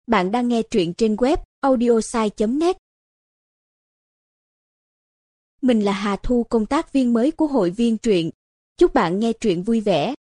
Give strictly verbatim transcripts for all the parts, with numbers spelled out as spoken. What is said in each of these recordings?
Bạn đang nghe truyện trên web audiosai chấm net. Mình là Hà Thu, công tác viên mới của hội viên truyện. Chúc bạn nghe truyện vui vẻ.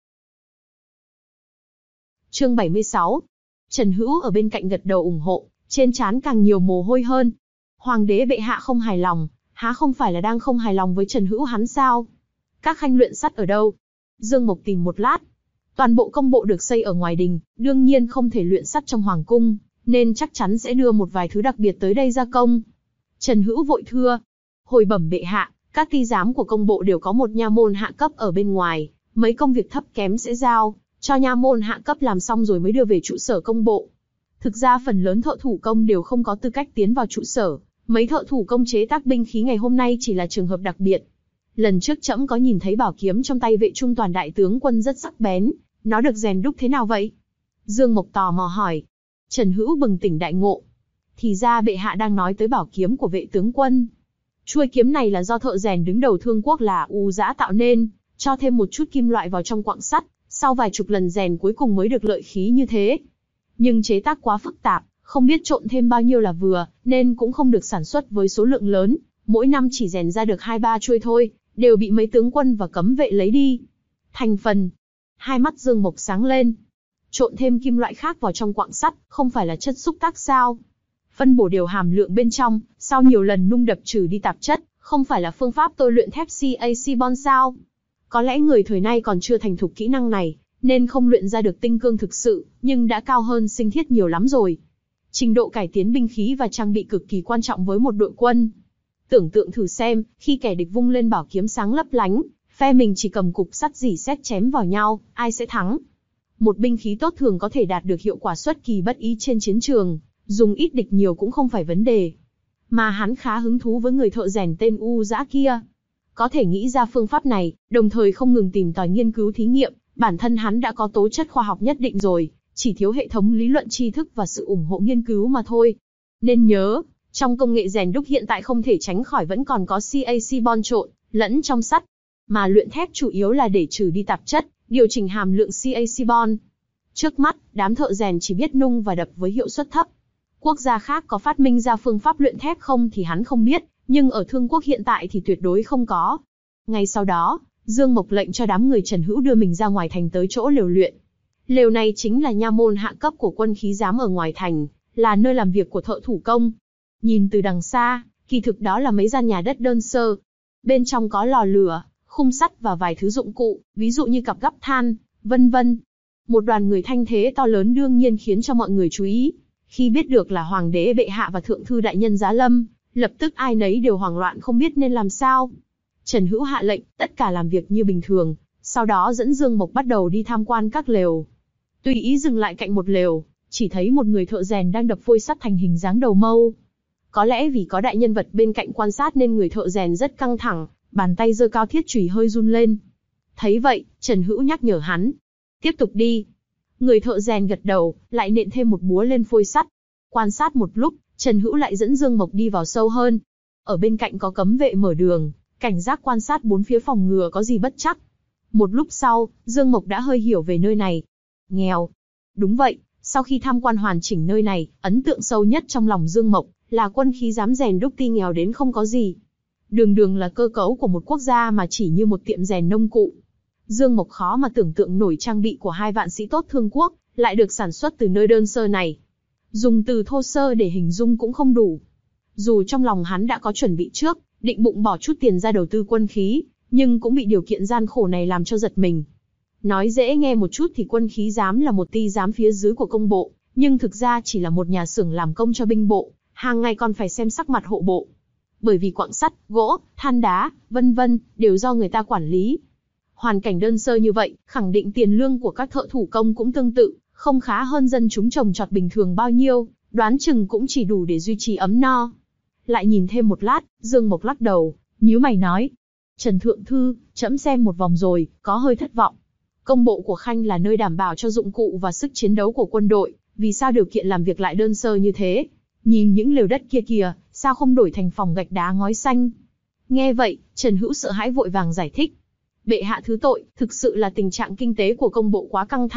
Chương bảy mươi sáu. Trần Hữu ở bên cạnh gật đầu ủng hộ, trên trán càng nhiều mồ hôi hơn. Hoàng đế bệ hạ không hài lòng, há không phải là đang không hài lòng với Trần Hữu hắn sao? Các khanh luyện sắt ở đâu? Dương Mộc tìm một lát. Toàn bộ công bộ được xây ở ngoài đình, đương nhiên không thể luyện sắt trong hoàng cung, nên chắc chắn sẽ đưa một vài thứ đặc biệt tới đây gia công. Trần Hữu vội thưa, hồi bẩm bệ hạ, các ty giám của công bộ đều có một nha môn hạ cấp ở bên ngoài, mấy công việc thấp kém sẽ giao cho nha môn hạ cấp làm xong rồi mới đưa về trụ sở công bộ. Thực ra phần lớn thợ thủ công đều không có tư cách tiến vào trụ sở, mấy thợ thủ công chế tác binh khí ngày hôm nay chỉ là trường hợp đặc biệt. Lần trước trẫm có nhìn thấy bảo kiếm trong tay Vệ Trung Toàn đại tướng quân rất sắc bén, nó được rèn đúc thế nào vậy? Dương Mộc tò mò hỏi. Trần Hữu bừng tỉnh đại ngộ. Thì ra bệ hạ đang nói tới bảo kiếm của Vệ tướng quân. Chuôi kiếm này là do thợ rèn đứng đầu Thương Quốc là U Dã tạo nên, cho thêm một chút kim loại vào trong quặng sắt, sau vài chục lần rèn cuối cùng mới được lợi khí như thế. Nhưng chế tác quá phức tạp, không biết trộn thêm bao nhiêu là vừa, nên cũng không được sản xuất với số lượng lớn, mỗi năm chỉ rèn ra được hai ba chuôi thôi, đều bị mấy tướng quân và cấm vệ lấy đi. Thành phần. Hai mắt Dương Mộc sáng lên. Trộn thêm kim loại khác vào trong quặng sắt, không phải là chất xúc tác sao? Phân bổ đều hàm lượng bên trong, sau nhiều lần nung đập trừ đi tạp chất, không phải là phương pháp tôi luyện thép xê a xê bond sao? Có lẽ người thời nay còn chưa thành thục kỹ năng này, nên không luyện ra được tinh cương thực sự, nhưng đã cao hơn sinh thiết nhiều lắm rồi. Trình độ cải tiến binh khí và trang bị cực kỳ quan trọng với một đội quân. Tưởng tượng thử xem, khi kẻ địch vung lên bảo kiếm sáng lấp lánh, phe mình chỉ cầm cục sắt rỉ sét chém vào nhau, ai sẽ thắng? Một binh khí tốt thường có thể đạt được hiệu quả xuất kỳ bất ý trên chiến trường, dùng ít địch nhiều cũng không phải vấn đề. Mà hắn khá hứng thú với người thợ rèn tên U Dã kia. Có thể nghĩ ra phương pháp này, đồng thời không ngừng tìm tòi nghiên cứu thí nghiệm, bản thân hắn đã có tố chất khoa học nhất định rồi, chỉ thiếu hệ thống lý luận tri thức và sự ủng hộ nghiên cứu mà thôi. Nên nhớ, trong công nghệ rèn đúc hiện tại không thể tránh khỏi vẫn còn có xê a xê bond trộn lẫn trong sắt, mà luyện thép chủ yếu là để trừ đi tạp chất, điều chỉnh hàm lượng xê a xê bond. Trước mắt, đám thợ rèn chỉ biết nung và đập với hiệu suất thấp. Quốc gia khác có phát minh ra phương pháp luyện thép không thì hắn không biết, nhưng ở Thương Quốc hiện tại thì tuyệt đối không có. Ngay sau đó, Dương Mộc lệnh cho đám người Trần Hữu đưa mình ra ngoài thành tới chỗ lều luyện. Lều này chính là nha môn hạ cấp của quân khí giám ở ngoài thành, là nơi làm việc của thợ thủ công. Nhìn từ đằng xa, kỳ thực đó là mấy gian nhà đất đơn sơ. Bên trong có lò lửa, khung sắt và vài thứ dụng cụ, ví dụ như cặp gắp than, vân vân. Một đoàn người thanh thế to lớn đương nhiên khiến cho mọi người chú ý. Khi biết được là Hoàng đế bệ hạ và Thượng thư đại nhân giá lâm, lập tức ai nấy đều hoảng loạn không biết nên làm sao. Trần Hữu hạ lệnh, tất cả làm việc như bình thường, sau đó dẫn Dương Mộc bắt đầu đi tham quan các lều. Tùy ý dừng lại cạnh một lều, chỉ thấy một người thợ rèn đang đập phôi sắt thành hình dáng đầu mâu. Có lẽ vì có đại nhân vật bên cạnh quan sát nên người thợ rèn rất căng thẳng, bàn tay giơ cao thiết chùy hơi run lên. Thấy vậy, Trần Hữu nhắc nhở hắn. Tiếp tục đi. Người thợ rèn gật đầu, lại nện thêm một búa lên phôi sắt. Quan sát một lúc, Trần Hữu lại dẫn Dương Mộc đi vào sâu hơn. Ở bên cạnh có cấm vệ mở đường, cảnh giác quan sát bốn phía phòng ngừa có gì bất trắc. Một lúc sau, Dương Mộc đã hơi hiểu về nơi này. Nghèo. Đúng vậy, sau khi tham quan hoàn chỉnh nơi này, ấn tượng sâu nhất trong lòng Dương Mộc là quân khí giám rèn đúc ti nghèo đến không có gì. Đường đường là cơ cấu của một quốc gia mà chỉ như một tiệm rèn nông cụ. Dương Mộc khó mà tưởng tượng nổi trang bị của hai vạn sĩ tốt Thương Quốc lại được sản xuất từ nơi đơn sơ này. Dùng từ thô sơ để hình dung cũng không đủ. Dù trong lòng hắn đã có chuẩn bị trước, định bụng bỏ chút tiền ra đầu tư quân khí, nhưng cũng bị điều kiện gian khổ này làm cho giật mình. Nói dễ nghe một chút thì quân khí giám là một ty giám phía dưới của công bộ, nhưng thực ra chỉ là một nhà xưởng làm công cho binh bộ, hàng ngày còn phải xem sắc mặt hộ bộ. Bởi vì quặng sắt, gỗ, than đá, vân vân, đều do người ta quản lý. Hoàn cảnh đơn sơ như vậy, khẳng định tiền lương của các thợ thủ công cũng tương tự, không khá hơn dân chúng trồng trọt bình thường bao nhiêu, đoán chừng cũng chỉ đủ để duy trì ấm no. Lại nhìn thêm một lát, Dương Mộc lắc đầu, nhíu mày nói. Trần Thượng Thư, trẫm xem một vòng rồi, có hơi thất vọng. Công bộ của Khanh là nơi đảm bảo cho dụng cụ và sức chiến đấu của quân đội, vì sao điều kiện làm việc lại đơn sơ như thế? Nhìn những lều đất kia kìa, sao không đổi thành phòng gạch đá ngói xanh? Nghe vậy, Trần Hữu sợ hãi vội vàng giải thích. Bệ hạ thứ tội, thực sự là tình trạng kinh tế của công bộ quá căng thẳng,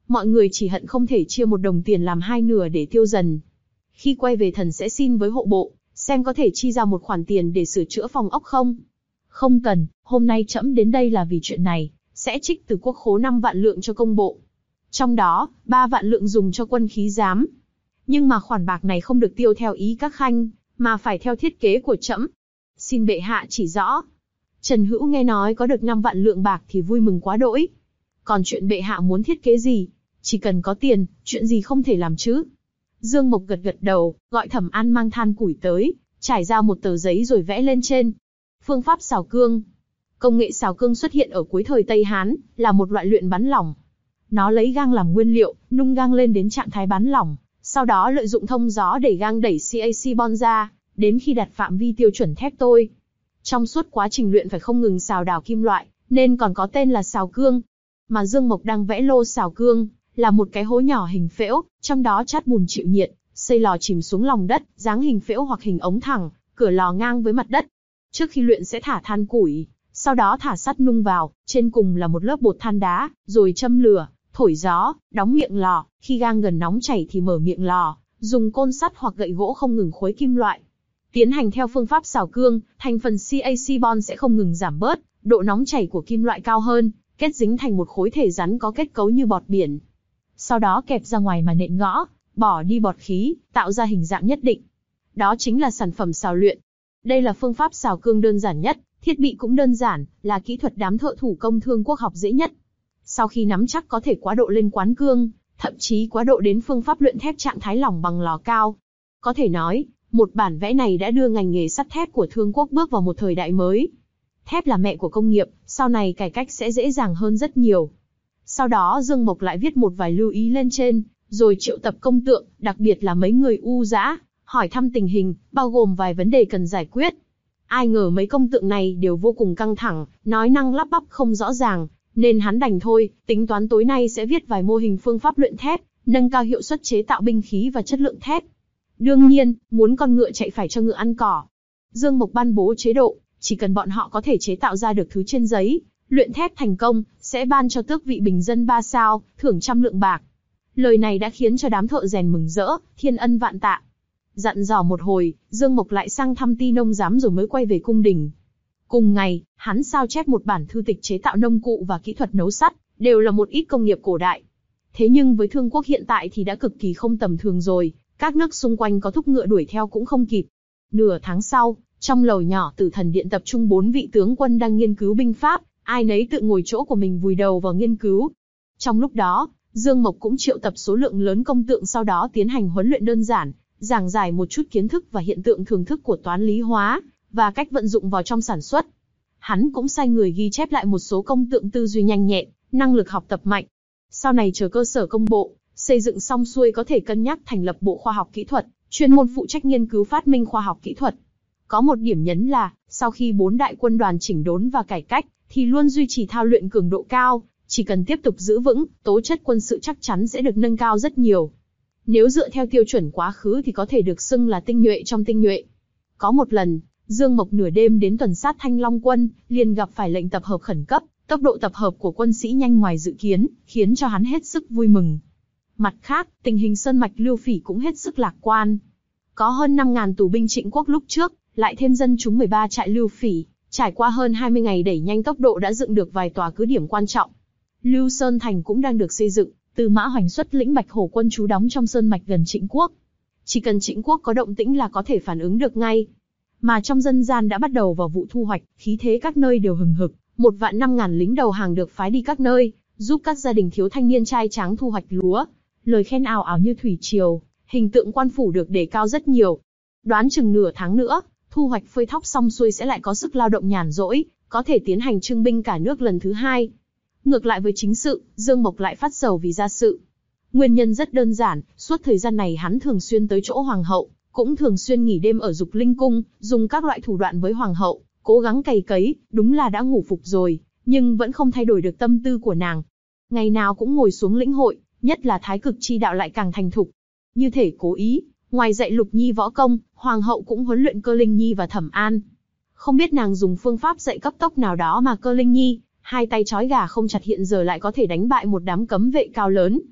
Mọi người chỉ hận không thể chia một đồng tiền làm hai nửa để tiêu dần. Khi quay về thần sẽ xin với hộ bộ, xem có thể chi ra một khoản tiền để sửa chữa phòng ốc không. Không cần, hôm nay trẫm đến đây là vì chuyện này, sẽ trích từ quốc khố năm vạn lượng cho công bộ. Trong đó, ba vạn lượng dùng cho quân khí giám. Nhưng mà khoản bạc này không được tiêu theo ý các khanh, mà phải theo thiết kế của trẫm. Xin bệ hạ chỉ rõ. Trần Hữu nghe nói có được năm vạn lượng bạc thì vui mừng quá đỗi. Còn chuyện bệ hạ muốn thiết kế gì, chỉ cần có tiền, chuyện gì không thể làm chứ. Dương Mộc gật gật đầu, gọi Thẩm An mang than củi tới, trải ra một tờ giấy rồi vẽ lên trên. Phương pháp xào cương. Công nghệ xào cương xuất hiện ở cuối thời Tây Hán, là một loại luyện bắn lỏng. Nó lấy gang làm nguyên liệu, nung gang lên đến trạng thái bắn lỏng, sau đó lợi dụng thông gió để gang đẩy xê a xê bond ra, đến khi đạt phạm vi tiêu chuẩn thép tôi. Trong suốt quá trình luyện phải không ngừng xào đào kim loại, nên còn có tên là xào cương. Mà Dương Mộc đang vẽ lô xào cương, là một cái hố nhỏ hình phễu, trong đó chát bùn chịu nhiệt, xây lò chìm xuống lòng đất, dáng hình phễu hoặc hình ống thẳng, cửa lò ngang với mặt đất. Trước khi luyện sẽ thả than củi, sau đó thả sắt nung vào, trên cùng là một lớp bột than đá, rồi châm lửa, thổi gió, đóng miệng lò, khi gang gần nóng chảy thì mở miệng lò, dùng côn sắt hoặc gậy gỗ không ngừng khuấy kim loại. Tiến hành theo phương pháp xào cương, thành phần xê a xê bond sẽ không ngừng giảm bớt, độ nóng chảy của kim loại cao hơn, kết dính thành một khối thể rắn có kết cấu như bọt biển. Sau đó kẹp ra ngoài mà nện gõ, bỏ đi bọt khí, tạo ra hình dạng nhất định. Đó chính là sản phẩm xào luyện. Đây là phương pháp xào cương đơn giản nhất, thiết bị cũng đơn giản, là kỹ thuật đám thợ thủ công Thương Quốc học dễ nhất. Sau khi nắm chắc có thể quá độ lên quán cương, thậm chí quá độ đến phương pháp luyện thép trạng thái lỏng bằng lò cao. Có thể nói, một bản vẽ này đã đưa ngành nghề sắt thép của Thương Quốc bước vào một thời đại mới. Thép là mẹ của công nghiệp, sau này cải cách sẽ dễ dàng hơn rất nhiều. Sau đó Dương Mộc lại viết một vài lưu ý lên trên, rồi triệu tập công tượng, đặc biệt là mấy người U Dã, hỏi thăm tình hình, bao gồm vài vấn đề cần giải quyết. Ai ngờ mấy công tượng này đều vô cùng căng thẳng, nói năng lắp bắp không rõ ràng, nên hắn đành thôi, tính toán tối nay sẽ viết vài mô hình phương pháp luyện thép, nâng cao hiệu suất chế tạo binh khí và chất lượng thép. Đương nhiên, muốn con ngựa chạy phải cho ngựa ăn cỏ. Dương Mộc ban bố chế độ, chỉ cần bọn họ có thể chế tạo ra được thứ trên giấy, luyện thép thành công, sẽ ban cho tước vị bình dân ba sao, thưởng trăm lượng bạc. Lời này đã khiến cho đám thợ rèn mừng rỡ, thiên ân vạn tạ. Dặn dò một hồi, Dương Mộc lại sang thăm Ti Nông Giám rồi mới quay về cung đình. Cùng ngày, hắn sao chép một bản thư tịch chế tạo nông cụ và kỹ thuật nấu sắt, đều là một ít công nghiệp cổ đại. Thế nhưng với Thương Quốc hiện tại thì đã cực kỳ không tầm thường rồi, các nước xung quanh có thúc ngựa đuổi theo cũng không kịp. Nửa tháng sau, trong lầu nhỏ Tử Thần Điện tập trung bốn vị tướng quân đang nghiên cứu binh pháp, ai nấy tự ngồi chỗ của mình vùi đầu vào nghiên cứu. Trong lúc đó, Dương Mộc cũng triệu tập số lượng lớn công tượng, sau đó tiến hành huấn luyện đơn giản, giảng giải một chút kiến thức và hiện tượng thường thức của toán lý hóa, và cách vận dụng vào trong sản xuất. Hắn cũng sai người ghi chép lại một số công tượng tư duy nhanh nhẹn, năng lực học tập mạnh. Sau này chờ cơ sở công bộ, xây dựng xong xuôi có thể cân nhắc thành lập bộ khoa học kỹ thuật, chuyên môn phụ trách nghiên cứu phát minh khoa học kỹ thuật. Có một điểm nhấn là, sau khi bốn đại quân đoàn chỉnh đốn và cải cách, thì luôn duy trì thao luyện cường độ cao, chỉ cần tiếp tục giữ vững, tố chất quân sự chắc chắn sẽ được nâng cao rất nhiều. Nếu dựa theo tiêu chuẩn quá khứ thì có thể được xưng là tinh nhuệ trong tinh nhuệ. Có một lần, Dương Mộc nửa đêm đến tuần sát Thanh Long quân, liền gặp phải lệnh tập hợp khẩn cấp, tốc độ tập hợp của quân sĩ nhanh ngoài dự kiến, khiến cho hắn hết sức vui mừng. Mặt khác, tình hình sơn mạch Lưu Phỉ cũng hết sức lạc quan. Có hơn năm nghìn tù binh Trịnh Quốc lúc trước, lại thêm dân chúng mười ba trại Lưu Phỉ, trải qua hơn hai mươi ngày đẩy nhanh tốc độ đã dựng được vài tòa cứ điểm quan trọng. Lưu Sơn Thành cũng đang được xây dựng, Tư Mã Hoành xuất lĩnh Bạch Hổ quân trú đóng trong sơn mạch gần Trịnh Quốc. Chỉ cần Trịnh Quốc có động tĩnh là có thể phản ứng được ngay. Mà trong dân gian đã bắt đầu vào vụ thu hoạch, khí thế các nơi đều hừng hực, một vạn năm ngàn lính đầu hàng được phái đi các nơi, giúp các gia đình thiếu thanh niên trai tráng thu hoạch lúa. Lời khen ào ào như thủy triều, hình tượng quan phủ được đề cao rất nhiều. Đoán chừng nửa tháng nữa, thu hoạch phơi thóc xong xuôi sẽ lại có sức lao động nhàn rỗi, có thể tiến hành trưng binh cả nước lần thứ hai. Ngược lại với chính sự, Dương Mộc lại phát sầu vì gia sự. Nguyên nhân rất đơn giản, suốt thời gian này hắn thường xuyên tới chỗ hoàng hậu, cũng thường xuyên nghỉ đêm ở Dục Linh cung, dùng các loại thủ đoạn với hoàng hậu, cố gắng cày cấy, đúng là đã ngủ phục rồi, nhưng vẫn không thay đổi được tâm tư của nàng. Ngày nào cũng ngồi xuống lĩnh hội, nhất là thái cực chi đạo lại càng thành thục. Như thể cố ý, ngoài dạy Lục Nhi võ công, hoàng hậu cũng huấn luyện Cơ Linh Nhi và Thẩm An. Không biết nàng dùng phương pháp dạy cấp tốc nào đó mà Cơ Linh Nhi, hai tay trói gà không chặt hiện giờ lại có thể đánh bại một đám cấm vệ cao lớn.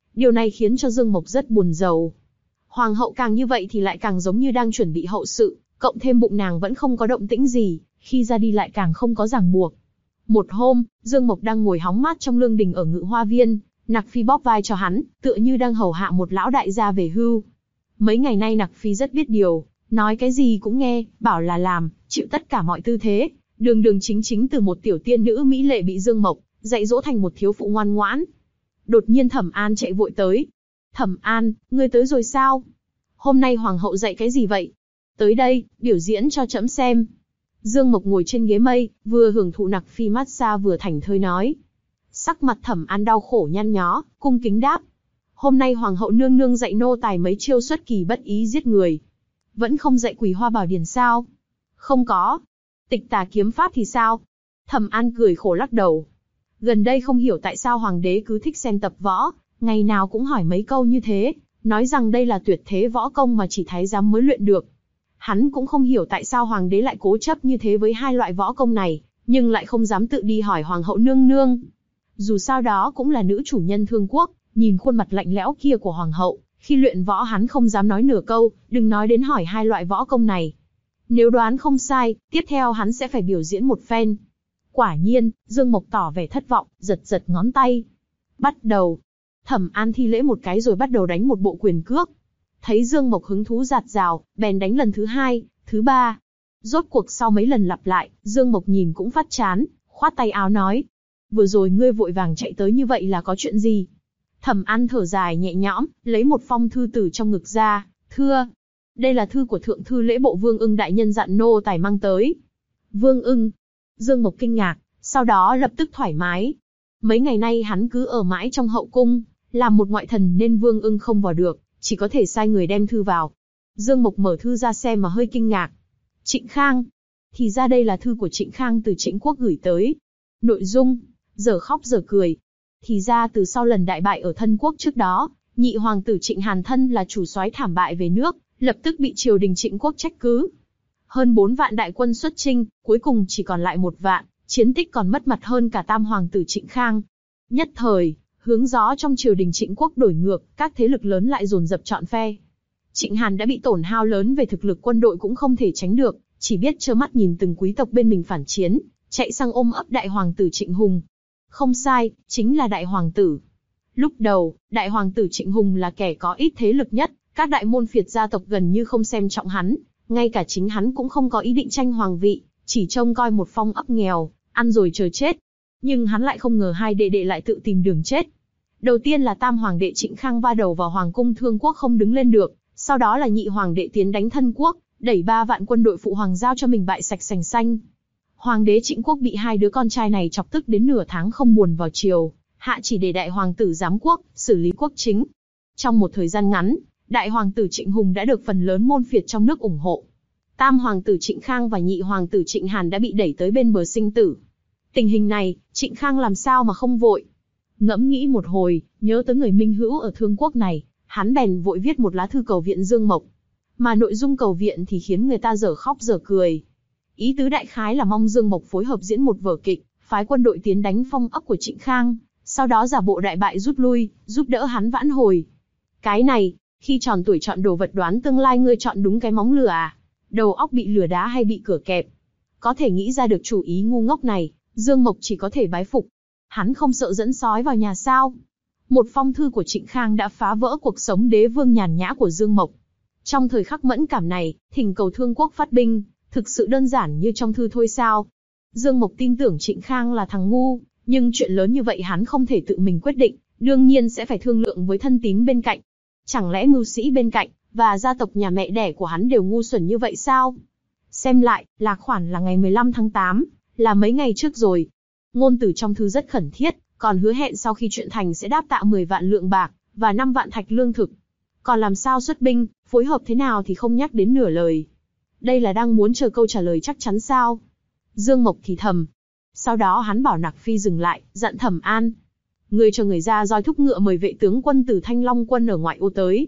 Điều này khiến cho Dương Mộc rất buồn rầu. Hoàng hậu càng như vậy thì lại càng giống như đang chuẩn bị hậu sự, cộng thêm bụng nàng vẫn không có động tĩnh gì, khi ra đi lại càng không có ràng buộc. Một hôm, Dương Mộc đang ngồi hóng mát trong lương đình ở Ngự Hoa Viên, Nặc Phi bóp vai cho hắn, tựa như đang hầu hạ một lão đại gia về hưu. Mấy ngày nay Nặc Phi rất biết điều, nói cái gì cũng nghe, bảo là làm, chịu tất cả mọi tư thế, đường đường chính chính từ một tiểu tiên nữ mỹ lệ bị Dương Mộc dạy dỗ thành một thiếu phụ ngoan ngoãn. Đột nhiên Thẩm An chạy vội tới. Thẩm An, ngươi tới rồi sao? Hôm nay hoàng hậu dạy cái gì vậy? Tới đây, biểu diễn cho trẫm xem. Dương Mộc ngồi trên ghế mây, vừa hưởng thụ Nặc Phi massage vừa thảnh thơi nói. Sắc mặt Thẩm An đau khổ nhăn nhó, cung kính đáp. Hôm nay hoàng hậu nương nương dạy nô tài mấy chiêu xuất kỳ bất ý giết người. Vẫn không dạy Quỳ Hoa Bảo Điển sao? Không có. Tịch Tà kiếm pháp thì sao? Thẩm An cười khổ lắc đầu. Gần đây không hiểu tại sao hoàng đế cứ thích xem tập võ, ngày nào cũng hỏi mấy câu như thế, nói rằng đây là tuyệt thế võ công mà chỉ thái giám mới luyện được. Hắn cũng không hiểu tại sao hoàng đế lại cố chấp như thế với hai loại võ công này, nhưng lại không dám tự đi hỏi hoàng hậu nương nương. Dù sao đó cũng là nữ chủ nhân Thương Quốc, nhìn khuôn mặt lạnh lẽo kia của hoàng hậu, khi luyện võ hắn không dám nói nửa câu, đừng nói đến hỏi hai loại võ công này. Nếu đoán không sai, tiếp theo hắn sẽ phải biểu diễn một phen. Quả nhiên, Dương Mộc tỏ vẻ thất vọng, giật giật ngón tay. Bắt đầu. Thẩm An thi lễ một cái rồi bắt đầu đánh một bộ quyền cước. Thấy Dương Mộc hứng thú dạt dào, bèn đánh lần thứ hai, thứ ba. Rốt cuộc sau mấy lần lặp lại, Dương Mộc nhìn cũng phát chán, khoát tay áo nói. Vừa rồi ngươi vội vàng chạy tới như vậy là có chuyện gì? Thẩm An thở dài nhẹ nhõm, lấy một phong thư từ trong ngực ra, thưa. Đây là thư của thượng thư lễ bộ Vương Ưng đại nhân dặn nô tài mang tới. Vương Ưng. Dương Mộc kinh ngạc, sau đó lập tức thoải mái. Mấy ngày nay hắn cứ ở mãi trong hậu cung, làm một ngoại thần nên Vương Ưng không vào được, chỉ có thể sai người đem thư vào. Dương Mộc mở thư ra xem mà hơi kinh ngạc. Trịnh Khang. Thì ra đây là thư của Trịnh Khang từ Trịnh Quốc gửi tới. Nội dung, giờ khóc giờ cười. Thì ra từ sau lần đại bại ở Thân Quốc trước đó, nhị hoàng tử Trịnh Hàn thân là chủ soái thảm bại về nước, lập tức bị triều đình Trịnh Quốc trách cứ. Hơn bốn vạn đại quân xuất chinh, cuối cùng chỉ còn lại một vạn, chiến tích còn mất mặt hơn cả tam hoàng tử Trịnh Khang. Nhất thời, hướng gió trong triều đình Trịnh Quốc đổi ngược, các thế lực lớn lại dồn dập chọn phe. Trịnh Hàn đã bị tổn hao lớn về thực lực quân đội cũng không thể tránh được, chỉ biết trơ mắt nhìn từng quý tộc bên mình phản chiến, chạy sang ôm ấp đại hoàng tử Trịnh Hùng. Không sai, chính là đại hoàng tử. Lúc đầu, đại hoàng tử Trịnh Hùng là kẻ có ít thế lực nhất, các đại môn phiệt gia tộc gần như không xem trọng hắn, ngay cả chính hắn cũng không có ý định tranh hoàng vị, chỉ trông coi một phong ấp nghèo, ăn rồi chờ chết. Nhưng hắn lại không ngờ hai đệ đệ lại tự tìm đường chết. Đầu tiên là tam hoàng đệ Trịnh Khang va đầu vào hoàng cung Thương Quốc không đứng lên được, sau đó là nhị hoàng đệ tiến đánh Thân Quốc, đẩy ba vạn quân đội phụ hoàng giao cho mình bại sạch sành xanh. Hoàng đế Trịnh Quốc bị hai đứa con trai này chọc tức đến nửa tháng không buồn vào triều, hạ chỉ để đại hoàng tử giám quốc, xử lý quốc chính. Trong một thời gian ngắn, đại hoàng tử Trịnh Hùng đã được phần lớn môn phiệt trong nước ủng hộ. Tam hoàng tử Trịnh Khang và nhị hoàng tử Trịnh Hàn đã bị đẩy tới bên bờ sinh tử. Tình hình này, Trịnh Khang làm sao mà không vội? Ngẫm nghĩ một hồi, nhớ tới người minh hữu ở Thương Quốc này, hắn bèn vội viết một lá thư cầu viện Dương Mộc. Mà nội dung cầu viện thì khiến người ta dở khóc dở cười. Ý tứ đại khái là mong Dương Mộc phối hợp diễn một vở kịch, phái quân đội tiến đánh phong ấp của Trịnh Khang, sau đó giả bộ đại bại rút lui, giúp đỡ hắn vãn hồi. Cái này, khi tròn tuổi chọn đồ vật đoán tương lai ngươi chọn đúng cái móng lửa à? Đầu óc bị lửa đá hay bị cửa kẹp? Có thể nghĩ ra được chủ ý ngu ngốc này, Dương Mộc chỉ có thể bái phục. Hắn không sợ dẫn sói vào nhà sao? Một phong thư của Trịnh Khang đã phá vỡ cuộc sống đế vương nhàn nhã của Dương Mộc. Trong thời khắc mẫn cảm này, thỉnh cầu Thương Quốc phát binh, thực sự đơn giản như trong thư thôi sao? Dương Mộc tin tưởng Trịnh Khang là thằng ngu, nhưng chuyện lớn như vậy hắn không thể tự mình quyết định, đương nhiên sẽ phải thương lượng với thân tín bên cạnh. Chẳng lẽ mưu sĩ bên cạnh, và gia tộc nhà mẹ đẻ của hắn đều ngu xuẩn như vậy sao? Xem lại, là khoản là ngày mười lăm tháng tám, là mấy ngày trước rồi. Ngôn từ trong thư rất khẩn thiết, còn hứa hẹn sau khi chuyện thành sẽ đáp tạ mười vạn lượng bạc, và năm vạn thạch lương thực. Còn làm sao xuất binh, phối hợp thế nào thì không nhắc đến nửa lời. Đây là đang muốn chờ câu trả lời chắc chắn sao? Dương Mộc thì thầm. Sau đó hắn bảo Nặc Phi dừng lại, dặn Thẩm An. Ngươi cho người ra roi thúc ngựa mời vệ tướng quân từ Thanh Long quân ở ngoại ô tới.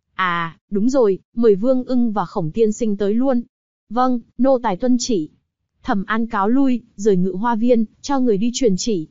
À, đúng rồi, mời Vương Ưng và Khổng tiên sinh tới luôn. Vâng, nô tài tuân chỉ. Thẩm An cáo lui, rời Ngự Hoa Viên, cho người đi truyền chỉ.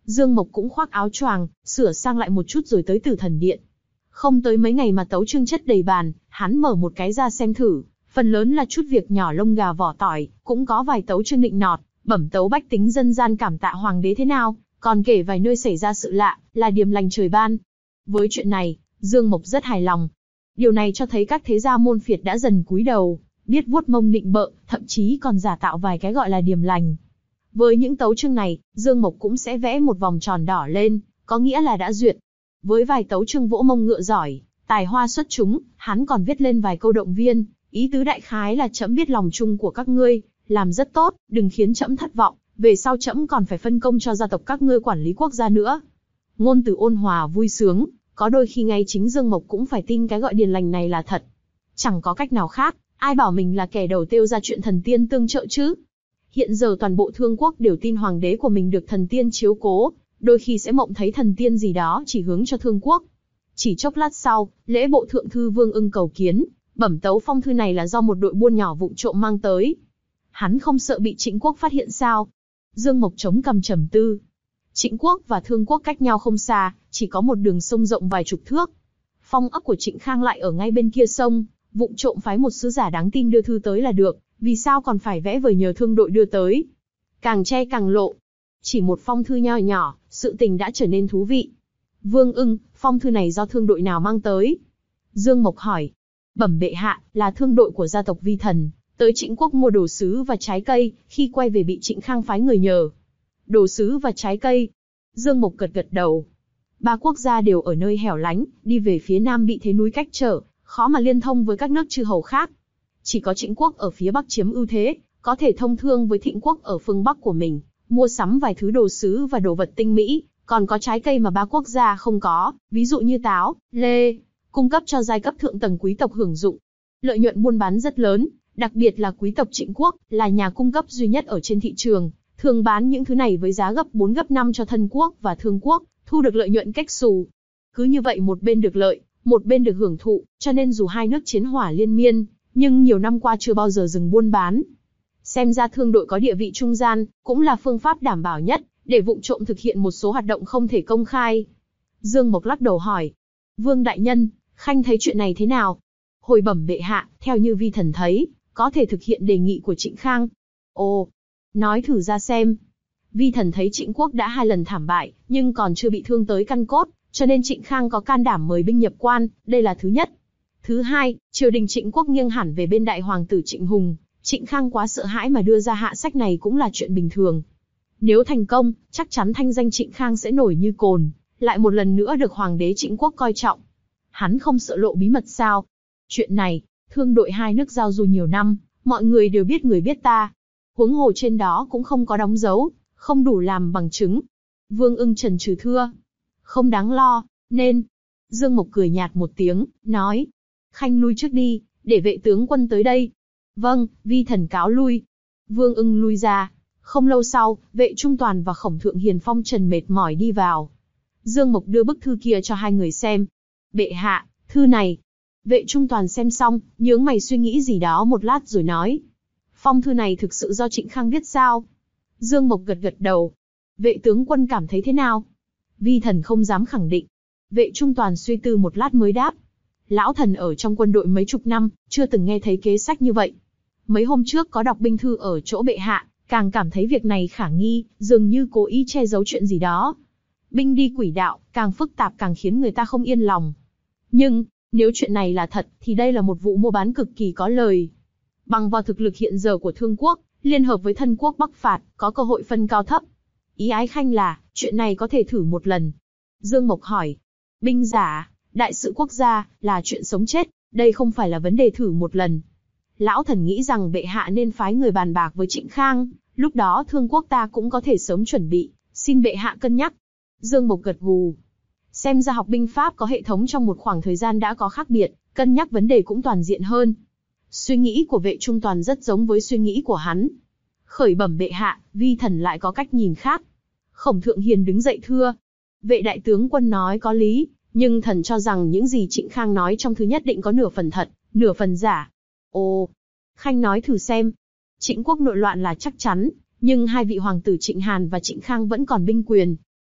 Dương Mộc cũng khoác áo choàng, sửa sang lại một chút rồi tới Tử Thần Điện. Không tới mấy ngày mà tấu chương chất đầy bàn, hắn mở một cái ra xem thử, phần lớn là chút việc nhỏ lông gà vỏ tỏi, cũng có vài tấu chương nịnh nọt, bẩm tấu bách tính dân gian cảm tạ hoàng đế thế nào, còn kể vài nơi xảy ra sự lạ, là điềm lành trời ban. Với chuyện này, Dương Mộc rất hài lòng. Điều này cho thấy các thế gia môn phiệt đã dần cúi đầu, biết vuốt mông nịnh bợ, thậm chí còn giả tạo vài cái gọi là điềm lành. Với những tấu chương này, Dương Mộc cũng sẽ vẽ một vòng tròn đỏ lên, có nghĩa là đã duyệt. Với vài tấu chương vỗ mông ngựa giỏi, tài hoa xuất chúng, hắn còn viết lên vài câu động viên, ý tứ đại khái là trẫm biết lòng chung của các ngươi, làm rất tốt, đừng khiến trẫm thất vọng, về sau trẫm còn phải phân công cho gia tộc các ngươi quản lý quốc gia nữa. Ngôn từ ôn hòa vui sướng, có đôi khi ngay chính Dương Mộc cũng phải tin cái gọi điềm lành này là thật. Chẳng có cách nào khác, ai bảo mình là kẻ đầu tiêu ra chuyện thần tiên tương trợ chứ? Hiện giờ toàn bộ Thương Quốc đều tin hoàng đế của mình được thần tiên chiếu cố, đôi khi sẽ mộng thấy thần tiên gì đó chỉ hướng cho Thương Quốc. Chỉ chốc lát sau, lễ bộ thượng thư Vương Ưng cầu kiến, bẩm tấu phong thư này là do một đội buôn nhỏ vụng trộm mang tới. Hắn không sợ bị Trịnh Quốc phát hiện sao? Dương Mộc chống cằm trầm tư. Trịnh Quốc và Thương Quốc cách nhau không xa, chỉ có một đường sông rộng vài chục thước. Phong ấp của Trịnh Khang lại ở ngay bên kia sông, vụng trộm phái một sứ giả đáng tin đưa thư tới là được, vì sao còn phải vẽ vời nhờ thương đội đưa tới? Càng che càng lộ. Chỉ một phong thư nho nhỏ, sự tình đã trở nên thú vị. Vương Ưng, phong thư này do thương đội nào mang tới? Dương Mộc hỏi. Bẩm bệ hạ, là thương đội của gia tộc Vi Thần, tới Trịnh Quốc mua đồ sứ và trái cây, khi quay về bị Trịnh Khang phái người nhờ. Đồ sứ và trái cây. Dương Mộc gật gật đầu. Ba quốc gia đều ở nơi hẻo lánh, đi về phía nam bị thế núi cách trở, khó mà liên thông với các nước chư hầu khác. Chỉ có Trịnh Quốc ở phía bắc chiếm ưu thế, có thể thông thương với Thịnh Quốc ở phương bắc của mình, mua sắm vài thứ đồ sứ và đồ vật tinh mỹ, còn có trái cây mà ba quốc gia không có, ví dụ như táo, lê, cung cấp cho giai cấp thượng tầng quý tộc hưởng dụng. Lợi nhuận buôn bán rất lớn, đặc biệt là quý tộc Trịnh Quốc, là nhà cung cấp duy nhất ở trên thị trường, thường bán những thứ này với giá gấp bốn gấp năm cho Thân Quốc và Thương Quốc, thu được lợi nhuận cách xù. Cứ như vậy một bên được lợi, một bên được hưởng thụ, cho nên dù hai nước chiến hỏa liên miên, nhưng nhiều năm qua chưa bao giờ dừng buôn bán. Xem ra thương đội có địa vị trung gian, cũng là phương pháp đảm bảo nhất, để vụng trộm thực hiện một số hoạt động không thể công khai. Dương Mộc lắc đầu hỏi. Vương đại nhân, Khanh thấy chuyện này thế nào? Hồi bẩm bệ hạ, theo như Vi Thần thấy, có thể thực hiện đề nghị của Trịnh Khang. Ồ, nói thử ra xem. Vi Thần thấy Trịnh Quốc đã hai lần thảm bại, nhưng còn chưa bị thương tới căn cốt, cho nên Trịnh Khang có can đảm mời binh nhập quan, đây là thứ nhất. Thứ hai, triều đình Trịnh Quốc nghiêng hẳn về bên đại hoàng tử Trịnh Hùng, Trịnh Khang quá sợ hãi mà đưa ra hạ sách này cũng là chuyện bình thường. Nếu thành công, chắc chắn thanh danh Trịnh Khang sẽ nổi như cồn, lại một lần nữa được hoàng đế Trịnh Quốc coi trọng. Hắn không sợ lộ bí mật sao? Chuyện này, thương đội hai nước giao du nhiều năm, mọi người đều biết người biết ta. Huống hồ trên đó cũng không có đóng dấu, không đủ làm bằng chứng. Vương Ưng chần chừ thưa. Không đáng lo, nên... Dương Mộc cười nhạt một tiếng, nói. Khanh lui trước đi, để vệ tướng quân tới đây. Vâng, Vi Thần cáo lui. Vương Ưng lui ra. Không lâu sau, vệ Trung Toàn và Khổng Thượng Hiền phong trần mệt mỏi đi vào. Dương Mộc đưa bức thư kia cho hai người xem. Bệ hạ, thư này. Vệ Trung Toàn xem xong, nhướng mày suy nghĩ gì đó một lát rồi nói. Phong thư này thực sự do Trịnh Khang viết sao? Dương Mộc gật gật đầu. Vệ tướng quân cảm thấy thế nào? Vi Thần không dám khẳng định. Vệ Trung Toàn suy tư một lát mới đáp. Lão thần ở trong quân đội mấy chục năm, chưa từng nghe thấy kế sách như vậy. Mấy hôm trước có đọc binh thư ở chỗ bệ hạ, càng cảm thấy việc này khả nghi, dường như cố ý che giấu chuyện gì đó. Binh đi quỷ đạo, càng phức tạp càng khiến người ta không yên lòng. Nhưng, nếu chuyện này là thật, thì đây là một vụ mua bán cực kỳ có lời. Bằng vào thực lực hiện giờ của Thương Quốc, liên hợp với Thân Quốc bắc phạt, có cơ hội phân cao thấp. Ý ái Khanh là, chuyện này có thể thử một lần. Dương Mộc hỏi. Binh giả, đại sự quốc gia, là chuyện sống chết, đây không phải là vấn đề thử một lần. Lão thần nghĩ rằng bệ hạ nên phái người bàn bạc với Trịnh Khang, lúc đó Thương Quốc ta cũng có thể sớm chuẩn bị, xin bệ hạ cân nhắc. Dương Mộc gật gù. Xem ra học binh pháp có hệ thống trong một khoảng thời gian đã có khác biệt, cân nhắc vấn đề cũng toàn diện hơn. Suy nghĩ của vệ Trung Toàn rất giống với suy nghĩ của hắn. Khởi bẩm bệ hạ, Vi Thần lại có cách nhìn khác. Khổng Thượng Hiền đứng dậy thưa. Vệ đại tướng quân nói có lý, nhưng thần cho rằng những gì Trịnh Khang nói trong thư nhất định có nửa phần thật, nửa phần giả. Ồ, Khanh nói thử xem. Trịnh Quốc nội loạn là chắc chắn, nhưng hai vị hoàng tử Trịnh Hàn và Trịnh Khang vẫn còn binh quyền.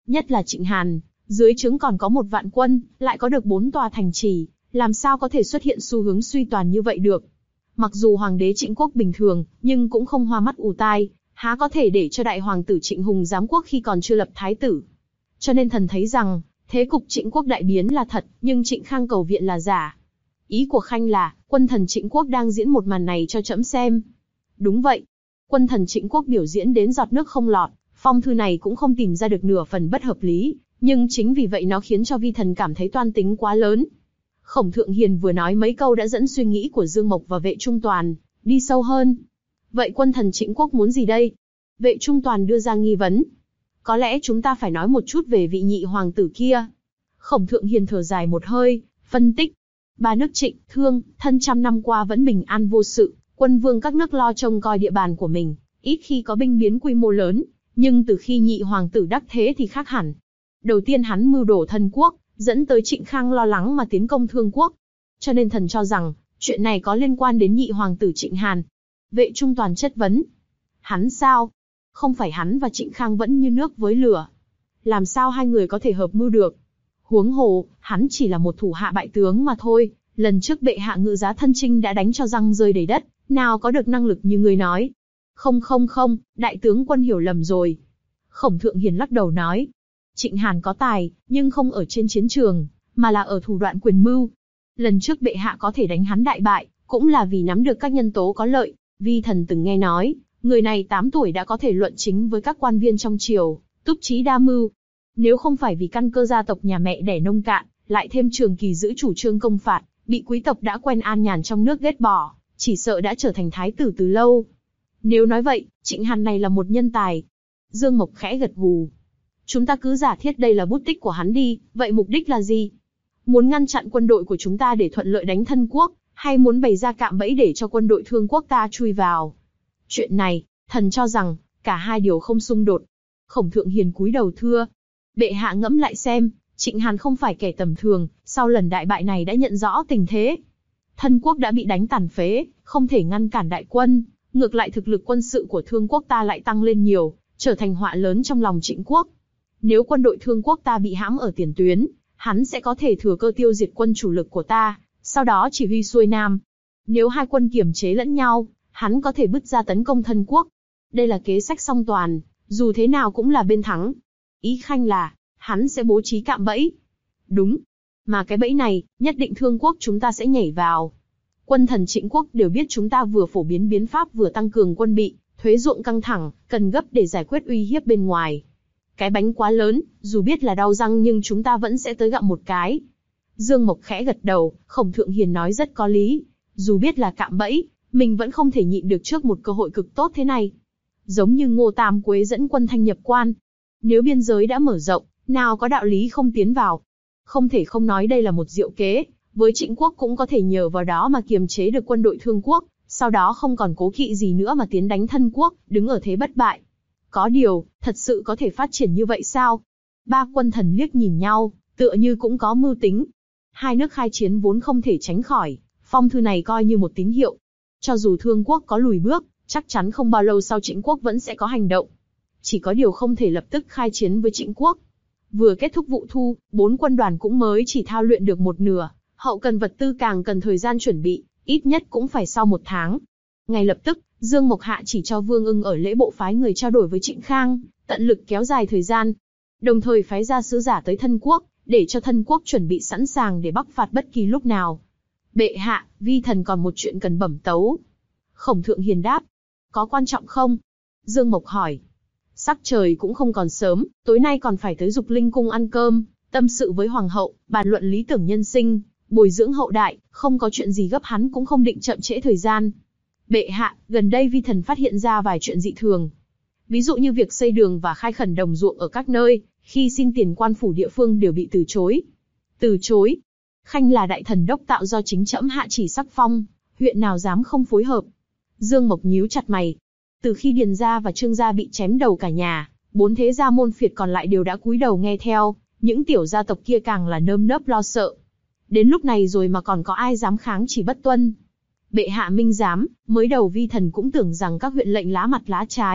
Nhất là Trịnh Hàn, dưới trướng còn có một vạn quân, lại có được bốn tòa thành trì, làm sao có thể xuất hiện xu hướng suy toàn như vậy được. Mặc dù hoàng đế Trịnh quốc bình thường, nhưng cũng không hoa mắt ù tai, há có thể để cho đại hoàng tử Trịnh Hùng giám quốc khi còn chưa lập thái tử. Cho nên thần thấy rằng, thế cục Trịnh quốc đại biến là thật, nhưng Trịnh Khang cầu viện là giả. Ý của Khanh là, quân thần Trịnh quốc đang diễn một màn này cho trẫm xem. Đúng vậy. Quân thần Trịnh quốc biểu diễn đến giọt nước không lọt, phong thư này cũng không tìm ra được nửa phần bất hợp lý, nhưng chính vì vậy nó khiến cho vi thần cảm thấy toan tính quá lớn. Khổng Thượng Hiền vừa nói mấy câu đã dẫn suy nghĩ của Dương Mộc và Vệ Trung Toàn đi sâu hơn. Vậy quân thần Trịnh quốc muốn gì đây? Vệ Trung Toàn đưa ra nghi vấn. Có lẽ chúng ta phải nói một chút về vị nhị hoàng tử kia. Khổng Thượng Hiền thở dài một hơi, phân tích. Ba nước Trịnh, Thương, Thân trăm năm qua vẫn bình an vô sự, quân vương các nước lo trông coi địa bàn của mình, ít khi có binh biến quy mô lớn, nhưng từ khi nhị hoàng tử đắc thế thì khác hẳn. Đầu tiên hắn mưu đổ Thân quốc, dẫn tới Trịnh Khang lo lắng mà tiến công Thương quốc. Cho nên thần cho rằng, chuyện này có liên quan đến nhị hoàng tử Trịnh Hàn. Vệ Trung Toàn chất vấn. Hắn sao? Không phải hắn và Trịnh Khang vẫn như nước với lửa. Làm sao hai người có thể hợp mưu được? Huống hồ, hắn chỉ là một thủ hạ bại tướng mà thôi. Lần trước bệ hạ ngự giá thân chinh đã đánh cho răng rơi đầy đất, nào có được năng lực như người nói. Không không không, đại tướng quân hiểu lầm rồi. Khổng Thượng Hiền lắc đầu nói. Trịnh Hàn có tài, nhưng không ở trên chiến trường, mà là ở thủ đoạn quyền mưu. Lần trước bệ hạ có thể đánh hắn đại bại, cũng là vì nắm được các nhân tố có lợi. Vi thần từng nghe nói, người này tám tuổi đã có thể luận chính với các quan viên trong triều, túc trí đa mưu. Nếu không phải vì căn cơ gia tộc nhà mẹ đẻ nông cạn, lại thêm Trường Kỳ giữ chủ trương công phạt, bị quý tộc đã quen an nhàn trong nước ghét bỏ, chỉ sợ đã trở thành thái tử từ lâu. Nếu nói vậy, Trịnh Hàn này là một nhân tài. Dương Mộc khẽ gật gù. Chúng ta cứ giả thiết đây là bút tích của hắn đi, vậy mục đích là gì? Muốn ngăn chặn quân đội của chúng ta để thuận lợi đánh Thân quốc, hay muốn bày ra cạm bẫy để cho quân đội Thương quốc ta chui vào? Chuyện này, thần cho rằng, cả hai điều không xung đột. Khổng Thượng Hiền cúi đầu thưa. Bệ hạ ngẫm lại xem, Trịnh Hàn không phải kẻ tầm thường, sau lần đại bại này đã nhận rõ tình thế. Thân quốc đã bị đánh tàn phế, không thể ngăn cản đại quân, ngược lại thực lực quân sự của Thương quốc ta lại tăng lên nhiều, trở thành họa lớn trong lòng Trịnh quốc. Nếu quân đội Thương quốc ta bị hãm ở tiền tuyến, hắn sẽ có thể thừa cơ tiêu diệt quân chủ lực của ta, sau đó chỉ huy xuôi nam. Nếu hai quân kiềm chế lẫn nhau, hắn có thể bứt ra tấn công Thân quốc. Đây là kế sách song toàn, dù thế nào cũng là bên thắng. Ý Khanh là, hắn sẽ bố trí cạm bẫy. Đúng. Mà cái bẫy này, nhất định Thương quốc chúng ta sẽ nhảy vào. Quân thần Trịnh quốc đều biết chúng ta vừa phổ biến biến pháp vừa tăng cường quân bị, thuế ruộng căng thẳng, cần gấp để giải quyết uy hiếp bên ngoài. Cái bánh quá lớn, dù biết là đau răng nhưng chúng ta vẫn sẽ tới gặm một cái. Dương Mộc khẽ gật đầu, Khổng Thượng Hiền nói rất có lý. Dù biết là cạm bẫy, mình vẫn không thể nhịn được trước một cơ hội cực tốt thế này. Giống như Ngô Tam Quế dẫn quân Thanh nhập quan. Nếu biên giới đã mở rộng, nào có đạo lý không tiến vào. Không thể không nói đây là một diệu kế, với Trịnh quốc cũng có thể nhờ vào đó mà kiềm chế được quân đội Thương quốc, sau đó không còn cố kỵ gì nữa mà tiến đánh Thân quốc, đứng ở thế bất bại. Có điều, thật sự có thể phát triển như vậy sao? Ba quân thần liếc nhìn nhau, tựa như cũng có mưu tính. Hai nước khai chiến vốn không thể tránh khỏi, phong thư này coi như một tín hiệu. Cho dù Thương quốc có lùi bước, chắc chắn không bao lâu sau Trịnh quốc vẫn sẽ có hành động. Chỉ có điều không thể lập tức khai chiến với Trịnh quốc. Vừa kết thúc vụ thu, bốn quân đoàn cũng mới chỉ thao luyện được một nửa, hậu cần vật tư càng cần thời gian chuẩn bị, ít nhất cũng phải sau một tháng. Ngay lập tức, Dương Mộc hạ chỉ cho Vương Ưng ở lễ bộ phái người trao đổi với Trịnh Khang, tận lực kéo dài thời gian. Đồng thời phái ra sứ giả tới Thân quốc, để cho Thân quốc chuẩn bị sẵn sàng để bắc phạt bất kỳ lúc nào. Bệ hạ, vi thần còn một chuyện cần bẩm tấu. Khổng Thượng Hiền đáp. Có quan trọng không? Dương Mộc hỏi. Sắc trời cũng không còn sớm, tối nay còn phải tới Dục Linh cung ăn cơm, tâm sự với hoàng hậu, bàn luận lý tưởng nhân sinh, bồi dưỡng hậu đại, không có chuyện gì gấp hắn cũng không định chậm trễ thời gian. Bệ hạ, gần đây vi thần phát hiện ra vài chuyện dị thường. Ví dụ như việc xây đường và khai khẩn đồng ruộng ở các nơi, khi xin tiền quan phủ địa phương đều bị từ chối. Từ chối? Khanh là đại thần đốc tạo do chính trẫm hạ chỉ sắc phong, huyện nào dám không phối hợp? Dương Mộc nhíu chặt mày. Từ khi Điền gia và Trương gia bị chém đầu cả nhà, bốn thế gia môn phiệt còn lại đều đã cúi đầu nghe theo, những tiểu gia tộc kia càng là nơm nớp lo sợ. Đến lúc này rồi mà còn có ai dám kháng chỉ bất tuân? Bệ hạ minh giám, mới đầu vi thần cũng tưởng rằng các huyện lệnh lá mặt lá trái,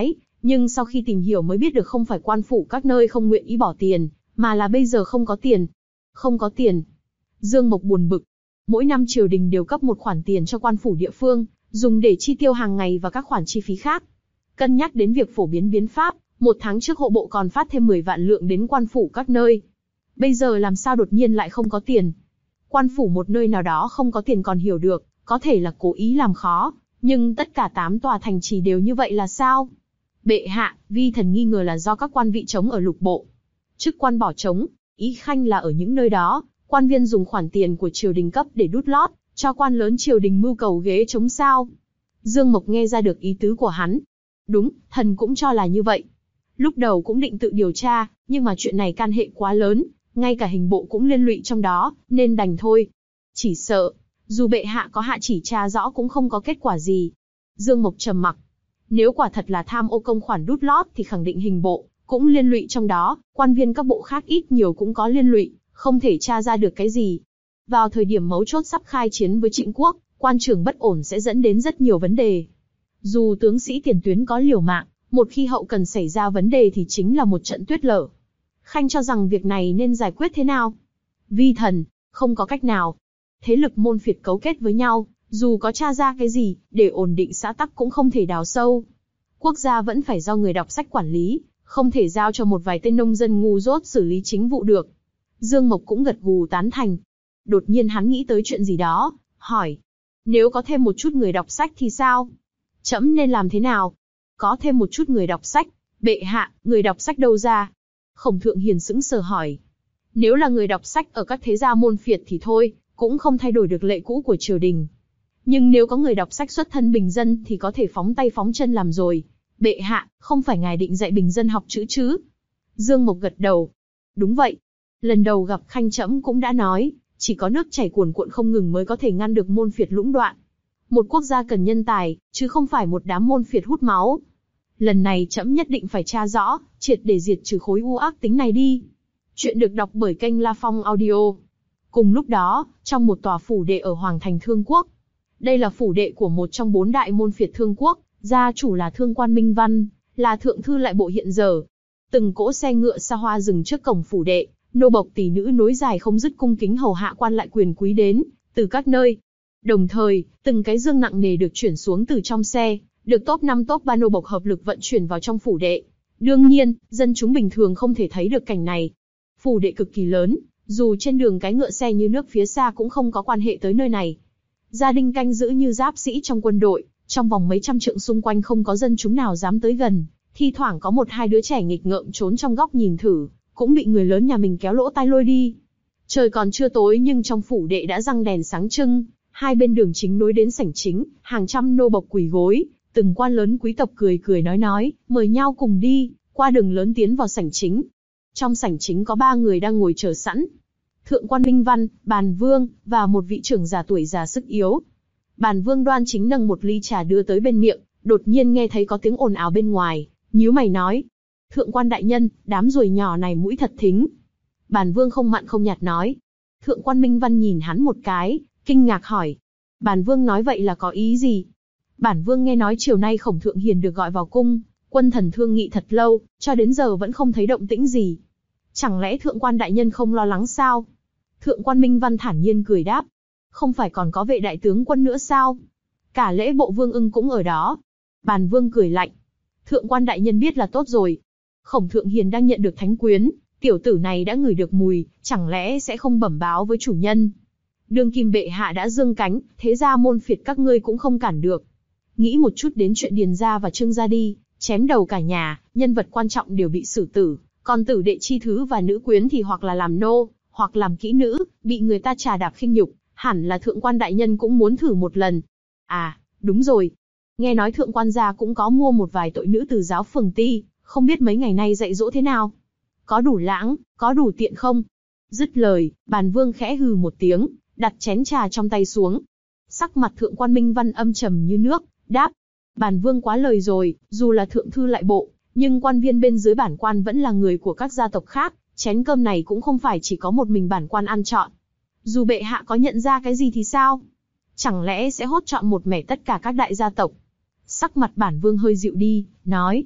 Nhưng sau khi tìm hiểu mới biết được không phải quan phủ các nơi không nguyện ý bỏ tiền, mà là bây giờ không có tiền. Không có tiền. Dương Mộc buồn bực. Mỗi năm triều đình đều cấp một khoản tiền cho quan phủ địa phương, dùng để chi tiêu hàng ngày và các khoản chi phí khác. Cân nhắc đến việc phổ biến biến pháp, một tháng trước hộ bộ còn phát thêm mười vạn lượng đến quan phủ các nơi. Bây giờ làm sao đột nhiên lại không có tiền? Quan phủ một nơi nào đó không có tiền còn hiểu được, có thể là cố ý làm khó, nhưng tất cả tám tòa thành trì đều như vậy là sao? Bệ hạ, vi thần nghi ngờ là do các quan vị trống ở lục bộ. Chức quan bỏ trống, ý khanh là ở những nơi đó, quan viên dùng khoản tiền của triều đình cấp để đút lót, cho quan lớn triều đình mưu cầu ghế trống sao? Dương Mộc nghe ra được ý tứ của hắn. Đúng, thần cũng cho là như vậy. Lúc đầu cũng định tự điều tra, nhưng mà chuyện này can hệ quá lớn, ngay cả hình bộ cũng liên lụy trong đó, nên đành thôi. Chỉ sợ, dù bệ hạ có hạ chỉ tra rõ cũng không có kết quả gì. Dương Mộc trầm mặc. Nếu quả thật là tham ô công khoản đút lót thì khẳng định hình bộ cũng liên lụy trong đó, quan viên các bộ khác ít nhiều cũng có liên lụy, không thể tra ra được cái gì. Vào thời điểm mấu chốt sắp khai chiến với Trịnh quốc, quan trường bất ổn sẽ dẫn đến rất nhiều vấn đề. Dù tướng sĩ tiền tuyến có liều mạng, một khi hậu cần xảy ra vấn đề thì chính là một trận tuyết lở. Khanh cho rằng việc này nên giải quyết thế nào? Vi thần, không có cách nào. Thế lực môn phiệt cấu kết với nhau, dù có tra ra cái gì, để ổn định xã tắc cũng không thể đào sâu. Quốc gia vẫn phải do người đọc sách quản lý, không thể giao cho một vài tên nông dân ngu dốt xử lý chính vụ được. Dương Mộc cũng gật gù tán thành. Đột nhiên hắn nghĩ tới chuyện gì đó, hỏi. Nếu có thêm một chút người đọc sách thì sao? Trẫm nên làm thế nào? Có thêm một chút người đọc sách, bệ hạ, người đọc sách đâu ra? Khổng Thượng Hiền sững sờ hỏi. Nếu là người đọc sách ở các thế gia môn phiệt thì thôi, cũng không thay đổi được lệ cũ của triều đình. Nhưng nếu có người đọc sách xuất thân bình dân thì có thể phóng tay phóng chân làm rồi. Bệ hạ, không phải ngài định dạy bình dân học chữ chứ? Dương Mộc gật đầu. Đúng vậy. Lần đầu gặp Khanh trẫm cũng đã nói, chỉ có nước chảy cuồn cuộn không ngừng mới có thể ngăn được môn phiệt lũng đoạn. Một quốc gia cần nhân tài, chứ không phải một đám môn phiệt hút máu. Lần này trẫm nhất định phải tra rõ, triệt để diệt trừ khối u ác tính này đi. Chuyện được đọc bởi kênh La Phong Audio. Cùng lúc đó, trong một tòa phủ đệ ở Hoàng thành Thương Quốc. Đây là phủ đệ của một trong bốn đại môn phiệt Thương Quốc, gia chủ là Thương quan Minh Văn, là thượng thư lại bộ hiện giờ. Từng cỗ xe ngựa xa hoa dừng trước cổng phủ đệ, nô bộc tỷ nữ nối dài không dứt cung kính hầu hạ quan lại quyền quý đến từ các nơi. Đồng thời, từng cái dương nặng nề được chuyển xuống từ trong xe, được top năm top ba nô bộc hợp lực vận chuyển vào trong phủ đệ. Đương nhiên, dân chúng bình thường không thể thấy được cảnh này. Phủ đệ cực kỳ lớn, dù trên đường cái ngựa xe như nước phía xa cũng không có quan hệ tới nơi này. Gia đình canh giữ như giáp sĩ trong quân đội, trong vòng mấy trăm trượng xung quanh không có dân chúng nào dám tới gần, thi thoảng có một hai đứa trẻ nghịch ngợm trốn trong góc nhìn thử, cũng bị người lớn nhà mình kéo lỗ tai lôi đi. Trời còn chưa tối nhưng trong phủ đệ đã răng đèn sáng trưng, hai bên đường chính nối đến sảnh chính, hàng trăm nô bộc quỳ gối, từng quan lớn quý tộc cười cười nói nói, mời nhau cùng đi, qua đường lớn tiến vào sảnh chính. Trong sảnh chính có ba người đang ngồi chờ sẵn. Thượng quan Minh Văn, Bàn Vương, và một vị trưởng già tuổi già sức yếu. Bàn Vương đoan chính nâng một ly trà đưa tới bên miệng, đột nhiên nghe thấy có tiếng ồn ào bên ngoài, nhíu mày nói. Thượng quan đại nhân, đám ruồi nhỏ này mũi thật thính. Bàn Vương không mặn không nhạt nói. Thượng quan Minh Văn nhìn hắn một cái, kinh ngạc hỏi. Bàn Vương nói vậy là có ý gì? Bản Vương nghe nói chiều nay Khổng Thượng Hiền được gọi vào cung, quân thần thương nghị thật lâu, cho đến giờ vẫn không thấy động tĩnh gì. Chẳng lẽ thượng quan đại nhân không lo lắng sao? Thượng quan Minh Văn thản nhiên cười đáp. Không phải còn có vệ đại tướng quân nữa sao? Cả lễ bộ Vương ưng cũng ở đó. Bàn Vương cười lạnh. Thượng quan đại nhân biết là tốt rồi. Khổng Thượng Hiền đang nhận được thánh quyến, tiểu tử này đã ngửi được mùi, chẳng lẽ sẽ không bẩm báo với chủ nhân? Đương kim bệ hạ đã dương cánh, thế ra môn phiệt các ngươi cũng không cản được. Nghĩ một chút đến chuyện Điền gia và Trương gia đi, chém đầu cả nhà, nhân vật quan trọng đều bị xử tử, còn tử đệ chi thứ và nữ quyến thì hoặc là làm nô, hoặc làm kỹ nữ, bị người ta trà đạp khinh nhục, hẳn là thượng quan đại nhân cũng muốn thử một lần. À, đúng rồi. Nghe nói thượng quan gia cũng có mua một vài tội nữ từ giáo phường ti, không biết mấy ngày nay dạy dỗ thế nào? Có đủ lãng, có đủ tiện không? Dứt lời, Bàn Vương khẽ hừ một tiếng, đặt chén trà trong tay xuống. Sắc mặt thượng quan Minh Văn âm trầm như nước, đáp. Bàn Vương quá lời rồi, dù là thượng thư lại bộ, nhưng quan viên bên dưới bản quan vẫn là người của các gia tộc khác, chén cơm này cũng không phải chỉ có một mình bản quan ăn trọn. Dù bệ hạ có nhận ra cái gì thì sao? Chẳng lẽ sẽ hốt trọn một mẻ tất cả các đại gia tộc? Sắc mặt Bản Vương hơi dịu đi, nói.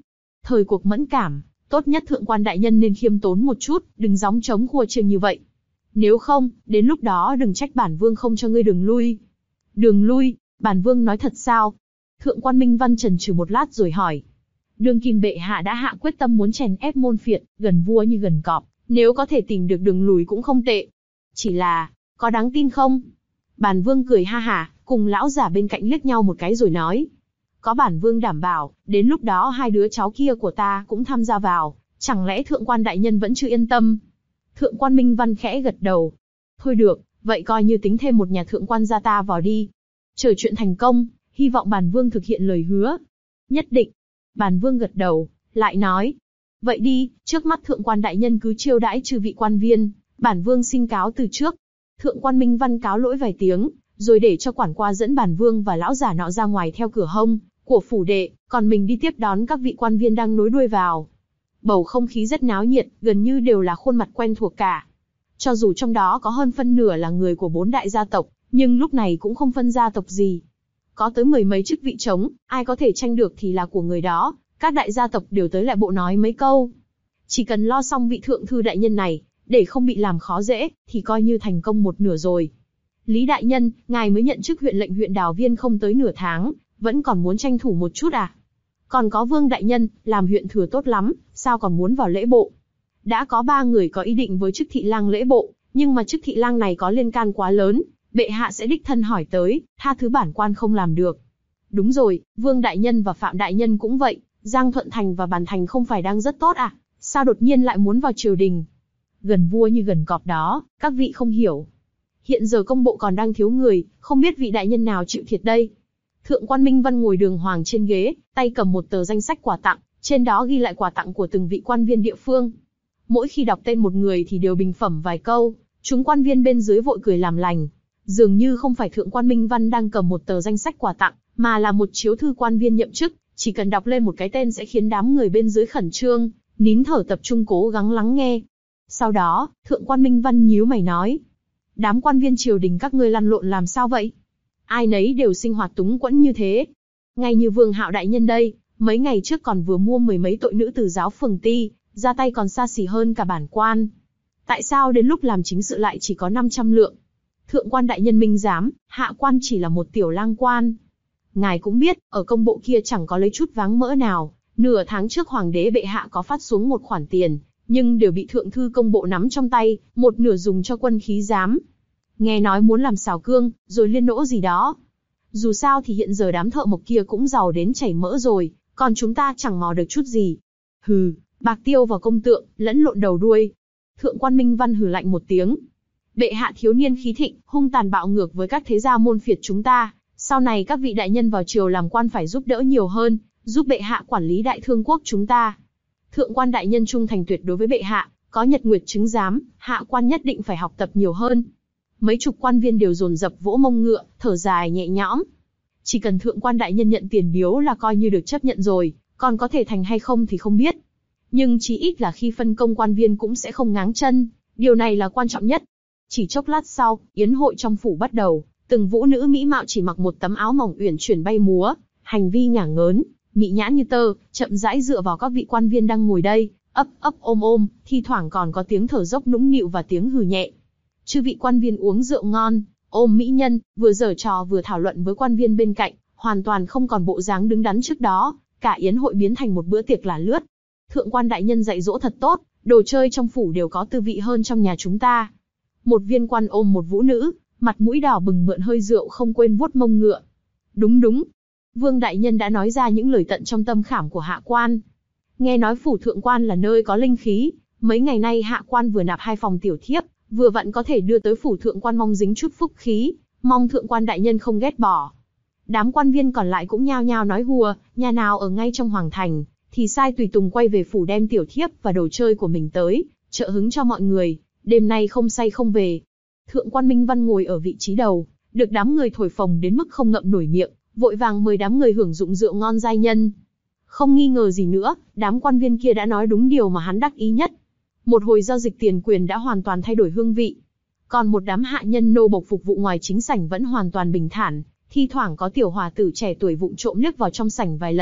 Thời cuộc mẫn cảm, tốt nhất thượng quan đại nhân nên khiêm tốn một chút, đừng gióng trống khua chiêng như vậy. Nếu không, đến lúc đó đừng trách bản vương không cho ngươi đường lui. Đường lui, bản vương nói thật sao? Thượng quan Minh Văn chần chừ một lát rồi hỏi. Đương kim bệ hạ đã hạ quyết tâm muốn chèn ép môn phiệt, gần vua như gần cọp, nếu có thể tìm được đường lùi cũng không tệ. Chỉ là, có đáng tin không? Bản vương cười ha hả, cùng lão giả bên cạnh liếc nhau một cái rồi nói. Có bản vương đảm bảo, đến lúc đó hai đứa cháu kia của ta cũng tham gia vào, chẳng lẽ thượng quan đại nhân vẫn chưa yên tâm? Thượng quan Minh Văn khẽ gật đầu. Thôi được, vậy coi như tính thêm một nhà thượng quan gia ta vào đi. Chờ chuyện thành công, hy vọng bản vương thực hiện lời hứa. Nhất định. Bản vương gật đầu, lại nói. Vậy đi, trước mắt thượng quan đại nhân cứ chiêu đãi chư vị quan viên, bản vương xin cáo từ trước. Thượng quan Minh Văn cáo lỗi vài tiếng, rồi để cho quản qua dẫn bản vương và lão giả nọ ra ngoài theo cửa hông của phủ đệ, còn mình đi tiếp đón các vị quan viên đang nối đuôi vào. Bầu không khí rất náo nhiệt, gần như đều là khuôn mặt quen thuộc cả. Cho dù trong đó có hơn phân nửa là người của bốn đại gia tộc, nhưng lúc này cũng không phân gia tộc gì. Có tới mười mấy chức vị trống, ai có thể tranh được thì là của người đó, các đại gia tộc đều tới lại bộ nói mấy câu. Chỉ cần lo xong vị thượng thư đại nhân này, để không bị làm khó dễ, thì coi như thành công một nửa rồi. Lý đại nhân, ngài mới nhận chức huyện lệnh huyện Đào Viên không tới nửa tháng, vẫn còn muốn tranh thủ một chút à? Còn có Vương đại nhân, làm huyện thừa tốt lắm, sao còn muốn vào lễ bộ? Đã có ba người có ý định với chức thị lang lễ bộ, nhưng mà chức thị lang này có liên can quá lớn, bệ hạ sẽ đích thân hỏi tới, tha thứ bản quan không làm được. Đúng rồi, Vương đại nhân và Phạm đại nhân cũng vậy, Giang Thuận Thành và Bàn Thành không phải đang rất tốt à? Sao đột nhiên lại muốn vào triều đình? Gần vua như gần cọp đó, các vị không hiểu. Hiện giờ công bộ còn đang thiếu người, không biết vị đại nhân nào chịu thiệt đây. Thượng quan Minh Văn ngồi đường hoàng trên ghế, tay cầm một tờ danh sách quà tặng, trên đó ghi lại quà tặng của từng vị quan viên địa phương. Mỗi khi đọc tên một người thì đều bình phẩm vài câu, chúng quan viên bên dưới vội cười làm lành. Dường như không phải thượng quan Minh Văn đang cầm một tờ danh sách quà tặng, mà là một chiếu thư quan viên nhậm chức, chỉ cần đọc lên một cái tên sẽ khiến đám người bên dưới khẩn trương, nín thở tập trung cố gắng lắng nghe. Sau đó, thượng quan Minh Văn nhíu mày nói. Đám quan viên triều đình các ngươi lăn lộn làm sao vậy? Ai nấy đều sinh hoạt túng quẫn như thế. Ngay như Vương Hạo đại nhân đây, mấy ngày trước còn vừa mua mười mấy tội nữ từ giáo phường ti, ra tay còn xa xỉ hơn cả bản quan. Tại sao đến lúc làm chính sự lại chỉ có năm trăm lượng? Thượng quan đại nhân minh giám, hạ quan chỉ là một tiểu lang quan. Ngài cũng biết, ở công bộ kia chẳng có lấy chút váng mỡ nào. Nửa tháng trước hoàng đế bệ hạ có phát xuống một khoản tiền, nhưng đều bị thượng thư công bộ nắm trong tay, một nửa dùng cho quân khí giám. Nghe nói muốn làm xào cương, rồi liên nỗ gì đó. Dù sao thì hiện giờ đám thợ mộc kia cũng giàu đến chảy mỡ rồi, còn chúng ta chẳng mò được chút gì. Hừ, bạc tiêu vào công tượng, lẫn lộn đầu đuôi. Thượng quan Minh Văn hừ lạnh một tiếng. Bệ hạ thiếu niên khí thịnh, hung tàn bạo ngược với các thế gia môn phiệt chúng ta. Sau này các vị đại nhân vào triều làm quan phải giúp đỡ nhiều hơn, giúp bệ hạ quản lý đại thương quốc chúng ta. Thượng quan đại nhân trung thành tuyệt đối với bệ hạ, có nhật nguyệt chứng giám, hạ quan nhất định phải học tập nhiều hơn. Mấy chục quan viên đều dồn dập vỗ mông ngựa, thở dài nhẹ nhõm. Chỉ cần thượng quan đại nhân nhận tiền biếu là coi như được chấp nhận rồi, còn có thể thành hay không thì không biết. Nhưng chí ít là khi phân công quan viên cũng sẽ không ngáng chân, điều này là quan trọng nhất. Chỉ chốc lát sau, yến hội trong phủ bắt đầu, từng vũ nữ mỹ mạo chỉ mặc một tấm áo mỏng uyển chuyển bay múa, hành vi ngả ngớn, mị nhãn như tơ, chậm rãi dựa vào các vị quan viên đang ngồi đây, ấp ấp ôm ôm, thi thoảng còn có tiếng thở dốc nũng nịu và tiếng hừ nhẹ. Chư vị quan viên uống rượu ngon, ôm mỹ nhân, vừa giở trò vừa thảo luận với quan viên bên cạnh, hoàn toàn không còn bộ dáng đứng đắn trước đó, cả yến hội biến thành một bữa tiệc là lướt. Thượng quan đại nhân dạy dỗ thật tốt, đồ chơi trong phủ đều có tư vị hơn trong nhà chúng ta. Một viên quan ôm một vũ nữ, mặt mũi đỏ bừng mượn hơi rượu không quên vuốt mông ngựa. Đúng đúng, Vương đại nhân đã nói ra những lời tận trong tâm khảm của hạ quan. Nghe nói phủ thượng quan là nơi có linh khí, mấy ngày nay hạ quan vừa nạp hai phòng tiểu thiếp, vừa vặn có thể đưa tới phủ thượng quan mong dính chút phúc khí, mong thượng quan đại nhân không ghét bỏ. Đám quan viên còn lại cũng nhao nhao nói hùa, nhà nào ở ngay trong hoàng thành, thì sai tùy tùng quay về phủ đem tiểu thiếp và đồ chơi của mình tới, trợ hứng cho mọi người, đêm nay không say không về. Thượng quan Minh Văn ngồi ở vị trí đầu, được đám người thổi phồng đến mức không ngậm nổi miệng, vội vàng mời đám người hưởng dụng rượu ngon giai nhân. Không nghi ngờ gì nữa, đám quan viên kia đã nói đúng điều mà hắn đắc ý nhất. Một hồi giao dịch tiền quyền đã hoàn toàn thay đổi hương vị. Còn một đám hạ nhân nô bộc phục vụ ngoài chính sảnh vẫn hoàn toàn bình thản, thi thoảng có tiểu hòa tử trẻ tuổi vụng trộm liếc vào trong sảnh vài lần,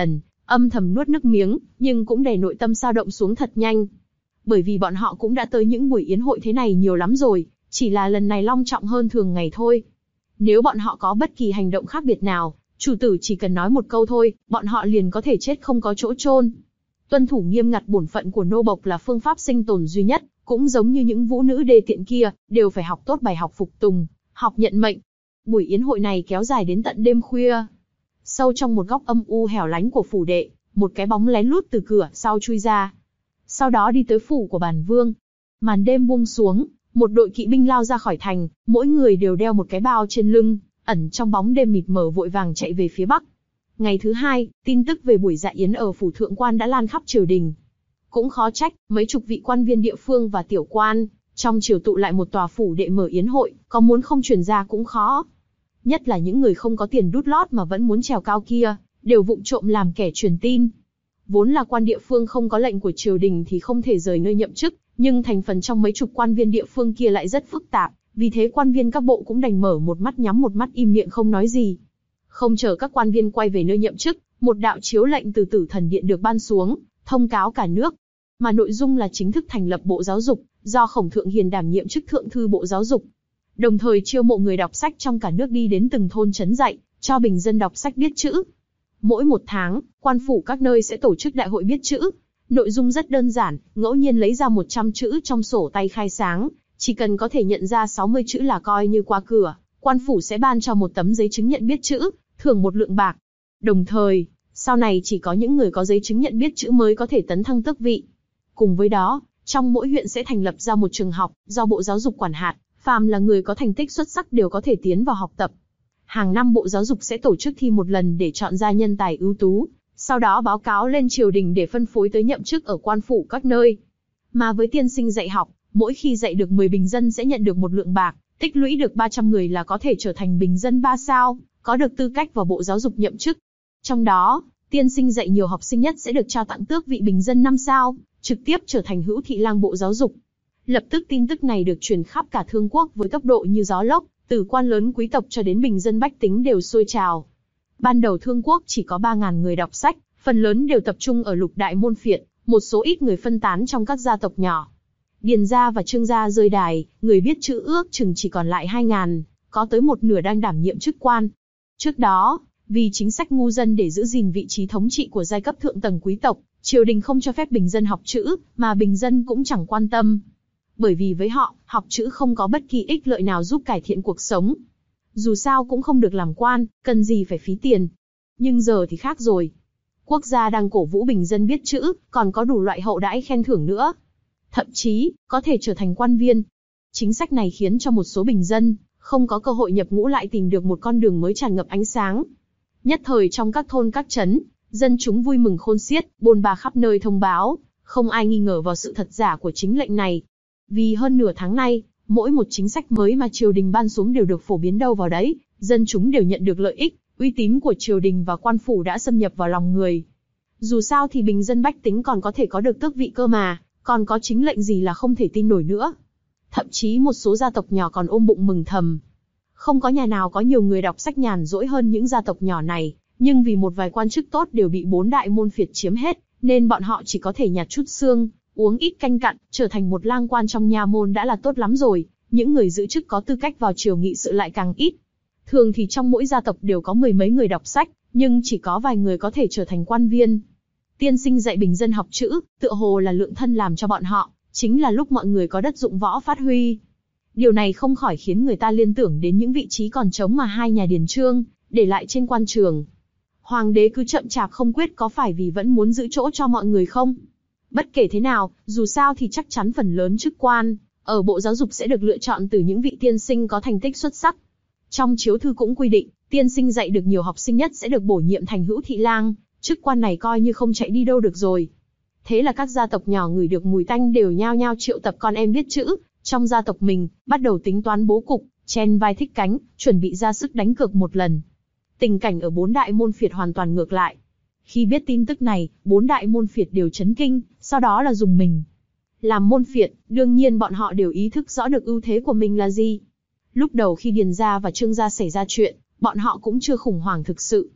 âm thầm nuốt nước miếng, nhưng cũng đè nội tâm dao động xuống thật nhanh. Bởi vì bọn họ cũng đã tới những buổi yến hội thế này nhiều lắm rồi, chỉ là lần này long trọng hơn thường ngày thôi. Nếu bọn họ có bất kỳ hành động khác biệt nào, chủ tử chỉ cần nói một câu thôi, bọn họ liền có thể chết không có chỗ chôn. Tuân thủ nghiêm ngặt bổn phận của nô bộc là phương pháp sinh tồn duy nhất, cũng giống như những vũ nữ đê tiện kia, đều phải học tốt bài học phục tùng, học nhận mệnh. Buổi yến hội này kéo dài đến tận đêm khuya. Sâu trong một góc âm u hẻo lánh của phủ đệ, một cái bóng lén lút từ cửa sau chui ra. Sau đó đi tới phủ của bản vương. Màn đêm buông xuống, một đội kỵ binh lao ra khỏi thành, mỗi người đều đeo một cái bao trên lưng, ẩn trong bóng đêm mịt mờ vội vàng chạy về phía bắc. Ngày thứ hai, tin tức về buổi dạ yến ở phủ thượng quan đã lan khắp triều đình. Cũng khó trách, mấy chục vị quan viên địa phương và tiểu quan, trong triều tụ lại một tòa phủ đệ mở yến hội, có muốn không truyền ra cũng khó. Nhất là những người không có tiền đút lót mà vẫn muốn trèo cao kia, đều vụng trộm làm kẻ truyền tin. Vốn là quan địa phương không có lệnh của triều đình thì không thể rời nơi nhậm chức, nhưng thành phần trong mấy chục quan viên địa phương kia lại rất phức tạp, vì thế quan viên các bộ cũng đành mở một mắt nhắm một mắt im miệng không nói gì. Không chờ các quan viên quay về nơi nhậm chức, một đạo chiếu lệnh từ Tử Thần Điện được ban xuống, thông cáo cả nước. Mà nội dung là chính thức thành lập Bộ Giáo dục, do Khổng Thượng Hiền đảm nhiệm chức Thượng thư Bộ Giáo dục. Đồng thời chiêu mộ người đọc sách trong cả nước đi đến từng thôn trấn dạy, cho bình dân đọc sách biết chữ. Mỗi một tháng, quan phủ các nơi sẽ tổ chức đại hội biết chữ. Nội dung rất đơn giản, ngẫu nhiên lấy ra một trăm chữ trong sổ tay khai sáng, chỉ cần có thể nhận ra sáu mươi chữ là coi như qua cửa, quan phủ sẽ ban cho một tấm giấy chứng nhận biết chữ, thưởng một lượng bạc. Đồng thời, sau này chỉ có những người có giấy chứng nhận biết chữ mới có thể tấn thăng tước vị. Cùng với đó, trong mỗi huyện sẽ thành lập ra một trường học, do Bộ Giáo dục quản hạt, phàm là người có thành tích xuất sắc đều có thể tiến vào học tập. Hàng năm Bộ Giáo dục sẽ tổ chức thi một lần để chọn ra nhân tài ưu tú, sau đó báo cáo lên triều đình để phân phối tới nhậm chức ở quan phủ các nơi. Mà với tiên sinh dạy học, mỗi khi dạy được mười bình dân sẽ nhận được một lượng bạc, tích lũy được ba trăm người là có thể trở thành bình dân ba sao, có được tư cách vào Bộ Giáo dục nhậm chức. Trong đó, tiên sinh dạy nhiều học sinh nhất sẽ được trao tặng tước vị bình dân năm sao, trực tiếp trở thành hữu thị lang Bộ Giáo dục. Lập tức tin tức này được truyền khắp cả Thương quốc với tốc độ như gió lốc, từ quan lớn quý tộc cho đến bình dân bách tính đều sôi trào. Ban đầu Thương quốc chỉ có ba nghìn người đọc sách, phần lớn đều tập trung ở lục đại môn phiệt, một số ít người phân tán trong các gia tộc nhỏ. Điền gia và Trương gia rơi đài, người biết chữ ước chừng chỉ còn lại hai nghìn, có tới một nửa đang đảm nhiệm chức quan. Trước đó, vì chính sách ngu dân để giữ gìn vị trí thống trị của giai cấp thượng tầng quý tộc, triều đình không cho phép bình dân học chữ, mà bình dân cũng chẳng quan tâm. Bởi vì với họ, học chữ không có bất kỳ ích lợi nào giúp cải thiện cuộc sống. Dù sao cũng không được làm quan, cần gì phải phí tiền. Nhưng giờ thì khác rồi. Quốc gia đang cổ vũ bình dân biết chữ, còn có đủ loại hậu đãi khen thưởng nữa. Thậm chí, có thể trở thành quan viên. Chính sách này khiến cho một số bình dân, không có cơ hội nhập ngũ lại tìm được một con đường mới tràn ngập ánh sáng. Nhất thời trong các thôn các trấn, dân chúng vui mừng khôn xiết, bôn ba khắp nơi thông báo, không ai nghi ngờ vào sự thật giả của chính lệnh này. Vì hơn nửa tháng nay, mỗi một chính sách mới mà triều đình ban xuống đều được phổ biến đâu vào đấy, dân chúng đều nhận được lợi ích, uy tín của triều đình và quan phủ đã xâm nhập vào lòng người. Dù sao thì bình dân bách tính còn có thể có được tước vị cơ mà, còn có chính lệnh gì là không thể tin nổi nữa. Thậm chí một số gia tộc nhỏ còn ôm bụng mừng thầm. Không có nhà nào có nhiều người đọc sách nhàn rỗi hơn những gia tộc nhỏ này, nhưng vì một vài quan chức tốt đều bị bốn đại môn phiệt chiếm hết, nên bọn họ chỉ có thể nhặt chút xương, uống ít canh cặn, trở thành một lang quan trong nha môn đã là tốt lắm rồi, những người giữ chức có tư cách vào triều nghị sự lại càng ít. Thường thì trong mỗi gia tộc đều có mười mấy người đọc sách, nhưng chỉ có vài người có thể trở thành quan viên. Tiên sinh dạy bình dân học chữ, tựa hồ là lượng thân làm cho bọn họ, chính là lúc mọi người có đất dụng võ phát huy. Điều này không khỏi khiến người ta liên tưởng đến những vị trí còn trống mà hai nhà Điền Trương để lại trên quan trường. Hoàng đế cứ chậm chạp không quyết có phải vì vẫn muốn giữ chỗ cho mọi người không? Bất kể thế nào, dù sao thì chắc chắn phần lớn chức quan ở Bộ Giáo dục sẽ được lựa chọn từ những vị tiên sinh có thành tích xuất sắc. Trong chiếu thư cũng quy định, tiên sinh dạy được nhiều học sinh nhất sẽ được bổ nhiệm thành hữu thị lang, chức quan này coi như không chạy đi đâu được rồi. Thế là các gia tộc nhỏ ngửi được mùi tanh đều nhao nhao triệu tập con em biết chữ trong gia tộc mình, bắt đầu tính toán bố cục, chen vai thích cánh, chuẩn bị ra sức đánh cược một lần. Tình cảnh ở bốn đại môn phiệt hoàn toàn ngược lại. Khi biết tin tức này, bốn đại môn phiệt đều chấn kinh, sau đó là rùng mình. Làm môn phiệt, đương nhiên bọn họ đều ý thức rõ được ưu thế của mình là gì. Lúc đầu khi Điền gia và Trương gia xảy ra chuyện, bọn họ cũng chưa khủng hoảng thực sự.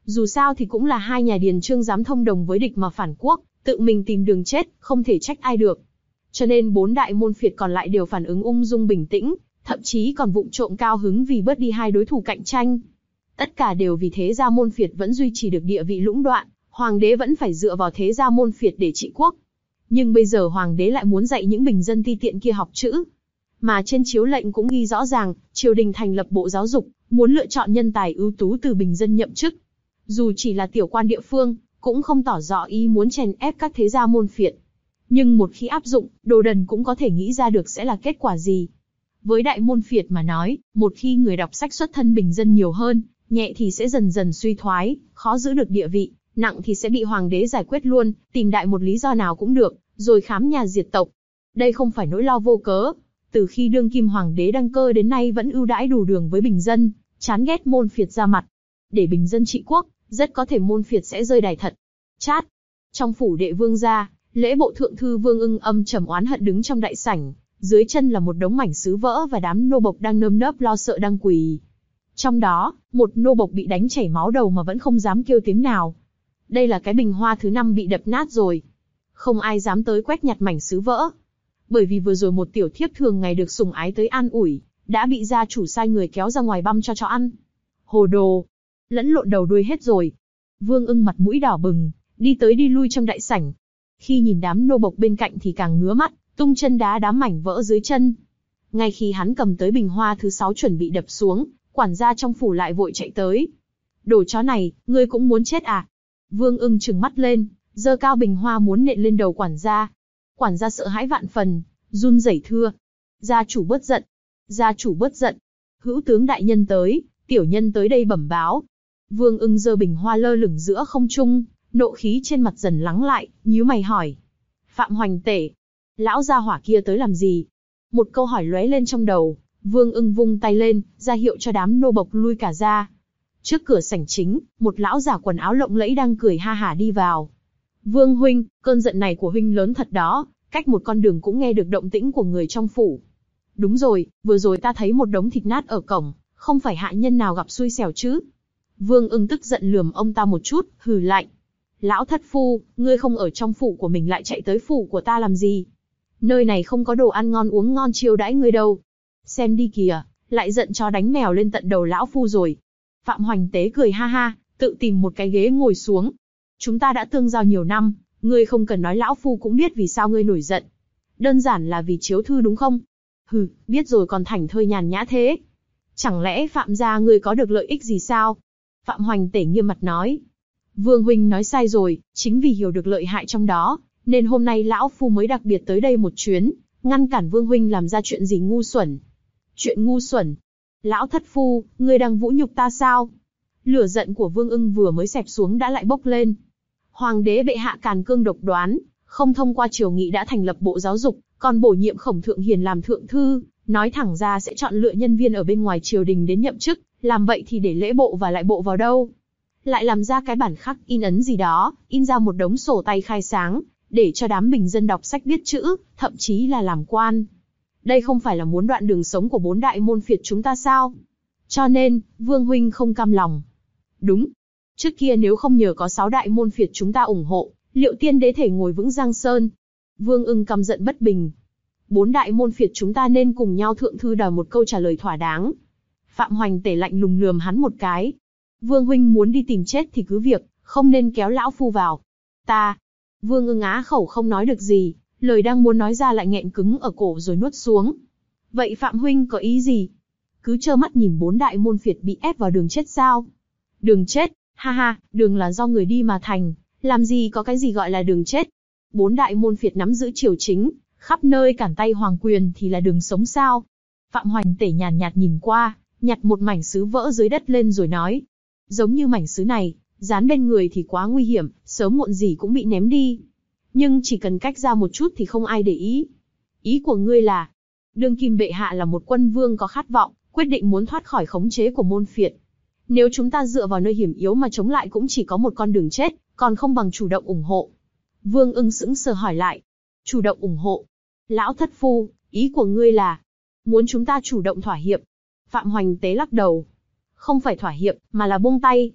Dù sao thì cũng là hai nhà Điền Trương dám thông đồng với địch mà phản quốc, tự mình tìm đường chết, không thể trách ai được. Cho nên bốn đại môn phiệt còn lại đều phản ứng ung dung bình tĩnh, thậm chí còn vụng trộm cao hứng vì bớt đi hai đối thủ cạnh tranh. Tất cả đều vì thế gia môn phiệt vẫn duy trì được địa vị lũng đoạn, hoàng đế vẫn phải dựa vào thế gia môn phiệt để trị quốc. Nhưng bây giờ hoàng đế lại muốn dạy những bình dân ti tiện kia học chữ. Mà trên chiếu lệnh cũng ghi rõ ràng, triều đình thành lập bộ giáo dục, muốn lựa chọn nhân tài ưu tú từ bình dân nhậm chức. Dù chỉ là tiểu quan địa phương, cũng không tỏ rõ ý muốn chèn ép các thế gia môn phiệt. Nhưng một khi áp dụng, Đồ Đần cũng có thể nghĩ ra được sẽ là kết quả gì. Với đại môn phiệt mà nói, một khi người đọc sách xuất thân bình dân nhiều hơn, nhẹ thì sẽ dần dần suy thoái, khó giữ được địa vị, nặng thì sẽ bị hoàng đế giải quyết luôn, tìm đại một lý do nào cũng được, rồi khám nhà diệt tộc. Đây không phải nỗi lo vô cớ. Từ khi đương kim hoàng đế đăng cơ đến nay vẫn ưu đãi đủ đường với bình dân, chán ghét môn phiệt ra mặt. Để bình dân trị quốc, rất có thể môn phiệt sẽ rơi đài thật. Chát. Trong phủ đệ vương gia, lễ bộ thượng thư Vương Ưng âm trầm oán hận đứng trong đại sảnh, dưới chân là một đống mảnh sứ vỡ và đám nô bộc đang nơm nớp lo sợ đang quỳ. Trong đó, một nô bộc bị đánh chảy máu đầu mà vẫn không dám kêu tiếng nào. Đây là cái bình hoa thứ năm bị đập nát rồi. Không ai dám tới quét nhặt mảnh sứ vỡ. Bởi vì vừa rồi một tiểu thiếp thường ngày được sủng ái tới an ủi, đã bị gia chủ sai người kéo ra ngoài băm cho chó ăn. Hồ đồ! Lẫn lộn đầu đuôi hết rồi. Vương Ưng mặt mũi đỏ bừng, đi tới đi lui trong đại sảnh. Khi nhìn đám nô bộc bên cạnh thì càng ngứa mắt, tung chân đá đám mảnh vỡ dưới chân. Ngay khi hắn cầm tới bình hoa thứ sáu chuẩn bị đập xuống, quản gia trong phủ lại vội chạy tới. Đồ chó này, ngươi cũng muốn chết à? Vương Ưng trừng mắt lên, giơ cao bình hoa muốn nện lên đầu quản gia. Quản gia sợ hãi vạn phần, run rẩy thưa: gia chủ bớt giận, gia chủ bớt giận. Hữu tướng đại nhân tới, tiểu nhân tới đây bẩm báo. Vương Ưng giơ bình hoa lơ lửng giữa không trung, nộ khí trên mặt dần lắng lại, nhíu mày hỏi: Phạm Hoành Tể, lão gia hỏa kia tới làm gì? Một câu hỏi lóe lên trong đầu, Vương Ưng vung tay lên, ra hiệu cho đám nô bộc lui cả ra. Trước cửa sảnh chính, một lão giả quần áo lộng lẫy đang cười ha hả đi vào. Vương huynh, cơn giận này của huynh lớn thật đó, cách một con đường cũng nghe được động tĩnh của người trong phủ. Đúng rồi, vừa rồi ta thấy một đống thịt nát ở cổng, không phải hạ nhân nào gặp xui xẻo chứ? Vương Ưng tức giận lườm ông ta một chút, hừ lạnh: Lão thất phu, ngươi không ở trong phủ của mình lại chạy tới phủ của ta làm gì? Nơi này không có đồ ăn ngon uống ngon chiêu đãi ngươi đâu. Xem đi kìa, lại giận chó đánh mèo lên tận đầu lão phu rồi. Phạm Hoành Tế cười ha ha, tự tìm một cái ghế ngồi xuống. Chúng ta đã tương giao nhiều năm, ngươi không cần nói lão phu cũng biết vì sao ngươi nổi giận. Đơn giản là vì chiếu thư đúng không? Hừ, biết rồi còn thảnh thơi nhàn nhã thế. Chẳng lẽ Phạm gia ngươi có được lợi ích gì sao? Phạm Hoành Tể nghiêm mặt nói. Vương huynh nói sai rồi, chính vì hiểu được lợi hại trong đó, nên hôm nay lão phu mới đặc biệt tới đây một chuyến, ngăn cản Vương huynh làm ra chuyện gì ngu xuẩn. Chuyện ngu xuẩn? Lão thất phu, ngươi đang vũ nhục ta sao? Lửa giận của Vương Ưng vừa mới xẹp xuống đã lại bốc lên. Hoàng đế bệ hạ càn cương độc đoán, không thông qua triều nghị đã thành lập bộ giáo dục, còn bổ nhiệm Khổng Thượng Hiền làm thượng thư, nói thẳng ra sẽ chọn lựa nhân viên ở bên ngoài triều đình đến nhậm chức, làm vậy thì để lễ bộ và lại bộ vào đâu? Lại làm ra cái bản khắc in ấn gì đó, in ra một đống sổ tay khai sáng, để cho đám bình dân đọc sách biết chữ, thậm chí là làm quan. Đây không phải là muốn đoạn đường sống của bốn đại môn phiệt chúng ta sao? Cho nên, Vương huynh không cam lòng. Đúng. Trước kia nếu không nhờ có sáu đại môn phiệt chúng ta ủng hộ, liệu tiên đế thể ngồi vững Giang Sơn? Vương Ưng căm giận bất bình. Bốn đại môn phiệt chúng ta nên cùng nhau thượng thư đòi một câu trả lời thỏa đáng. Phạm Hoành Tể lạnh lùng lườm hắn một cái. Vương huynh muốn đi tìm chết thì cứ việc, không nên kéo lão phu vào. Ta. Vương Ưng á khẩu không nói được gì, lời đang muốn nói ra lại nghẹn cứng ở cổ rồi nuốt xuống. Vậy Phạm huynh có ý gì? Cứ trơ mắt nhìn bốn đại môn phiệt bị ép vào đường chết sao? Đường chết? Ha ha, đường là do người đi mà thành, làm gì có cái gì gọi là đường chết? Bốn đại môn phiệt nắm giữ triều chính, khắp nơi cản tay hoàng quyền thì là đường sống sao? Phạm Hoành Tể nhàn nhạt nhìn qua, nhặt một mảnh sứ vỡ dưới đất lên rồi nói. Giống như mảnh sứ này, dán bên người thì quá nguy hiểm, sớm muộn gì cũng bị ném đi. Nhưng chỉ cần cách ra một chút thì không ai để ý. Ý của ngươi là, đương kim bệ hạ là một quân vương có khát vọng, quyết định muốn thoát khỏi khống chế của môn phiệt. Nếu chúng ta dựa vào nơi hiểm yếu mà chống lại cũng chỉ có một con đường chết, còn không bằng chủ động ủng hộ. Vương Ưng sững sờ hỏi lại. Chủ động ủng hộ? Lão thất phu, ý của ngươi là, muốn chúng ta chủ động thỏa hiệp? Phạm Hoành Tế lắc đầu. Không phải thỏa hiệp, mà là buông tay.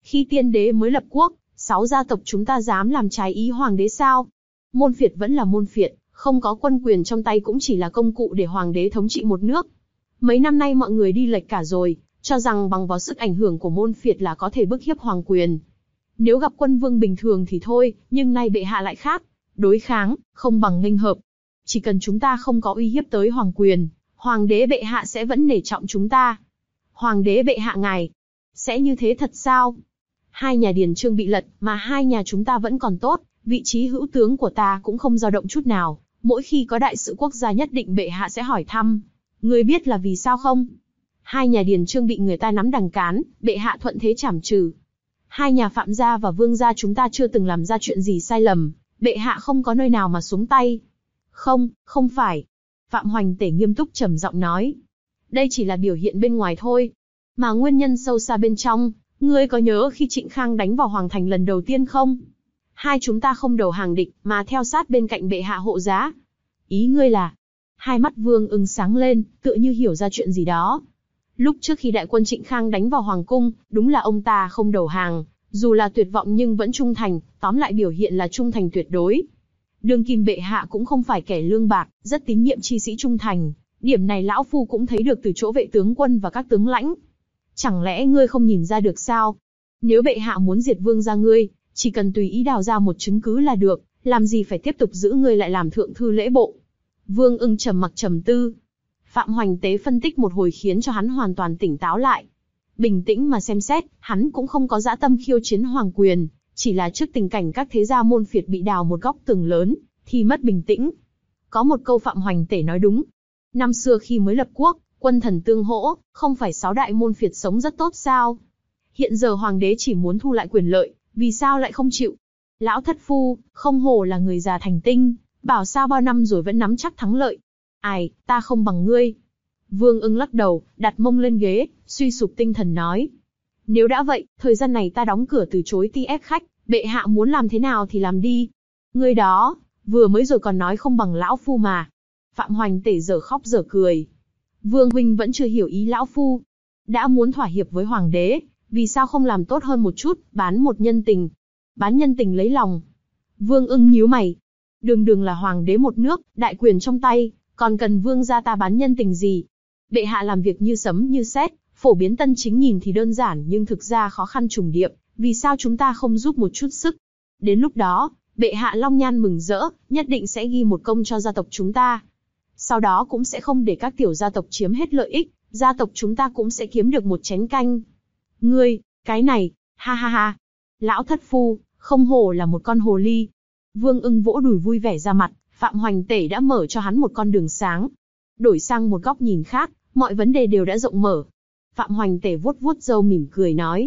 Khi tiên đế mới lập quốc, sáu gia tộc chúng ta dám làm trái ý hoàng đế sao? Môn phiệt vẫn là môn phiệt, không có quân quyền trong tay cũng chỉ là công cụ để hoàng đế thống trị một nước. Mấy năm nay mọi người đi lệch cả rồi, cho rằng bằng vào sức ảnh hưởng của môn phiệt là có thể bức hiếp hoàng quyền. Nếu gặp quân vương bình thường thì thôi, nhưng nay bệ hạ lại khác. Đối kháng, không bằng nghênh hợp. Chỉ cần chúng ta không có uy hiếp tới hoàng quyền, hoàng đế bệ hạ sẽ vẫn nể trọng chúng ta. Hoàng đế bệ hạ ngài, sẽ như thế thật sao? Hai nhà Điền Trương bị lật, mà hai nhà chúng ta vẫn còn tốt, vị trí hữu tướng của ta cũng không dao động chút nào. Mỗi khi có đại sự quốc gia nhất định bệ hạ sẽ hỏi thăm. Ngươi biết là vì sao không? Hai nhà Điền Trương bị người ta nắm đằng cán, bệ hạ thuận thế trảm trừ. Hai nhà Phạm gia và Vương gia chúng ta chưa từng làm ra chuyện gì sai lầm, bệ hạ không có nơi nào mà xuống tay. Không, không phải. Phạm Hoành Tể nghiêm túc trầm giọng nói. Đây chỉ là biểu hiện bên ngoài thôi. Mà nguyên nhân sâu xa bên trong, ngươi có nhớ khi Trịnh Khang đánh vào Hoàng Thành lần đầu tiên không? Hai chúng ta không đầu hàng địch, mà theo sát bên cạnh bệ hạ hộ giá. Ý ngươi là... Hai mắt Vương Ưng sáng lên, tựa như hiểu ra chuyện gì đó. Lúc trước khi đại quân Trịnh Khang đánh vào Hoàng Cung, đúng là ông ta không đầu hàng, dù là tuyệt vọng nhưng vẫn trung thành, tóm lại biểu hiện là trung thành tuyệt đối. Đương kim bệ hạ cũng không phải kẻ lương bạc, rất tín nhiệm chi sĩ trung thành, điểm này lão phu cũng thấy được từ chỗ vệ tướng quân và các tướng lãnh. Chẳng lẽ ngươi không nhìn ra được sao? Nếu bệ hạ muốn diệt Vương gia ngươi, chỉ cần tùy ý đào ra một chứng cứ là được, làm gì phải tiếp tục giữ ngươi lại làm thượng thư lễ bộ. Vương Ưng trầm mặc trầm tư. Phạm Hoành Tế phân tích một hồi khiến cho hắn hoàn toàn tỉnh táo lại. Bình tĩnh mà xem xét, hắn cũng không có dã tâm khiêu chiến hoàng quyền, chỉ là trước tình cảnh các thế gia môn phiệt bị đào một góc tường lớn, thì mất bình tĩnh. Có một câu Phạm Hoành Tể nói đúng. Năm xưa khi mới lập quốc, quân thần tương hỗ, không phải sáu đại môn phiệt sống rất tốt sao? Hiện giờ hoàng đế chỉ muốn thu lại quyền lợi, vì sao lại không chịu? Lão thất phu, không hổ là người già thành tinh, bảo sao bao năm rồi vẫn nắm chắc thắng lợi. Ai, ta không bằng ngươi. Vương Ưng lắc đầu, đặt mông lên ghế, suy sụp tinh thần nói. Nếu đã vậy, thời gian này ta đóng cửa từ chối ti ép khách, bệ hạ muốn làm thế nào thì làm đi. Ngươi đó, vừa mới rồi còn nói không bằng lão phu mà. Phạm Hoành Tể giờ khóc giờ cười. Vương huynh vẫn chưa hiểu ý lão phu. Đã muốn thỏa hiệp với hoàng đế, vì sao không làm tốt hơn một chút, bán một nhân tình. Bán nhân tình lấy lòng. Vương Ưng nhíu mày. Đường đường là hoàng đế một nước, đại quyền trong tay, còn cần vương gia ta bán nhân tình gì? Bệ hạ làm việc như sấm như sét, phổ biến tân chính nhìn thì đơn giản nhưng thực ra khó khăn trùng điệp, vì sao chúng ta không giúp một chút sức? Đến lúc đó, bệ hạ long nhan mừng rỡ, nhất định sẽ ghi một công cho gia tộc chúng ta. Sau đó cũng sẽ không để các tiểu gia tộc chiếm hết lợi ích, gia tộc chúng ta cũng sẽ kiếm được một chén canh. Ngươi, cái này, ha ha ha. Lão thất phu, không hổ là một con hồ ly. Vương Ưng vỗ đùi vui vẻ ra mặt, Phạm Hoành Tể đã mở cho hắn một con đường sáng. Đổi sang một góc nhìn khác, mọi vấn đề đều đã rộng mở. Phạm Hoành Tể vuốt vuốt râu mỉm cười nói.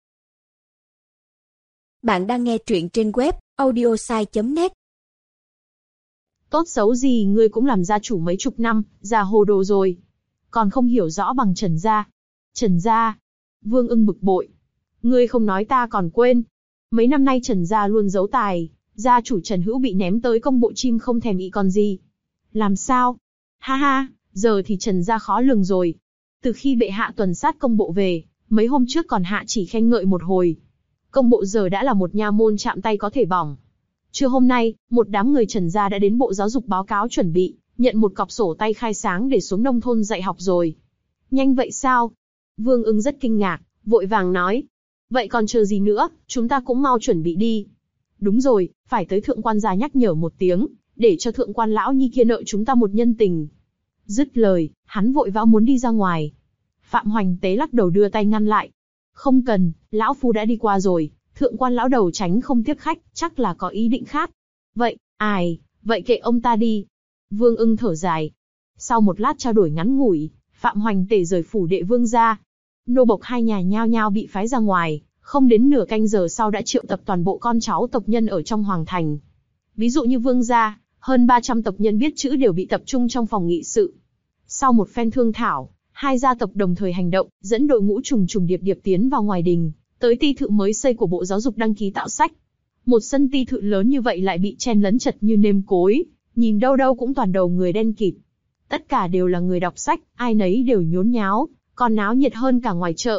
Bạn đang nghe truyện trên web audiosai chấm net. Tốt xấu gì ngươi cũng làm gia chủ mấy chục năm, già hồ đồ rồi. Còn không hiểu rõ bằng Trần gia. Trần gia. Vương Ưng bực bội. Ngươi không nói ta còn quên. Mấy năm nay Trần gia luôn giấu tài. Gia chủ Trần Hữu bị ném tới công bộ chim không thèm nghĩ còn gì. Làm sao? Ha ha, giờ thì Trần gia khó lường rồi. Từ khi bệ hạ tuần sát công bộ về, mấy hôm trước còn hạ chỉ khen ngợi một hồi. Công bộ giờ đã là một nha môn chạm tay có thể bỏng. Trưa hôm nay, một đám người Trần gia đã đến Bộ Giáo dục báo cáo chuẩn bị, nhận một cọc sổ tay khai sáng để xuống nông thôn dạy học rồi. Nhanh vậy sao? Vương Ưng rất kinh ngạc, vội vàng nói. Vậy còn chờ gì nữa, chúng ta cũng mau chuẩn bị đi. Đúng rồi, phải tới thượng quan gia nhắc nhở một tiếng, để cho thượng quan lão nhi kia nợ chúng ta một nhân tình. Dứt lời, hắn vội vã muốn đi ra ngoài. Phạm Hoành Tế lắc đầu đưa tay ngăn lại. Không cần, lão phu đã đi qua rồi, thượng quan lão đầu tránh không tiếp khách, chắc là có ý định khác. Vậy, ai, vậy kệ ông ta đi. Vương Ưng thở dài. Sau một lát trao đổi ngắn ngủi, Phạm Hoành Tể rời phủ đệ vương ra. Nô bộc hai nhà nhao nhao bị phái ra ngoài, không đến nửa canh giờ sau đã triệu tập toàn bộ con cháu tộc nhân ở trong hoàng thành. Ví dụ như vương gia, hơn ba trăm tộc nhân biết chữ đều bị tập trung trong phòng nghị sự. Sau một phen thương thảo, hai gia tộc đồng thời hành động, dẫn đội ngũ trùng trùng điệp điệp tiến vào ngoài đình, tới ti thự mới xây của Bộ Giáo dục đăng ký tạo sách. Một sân ti thự lớn như vậy lại bị chen lấn chật như nêm cối, nhìn đâu đâu cũng toàn đầu người đen kịt. Tất cả đều là người đọc sách, ai nấy đều nhốn nháo, còn náo nhiệt hơn cả ngoài chợ.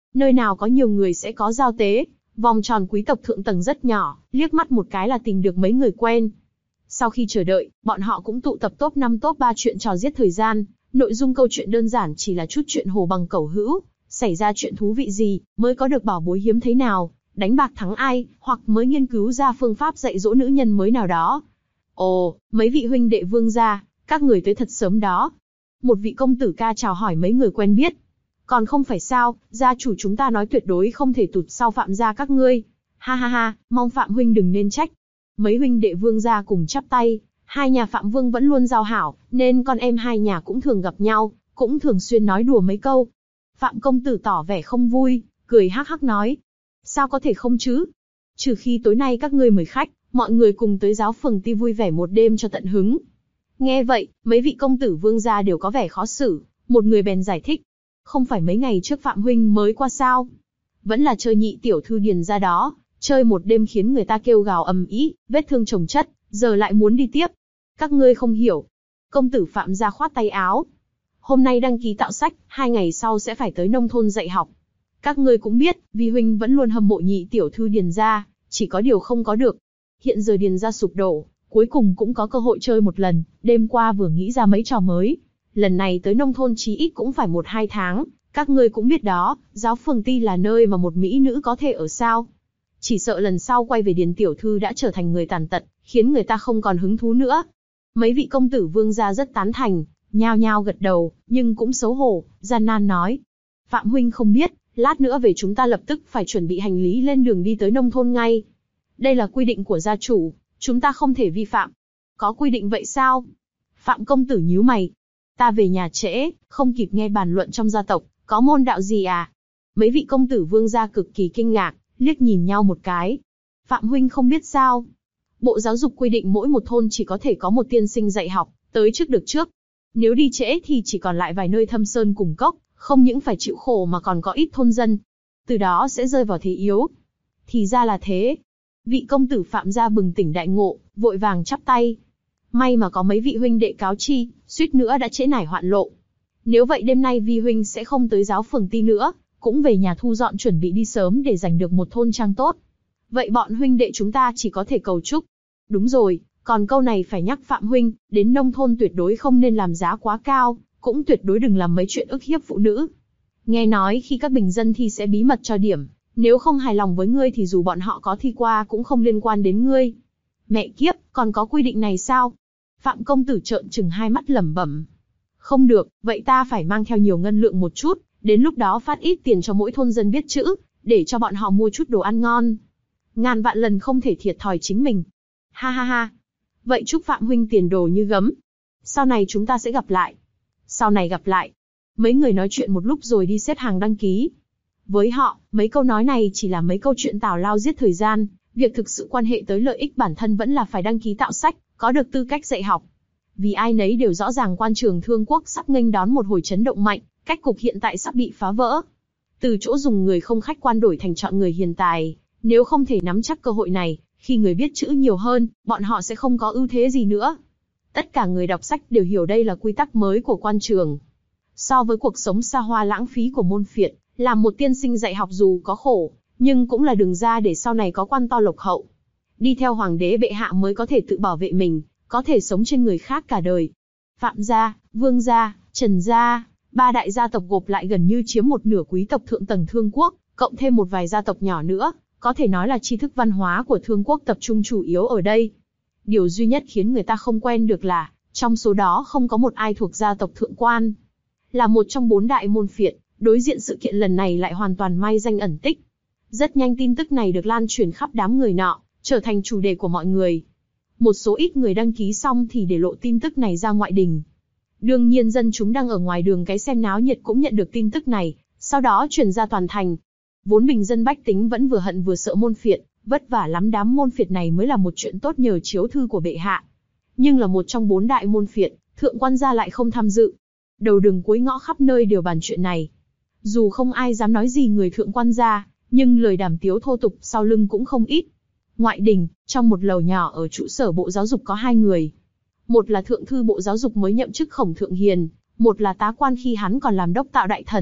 Nơi nào có nhiều người sẽ có giao tế, vòng tròn quý tộc thượng tầng rất nhỏ, liếc mắt một cái là tìm được mấy người quen. Sau khi chờ đợi, bọn họ cũng tụ tập top năm top ba chuyện trò giết thời gian, nội dung câu chuyện đơn giản chỉ là chút chuyện hồ bằng cẩu hữu, xảy ra chuyện thú vị gì, mới có được bảo bối hiếm thấy nào, đánh bạc thắng ai, hoặc mới nghiên cứu ra phương pháp dạy dỗ nữ nhân mới nào đó. Ồ, mấy vị huynh đệ vương gia, các người tới thật sớm đó. Một vị công tử ca chào hỏi mấy người quen biết. Còn không phải sao, gia chủ chúng ta nói tuyệt đối không thể tụt sau Phạm gia các ngươi. Ha ha ha, mong Phạm huynh đừng nên trách. Mấy huynh đệ vương gia cùng chắp tay, hai nhà Phạm Vương vẫn luôn giao hảo, nên con em hai nhà cũng thường gặp nhau, cũng thường xuyên nói đùa mấy câu. Phạm công tử tỏ vẻ không vui, cười hắc hắc nói. Sao có thể không chứ? Trừ khi tối nay các ngươi mời khách, mọi người cùng tới giáo phường ti vui vẻ một đêm cho tận hứng. Nghe vậy, mấy vị công tử vương gia đều có vẻ khó xử, một người bèn giải thích. Không phải mấy ngày trước Phạm huynh mới qua sao? Vẫn là chơi nhị tiểu thư Điền gia đó, chơi một đêm khiến người ta kêu gào ầm ĩ, vết thương chồng chất, giờ lại muốn đi tiếp. Các ngươi không hiểu. Công tử Phạm gia khoát tay áo. Hôm nay đăng ký tạo sách, hai ngày sau sẽ phải tới nông thôn dạy học. Các ngươi cũng biết, vi huynh vẫn luôn hâm mộ nhị tiểu thư Điền gia, chỉ có điều không có được. Hiện giờ Điền gia sụp đổ, cuối cùng cũng có cơ hội chơi một lần, đêm qua vừa nghĩ ra mấy trò mới. Lần này tới nông thôn chí ít cũng phải một hai tháng, các ngươi cũng biết đó, giáo phường ti là nơi mà một mỹ nữ có thể ở sao. Chỉ sợ lần sau quay về Điền tiểu thư đã trở thành người tàn tật, khiến người ta không còn hứng thú nữa. Mấy vị công tử vương gia rất tán thành, nhao nhao gật đầu, nhưng cũng xấu hổ, gian nan nói. Phạm huynh không biết, lát nữa về chúng ta lập tức phải chuẩn bị hành lý lên đường đi tới nông thôn ngay. Đây là quy định của gia chủ, chúng ta không thể vi phạm. Có quy định vậy sao? Phạm công tử nhíu mày. Ta về nhà trễ, không kịp nghe bàn luận trong gia tộc, có môn đạo gì à? Mấy vị công tử vương gia cực kỳ kinh ngạc, liếc nhìn nhau một cái. Phạm huynh không biết sao? Bộ giáo dục quy định mỗi một thôn chỉ có thể có một tiên sinh dạy học, tới trước được trước. Nếu đi trễ thì chỉ còn lại vài nơi thâm sơn cùng cốc, không những phải chịu khổ mà còn có ít thôn dân. Từ đó sẽ rơi vào thế yếu. Thì ra là thế. Vị công tử Phạm gia bừng tỉnh đại ngộ, vội vàng chắp tay. May mà có mấy vị huynh đệ cáo chi, suýt nữa đã trễ nải hoạn lộ. Nếu vậy đêm nay vi huynh sẽ không tới giáo phường ti nữa, cũng về nhà thu dọn chuẩn bị đi sớm để giành được một thôn trang tốt. Vậy bọn huynh đệ chúng ta chỉ có thể cầu chúc. Đúng rồi, còn câu này phải nhắc Phạm huynh, đến nông thôn tuyệt đối không nên làm giá quá cao, cũng tuyệt đối đừng làm mấy chuyện ức hiếp phụ nữ. Nghe nói khi các bình dân thi sẽ bí mật cho điểm, nếu không hài lòng với ngươi thì dù bọn họ có thi qua cũng không liên quan đến ngươi. Mẹ kiếp, còn có quy định này sao? Phạm công tử trợn trừng hai mắt lẩm bẩm. Không được, vậy ta phải mang theo nhiều ngân lượng một chút, đến lúc đó phát ít tiền cho mỗi thôn dân biết chữ, để cho bọn họ mua chút đồ ăn ngon. Ngàn vạn lần không thể thiệt thòi chính mình. Ha ha ha. Vậy chúc Phạm huynh tiền đồ như gấm. Sau này chúng ta sẽ gặp lại. Sau này gặp lại. Mấy người nói chuyện một lúc rồi đi xếp hàng đăng ký. Với họ, mấy câu nói này chỉ là mấy câu chuyện tào lao giết thời gian, việc thực sự quan hệ tới lợi ích bản thân vẫn là phải đăng ký tạo sách, có được tư cách dạy học. Vì ai nấy đều rõ ràng quan trường Thương Quốc sắp nghênh đón một hồi chấn động mạnh, cách cục hiện tại sắp bị phá vỡ. Từ chỗ dùng người không khách quan đổi thành chọn người hiền tài, nếu không thể nắm chắc cơ hội này, khi người biết chữ nhiều hơn, bọn họ sẽ không có ưu thế gì nữa. Tất cả người đọc sách đều hiểu đây là quy tắc mới của quan trường. So với cuộc sống xa hoa lãng phí của môn phiệt, làm một tiên sinh dạy học dù có khổ, nhưng cũng là đường ra để sau này có quan to lộc hậu. Đi theo hoàng đế bệ hạ mới có thể tự bảo vệ mình, có thể sống trên người khác cả đời. Phạm gia, Vương gia, Trần gia, ba đại gia tộc gộp lại gần như chiếm một nửa quý tộc thượng tầng Thương Quốc, cộng thêm một vài gia tộc nhỏ nữa, có thể nói là tri thức văn hóa của Thương Quốc tập trung chủ yếu ở đây. Điều duy nhất khiến người ta không quen được là, trong số đó không có một ai thuộc gia tộc thượng quan. Là một trong bốn đại môn phiệt, đối diện sự kiện lần này lại hoàn toàn mai danh ẩn tích. Rất nhanh tin tức này được lan truyền khắp đám người nọ, trở thành chủ đề của mọi người. Một số ít người đăng ký xong thì để lộ tin tức này ra ngoại đình. Đương nhiên dân chúng đang ở ngoài đường cái xem náo nhiệt cũng nhận được tin tức này, sau đó truyền ra toàn thành. Vốn bình dân bách tính vẫn vừa hận vừa sợ môn phiệt, vất vả lắm đám môn phiệt này mới là một chuyện tốt nhờ chiếu thư của bệ hạ. Nhưng là một trong bốn đại môn phiệt, thượng quan gia lại không tham dự. Đầu đường cuối ngõ khắp nơi đều bàn chuyện này. Dù không ai dám nói gì người thượng quan gia, nhưng lời đàm tiếu thô tục sau lưng cũng không ít. Ngoại đình, trong một lầu nhỏ ở trụ sở Bộ Giáo dục có hai người. Một là thượng thư Bộ Giáo dục mới nhậm chức Khổng Thượng Hiền, một là tá quan khi hắn còn làm đốc tạo đại thần,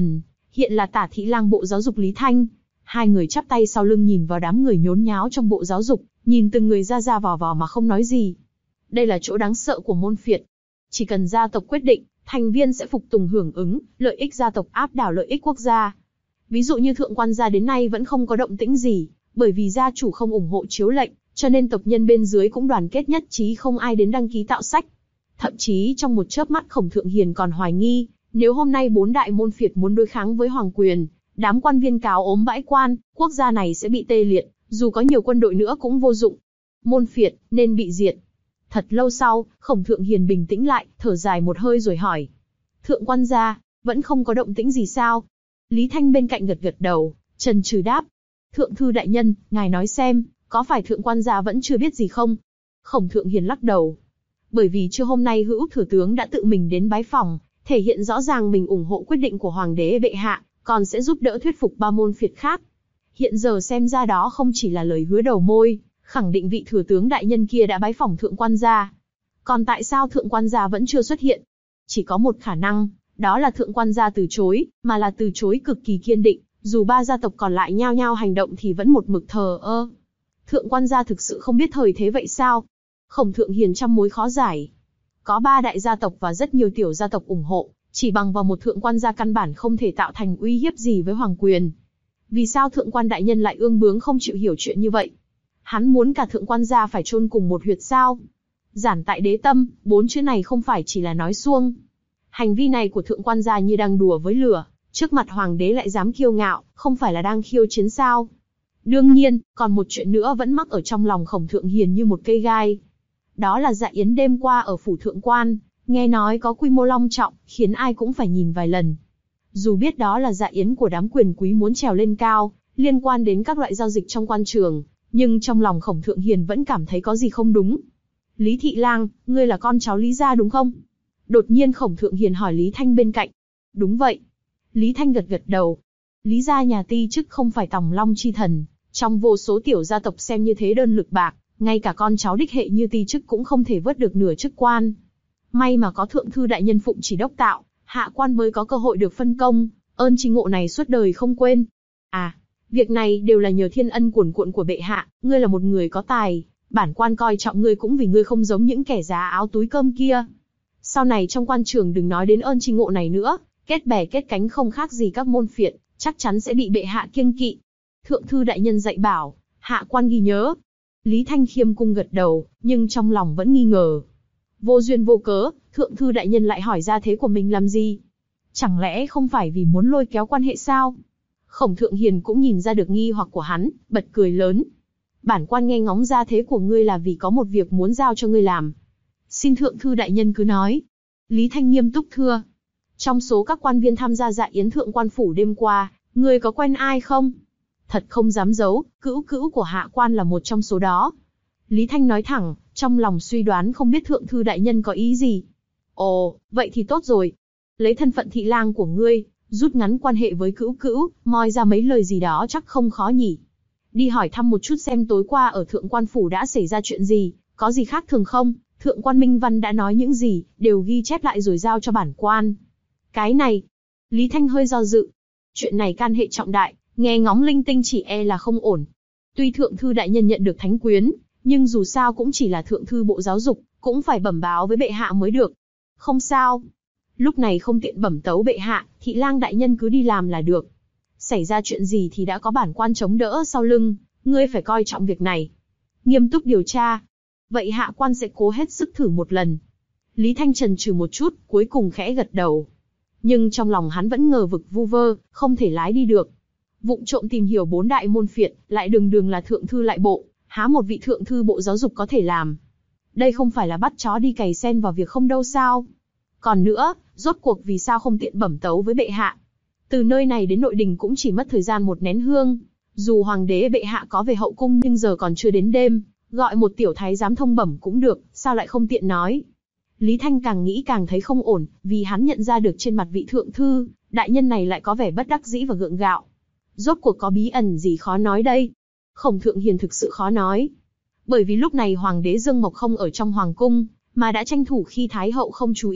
hiện là Tả Thị Lang Bộ Giáo dục Lý Thanh. Hai người chắp tay sau lưng nhìn vào đám người nhốn nháo trong Bộ Giáo dục, nhìn từng người ra ra vào vào mà không nói gì. Đây là chỗ đáng sợ của môn phiệt. Chỉ cần gia tộc quyết định, thành viên sẽ phục tùng hưởng ứng, lợi ích gia tộc áp đảo lợi ích quốc gia. Ví dụ như Thượng Quan gia đến nay vẫn không có động tĩnh gì, bởi vì gia chủ không ủng hộ chiếu lệnh, cho nên tộc nhân bên dưới cũng đoàn kết nhất trí không ai đến đăng ký tạo sách. Thậm chí trong một chớp mắt Khổng Thượng Hiền còn hoài nghi, nếu hôm nay bốn đại môn phiệt muốn đối kháng với hoàng quyền, đám quan viên cáo ốm bãi quan, quốc gia này sẽ bị tê liệt, dù có nhiều quân đội nữa cũng vô dụng. Môn phiệt nên bị diệt. Thật lâu sau, Khổng Thượng Hiền bình tĩnh lại, thở dài một hơi rồi hỏi: Thượng Quan gia, vẫn không có động tĩnh gì sao? Lý Thanh bên cạnh gật gật đầu, chần chừ đáp: Thượng thư đại nhân, ngài nói xem, có phải Thượng Quan gia vẫn chưa biết gì không? Khổng Thượng Hiền lắc đầu. Bởi vì trưa hôm nay Hữu thừa tướng đã tự mình đến bái phòng, thể hiện rõ ràng mình ủng hộ quyết định của hoàng đế bệ hạ, còn sẽ giúp đỡ thuyết phục ba môn phiệt khác. Hiện giờ xem ra đó không chỉ là lời hứa đầu môi, khẳng định vị thừa tướng đại nhân kia đã bái phỏng Thượng Quan gia. Còn tại sao Thượng Quan gia vẫn chưa xuất hiện? Chỉ có một khả năng, đó là Thượng Quan gia từ chối, mà là từ chối cực kỳ kiên định, dù ba gia tộc còn lại nhao nhao hành động thì vẫn một mực thờ ơ. Thượng Quan gia thực sự không biết thời thế vậy sao? Khổng Thượng Hiền trăm mối khó giải. Có ba đại gia tộc và rất nhiều tiểu gia tộc ủng hộ, chỉ bằng vào một Thượng Quan gia căn bản không thể tạo thành uy hiếp gì với hoàng quyền. Vì sao Thượng Quan đại nhân lại ương bướng không chịu hiểu chuyện như vậy? Hắn muốn cả Thượng Quan gia phải chôn cùng một huyệt sao? Giản tại đế tâm, bốn chữ này không phải chỉ là nói suông. Hành vi này của Thượng Quan gia như đang đùa với lửa, trước mặt hoàng đế lại dám kiêu ngạo, không phải là đang khiêu chiến sao? Đương nhiên, còn một chuyện nữa vẫn mắc ở trong lòng Khổng Thượng Hiền như một cây gai. Đó là dạ yến đêm qua ở phủ Thượng Quan, nghe nói có quy mô long trọng, khiến ai cũng phải nhìn vài lần. Dù biết đó là dạ yến của đám quyền quý muốn trèo lên cao, liên quan đến các loại giao dịch trong quan trường, nhưng trong lòng Khổng Thượng Hiền vẫn cảm thấy có gì không đúng. Lý Thị Lang, ngươi là con cháu Lý gia đúng không? Đột nhiên Khổng Thượng Hiền hỏi Lý Thanh bên cạnh. Đúng vậy. Lý Thanh gật gật đầu. Lý gia nhà ti chức không phải tòng long chi thần, trong vô số tiểu gia tộc xem như thế đơn lực bạc, ngay cả con cháu đích hệ như ti chức cũng không thể vớt được nửa chức quan. May mà có Thượng thư đại nhân phụng chỉ đốc tạo, hạ quan mới có cơ hội được phân công, ơn tri ngộ này suốt đời không quên. À, việc này đều là nhờ thiên ân cuồn cuộn của bệ hạ, ngươi là một người có tài, bản quan coi trọng ngươi cũng vì ngươi không giống những kẻ giá áo túi cơm kia. Sau này trong quan trường đừng nói đến ơn tri ngộ này nữa, kết bè kết cánh không khác gì các môn phiệt, chắc chắn sẽ bị bệ hạ kiêng kỵ. Thượng thư đại nhân dạy bảo, hạ quan ghi nhớ. Lý Thanh khiêm cung gật đầu, nhưng trong lòng vẫn nghi ngờ. Vô duyên vô cớ, Thượng thư đại nhân lại hỏi ra thế của mình làm gì? Chẳng lẽ không phải vì muốn lôi kéo quan hệ sao? Khổng Thượng Hiền cũng nhìn ra được nghi hoặc của hắn, bật cười lớn. Bản quan nghe ngóng ra thế của ngươi là vì có một việc muốn giao cho ngươi làm. Xin Thượng thư đại nhân cứ nói. Lý Thanh nghiêm túc thưa. Trong số các quan viên tham gia dạ yến Thượng Quan phủ đêm qua, ngươi có quen ai không? Thật không dám giấu, cữu cữu của hạ quan là một trong số đó. Lý Thanh nói thẳng, trong lòng suy đoán không biết Thượng thư đại nhân có ý gì. Ồ, vậy thì tốt rồi. Lấy thân phận thị lang của ngươi, rút ngắn quan hệ với cữu cữu, moi ra mấy lời gì đó chắc không khó nhỉ. Đi hỏi thăm một chút xem tối qua ở Thượng Quan phủ đã xảy ra chuyện gì, có gì khác thường không, Thượng Quan Minh Văn đã nói những gì, đều ghi chép lại rồi giao cho bản quan. Cái này, Lý Thanh hơi do dự. Chuyện này can hệ trọng đại, nghe ngóng linh tinh chỉ e là không ổn. Tuy Thượng thư đại nhân nhận được thánh quyến, nhưng dù sao cũng chỉ là Thượng thư Bộ Giáo dục, cũng phải bẩm báo với bệ hạ mới được. Không sao. Lúc này không tiện bẩm tấu bệ hạ, thị lang đại nhân cứ đi làm là được. Xảy ra chuyện gì thì đã có bản quan chống đỡ sau lưng, ngươi phải coi trọng việc này. Nghiêm túc điều tra. Vậy hạ quan sẽ cố hết sức thử một lần. Lý Thanh chần chừ một chút, cuối cùng khẽ gật đầu. Nhưng trong lòng hắn vẫn ngờ vực vu vơ, không thể lái đi được. Vụng trộm tìm hiểu bốn đại môn phiệt, lại đường đường là Thượng thư lại bộ, há một vị Thượng thư Bộ Giáo dục có thể làm. Đây không phải là bắt chó đi cày sen vào việc không đâu sao. Còn nữa, rốt cuộc vì sao không tiện bẩm tấu với bệ hạ? Từ nơi này đến nội đình cũng chỉ mất thời gian một nén hương. Dù hoàng đế bệ hạ có về hậu cung nhưng giờ còn chưa đến đêm, gọi một tiểu thái giám thông bẩm cũng được, sao lại không tiện nói? Lý Thanh càng nghĩ càng thấy không ổn, vì hắn nhận ra được trên mặt vị Thượng thư đại nhân này lại có vẻ bất đắc dĩ và gượng gạo. Rốt cuộc có bí ẩn gì khó nói đây? Khổng Thượng Hiền thực sự khó nói. Bởi vì lúc này hoàng đế Dương Mộc không ở trong hoàng cung, mà đã tranh thủ khi thái hậu không chú ý,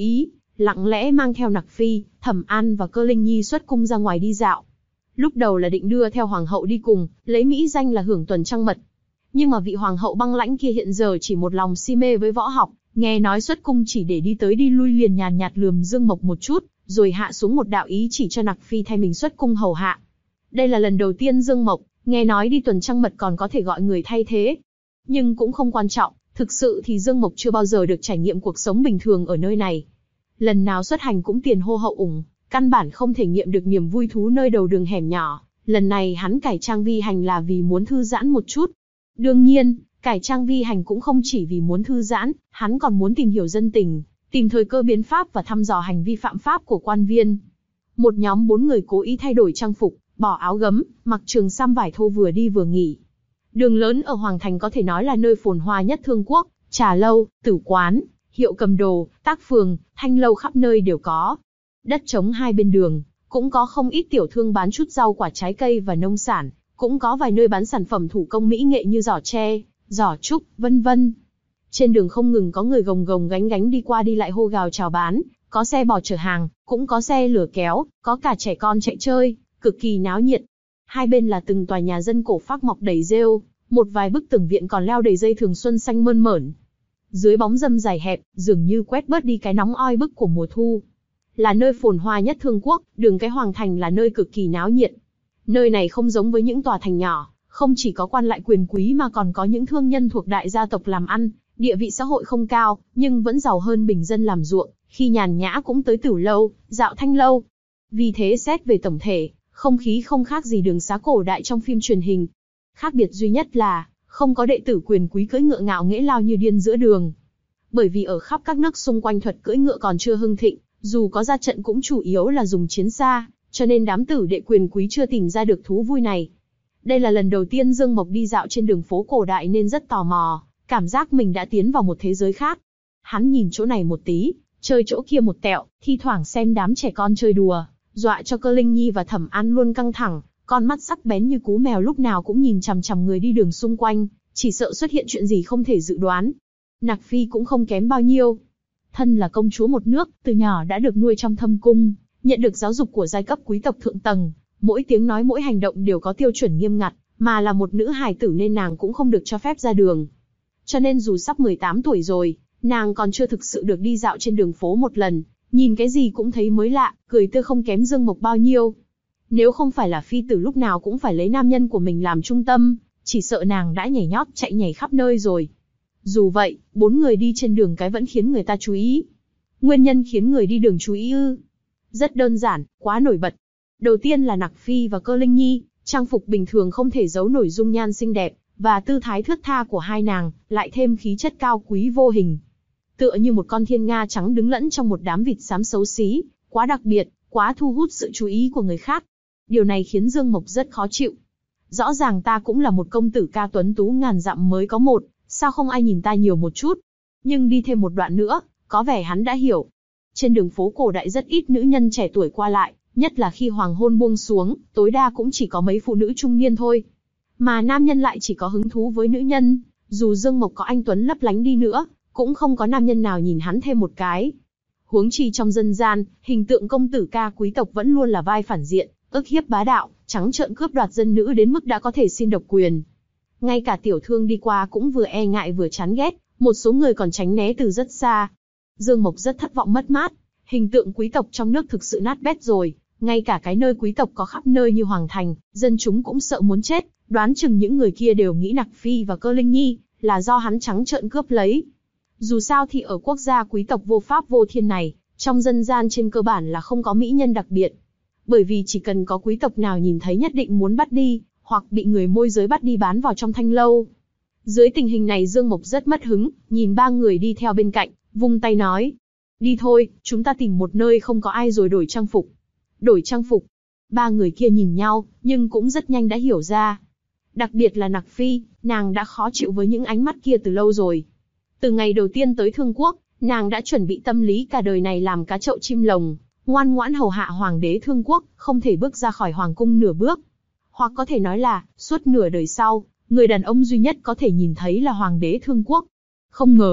lặng lẽ mang theo Nặc Phi, Thẩm An và Cơ Linh Nhi xuất cung ra ngoài đi dạo. Lúc đầu là định đưa theo hoàng hậu đi cùng, lấy mỹ danh là hưởng tuần trăng mật. Nhưng mà vị hoàng hậu băng lãnh kia hiện giờ chỉ một lòng si mê với võ học, nghe nói xuất cung chỉ để đi tới đi lui liền nhàn nhạt lườm Dương Mộc một chút, rồi hạ xuống một đạo ý chỉ cho Nặc Phi thay mình xuất cung hầu hạ. Đây là lần đầu tiên Dương Mộc nghe nói đi tuần trăng mật còn có thể gọi người thay thế. Nhưng cũng không quan trọng, thực sự thì Dương Mộc chưa bao giờ được trải nghiệm cuộc sống bình thường ở nơi này. Lần nào xuất hành cũng tiền hô hậu ủng, căn bản không thể nghiệm được niềm vui thú nơi đầu đường hẻm nhỏ. Lần này hắn cải trang vi hành là vì muốn thư giãn một chút. Đương nhiên, cải trang vi hành cũng không chỉ vì muốn thư giãn, hắn còn muốn tìm hiểu dân tình, tìm thời cơ biến pháp và thăm dò hành vi phạm pháp của quan viên. Một nhóm bốn người cố ý thay đổi trang phục, bỏ áo gấm, mặc trường sam vải thô vừa đi vừa nghỉ. Đường lớn ở Hoàng Thành có thể nói là nơi phồn hoa nhất Thương Quốc, trà lâu, tử quán, hiệu cầm đồ, tác phường, thanh lâu khắp nơi đều có. Đất trống hai bên đường, cũng có không ít tiểu thương bán chút rau quả trái cây và nông sản, cũng có vài nơi bán sản phẩm thủ công mỹ nghệ như giỏ tre, giỏ trúc, vân vân. Trên đường không ngừng có người gồng gồng gánh gánh đi qua đi lại hô gào chào bán, có xe bò chở hàng, cũng có xe lửa kéo, có cả trẻ con chạy chơi, cực kỳ náo nhiệt. Hai bên là từng tòa nhà dân cổ phác mọc đầy rêu, một vài bức tường viện còn leo đầy dây thường xuân xanh mơn mởn. Dưới bóng râm dài hẹp, dường như quét bớt đi cái nóng oi bức của mùa thu. Là nơi phồn hoa nhất Thương Quốc, đường cái Hoàng Thành là nơi cực kỳ náo nhiệt. Nơi này không giống với những tòa thành nhỏ, không chỉ có quan lại quyền quý mà còn có những thương nhân thuộc đại gia tộc làm ăn, địa vị xã hội không cao, nhưng vẫn giàu hơn bình dân làm ruộng, khi nhàn nhã cũng tới Tử lâu, dạo Thanh lâu. Vì thế xét về tổng thể, không khí không khác gì đường xá cổ đại trong phim truyền hình. Khác biệt duy nhất là, không có đệ tử quyền quý cưỡi ngựa ngạo nghễ lao như điên giữa đường. Bởi vì ở khắp các nước xung quanh thuật cưỡi ngựa còn chưa hưng thịnh, dù có ra trận cũng chủ yếu là dùng chiến xa, cho nên đám tử đệ quyền quý chưa tìm ra được thú vui này. Đây là lần đầu tiên Dương Mộc đi dạo trên đường phố cổ đại nên rất tò mò, cảm giác mình đã tiến vào một thế giới khác. Hắn nhìn chỗ này một tí, chơi chỗ kia một tẹo, thi thoảng xem đám trẻ con chơi đùa, dọa cho Cơ Linh Nhi và Thẩm An luôn căng thẳng, con mắt sắc bén như cú mèo lúc nào cũng nhìn chằm chằm người đi đường xung quanh, chỉ sợ xuất hiện chuyện gì không thể dự đoán. Nặc Phi cũng không kém bao nhiêu. Thân là công chúa một nước, từ nhỏ đã được nuôi trong thâm cung, nhận được giáo dục của giai cấp quý tộc thượng tầng, mỗi tiếng nói mỗi hành động đều có tiêu chuẩn nghiêm ngặt, mà là một nữ hài tử nên nàng cũng không được cho phép ra đường. Cho nên dù sắp mười tám tuổi rồi, nàng còn chưa thực sự được đi dạo trên đường phố một lần, nhìn cái gì cũng thấy mới lạ, cười tươi không kém Dương Mộc bao nhiêu. Nếu không phải là phi tử lúc nào cũng phải lấy nam nhân của mình làm trung tâm, chỉ sợ nàng đã nhảy nhót chạy nhảy khắp nơi rồi. Dù vậy, bốn người đi trên đường cái vẫn khiến người ta chú ý. Nguyên nhân khiến người đi đường chú ý ư? Rất đơn giản, quá nổi bật. Đầu tiên là Nặc Phi và Cơ Linh Nhi, trang phục bình thường không thể giấu nổi dung nhan xinh đẹp, và tư thái thướt tha của hai nàng, lại thêm khí chất cao quý vô hình. Tựa như một con thiên nga trắng đứng lẫn trong một đám vịt xám xấu xí, quá đặc biệt, quá thu hút sự chú ý của người khác. Điều này khiến Dương Mộc rất khó chịu. Rõ ràng ta cũng là một công tử ca tuấn tú ngàn dặm mới có một, sao không ai nhìn ta nhiều một chút? Nhưng đi thêm một đoạn nữa, có vẻ hắn đã hiểu. Trên đường phố cổ đại rất ít nữ nhân trẻ tuổi qua lại, nhất là khi hoàng hôn buông xuống, tối đa cũng chỉ có mấy phụ nữ trung niên thôi. Mà nam nhân lại chỉ có hứng thú với nữ nhân, dù Dương Mộc có anh tuấn lấp lánh đi nữa, cũng không có nam nhân nào nhìn hắn thêm một cái. Huống chi trong dân gian, hình tượng công tử ca quý tộc vẫn luôn là vai phản diện, ức hiếp bá đạo, trắng trợn cướp đoạt dân nữ đến mức đã có thể xin độc quyền. Ngay cả tiểu thương đi qua cũng vừa e ngại vừa chán ghét, một số người còn tránh né từ rất xa. Dương Mộc rất thất vọng mất mát, hình tượng quý tộc trong nước thực sự nát bét rồi, ngay cả cái nơi quý tộc có khắp nơi như Hoàng Thành, dân chúng cũng sợ muốn chết, đoán chừng những người kia đều nghĩ Nặc Phi và Cơ Linh Nhi là do hắn trắng trợn cướp lấy. Dù sao thì ở quốc gia quý tộc vô pháp vô thiên này, trong dân gian trên cơ bản là không có mỹ nhân đặc biệt. Bởi vì chỉ cần có quý tộc nào nhìn thấy nhất định muốn bắt đi, hoặc bị người môi giới bắt đi bán vào trong thanh lâu. Dưới tình hình này Dương Mộc rất mất hứng, nhìn ba người đi theo bên cạnh, vung tay nói. Đi thôi, chúng ta tìm một nơi không có ai rồi đổi trang phục. Đổi trang phục. Ba người kia nhìn nhau, nhưng cũng rất nhanh đã hiểu ra. Đặc biệt là Nặc Phi, nàng đã khó chịu với những ánh mắt kia từ lâu rồi. Từ ngày đầu tiên tới Thương Quốc, nàng đã chuẩn bị tâm lý cả đời này làm cá chậu chim lồng, ngoan ngoãn hầu hạ hoàng đế Thương Quốc, không thể bước ra khỏi hoàng cung nửa bước. Hoặc có thể nói là, suốt nửa đời sau, người đàn ông duy nhất có thể nhìn thấy là hoàng đế Thương Quốc. Không ngờ,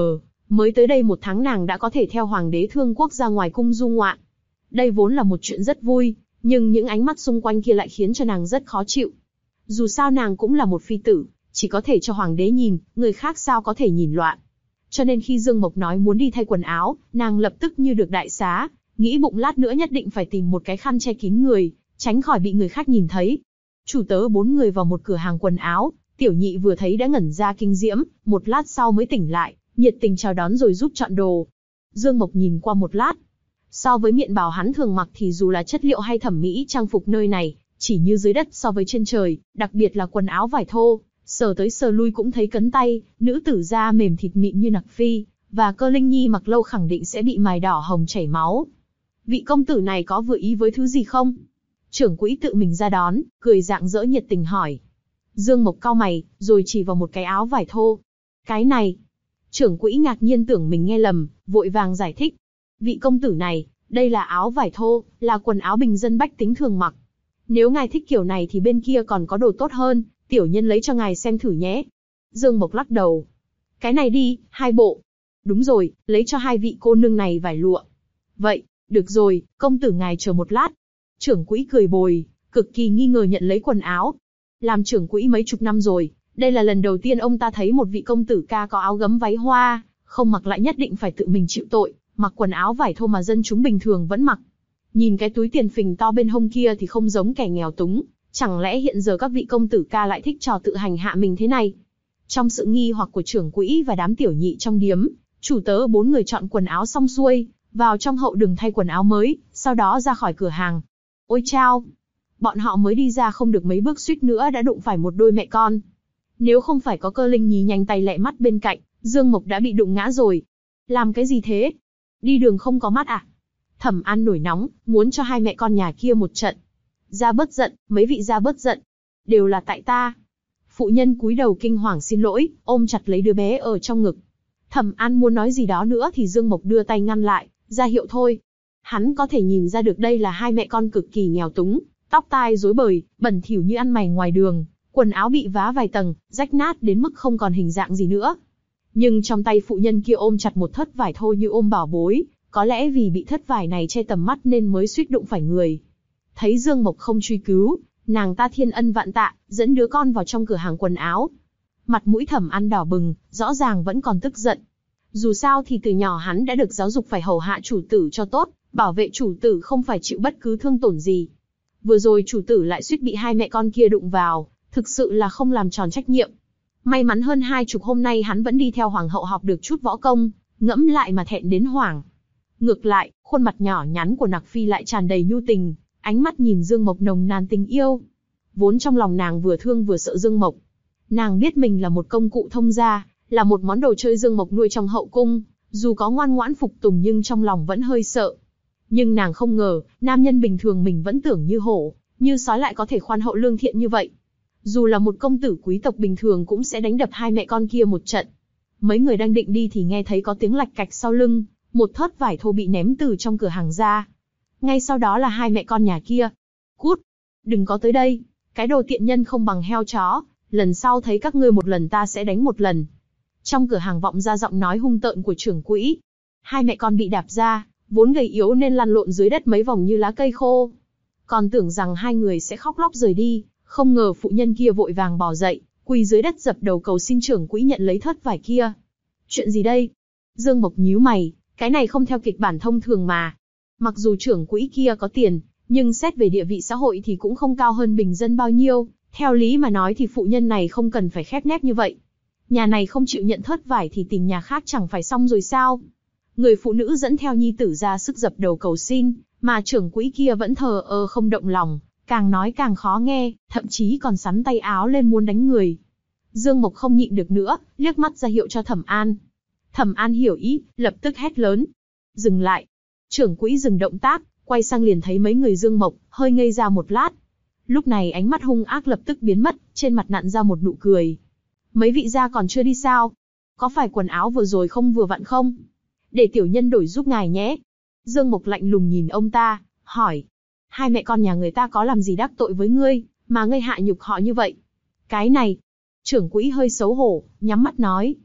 Mới tới đây một tháng nàng đã có thể theo hoàng đế Thương Quốc ra ngoài cung du ngoạn. Đây vốn là một chuyện rất vui, nhưng những ánh mắt xung quanh kia lại khiến cho nàng rất khó chịu. Dù sao nàng cũng là một phi tử, chỉ có thể cho hoàng đế nhìn, người khác sao có thể nhìn loạn. Cho nên khi Dương Mộc nói muốn đi thay quần áo, nàng lập tức như được đại xá, nghĩ bụng lát nữa nhất định phải tìm một cái khăn che kín người, tránh khỏi bị người khác nhìn thấy. Chủ tớ bốn người vào một cửa hàng quần áo, tiểu nhị vừa thấy đã ngẩn ra kinh diễm, một lát sau mới tỉnh lại, nhiệt tình chào đón rồi giúp chọn đồ. Dương Mộc nhìn qua một lát. So với miện bào hắn thường mặc thì dù là chất liệu hay thẩm mỹ trang phục nơi này, chỉ như dưới đất so với trên trời, đặc biệt là quần áo vải thô, sờ tới sờ lui cũng thấy cấn tay, nữ tử da mềm thịt mịn như nặc phi, và Cơ Linh Nhi mặc lâu khẳng định sẽ bị mài đỏ hồng chảy máu. Vị công tử này có vừa ý với thứ gì không? Trưởng quỹ tự mình ra đón, cười rạng rỡ nhiệt tình hỏi. Dương Mộc cau mày, rồi chỉ vào một cái áo vải thô. Cái này. Trưởng quỹ ngạc nhiên tưởng mình nghe lầm, vội vàng giải thích. Vị công tử này, đây là áo vải thô, là quần áo bình dân bách tính thường mặc. Nếu ngài thích kiểu này thì bên kia còn có đồ tốt hơn, tiểu nhân lấy cho ngài xem thử nhé. Dương Mộc lắc đầu. Cái này đi, hai bộ. Đúng rồi, lấy cho hai vị cô nương này vải lụa. Vậy, được rồi, công tử ngài chờ một lát. Trưởng quỹ cười bồi, cực kỳ nghi ngờ nhận lấy quần áo. Làm trưởng quỹ mấy chục năm rồi, đây là lần đầu tiên ông ta thấy một vị công tử ca có áo gấm váy hoa, không mặc lại nhất định phải tự mình chịu tội, mặc quần áo vải thô mà dân chúng bình thường vẫn mặc. Nhìn cái túi tiền phình to bên hông kia thì không giống kẻ nghèo túng, chẳng lẽ hiện giờ các vị công tử ca lại thích trò tự hành hạ mình thế này? Trong sự nghi hoặc của trưởng quỹ và đám tiểu nhị trong điếm, chủ tớ bốn người chọn quần áo xong xuôi, vào trong hậu đường thay quần áo mới, sau đó ra khỏi cửa hàng. Ôi chao! Bọn họ mới đi ra không được mấy bước suýt nữa đã đụng phải một đôi mẹ con. Nếu không phải có Cơ Linh Nhi nhanh tay lẹ mắt bên cạnh, Dương Mộc đã bị đụng ngã rồi. Làm cái gì thế? Đi đường không có mắt à? Thẩm An nổi nóng, muốn cho hai mẹ con nhà kia một trận. Ra bớt giận, mấy vị ra bớt giận. Đều là tại ta. Phụ nhân cúi đầu kinh hoàng xin lỗi, ôm chặt lấy đứa bé ở trong ngực. Thẩm An muốn nói gì đó nữa thì Dương Mộc đưa tay ngăn lại, ra hiệu thôi. Hắn có thể nhìn ra được đây là hai mẹ con cực kỳ nghèo túng, tóc tai rối bời, bẩn thỉu như ăn mày ngoài đường, quần áo bị vá vài tầng, rách nát đến mức không còn hình dạng gì nữa. Nhưng trong tay phụ nhân kia ôm chặt một thớt vải thô như ôm bảo bối, có lẽ vì bị thớt vải này che tầm mắt nên mới suýt đụng phải người. Thấy Dương Mộc không truy cứu, nàng ta thiên ân vạn tạ, dẫn đứa con vào trong cửa hàng quần áo. Mặt mũi Thẩm An đỏ bừng, rõ ràng vẫn còn tức giận. Dù sao thì từ nhỏ hắn đã được giáo dục phải hầu hạ chủ tử cho tốt, bảo vệ chủ tử không phải chịu bất cứ thương tổn gì. Vừa rồi chủ tử lại suýt bị hai mẹ con kia đụng vào, thực sự là không làm tròn trách nhiệm. May mắn hơn hai chục hôm nay hắn vẫn đi theo hoàng hậu học được chút võ công, ngẫm lại mà thẹn đến hoảng. Ngược lại, khuôn mặt nhỏ nhắn của Nặc Phi lại tràn đầy nhu tình, ánh mắt nhìn Dương Mộc nồng nàn tình yêu. Vốn trong lòng nàng vừa thương vừa sợ Dương Mộc. Nàng biết mình là một công cụ thông gia, là một món đồ chơi Dương Mộc nuôi trong hậu cung, dù có ngoan ngoãn phục tùng nhưng trong lòng vẫn hơi sợ. Nhưng nàng không ngờ, nam nhân bình thường mình vẫn tưởng như hổ, như sói lại có thể khoan hậu lương thiện như vậy. Dù là một công tử quý tộc bình thường cũng sẽ đánh đập hai mẹ con kia một trận. Mấy người đang định đi thì nghe thấy có tiếng lạch cạch sau lưng, một thớt vải thô bị ném từ trong cửa hàng ra. Ngay sau đó là hai mẹ con nhà kia. Cút! Đừng có tới đây! Cái đồ tiện nhân không bằng heo chó, lần sau thấy các ngươi một lần ta sẽ đánh một lần. Trong cửa hàng vọng ra giọng nói hung tợn của trưởng quỹ. Hai mẹ con bị đạp ra, vốn gầy yếu nên lăn lộn dưới đất mấy vòng như lá cây khô. Còn tưởng rằng hai người sẽ khóc lóc rời đi, không ngờ phụ nhân kia vội vàng bò dậy, quỳ dưới đất dập đầu cầu xin trưởng quỹ nhận lấy thớt vải kia. Chuyện gì đây? Dương Mộc nhíu mày, cái này không theo kịch bản thông thường mà. Mặc dù trưởng quỹ kia có tiền, nhưng xét về địa vị xã hội thì cũng không cao hơn bình dân bao nhiêu. Theo lý mà nói thì phụ nhân này không cần phải khép nép như vậy. Nhà này không chịu nhận thớt vải thì tìm nhà khác chẳng phải xong rồi sao? Người phụ nữ dẫn theo nhi tử ra sức dập đầu cầu xin, mà trưởng quỹ kia vẫn thờ ơ không động lòng, càng nói càng khó nghe, thậm chí còn sắn tay áo lên muốn đánh người. Dương Mộc không nhịn được nữa, liếc mắt ra hiệu cho Thẩm An. Thẩm An hiểu ý, lập tức hét lớn. Dừng lại. Trưởng quỹ dừng động tác, quay sang liền thấy mấy người Dương Mộc, hơi ngây ra một lát. Lúc này ánh mắt hung ác lập tức biến mất, trên mặt nặn ra một nụ cười. Mấy vị gia còn chưa đi sao? Có phải quần áo vừa rồi không vừa vặn không? Để tiểu nhân đổi giúp ngài nhé. Dương Mộc lạnh lùng nhìn ông ta, hỏi. Hai mẹ con nhà người ta có làm gì đắc tội với ngươi, mà ngươi hạ nhục họ như vậy? Cái này. Trưởng quỹ hơi xấu hổ, nhắm mắt nói.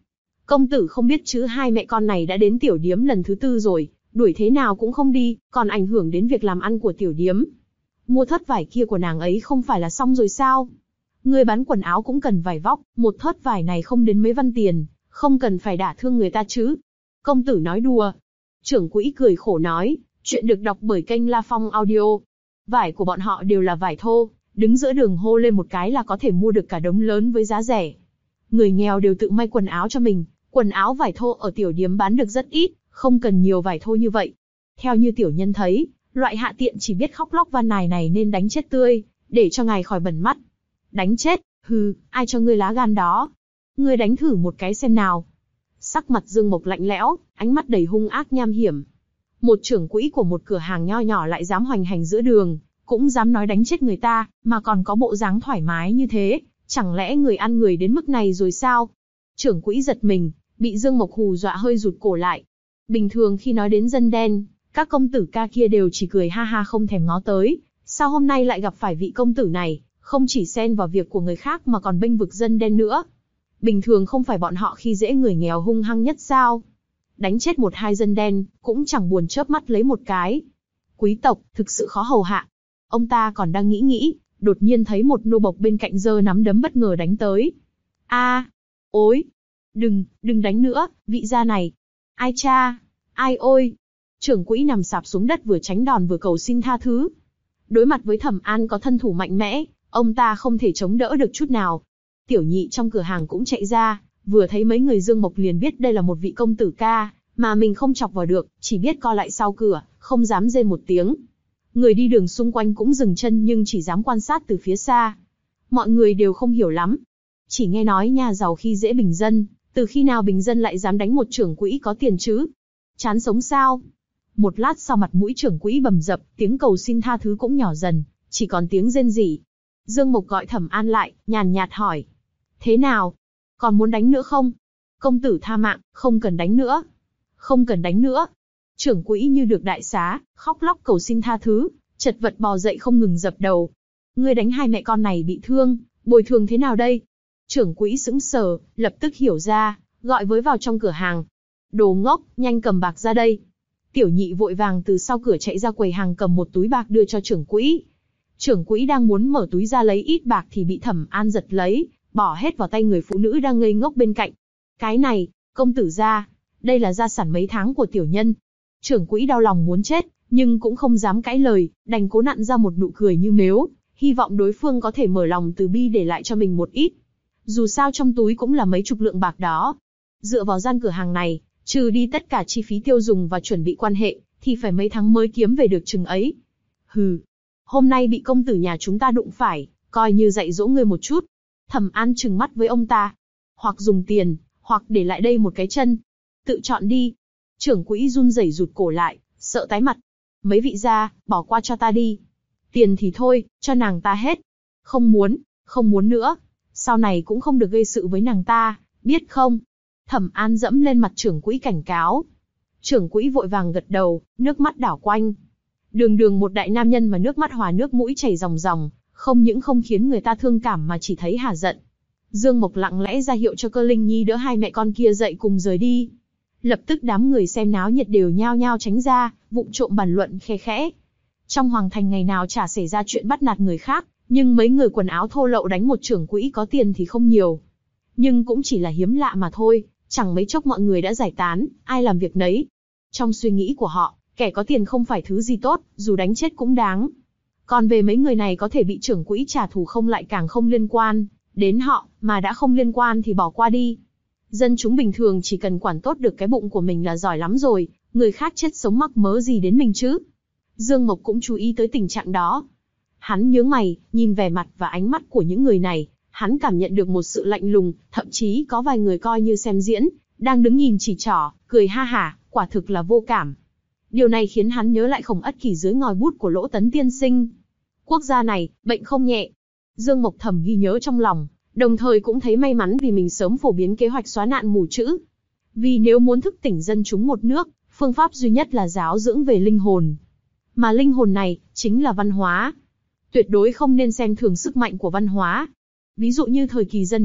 Công tử không biết chứ, hai mẹ con này đã đến tiểu điếm lần thứ tư rồi, đuổi thế nào cũng không đi, còn ảnh hưởng đến việc làm ăn của tiểu điếm. Mua thớt vải kia của nàng ấy không phải là xong rồi sao? Người bán quần áo cũng cần vải vóc, một thớt vải này không đến mấy văn tiền, không cần phải đả thương người ta chứ. Công tử nói đùa. Trưởng quỹ cười khổ nói, chuyện được đọc bởi kênh La Phong Audio. Vải của bọn họ đều là vải thô, đứng giữa đường hô lên một cái là có thể mua được cả đống lớn với giá rẻ. Người nghèo đều tự may quần áo cho mình, quần áo vải thô ở tiểu điếm bán được rất ít, không cần nhiều vải thô như vậy. Theo như tiểu nhân thấy, loại hạ tiện chỉ biết khóc lóc van nài này nên đánh chết tươi, để cho ngài khỏi bẩn mắt. Đánh chết, hừ, ai cho ngươi lá gan đó? Ngươi đánh thử một cái xem nào. Sắc mặt Dương Mộc lạnh lẽo, ánh mắt đầy hung ác nham hiểm. Một trưởng quỹ của một cửa hàng nho nhỏ lại dám hoành hành giữa đường, cũng dám nói đánh chết người ta, mà còn có bộ dáng thoải mái như thế, chẳng lẽ người ăn người đến mức này rồi sao? Trưởng quỹ giật mình, bị Dương Mộc hù dọa hơi rụt cổ lại. Bình thường khi nói đến dân đen, các công tử ca kia đều chỉ cười ha ha không thèm ngó tới, sao hôm nay lại gặp phải vị công tử này, không chỉ xen vào việc của người khác mà còn bênh vực dân đen nữa. Bình thường không phải bọn họ khi dễ người nghèo hung hăng nhất sao? Đánh chết một hai dân đen, cũng chẳng buồn chớp mắt lấy một cái. Quý tộc, thực sự khó hầu hạ. Ông ta còn đang nghĩ nghĩ, đột nhiên thấy một nô bộc bên cạnh giơ nắm đấm bất ngờ đánh tới. A, ôi, đừng, đừng đánh nữa, vị gia này. Ai cha, ai ôi. Trưởng quỹ nằm sạp xuống đất vừa tránh đòn vừa cầu xin tha thứ. Đối mặt với Thẩm An có thân thủ mạnh mẽ, ông ta không thể chống đỡ được chút nào. Tiểu nhị trong cửa hàng cũng chạy ra, vừa thấy mấy người Dương Mộc liền biết đây là một vị công tử ca, mà mình không chọc vào được, chỉ biết co lại sau cửa, không dám rên một tiếng. Người đi đường xung quanh cũng dừng chân nhưng chỉ dám quan sát từ phía xa. Mọi người đều không hiểu lắm. Chỉ nghe nói nhà giàu khi dễ bình dân, từ khi nào bình dân lại dám đánh một trưởng quỹ có tiền chứ? Chán sống sao? Một lát sau mặt mũi trưởng quỹ bầm dập, tiếng cầu xin tha thứ cũng nhỏ dần, chỉ còn tiếng rên rỉ. Dương Mộc gọi Thẩm An lại, nhàn nhạt hỏi. Thế nào? Còn muốn đánh nữa không? Công tử tha mạng, không cần đánh nữa. Không cần đánh nữa. Trưởng quỹ như được đại xá, khóc lóc cầu xin tha thứ, chật vật bò dậy không ngừng dập đầu. Ngươi đánh hai mẹ con này bị thương, bồi thường thế nào đây? Trưởng quỹ sững sờ, lập tức hiểu ra, gọi với vào trong cửa hàng. Đồ ngốc, nhanh cầm bạc ra đây. Tiểu nhị vội vàng từ sau cửa chạy ra quầy hàng cầm một túi bạc đưa cho trưởng quỹ. Trưởng quỹ đang muốn mở túi ra lấy ít bạc thì bị Thẩm An giật lấy, bỏ hết vào tay người phụ nữ đang ngây ngốc bên cạnh. Cái này, công tử gia, đây là gia sản mấy tháng của tiểu nhân. Trưởng quỹ đau lòng muốn chết, nhưng cũng không dám cãi lời, đành cố nặn ra một nụ cười như mếu, hy vọng đối phương có thể mở lòng từ bi để lại cho mình một ít. Dù sao trong túi cũng là mấy chục lượng bạc đó. Dựa vào gian cửa hàng này, trừ đi tất cả chi phí tiêu dùng và chuẩn bị quan hệ, thì phải mấy tháng mới kiếm về được chừng ấy. Hừ, hôm nay bị công tử nhà chúng ta đụng phải, coi như dạy dỗ ngươi một chút. Thẩm An trừng mắt với ông ta. Hoặc dùng tiền, hoặc để lại đây một cái chân. Tự chọn đi. Trưởng quỹ run rẩy rụt cổ lại, sợ tái mặt. Mấy vị gia, bỏ qua cho ta đi. Tiền thì thôi, cho nàng ta hết. Không muốn, không muốn nữa. Sau này cũng không được gây sự với nàng ta, biết không? Thẩm An dẫm lên mặt trưởng quỹ cảnh cáo. Trưởng quỹ vội vàng gật đầu, nước mắt đảo quanh. Đường đường một đại nam nhân mà nước mắt hòa nước mũi chảy ròng ròng, không những không khiến người ta thương cảm mà chỉ thấy hả giận. Dương Mộc lặng lẽ ra hiệu cho Cơ Linh Nhi đỡ hai mẹ con kia dậy cùng rời đi. Lập tức đám người xem náo nhiệt đều nhao nhao tránh ra, vụng trộm bàn luận khe khẽ. Trong hoàng thành ngày nào chả xảy ra chuyện bắt nạt người khác, nhưng mấy người quần áo thô lậu đánh một trưởng quỹ có tiền thì không nhiều. Nhưng cũng chỉ là hiếm lạ mà thôi, chẳng mấy chốc mọi người đã giải tán, ai làm việc nấy. Trong suy nghĩ của họ, kẻ có tiền không phải thứ gì tốt, dù đánh chết cũng đáng. Còn về mấy người này có thể bị trưởng quỹ trả thù không lại càng không liên quan đến họ, mà đã không liên quan thì bỏ qua đi. Dân chúng bình thường chỉ cần quản tốt được cái bụng của mình là giỏi lắm rồi, người khác chết sống mắc mớ gì đến mình chứ. Dương Mộc cũng chú ý tới tình trạng đó. Hắn nhướng mày, nhìn vẻ mặt và ánh mắt của những người này, hắn cảm nhận được một sự lạnh lùng, thậm chí có vài người coi như xem diễn, đang đứng nhìn chỉ trỏ, cười ha hả, quả thực là vô cảm. Điều này khiến hắn nhớ lại Khổng Ất Kỳ dưới ngòi bút của Lỗ Tấn tiên sinh. Quốc gia này, bệnh không nhẹ. Dương Mộc thầm ghi nhớ trong lòng, đồng thời cũng thấy may mắn vì mình sớm phổ biến kế hoạch xóa nạn mù chữ. Vì nếu muốn thức tỉnh dân chúng một nước, phương pháp duy nhất là giáo dưỡng về linh hồn. Mà linh hồn này, chính là văn hóa. Tuyệt đối không nên xem thường sức mạnh của văn hóa. Ví dụ như thời kỳ dân quốc,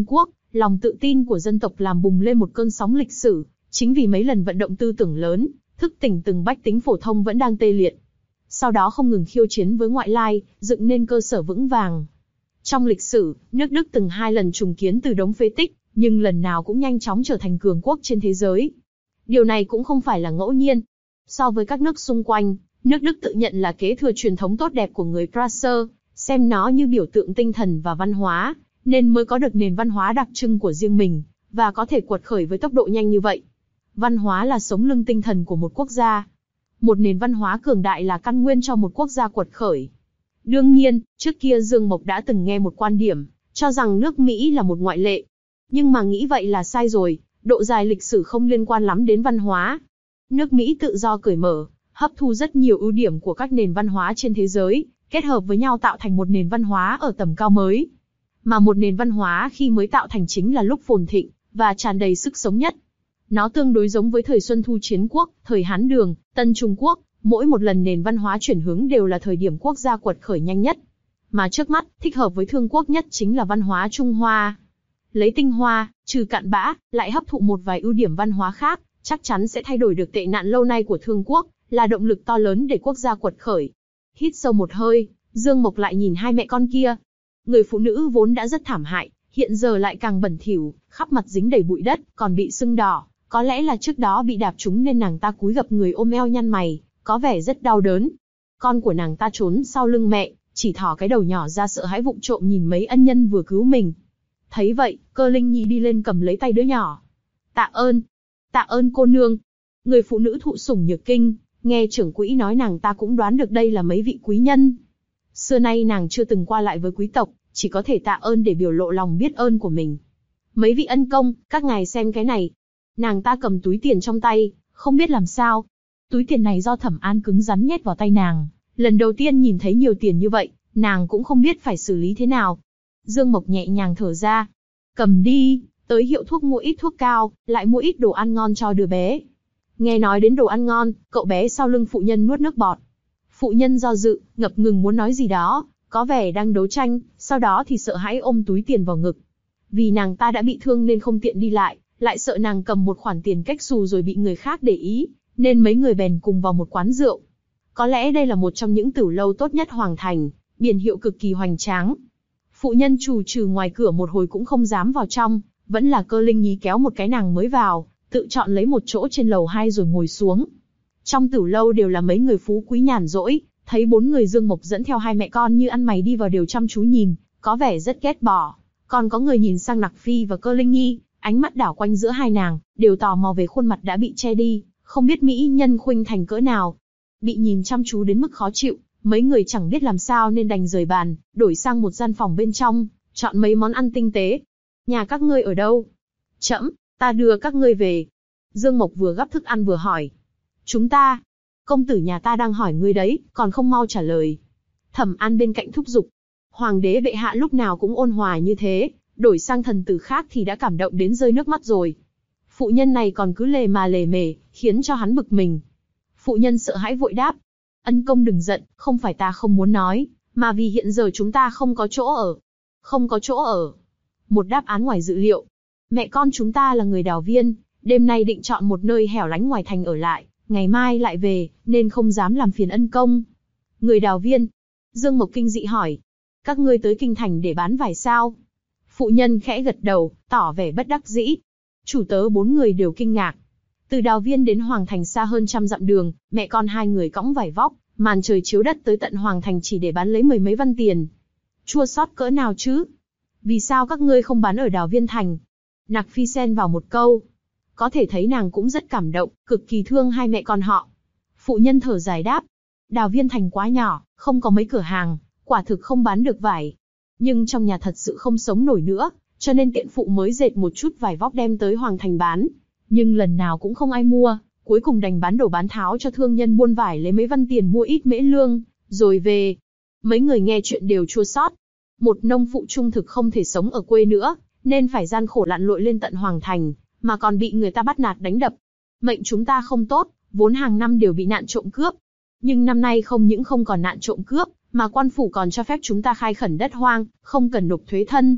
lòng tự tin của dân tộc làm bùng lên một cơn sóng lịch sử, chính vì mấy lần vận động tư tưởng lớn, thức tỉnh từng bách tính phổ thông vẫn đang tê liệt. Sau đó không ngừng khiêu chiến với ngoại lai, dựng nên cơ sở vững vàng. Trong lịch sử, nước Đức từng hai lần trùng kiến từ đống phế tích, nhưng lần nào cũng nhanh chóng trở thành cường quốc trên thế giới. Điều này cũng không phải là ngẫu nhiên. So với các nước xung quanh, nước Đức tự nhận là kế thừa truyền thống tốt đẹp của người Prussia, xem nó như biểu tượng tinh thần và văn hóa, nên mới có được nền văn hóa đặc trưng của riêng mình, và có thể quật khởi với tốc độ nhanh như vậy. Văn hóa là sống lưng tinh thần của một quốc gia. Một nền văn hóa cường đại là căn nguyên cho một quốc gia quật khởi. Đương nhiên, trước kia Dương Mộc đã từng nghe một quan điểm, cho rằng nước Mỹ là một ngoại lệ. Nhưng mà nghĩ vậy là sai rồi, độ dài lịch sử không liên quan lắm đến văn hóa. Nước Mỹ tự do cởi mở, hấp thu rất nhiều ưu điểm của các nền văn hóa trên thế giới, kết hợp với nhau tạo thành một nền văn hóa ở tầm cao mới. Mà một nền văn hóa khi mới tạo thành chính là lúc phồn thịnh, và tràn đầy sức sống nhất. Nó tương đối giống với thời Xuân Thu Chiến Quốc, thời Hán Đường, Tân Trung Quốc, mỗi một lần nền văn hóa chuyển hướng đều là thời điểm quốc gia quật khởi nhanh nhất. Mà trước mắt, thích hợp với Thương Quốc nhất chính là văn hóa Trung Hoa. Lấy tinh hoa, trừ cặn bã, lại hấp thụ một vài ưu điểm văn hóa khác, chắc chắn sẽ thay đổi được tệ nạn lâu nay của Thương Quốc, là động lực to lớn để quốc gia quật khởi. Hít sâu một hơi, Dương Mộc lại nhìn hai mẹ con kia. Người phụ nữ vốn đã rất thảm hại, hiện giờ lại càng bẩn thỉu, khắp mặt dính đầy bụi đất, còn bị sưng đỏ. Có lẽ là trước đó bị đạp trúng nên nàng ta cúi gập người ôm eo nhăn mày, có vẻ rất đau đớn. Con của nàng ta trốn sau lưng mẹ, chỉ thò cái đầu nhỏ ra sợ hãi vụng trộm nhìn mấy ân nhân vừa cứu mình. Thấy vậy, Cơ Linh Nhi đi lên cầm lấy tay đứa nhỏ. Tạ ơn, tạ ơn cô nương. Người phụ nữ thụ sủng nhược kinh, nghe trưởng quỹ nói nàng ta cũng đoán được đây là mấy vị quý nhân. Xưa nay nàng chưa từng qua lại với quý tộc, chỉ có thể tạ ơn để biểu lộ lòng biết ơn của mình. Mấy vị ân công, các ngài xem cái này. Nàng ta cầm túi tiền trong tay, không biết làm sao. Túi tiền này do Thẩm An cứng rắn nhét vào tay nàng. Lần đầu tiên nhìn thấy nhiều tiền như vậy, nàng cũng không biết phải xử lý thế nào. Dương Mộc nhẹ nhàng thở ra. Cầm đi, tới hiệu thuốc mua ít thuốc cao, lại mua ít đồ ăn ngon cho đứa bé. Nghe nói đến đồ ăn ngon, cậu bé sau lưng phụ nhân nuốt nước bọt. Phụ nhân do dự, ngập ngừng muốn nói gì đó, có vẻ đang đấu tranh, sau đó thì sợ hãi ôm túi tiền vào ngực. Vì nàng ta đã bị thương nên không tiện đi lại, lại sợ nàng cầm một khoản tiền cách xù rồi bị người khác để ý, nên mấy người bèn cùng vào một quán rượu. Có lẽ đây là một trong những tửu lâu tốt nhất Hoàng Thành, biển hiệu cực kỳ hoành tráng. Phụ nhân trù trừ ngoài cửa một hồi cũng không dám vào trong, vẫn là Cơ Linh Nhi kéo một cái nàng mới vào, tự chọn lấy một chỗ trên lầu hai rồi ngồi xuống. Trong tửu lâu đều là mấy người phú quý nhàn rỗi, thấy bốn người Dương Mộc dẫn theo hai mẹ con như ăn mày đi vào đều chăm chú nhìn, có vẻ rất ghét bỏ. Còn có người nhìn sang Nặc Phi và Cơ Linh Nhi, ánh mắt đảo quanh giữa hai nàng, đều tò mò về khuôn mặt đã bị che đi, không biết mỹ nhân khuynh thành cỡ nào. Bị nhìn chăm chú đến mức khó chịu, mấy người chẳng biết làm sao nên đành rời bàn, đổi sang một gian phòng bên trong, chọn mấy món ăn tinh tế. Nhà các ngươi ở đâu? Trẫm, ta đưa các ngươi về. Dương Mộc vừa gắp thức ăn vừa hỏi. Chúng ta? Công tử nhà ta đang hỏi ngươi đấy, còn không mau trả lời. Thẩm An bên cạnh thúc giục. Hoàng đế bệ hạ lúc nào cũng ôn hòa như thế, đổi sang thần tử khác thì đã cảm động đến rơi nước mắt rồi. Phụ nhân này còn cứ lề mà lề mề, khiến cho hắn bực mình. Phụ nhân sợ hãi vội đáp. Ân công đừng giận, không phải ta không muốn nói, mà vì hiện giờ chúng ta không có chỗ ở. Không có chỗ ở. Một đáp án ngoài dự liệu. Mẹ con chúng ta là người Đào Viên, đêm nay định chọn một nơi hẻo lánh ngoài thành ở lại, ngày mai lại về, nên không dám làm phiền ân công. Người Đào Viên? Dương Mộc kinh dị hỏi. Các ngươi tới kinh thành để bán vải sao? Phụ nhân khẽ gật đầu, tỏ vẻ bất đắc dĩ. Chủ tớ bốn người đều kinh ngạc. Từ Đào Viên đến Hoàng Thành xa hơn trăm dặm đường, mẹ con hai người cõng vải vóc, màn trời chiếu đất tới tận Hoàng Thành chỉ để bán lấy mười mấy văn tiền. Chua xót cỡ nào chứ? Vì sao các ngươi không bán ở Đào Viên thành? Nặc Phi xen vào một câu. Có thể thấy nàng cũng rất cảm động, cực kỳ thương hai mẹ con họ. Phụ nhân thở dài đáp. Đào Viên thành quá nhỏ, không có mấy cửa hàng, quả thực không bán được vải. Nhưng trong nhà thật sự không sống nổi nữa, cho nên tiện phụ mới dệt một chút vải vóc đem tới Hoàng Thành bán. Nhưng lần nào cũng không ai mua, cuối cùng đành bán đổ bán tháo cho thương nhân buôn vải lấy mấy văn tiền mua ít mễ lương, rồi về. Mấy người nghe chuyện đều chua xót. Một nông phụ trung thực không thể sống ở quê nữa, nên phải gian khổ lặn lội lên tận Hoàng Thành, mà còn bị người ta bắt nạt đánh đập. Mệnh chúng ta không tốt, vốn hàng năm đều bị nạn trộm cướp. Nhưng năm nay không những không còn nạn trộm cướp, mà quan phủ còn cho phép chúng ta khai khẩn đất hoang, không cần nộp thuế thân.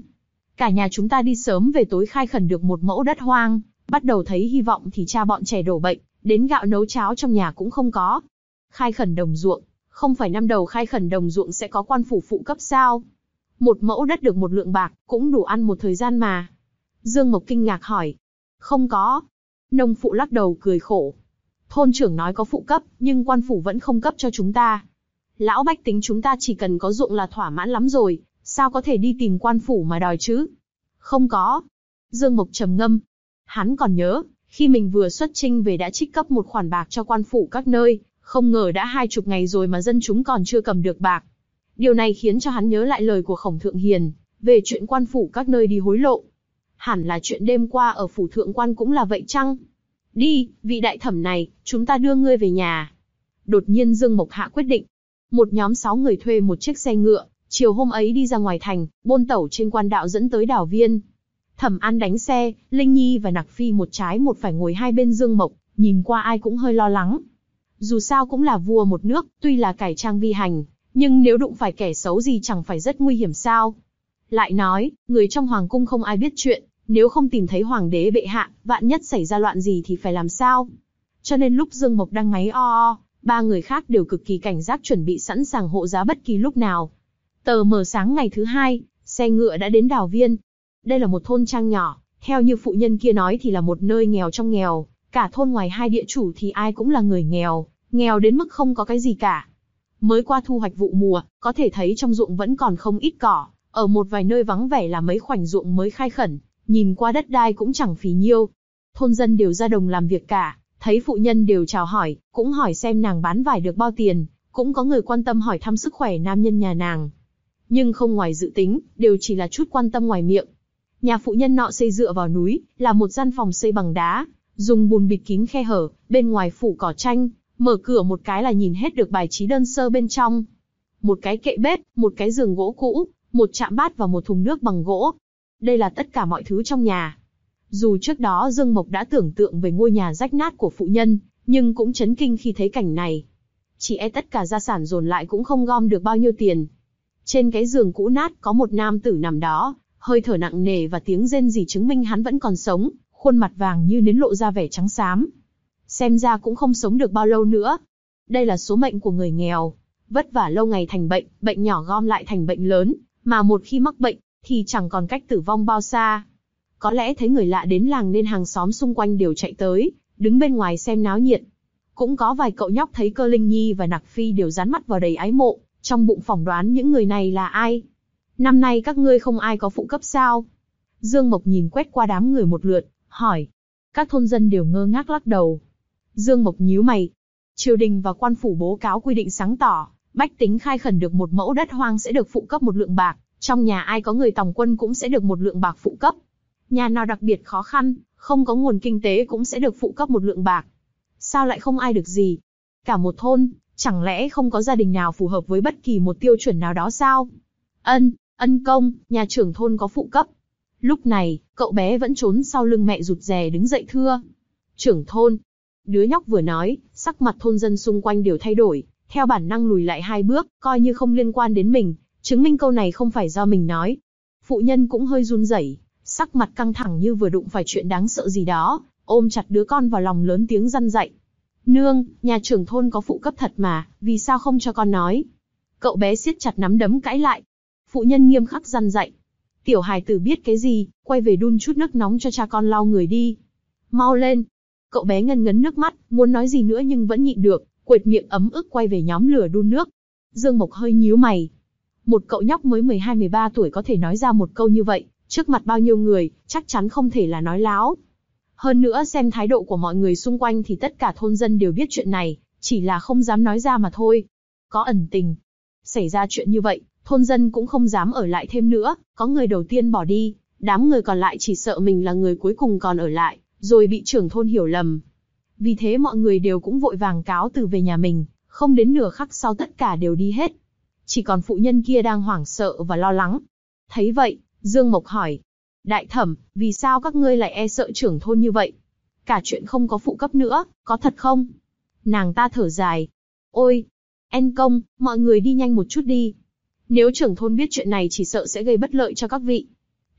Cả nhà chúng ta đi sớm về tối khai khẩn được một mẫu đất hoang, bắt đầu thấy hy vọng thì cha bọn trẻ đổ bệnh, đến gạo nấu cháo trong nhà cũng không có. Khai khẩn đồng ruộng, không phải năm đầu khai khẩn đồng ruộng sẽ có quan phủ phụ cấp sao? Một mẫu đất được một lượng bạc, cũng đủ ăn một thời gian mà. Dương Mộc kinh ngạc hỏi. Không có. Nông phụ lắc đầu cười khổ. Thôn trưởng nói có phụ cấp, nhưng quan phủ vẫn không cấp cho chúng ta. Lão bách tính chúng ta chỉ cần có ruộng là thỏa mãn lắm rồi, sao có thể đi tìm quan phủ mà đòi chứ? Không có. Dương Mộc trầm ngâm. Hắn còn nhớ, khi mình vừa xuất chinh về đã trích cấp một khoản bạc cho quan phủ các nơi, không ngờ đã hai chục ngày rồi mà dân chúng còn chưa cầm được bạc. Điều này khiến cho hắn nhớ lại lời của Khổng Thượng Hiền, về chuyện quan phủ các nơi đi hối lộ. Hẳn là chuyện đêm qua ở phủ thượng quan cũng là vậy chăng? Đi, vị đại thẩm này, chúng ta đưa ngươi về nhà. Đột nhiên Dương Mộc hạ quyết định. Một nhóm sáu người thuê một chiếc xe ngựa, chiều hôm ấy đi ra ngoài thành, bôn tẩu trên quan đạo dẫn tới đảo viên. Thẩm An đánh xe, Linh Nhi và Nặc Phi một trái một phải ngồi hai bên Dương Mộc, nhìn qua ai cũng hơi lo lắng. Dù sao cũng là vua một nước, tuy là cải trang vi hành, nhưng nếu đụng phải kẻ xấu gì chẳng phải rất nguy hiểm sao? Lại nói, người trong hoàng cung không ai biết chuyện, nếu không tìm thấy hoàng đế bệ hạ, vạn nhất xảy ra loạn gì thì phải làm sao? Cho nên lúc Dương Mộc đang ngáy o o, ba người khác đều cực kỳ cảnh giác chuẩn bị sẵn sàng hộ giá bất kỳ lúc nào. Tờ mờ sáng ngày thứ hai, xe ngựa đã đến đảo viên. Đây là một thôn trang nhỏ, theo như phụ nhân kia nói thì là một nơi nghèo trong nghèo, cả thôn ngoài hai địa chủ thì ai cũng là người nghèo, nghèo đến mức không có cái gì cả. Mới qua thu hoạch vụ mùa, có thể thấy trong ruộng vẫn còn không ít cỏ, ở một vài nơi vắng vẻ là mấy khoảnh ruộng mới khai khẩn, nhìn qua đất đai cũng chẳng phì nhiêu. Thôn dân đều ra đồng làm việc cả, thấy phụ nhân đều chào hỏi, cũng hỏi xem nàng bán vải được bao tiền, cũng có người quan tâm hỏi thăm sức khỏe nam nhân nhà nàng. Nhưng không ngoài dự tính, đều chỉ là chút quan tâm ngoài miệng. Nhà phụ nhân nọ xây dựa vào núi, là một gian phòng xây bằng đá, dùng bùn bịt kín khe hở, bên ngoài phủ cỏ tranh, mở cửa một cái là nhìn hết được bài trí đơn sơ bên trong. Một cái kệ bếp, một cái giường gỗ cũ, một chạm bát và một thùng nước bằng gỗ. Đây là tất cả mọi thứ trong nhà. Dù trước đó Dương Mộc đã tưởng tượng về ngôi nhà rách nát của phụ nhân, nhưng cũng chấn kinh khi thấy cảnh này. Chỉ e tất cả gia sản dồn lại cũng không gom được bao nhiêu tiền. Trên cái giường cũ nát có một nam tử nằm đó, hơi thở nặng nề và tiếng rên rỉ chứng minh hắn vẫn còn sống, khuôn mặt vàng như nến lộ ra vẻ trắng xám. Xem ra cũng không sống được bao lâu nữa. Đây là số mệnh của người nghèo. Vất vả lâu ngày thành bệnh, bệnh nhỏ gom lại thành bệnh lớn, mà một khi mắc bệnh, thì chẳng còn cách tử vong bao xa. Có lẽ thấy người lạ đến làng nên hàng xóm xung quanh đều chạy tới, đứng bên ngoài xem náo nhiệt. Cũng có vài cậu nhóc thấy Cơ Linh Nhi và Nặc Phi đều dán mắt vào đầy ái mộ, trong bụng phỏng đoán những người này là ai. Năm nay các ngươi không ai có phụ cấp sao? Dương Mộc nhìn quét qua đám người một lượt, hỏi. Các thôn dân đều ngơ ngác lắc đầu. Dương Mộc nhíu mày. Triều đình và quan phủ bố cáo quy định sáng tỏ, bách tính khai khẩn được một mẫu đất hoang sẽ được phụ cấp một lượng bạc, trong nhà ai có người tòng quân cũng sẽ được một lượng bạc phụ cấp. Nhà nào đặc biệt khó khăn, không có nguồn kinh tế cũng sẽ được phụ cấp một lượng bạc. Sao lại không ai được gì? Cả một thôn, chẳng lẽ không có gia đình nào phù hợp với bất kỳ một tiêu chuẩn nào đó sao? Ân, ân công, nhà trưởng thôn có phụ cấp. Lúc này, cậu bé vẫn trốn sau lưng mẹ rụt rè đứng dậy thưa. Trưởng thôn. Đứa nhóc vừa nói, sắc mặt thôn dân xung quanh đều thay đổi, theo bản năng lùi lại hai bước, coi như không liên quan đến mình, chứng minh câu này không phải do mình nói. Phụ nhân cũng hơi run rẩy, sắc mặt căng thẳng như vừa đụng phải chuyện đáng sợ gì đó, ôm chặt đứa con vào lòng lớn tiếng răn dạy. Nương, nhà trưởng thôn có phụ cấp thật mà, vì sao không cho con nói? Cậu bé siết chặt nắm đấm cãi lại. Phụ nhân nghiêm khắc răn dạy. Tiểu hài tử biết cái gì, quay về đun chút nước nóng cho cha con lau người đi. Mau lên. Cậu bé ngân ngấn nước mắt, muốn nói gì nữa nhưng vẫn nhịn được, quệt miệng ấm ức quay về nhóm lửa đun nước. Dương Mộc hơi nhíu mày. Một cậu nhóc mới mười hai mười ba tuổi có thể nói ra một câu như vậy, trước mặt bao nhiêu người, chắc chắn không thể là nói láo. Hơn nữa xem thái độ của mọi người xung quanh thì tất cả thôn dân đều biết chuyện này, chỉ là không dám nói ra mà thôi. Có ẩn tình. Xảy ra chuyện như vậy, thôn dân cũng không dám ở lại thêm nữa, có người đầu tiên bỏ đi, đám người còn lại chỉ sợ mình là người cuối cùng còn ở lại, rồi bị trưởng thôn hiểu lầm. Vì thế mọi người đều cũng vội vàng cáo từ về nhà mình, không đến nửa khắc sau tất cả đều đi hết. Chỉ còn phụ nhân kia đang hoảng sợ và lo lắng. Thấy vậy, Dương Mộc hỏi. Đại thẩm, vì sao các ngươi lại e sợ trưởng thôn như vậy? Cả chuyện không có phụ cấp nữa, có thật không? Nàng ta thở dài. Ôi, En công, mọi người đi nhanh một chút đi. Nếu trưởng thôn biết chuyện này chỉ sợ sẽ gây bất lợi cho các vị.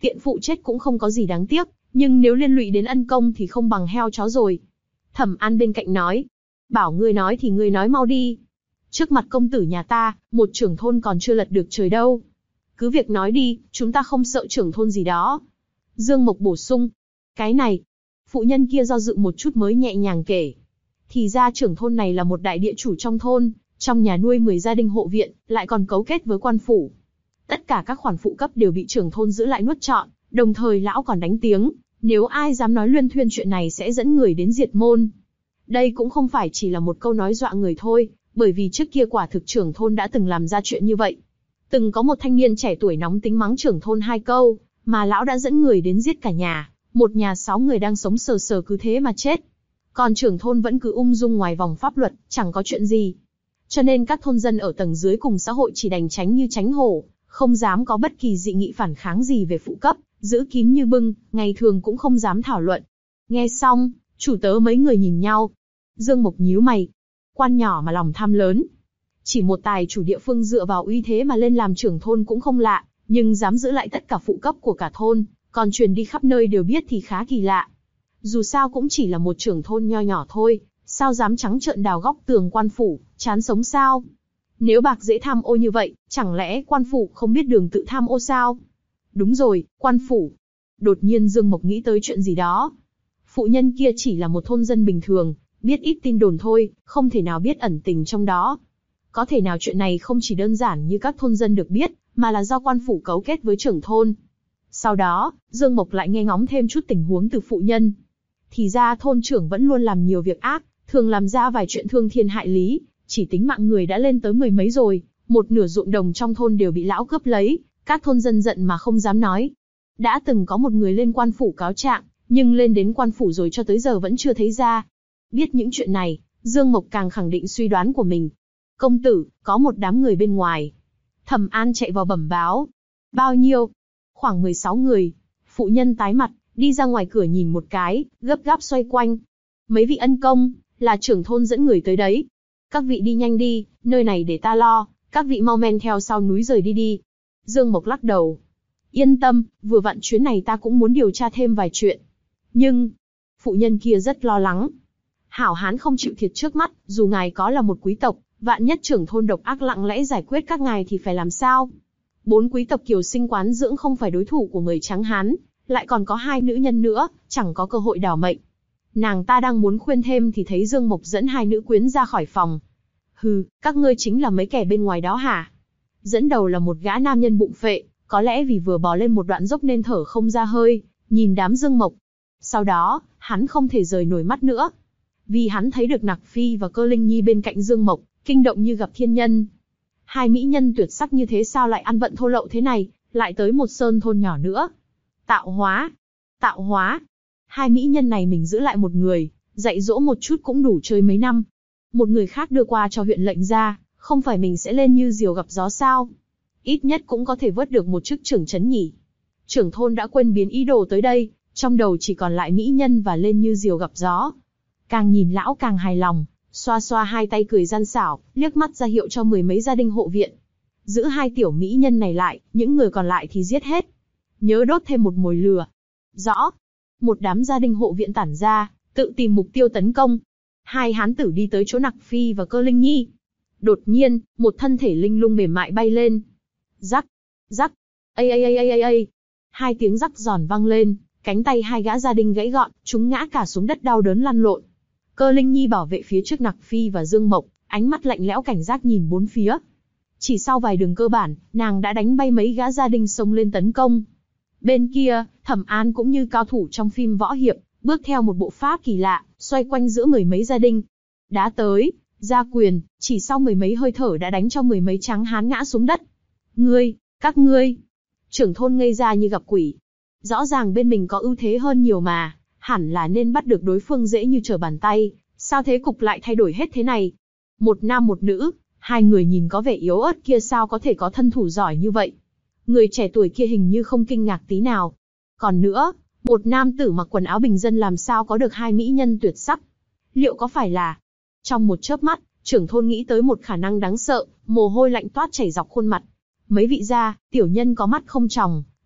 Tiện phụ chết cũng không có gì đáng tiếc, nhưng nếu liên lụy đến ân công thì không bằng heo chó rồi. Thẩm An bên cạnh nói, bảo ngươi nói thì ngươi nói mau đi. Trước mặt công tử nhà ta, một trưởng thôn còn chưa lật được trời đâu. Cứ việc nói đi, chúng ta không sợ trưởng thôn gì đó. Dương Mộc bổ sung, cái này. Phụ nhân kia do dự một chút mới nhẹ nhàng kể. Thì ra trưởng thôn này là một đại địa chủ trong thôn, trong nhà nuôi mười gia đình hộ viện, lại còn cấu kết với quan phủ. Tất cả các khoản phụ cấp đều bị trưởng thôn giữ lại nuốt trọn, đồng thời lão còn đánh tiếng, nếu ai dám nói luyên thuyên chuyện này sẽ dẫn người đến diệt môn. Đây cũng không phải chỉ là một câu nói dọa người thôi, bởi vì trước kia quả thực trưởng thôn đã từng làm ra chuyện như vậy. Từng có một thanh niên trẻ tuổi nóng tính mắng trưởng thôn hai câu, mà lão đã dẫn người đến giết cả nhà, một nhà sáu người đang sống sờ sờ cứ thế mà chết. Còn trưởng thôn vẫn cứ ung dung ngoài vòng pháp luật, chẳng có chuyện gì. Cho nên các thôn dân ở tầng dưới cùng xã hội chỉ đành tránh như tránh hổ, không dám có bất kỳ dị nghị phản kháng gì về phụ cấp, giữ kín như bưng, ngày thường cũng không dám thảo luận. Nghe xong, chủ tớ mấy người nhìn nhau. Dương Mộc nhíu mày. Quan nhỏ mà lòng tham lớn. Chỉ một tài chủ địa phương dựa vào uy thế mà lên làm trưởng thôn cũng không lạ, nhưng dám giữ lại tất cả phụ cấp của cả thôn, còn truyền đi khắp nơi đều biết thì khá kỳ lạ. Dù sao cũng chỉ là một trưởng thôn nho nhỏ thôi, sao dám trắng trợn đào góc tường quan phủ, chán sống sao? Nếu bạc dễ tham ô như vậy, chẳng lẽ quan phủ không biết đường tự tham ô sao? Đúng rồi, quan phủ. Đột nhiên Dương Mộc nghĩ tới chuyện gì đó. Phụ nhân kia chỉ là một thôn dân bình thường, biết ít tin đồn thôi, không thể nào biết ẩn tình trong đó. Có thể nào chuyện này không chỉ đơn giản như các thôn dân được biết, mà là do quan phủ cấu kết với trưởng thôn. Sau đó, Dương Mộc lại nghe ngóng thêm chút tình huống từ phụ nhân. Thì ra thôn trưởng vẫn luôn làm nhiều việc ác, thường làm ra vài chuyện thương thiên hại lý, chỉ tính mạng người đã lên tới mười mấy rồi, một nửa ruộng đồng trong thôn đều bị lão cướp lấy, các thôn dân giận mà không dám nói. Đã từng có một người lên quan phủ cáo trạng, nhưng lên đến quan phủ rồi cho tới giờ vẫn chưa thấy ra. Biết những chuyện này, Dương Mộc càng khẳng định suy đoán của mình. Công tử, có một đám người bên ngoài. Thẩm An chạy vào bẩm báo. Bao nhiêu? Khoảng mười sáu người. Phụ nhân tái mặt, đi ra ngoài cửa nhìn một cái, gấp gáp xoay quanh. Mấy vị ân công, là trưởng thôn dẫn người tới đấy. Các vị đi nhanh đi, nơi này để ta lo, các vị mau men theo sau núi rời đi đi. Dương Mộc lắc đầu. Yên tâm, vừa vặn chuyến này ta cũng muốn điều tra thêm vài chuyện. Nhưng, phụ nhân kia rất lo lắng. Hảo hán không chịu thiệt trước mắt, dù ngài có là một quý tộc, vạn nhất trưởng thôn độc ác lặng lẽ giải quyết các ngài thì phải làm sao? Bốn quý tộc kiều sinh quán dưỡng không phải đối thủ của người trắng hán, lại còn có hai nữ nhân nữa, chẳng có cơ hội đảo mệnh. Nàng ta đang muốn khuyên thêm thì thấy Dương Mộc dẫn hai nữ quyến ra khỏi phòng. Hừ, các ngươi chính là mấy kẻ bên ngoài đó hả? Dẫn đầu là một gã nam nhân bụng phệ, có lẽ vì vừa bò lên một đoạn dốc nên thở không ra hơi, nhìn đám Dương Mộc. Sau đó, hắn không thể rời nổi mắt nữa. Vì hắn thấy được Nặc Phi và Cơ Linh Nhi bên cạnh Dương Mộc, kinh động như gặp thiên nhân. Hai mỹ nhân tuyệt sắc như thế sao lại ăn vận thô lậu thế này, lại tới một sơn thôn nhỏ nữa. Tạo hóa! Tạo hóa! Hai mỹ nhân này mình giữ lại một người, dạy dỗ một chút cũng đủ chơi mấy năm. Một người khác đưa qua cho huyện lệnh ra, không phải mình sẽ lên như diều gặp gió sao? Ít nhất cũng có thể vớt được một chức trưởng trấn nhỉ. Trưởng thôn đã quên biến ý đồ tới đây, trong đầu chỉ còn lại mỹ nhân và lên như diều gặp gió. Càng nhìn lão càng hài lòng, xoa xoa hai tay cười gian xảo, liếc mắt ra hiệu cho mười mấy gia đình hộ viện. Giữ hai tiểu mỹ nhân này lại, những người còn lại thì giết hết. Nhớ đốt thêm một mồi lửa. Rõ. Một đám gia đình hộ viện tản ra, tự tìm mục tiêu tấn công. Hai hán tử đi tới chỗ Nặc Phi và Cơ Linh Nhi. Đột nhiên, một thân thể linh lung mềm mại bay lên. Rắc, rắc, ây ây ây ây ây ây. Hai tiếng rắc giòn vang lên, cánh tay hai gã gia đình gãy gọn, chúng ngã cả xuống đất đau đớn lăn lộn. Cơ Linh Nhi bảo vệ phía trước Nặc Phi và Dương Mộc, ánh mắt lạnh lẽo cảnh giác nhìn bốn phía. Chỉ sau vài đường cơ bản, nàng đã đánh bay mấy gã gia đình xông lên tấn công. Bên kia, Thẩm An cũng như cao thủ trong phim võ hiệp, bước theo một bộ pháp kỳ lạ, xoay quanh giữa mười mấy gia đình. Đá tới, ra quyền, chỉ sau mười mấy hơi thở đã đánh cho mười mấy tráng hán ngã xuống đất. Ngươi, các ngươi. Trưởng thôn ngây ra như gặp quỷ. Rõ ràng bên mình có ưu thế hơn nhiều mà, hẳn là nên bắt được đối phương dễ như trở bàn tay, sao thế cục lại thay đổi hết thế này? Một nam một nữ, hai người nhìn có vẻ yếu ớt kia sao có thể có thân thủ giỏi như vậy? Người trẻ tuổi kia hình như không kinh ngạc tí nào. Còn nữa, một nam tử mặc quần áo bình dân làm sao có được hai mỹ nhân tuyệt sắc? Liệu có phải là... Trong một chớp mắt, trưởng thôn nghĩ tới một khả năng đáng sợ, mồ hôi lạnh toát chảy dọc khuôn mặt. Mấy vị gia, tiểu nhân có mắt không tròng,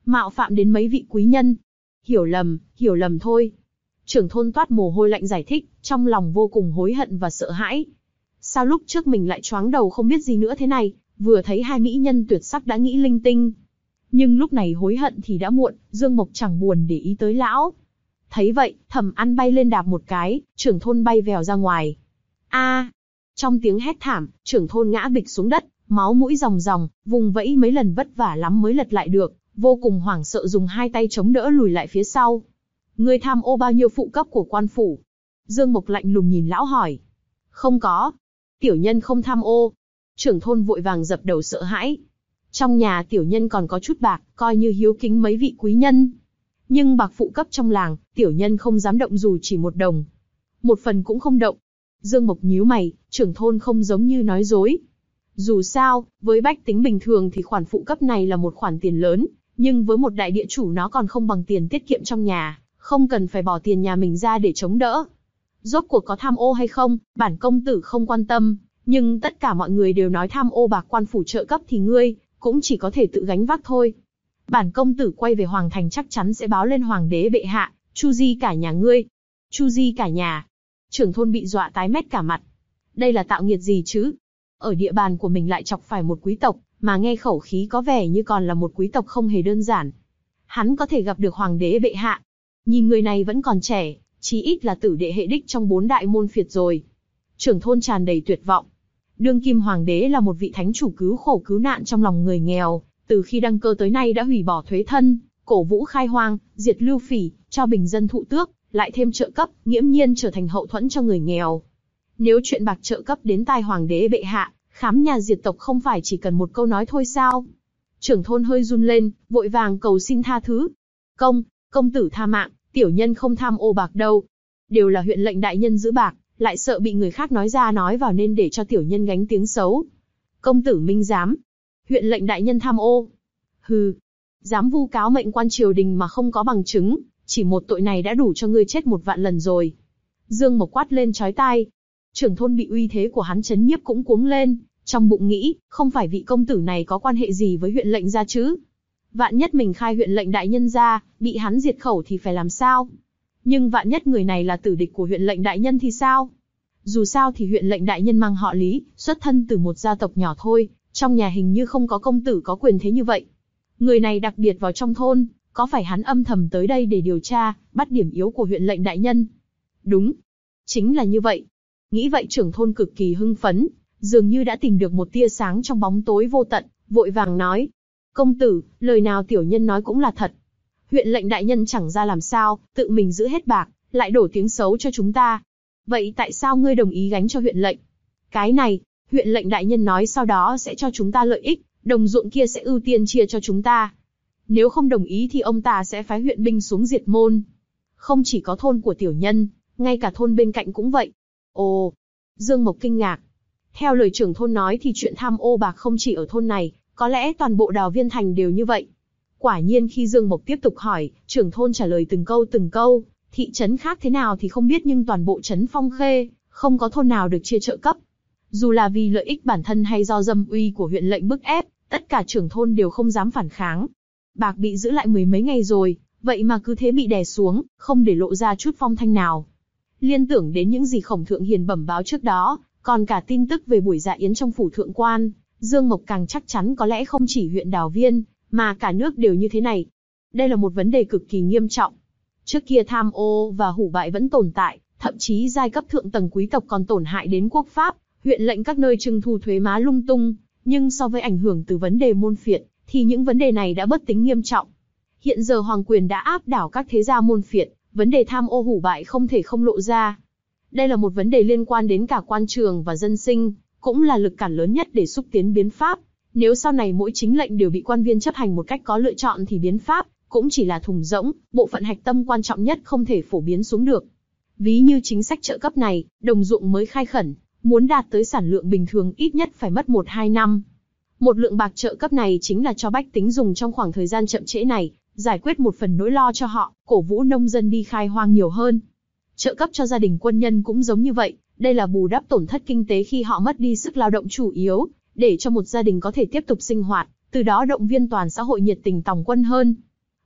mạo phạm đến mấy vị quý nhân. Hiểu lầm, hiểu lầm thôi. Trưởng thôn toát mồ hôi lạnh giải thích, trong lòng vô cùng hối hận và sợ hãi. Sao lúc trước mình lại choáng đầu không biết gì nữa thế này, vừa thấy hai mỹ nhân tuyệt sắc đã nghĩ linh tinh. Nhưng lúc này hối hận thì đã muộn, Dương Mộc chẳng buồn để ý tới lão. Thấy vậy, Thẩm An bay lên đạp một cái, trưởng thôn bay vèo ra ngoài. A! Trong tiếng hét thảm, trưởng thôn ngã bịch xuống đất, máu mũi ròng ròng, vùng vẫy mấy lần vất vả lắm mới lật lại được, vô cùng hoảng sợ dùng hai tay chống đỡ lùi lại phía sau. Ngươi tham ô bao nhiêu phụ cấp của quan phủ? Dương Mộc lạnh lùng nhìn lão hỏi. Không có. Tiểu nhân không tham ô. Trưởng thôn vội vàng dập đầu sợ hãi. Trong nhà tiểu nhân còn có chút bạc, coi như hiếu kính mấy vị quý nhân. Nhưng bạc phụ cấp trong làng, tiểu nhân không dám động dù chỉ một đồng. Một phần cũng không động. Dương Mộc nhíu mày, trưởng thôn không giống như nói dối. Dù sao, với bách tính bình thường thì khoản phụ cấp này là một khoản tiền lớn, nhưng với một đại địa chủ nó còn không bằng tiền tiết kiệm trong nhà, không cần phải bỏ tiền nhà mình ra để chống đỡ. Rốt cuộc có tham ô hay không, bản công tử không quan tâm, nhưng tất cả mọi người đều nói tham ô bạc quan phủ trợ cấp thì ngươi cũng chỉ có thể tự gánh vác thôi. Bản công tử quay về hoàng thành chắc chắn sẽ báo lên hoàng đế bệ hạ, chu di cả nhà ngươi. Chu di cả nhà. Trưởng thôn bị dọa tái mét cả mặt. Đây là tạo nghiệt gì chứ? Ở địa bàn của mình lại chọc phải một quý tộc, mà nghe khẩu khí có vẻ như còn là một quý tộc không hề đơn giản. Hắn có thể gặp được hoàng đế bệ hạ. Nhìn người này vẫn còn trẻ, chí ít là tử đệ hệ đích trong bốn đại môn phiệt rồi. Trưởng thôn tràn đầy tuyệt vọng. Đương kim hoàng đế là một vị thánh chủ cứu khổ cứu nạn trong lòng người nghèo, từ khi đăng cơ tới nay đã hủy bỏ thuế thân, cổ vũ khai hoang, diệt lưu phỉ, cho bình dân thụ tước, lại thêm trợ cấp, nghiễm nhiên trở thành hậu thuẫn cho người nghèo. Nếu chuyện bạc trợ cấp đến tai hoàng đế bệ hạ, khám nhà diệt tộc không phải chỉ cần một câu nói thôi sao? Trưởng thôn hơi run lên, vội vàng cầu xin tha thứ. Công, công tử tha mạng, tiểu nhân không tham ô bạc đâu. Đều là huyện lệnh đại nhân giữ bạc, lại sợ bị người khác nói ra nói vào nên để cho tiểu nhân gánh tiếng xấu. Công tử minh giám. Huyện lệnh đại nhân tham ô. Hừ. Dám vu cáo mệnh quan triều đình mà không có bằng chứng, chỉ một tội này đã đủ cho ngươi chết một vạn lần rồi. Dương Mộc quát lên chói tai. Trưởng thôn bị uy thế của hắn chấn nhiếp cũng cuống lên, trong bụng nghĩ, không phải vị công tử này có quan hệ gì với huyện lệnh gia chứ? Vạn nhất mình khai huyện lệnh đại nhân ra, bị hắn diệt khẩu thì phải làm sao? Nhưng vạn nhất người này là tử địch của huyện lệnh đại nhân thì sao? Dù sao thì huyện lệnh đại nhân mang họ Lý, xuất thân từ một gia tộc nhỏ thôi, trong nhà hình như không có công tử có quyền thế như vậy. Người này đặc biệt vào trong thôn, có phải hắn âm thầm tới đây để điều tra, bắt điểm yếu của huyện lệnh đại nhân? Đúng, chính là như vậy. Nghĩ vậy trưởng thôn cực kỳ hưng phấn, dường như đã tìm được một tia sáng trong bóng tối vô tận, vội vàng nói. Công tử, lời nào tiểu nhân nói cũng là thật. Huyện lệnh đại nhân chẳng ra làm sao, tự mình giữ hết bạc, lại đổ tiếng xấu cho chúng ta. Vậy tại sao ngươi đồng ý gánh cho huyện lệnh? Cái này, huyện lệnh đại nhân nói sau đó sẽ cho chúng ta lợi ích, đồng ruộng kia sẽ ưu tiên chia cho chúng ta. Nếu không đồng ý thì ông ta sẽ phái huyện binh xuống diệt môn. Không chỉ có thôn của tiểu nhân, ngay cả thôn bên cạnh cũng vậy. Ồ, Dương Mộc kinh ngạc. Theo lời trưởng thôn nói thì chuyện tham ô bạc không chỉ ở thôn này, có lẽ toàn bộ Đào Viên Thành đều như vậy. Quả nhiên khi Dương Mộc tiếp tục hỏi, trưởng thôn trả lời từng câu từng câu, thị trấn khác thế nào thì không biết nhưng toàn bộ trấn Phong Khê, không có thôn nào được chia trợ cấp. Dù là vì lợi ích bản thân hay do dâm uy của huyện lệnh bức ép, tất cả trưởng thôn đều không dám phản kháng. Bạc bị giữ lại mười mấy ngày rồi, vậy mà cứ thế bị đè xuống, không để lộ ra chút phong thanh nào. Liên tưởng đến những gì Khổng Thượng Hiền bẩm báo trước đó, còn cả tin tức về buổi dạ yến trong phủ thượng quan, Dương Mộc càng chắc chắn có lẽ không chỉ huyện Đào Viên, mà cả nước đều như thế này. Đây là một vấn đề cực kỳ nghiêm trọng. Trước kia tham ô và hủ bại vẫn tồn tại, thậm chí giai cấp thượng tầng quý tộc còn tổn hại đến quốc pháp, huyện lệnh các nơi trưng thu thuế má lung tung. Nhưng so với ảnh hưởng từ vấn đề môn phiệt, thì những vấn đề này đã bớt tính nghiêm trọng. Hiện giờ hoàng quyền đã áp đảo các thế gia môn phiệt, vấn đề tham ô hủ bại không thể không lộ ra. Đây là một vấn đề liên quan đến cả quan trường và dân sinh, cũng là lực cản lớn nhất để xúc tiến biến pháp. Nếu sau này mỗi chính lệnh đều bị quan viên chấp hành một cách có lựa chọn thì biến pháp cũng chỉ là thùng rỗng, bộ phận hạch tâm quan trọng nhất không thể phổ biến xuống được. Ví như chính sách trợ cấp này, đồng ruộng mới khai khẩn, muốn đạt tới sản lượng bình thường ít nhất phải mất một hai năm. Một lượng bạc trợ cấp này chính là cho bách tính dùng trong khoảng thời gian chậm trễ này, giải quyết một phần nỗi lo cho họ, cổ vũ nông dân đi khai hoang nhiều hơn. Trợ cấp cho gia đình quân nhân cũng giống như vậy, đây là bù đắp tổn thất kinh tế khi họ mất đi sức lao động chủ yếu, để cho một gia đình có thể tiếp tục sinh hoạt, từ đó động viên toàn xã hội nhiệt tình tòng quân hơn.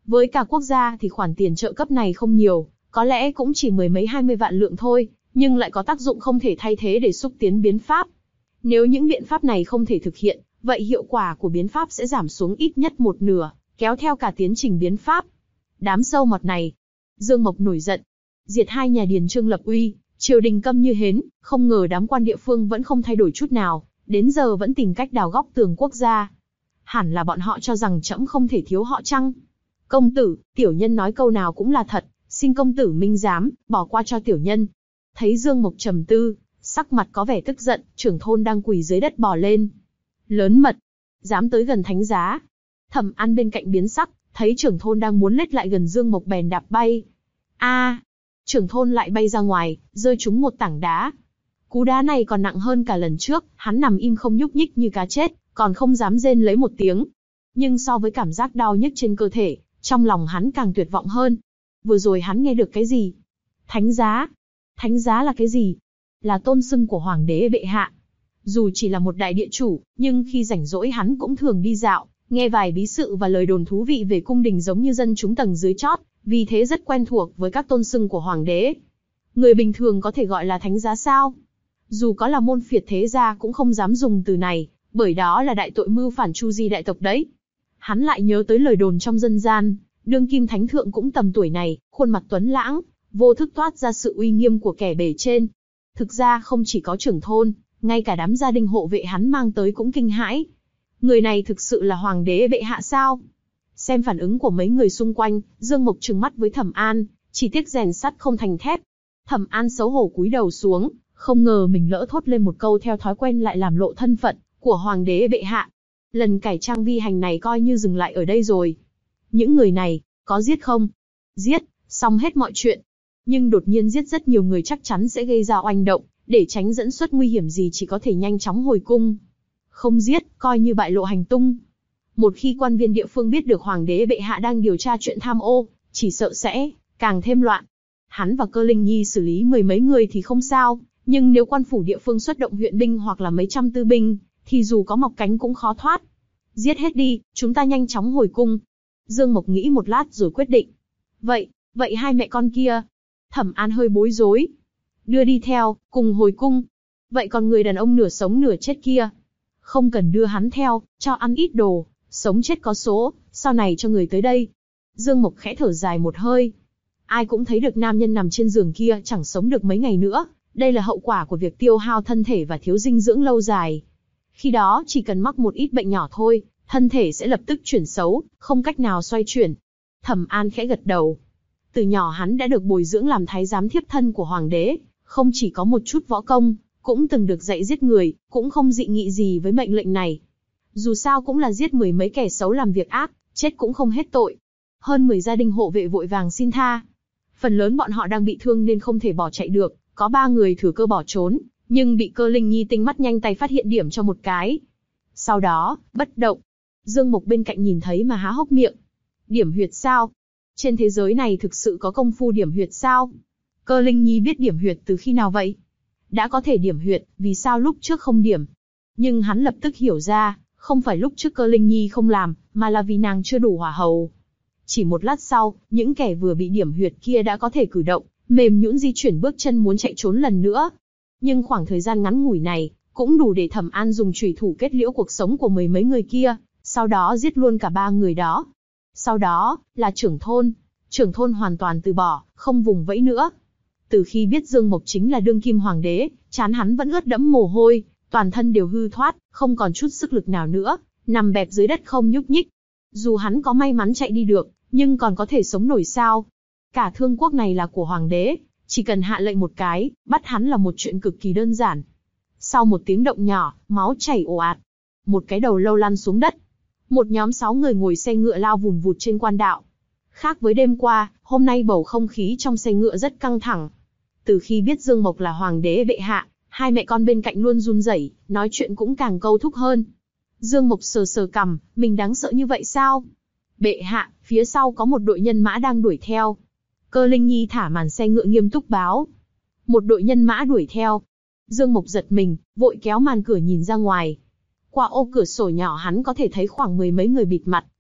Với cả quốc gia thì khoản tiền trợ cấp này không nhiều, có lẽ cũng chỉ mười mấy hai mươi vạn lượng thôi, nhưng lại có tác dụng không thể thay thế để xúc tiến biến pháp. Nếu những biện pháp này không thể thực hiện, vậy hiệu quả của biến pháp sẽ giảm xuống ít nhất một nửa, kéo theo cả tiến trình biến pháp. Đám sâu mọt này. Dương Mộc nổi giận. Diệt hai nhà Điền Trương lập uy, triều đình câm như hến, không ngờ đám quan địa phương vẫn không thay đổi chút nào, đến giờ vẫn tìm cách đào góc tường quốc gia. Hẳn là bọn họ cho rằng trẫm không thể thiếu họ chăng? Công tử, tiểu nhân nói câu nào cũng là thật, xin công tử minh giám, bỏ qua cho tiểu nhân. Thấy Dương Mộc trầm tư, sắc mặt có vẻ tức giận, trưởng thôn đang quỳ dưới đất bò lên. Lớn mật, dám tới gần thánh giá. Thẩm An bên cạnh biến sắc, thấy trưởng thôn đang muốn lết lại gần Dương Mộc bèn đạp bay. A, trưởng thôn lại bay ra ngoài, rơi trúng một tảng đá. Cú đá này còn nặng hơn cả lần trước, hắn nằm im không nhúc nhích như cá chết, còn không dám rên lấy một tiếng. Nhưng so với cảm giác đau nhức trên cơ thể, trong lòng hắn càng tuyệt vọng hơn. Vừa rồi hắn nghe được cái gì? Thánh giá. Thánh giá là cái gì? Là tôn xưng của hoàng đế bệ hạ. Dù chỉ là một đại địa chủ, nhưng khi rảnh rỗi hắn cũng thường đi dạo, nghe vài bí sự và lời đồn thú vị về cung đình giống như dân chúng tầng dưới chót, vì thế rất quen thuộc với các tôn xưng của hoàng đế. Người bình thường có thể gọi là thánh giá sao? Dù có là môn phiệt thế gia cũng không dám dùng từ này, bởi đó là đại tội mưu phản Chu Di đại tộc đấy. Hắn lại nhớ tới lời đồn trong dân gian, đương kim thánh thượng cũng tầm tuổi này, khuôn mặt tuấn lãng, vô thức toát ra sự uy nghiêm của kẻ bề trên. Thực ra không chỉ có trưởng thôn, ngay cả đám gia đình hộ vệ hắn mang tới cũng kinh hãi. Người này thực sự là hoàng đế bệ hạ sao? Xem phản ứng của mấy người xung quanh, Dương Mộc trừng mắt với Thẩm An, chỉ tiếc rèn sắt không thành thép. Thẩm An xấu hổ cúi đầu xuống, không ngờ mình lỡ thốt lên một câu theo thói quen lại làm lộ thân phận của hoàng đế bệ hạ. Lần cải trang vi hành này coi như dừng lại ở đây rồi. Những người này, có giết không? Giết, xong hết mọi chuyện. Nhưng đột nhiên giết rất nhiều người chắc chắn sẽ gây ra oanh động, để tránh dẫn xuất nguy hiểm gì chỉ có thể nhanh chóng hồi cung. Không giết, coi như bại lộ hành tung. Một khi quan viên địa phương biết được hoàng đế bệ hạ đang điều tra chuyện tham ô, chỉ sợ sẽ càng thêm loạn. Hắn và Cơ Linh Nhi xử lý mười mấy người thì không sao, nhưng nếu quan phủ địa phương xuất động huyện binh hoặc là mấy trăm tư binh, thì dù có mọc cánh cũng khó thoát. Giết hết đi, chúng ta nhanh chóng hồi cung. Dương Mộc nghĩ một lát rồi quyết định. Vậy, vậy hai mẹ con kia? Thẩm An hơi bối rối. Đưa đi theo, cùng hồi cung. Vậy còn người đàn ông nửa sống nửa chết kia? Không cần đưa hắn theo, cho ăn ít đồ, sống chết có số, sau này cho người tới đây. Dương Mộc khẽ thở dài một hơi. Ai cũng thấy được nam nhân nằm trên giường kia chẳng sống được mấy ngày nữa, đây là hậu quả của việc tiêu hao thân thể và thiếu dinh dưỡng lâu dài. Khi đó chỉ cần mắc một ít bệnh nhỏ thôi, thân thể sẽ lập tức chuyển xấu, không cách nào xoay chuyển. Thẩm An khẽ gật đầu. Từ nhỏ hắn đã được bồi dưỡng làm thái giám thiếp thân của hoàng đế, không chỉ có một chút võ công, cũng từng được dạy giết người, cũng không dị nghị gì với mệnh lệnh này. Dù sao cũng là giết mười mấy kẻ xấu làm việc ác, chết cũng không hết tội. Hơn mười gia đình hộ vệ vội vàng xin tha. Phần lớn bọn họ đang bị thương nên không thể bỏ chạy được, có ba người thừa cơ bỏ trốn, nhưng bị Cơ Linh Nhi tinh mắt nhanh tay phát hiện điểm cho một cái. Sau đó, bất động. Dương Mộc bên cạnh nhìn thấy mà há hốc miệng. Điểm huyệt sao? Trên thế giới này thực sự có công phu điểm huyệt sao? Cơ Linh Nhi biết điểm huyệt từ khi nào vậy? Đã có thể điểm huyệt, vì sao lúc trước không điểm? Nhưng hắn lập tức hiểu ra, không phải lúc trước Cơ Linh Nhi không làm, mà là vì nàng chưa đủ hỏa hầu. Chỉ một lát sau, những kẻ vừa bị điểm huyệt kia đã có thể cử động, mềm nhũn di chuyển bước chân muốn chạy trốn lần nữa. Nhưng khoảng thời gian ngắn ngủi này, cũng đủ để Thẩm An dùng chủy thủ kết liễu cuộc sống của mười mấy người kia, sau đó giết luôn cả ba người đó. Sau đó, là trưởng thôn. Trưởng thôn hoàn toàn từ bỏ, không vùng vẫy nữa. Từ khi biết Dương Mộc chính là đương kim hoàng đế, trán hắn vẫn ướt đẫm mồ hôi, toàn thân đều hư thoát, không còn chút sức lực nào nữa, nằm bẹp dưới đất không nhúc nhích. Dù hắn có may mắn chạy đi được, nhưng còn có thể sống nổi sao? Cả thương quốc này là của hoàng đế, chỉ cần hạ lệnh một cái, bắt hắn là một chuyện cực kỳ đơn giản. Sau một tiếng động nhỏ, máu chảy ồ ạt. Một cái đầu lâu lăn xuống đất. Một nhóm sáu người ngồi xe ngựa lao vùn vụt trên quan đạo. Khác với đêm qua, hôm nay bầu không khí trong xe ngựa rất căng thẳng. Từ khi biết Dương Mộc là hoàng đế bệ hạ, hai mẹ con bên cạnh luôn run rẩy, nói chuyện cũng càng câu thúc hơn. Dương Mộc sờ sờ cằm, mình đáng sợ như vậy sao? Bệ hạ, phía sau có một đội nhân mã đang đuổi theo. Cơ Linh Nhi thả màn xe ngựa nghiêm túc báo. Một đội nhân mã đuổi theo. Dương Mộc giật mình, vội kéo màn cửa nhìn ra ngoài. Qua ô cửa sổ nhỏ hắn có thể thấy khoảng mười mấy người bịt mặt,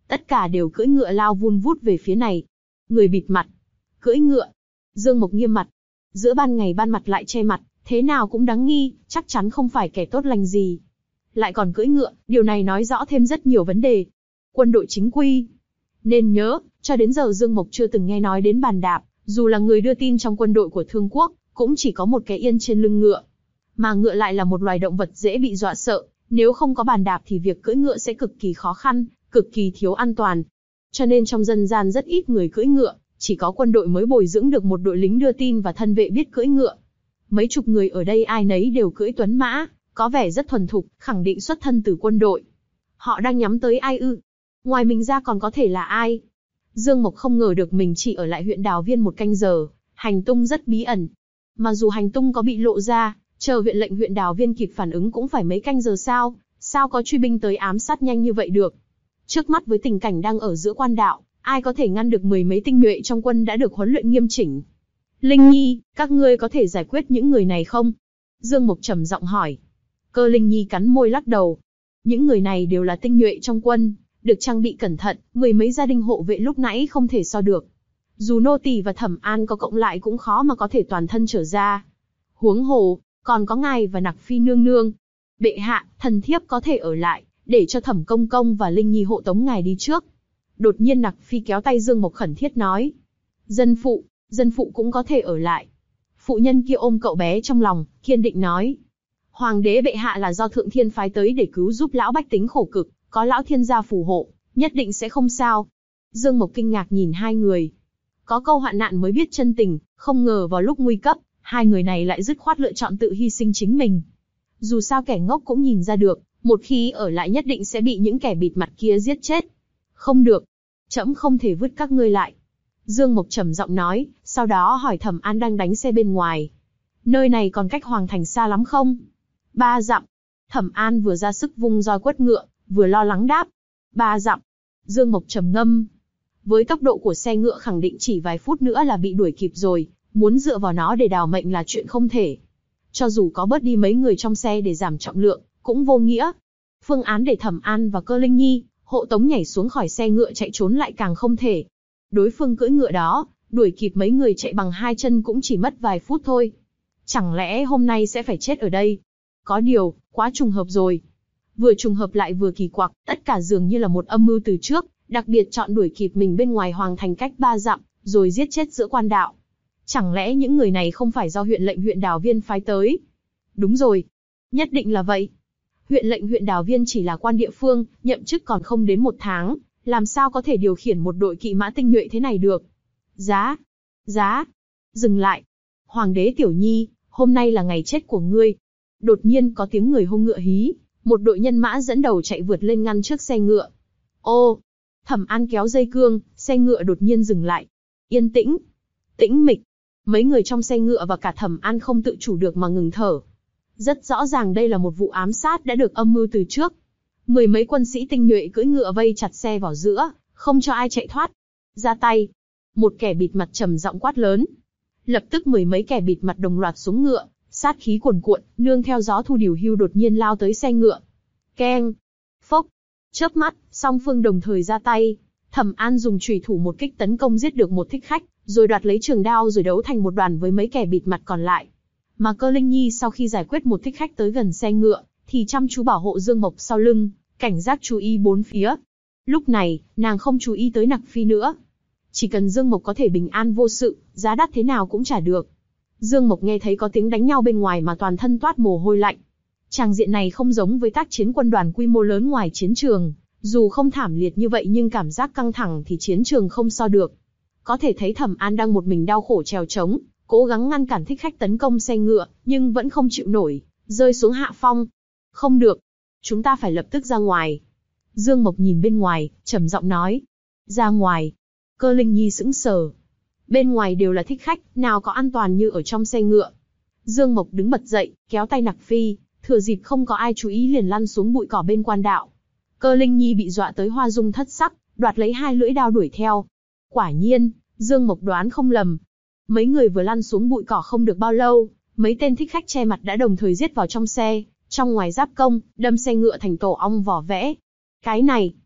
tất cả đều cưỡi ngựa lao vun vút về phía này. Người bịt mặt, cưỡi ngựa. Dương Mộc nghiêm mặt. Giữa ban ngày ban mặt lại che mặt, thế nào cũng đáng nghi, chắc chắn không phải kẻ tốt lành gì. Lại còn cưỡi ngựa, điều này nói rõ thêm rất nhiều vấn đề. Quân đội chính quy. Nên nhớ, cho đến giờ Dương Mộc chưa từng nghe nói đến bàn đạp, dù là người đưa tin trong quân đội của Thương Quốc, cũng chỉ có một cái yên trên lưng ngựa. Mà ngựa lại là một loài động vật dễ bị dọa sợ, nếu không có bàn đạp thì việc cưỡi ngựa sẽ cực kỳ khó khăn, cực kỳ thiếu an toàn. Cho nên trong dân gian rất ít người cưỡi ngựa, chỉ có quân đội mới bồi dưỡng được một đội lính đưa tin và thân vệ biết cưỡi ngựa. Mấy chục người ở đây ai nấy đều cưỡi tuấn mã, có vẻ rất thuần thục, khẳng định xuất thân từ quân đội. Họ đang nhắm tới ai ư? Ngoài mình ra còn có thể là ai? Dương Mộc không ngờ được mình chỉ ở lại huyện Đào Viên một canh giờ, hành tung rất bí ẩn. Mà dù hành tung có bị lộ ra, chờ huyện lệnh huyện Đào Viên kịp phản ứng cũng phải mấy canh giờ sao? Sao có truy binh tới ám sát nhanh như vậy được? Trước mắt với tình cảnh đang ở giữa quan đạo, ai có thể ngăn được mười mấy tinh nhuệ trong quân đã được huấn luyện nghiêm chỉnh? Linh Nhi, các ngươi có thể giải quyết những người này không? Dương Mộc trầm giọng hỏi. Cơ Linh Nhi cắn môi lắc đầu. Những người này đều là tinh nhuệ trong quân, được trang bị cẩn thận, mười mấy gia đình hộ vệ lúc nãy không thể so được. Dù nô tỳ và Thẩm An có cộng lại cũng khó mà có thể toàn thân trở ra. Huống hồ, còn có ngài và Nặc Phi nương nương. Bệ hạ, thần thiếp có thể ở lại, để cho Thẩm công công và Linh Nhi hộ tống ngài đi trước. Đột nhiên Nặc Phi kéo tay Dương Mộc khẩn thiết nói. Dân phụ, dân phụ cũng có thể ở lại. Phụ nhân kia ôm cậu bé trong lòng, kiên định nói. Hoàng đế bệ hạ là do thượng thiên phái tới để cứu giúp lão bách tính khổ cực, có lão thiên gia phù hộ, nhất định sẽ không sao. Dương Mộc kinh ngạc nhìn hai người. Có câu hoạn nạn mới biết chân tình, không ngờ vào lúc nguy cấp, hai người này lại dứt khoát lựa chọn tự hy sinh chính mình. Dù sao kẻ ngốc cũng nhìn ra được, một khi ở lại nhất định sẽ bị những kẻ bịt mặt kia giết chết. Không được, trẫm không thể vứt các ngươi lại. Dương Mộc trầm giọng nói, sau đó hỏi Thẩm An đang đánh xe bên ngoài. Nơi này còn cách Hoàng Thành xa lắm không? Ba dặm. Thẩm An vừa ra sức vung roi quất ngựa, vừa lo lắng đáp. Ba dặm. Dương Mộc trầm ngâm. Với tốc độ của xe ngựa khẳng định chỉ vài phút nữa là bị đuổi kịp rồi, muốn dựa vào nó để đào mệnh là chuyện không thể. Cho dù có bớt đi mấy người trong xe để giảm trọng lượng, cũng vô nghĩa. Phương án để Thẩm An và Cơ Linh Nhi hộ tống nhảy xuống khỏi xe ngựa chạy trốn lại càng không thể. Đối phương cưỡi ngựa đó, đuổi kịp mấy người chạy bằng hai chân cũng chỉ mất vài phút thôi. Chẳng lẽ hôm nay sẽ phải chết ở đây? Có điều, quá trùng hợp rồi. Vừa trùng hợp lại vừa kỳ quặc, tất cả dường như là một âm mưu từ trước, đặc biệt chọn đuổi kịp mình bên ngoài Hoàng Thành cách ba dặm, rồi giết chết giữa quan đạo. Chẳng lẽ những người này không phải do huyện lệnh huyện Đào Viên phái tới? Đúng rồi. Nhất định là vậy. Huyện lệnh huyện Đào Viên chỉ là quan địa phương, nhậm chức còn không đến một tháng, làm sao có thể điều khiển một đội kỵ mã tinh nhuệ thế này được? Giá! Giá! Dừng lại! Hoàng đế Tiểu Nhi, hôm nay là ngày chết của ngươi. Đột nhiên có tiếng người hô ngựa hí, một đội nhân mã dẫn đầu chạy vượt lên ngăn trước xe ngựa. Ô! Thẩm An kéo dây cương, xe ngựa đột nhiên dừng lại. Yên tĩnh! Tĩnh mịch! Mấy người trong xe ngựa và cả Thẩm An không tự chủ được mà ngừng thở. Rất rõ ràng đây là một vụ ám sát đã được âm mưu từ trước. Mười mấy quân sĩ tinh nhuệ cưỡi ngựa vây chặt xe vào giữa, không cho ai chạy thoát. Ra tay! Một kẻ bịt mặt trầm giọng quát lớn. Lập tức mười mấy kẻ bịt mặt đồng loạt xuống ngựa, sát khí cuồn cuộn, nương theo gió thu điều hưu đột nhiên lao tới xe ngựa. Keng! Phốc! Chớp mắt, song phương đồng thời ra tay. Thẩm An dùng chùy thủ một kích tấn công giết được một thích khách, rồi đoạt lấy trường đao rồi đấu thành một đoàn với mấy kẻ bịt mặt còn lại. Mà Cơ Linh Nhi sau khi giải quyết một thích khách tới gần xe ngựa, thì chăm chú bảo hộ Dương Mộc sau lưng, cảnh giác chú ý bốn phía. Lúc này, nàng không chú ý tới Nặc Phi nữa. Chỉ cần Dương Mộc có thể bình an vô sự, giá đắt thế nào cũng trả được. Dương Mộc nghe thấy có tiếng đánh nhau bên ngoài mà toàn thân toát mồ hôi lạnh. Tràng diện này không giống với tác chiến quân đoàn quy mô lớn ngoài chiến trường, dù không thảm liệt như vậy nhưng cảm giác căng thẳng thì chiến trường không so được. Có thể thấy Thẩm An đang một mình đau khổ trèo trống, cố gắng ngăn cản thích khách tấn công xe ngựa, nhưng vẫn không chịu nổi, rơi xuống hạ phong. Không được, chúng ta phải lập tức ra ngoài. Dương Mộc nhìn bên ngoài, trầm giọng nói. Ra ngoài. Cơ Linh Nhi sững sờ. Bên ngoài đều là thích khách, nào có an toàn như ở trong xe ngựa. Dương Mộc đứng bật dậy, kéo tay Nặc Phi, thừa dịp không có ai chú ý liền lăn xuống bụi cỏ bên quan đạo. Cơ Linh Nhi bị dọa tới hoa dung thất sắc, đoạt lấy hai lưỡi đao đuổi theo. Quả nhiên, Dương Mộc đoán không lầm. Mấy người vừa lăn xuống bụi cỏ không được bao lâu, mấy tên thích khách che mặt đã đồng thời giết vào trong xe, trong ngoài giáp công, đâm xe ngựa thành tổ ong vỏ vẽ. Cái này,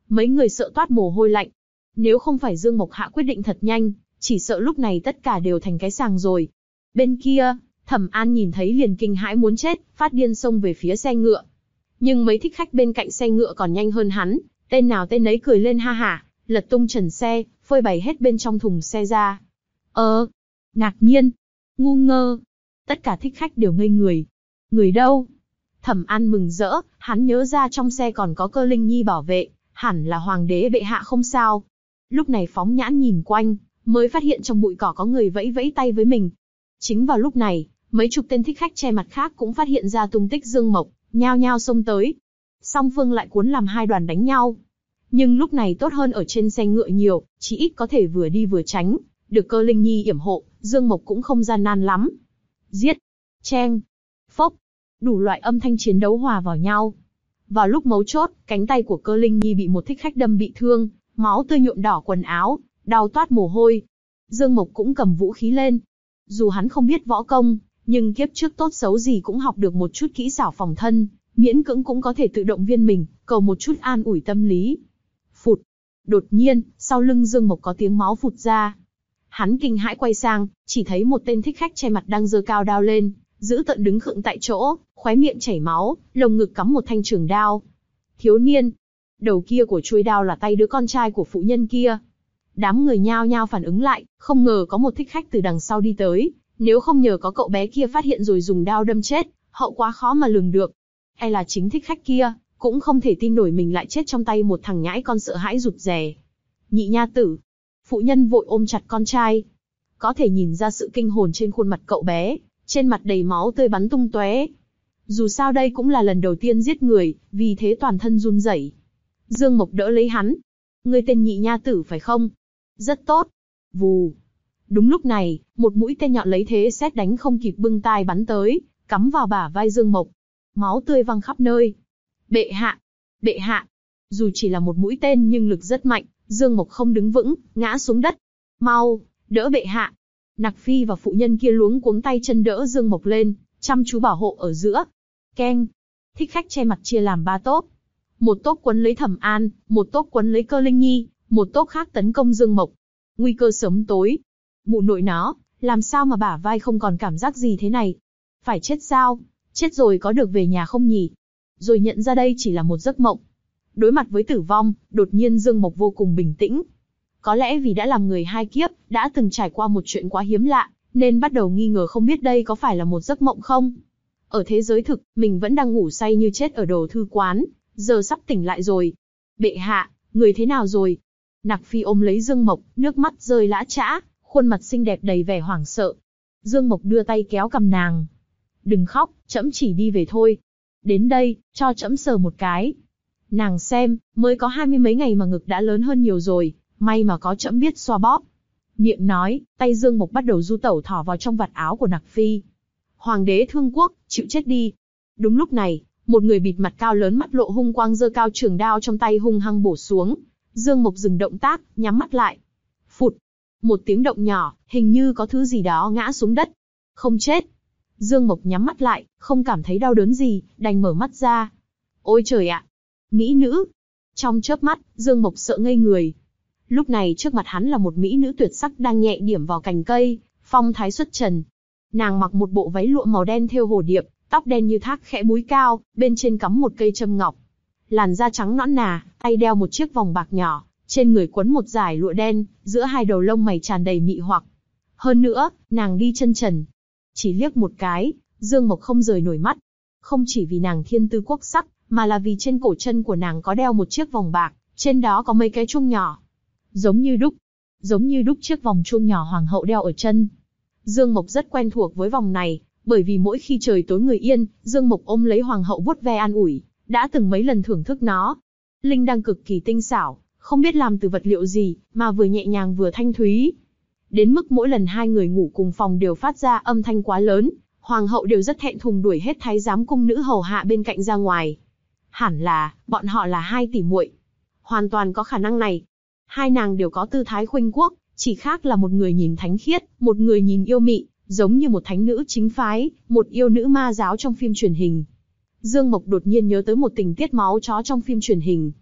Mấy người sợ toát mồ hôi lạnh. Nếu không phải Dương Mộc hạ quyết định thật nhanh, chỉ sợ lúc này tất cả đều thành cái sàng rồi. Bên kia, Thẩm An nhìn thấy liền kinh hãi muốn chết, phát điên xông về phía xe ngựa. Nhưng mấy thích khách bên cạnh xe ngựa còn nhanh hơn hắn, tên nào tên nấy cười lên ha hả, lật tung trần xe, phơi bày hết bên trong thùng xe ra. Ờ, ngạc nhiên, ngu ngơ, tất cả thích khách đều ngây người. Người đâu? Thẩm An mừng rỡ, hắn nhớ ra trong xe còn có Cơ Linh Nhi bảo vệ, hẳn là hoàng đế bệ hạ không sao. Lúc này phóng nhãn nhìn quanh, mới phát hiện trong bụi cỏ có người vẫy vẫy tay với mình. Chính vào lúc này, mấy chục tên thích khách che mặt khác cũng phát hiện ra tung tích Dương Mộc, nhao nhao xông tới. Song phương lại cuốn làm hai đoàn đánh nhau. Nhưng lúc này tốt hơn ở trên xe ngựa nhiều, chỉ ít có thể vừa đi vừa tránh, được Cơ Linh Nhi yểm hộ, Dương Mộc cũng không gian nan lắm. Giết, cheng, phốc, đủ loại âm thanh chiến đấu hòa vào nhau. Vào lúc mấu chốt, cánh tay của Cơ Linh Nhi bị một thích khách đâm bị thương, máu tươi nhuộm đỏ quần áo, đau toát mồ hôi. Dương Mộc cũng cầm vũ khí lên. Dù hắn không biết võ công, nhưng kiếp trước tốt xấu gì cũng học được một chút kỹ xảo phòng thân, miễn cưỡng cũng có thể tự động viên mình, cầu một chút an ủi tâm lý. Phụt. Đột nhiên, sau lưng Dương Mộc có tiếng máu phụt ra. Hắn kinh hãi quay sang, chỉ thấy một tên thích khách che mặt đang giơ cao đao lên, giữ tợn đứng khựng tại chỗ, khóe miệng chảy máu, lồng ngực cắm một thanh trường đao. Thiếu niên. Đầu kia của chuôi đao là tay đứa con trai của phụ nhân kia. Đám người nhao nhao phản ứng lại, không ngờ có một thích khách từ đằng sau đi tới, nếu không nhờ có cậu bé kia phát hiện rồi dùng đao đâm chết, hậu quá khó mà lường được. E là chính thích khách kia, cũng không thể tin nổi mình lại chết trong tay một thằng nhãi con sợ hãi rụt rè. Nhị nha tử. Phụ nhân vội ôm chặt con trai. Có thể nhìn ra sự kinh hồn trên khuôn mặt cậu bé, trên mặt đầy máu tươi bắn tung tóe. Dù sao đây cũng là lần đầu tiên giết người, vì thế toàn thân run rẩy. Dương Mộc đỡ lấy hắn. Ngươi tên Nhị nha tử phải không? Rất tốt. Vù. Đúng lúc này, một mũi tên nhọn lấy thế sét đánh không kịp bưng tai bắn tới, cắm vào bả vai Dương Mộc. Máu tươi văng khắp nơi. Bệ hạ! Bệ hạ! Dù chỉ là một mũi tên nhưng lực rất mạnh, Dương Mộc không đứng vững, ngã xuống đất. Mau, đỡ bệ hạ! Nặc Phi và phụ nhân kia luống cuống tay chân đỡ Dương Mộc lên, chăm chú bảo hộ ở giữa. Keng! Thích khách che mặt chia làm ba tốp. Một tốp quấn lấy Thẩm An, một tốp quấn lấy Cơ Linh Nhi, một tốp khác tấn công Dương Mộc. Nguy cơ sớm tối. Mụ nội nó, làm sao mà bả vai không còn cảm giác gì thế này? Phải chết sao? Chết rồi có được về nhà không nhỉ? Rồi nhận ra đây chỉ là một giấc mộng. Đối mặt với tử vong, đột nhiên Dương Mộc vô cùng bình tĩnh. Có lẽ vì đã làm người hai kiếp, đã từng trải qua một chuyện quá hiếm lạ, nên bắt đầu nghi ngờ không biết đây có phải là một giấc mộng không? Ở thế giới thực, mình vẫn đang ngủ say như chết ở đồ thư quán, giờ sắp tỉnh lại rồi. Bệ hạ, người thế nào rồi? Nặc Phi ôm lấy Dương Mộc, nước mắt rơi lã chã, khuôn mặt xinh đẹp đầy vẻ hoảng sợ. Dương Mộc đưa tay kéo cầm nàng. Đừng khóc, trẫm chỉ đi về thôi. Đến đây, cho trẫm sờ một cái. Nàng xem, mới có hai mươi mấy ngày mà ngực đã lớn hơn nhiều rồi, may mà có trẫm biết xoa bóp. Miệng nói, tay Dương Mộc bắt đầu du tẩu thỏ vào trong vạt áo của Nặc Phi. Hoàng đế thương quốc, chịu chết đi. Đúng lúc này, một người bịt mặt cao lớn mắt lộ hung quang giơ cao trường đao trong tay hung hăng bổ xuống. Dương Mộc dừng động tác, nhắm mắt lại. Phụt. Một tiếng động nhỏ, hình như có thứ gì đó ngã xuống đất. Không chết. Dương Mộc nhắm mắt lại, không cảm thấy đau đớn gì, đành mở mắt ra. Ôi trời ạ! Mỹ nữ! Trong chớp mắt, Dương Mộc sợ ngây người. Lúc này trước mặt hắn là một mỹ nữ tuyệt sắc đang nhẹ điểm vào cành cây, phong thái xuất trần. Nàng mặc một bộ váy lụa màu đen thêu hồ điệp, tóc đen như thác khẽ búi cao, bên trên cắm một cây châm ngọc. Làn da trắng nõn nà, tay đeo một chiếc vòng bạc nhỏ, trên người quấn một dải lụa đen, giữa hai đầu lông mày tràn đầy mị hoặc. Hơn nữa, nàng đi chân trần. Chỉ liếc một cái, Dương Mộc không rời nổi mắt. Không chỉ vì nàng thiên tư quốc sắc, mà là vì trên cổ chân của nàng có đeo một chiếc vòng bạc, trên đó có mấy cái chuông nhỏ. Giống như đúc, giống như đúc chiếc vòng chuông nhỏ hoàng hậu đeo ở chân. Dương Mộc rất quen thuộc với vòng này, bởi vì mỗi khi trời tối người yên, Dương Mộc ôm lấy hoàng hậu vuốt ve an ủi, đã từng mấy lần thưởng thức nó. Linh đang cực kỳ tinh xảo, không biết làm từ vật liệu gì, mà vừa nhẹ nhàng vừa thanh thúy. Đến mức mỗi lần hai người ngủ cùng phòng đều phát ra âm thanh quá lớn, hoàng hậu đều rất thẹn thùng đuổi hết thái giám cung nữ hầu hạ bên cạnh ra ngoài. Hẳn là, bọn họ là hai tỷ muội. Hoàn toàn có khả năng này. Hai nàng đều có tư thái khuynh quốc, chỉ khác là một người nhìn thánh khiết, một người nhìn yêu mị, giống như một thánh nữ chính phái, một yêu nữ ma giáo trong phim truyền hình. Dương Mộc đột nhiên nhớ tới một tình tiết máu chó trong phim truyền hình.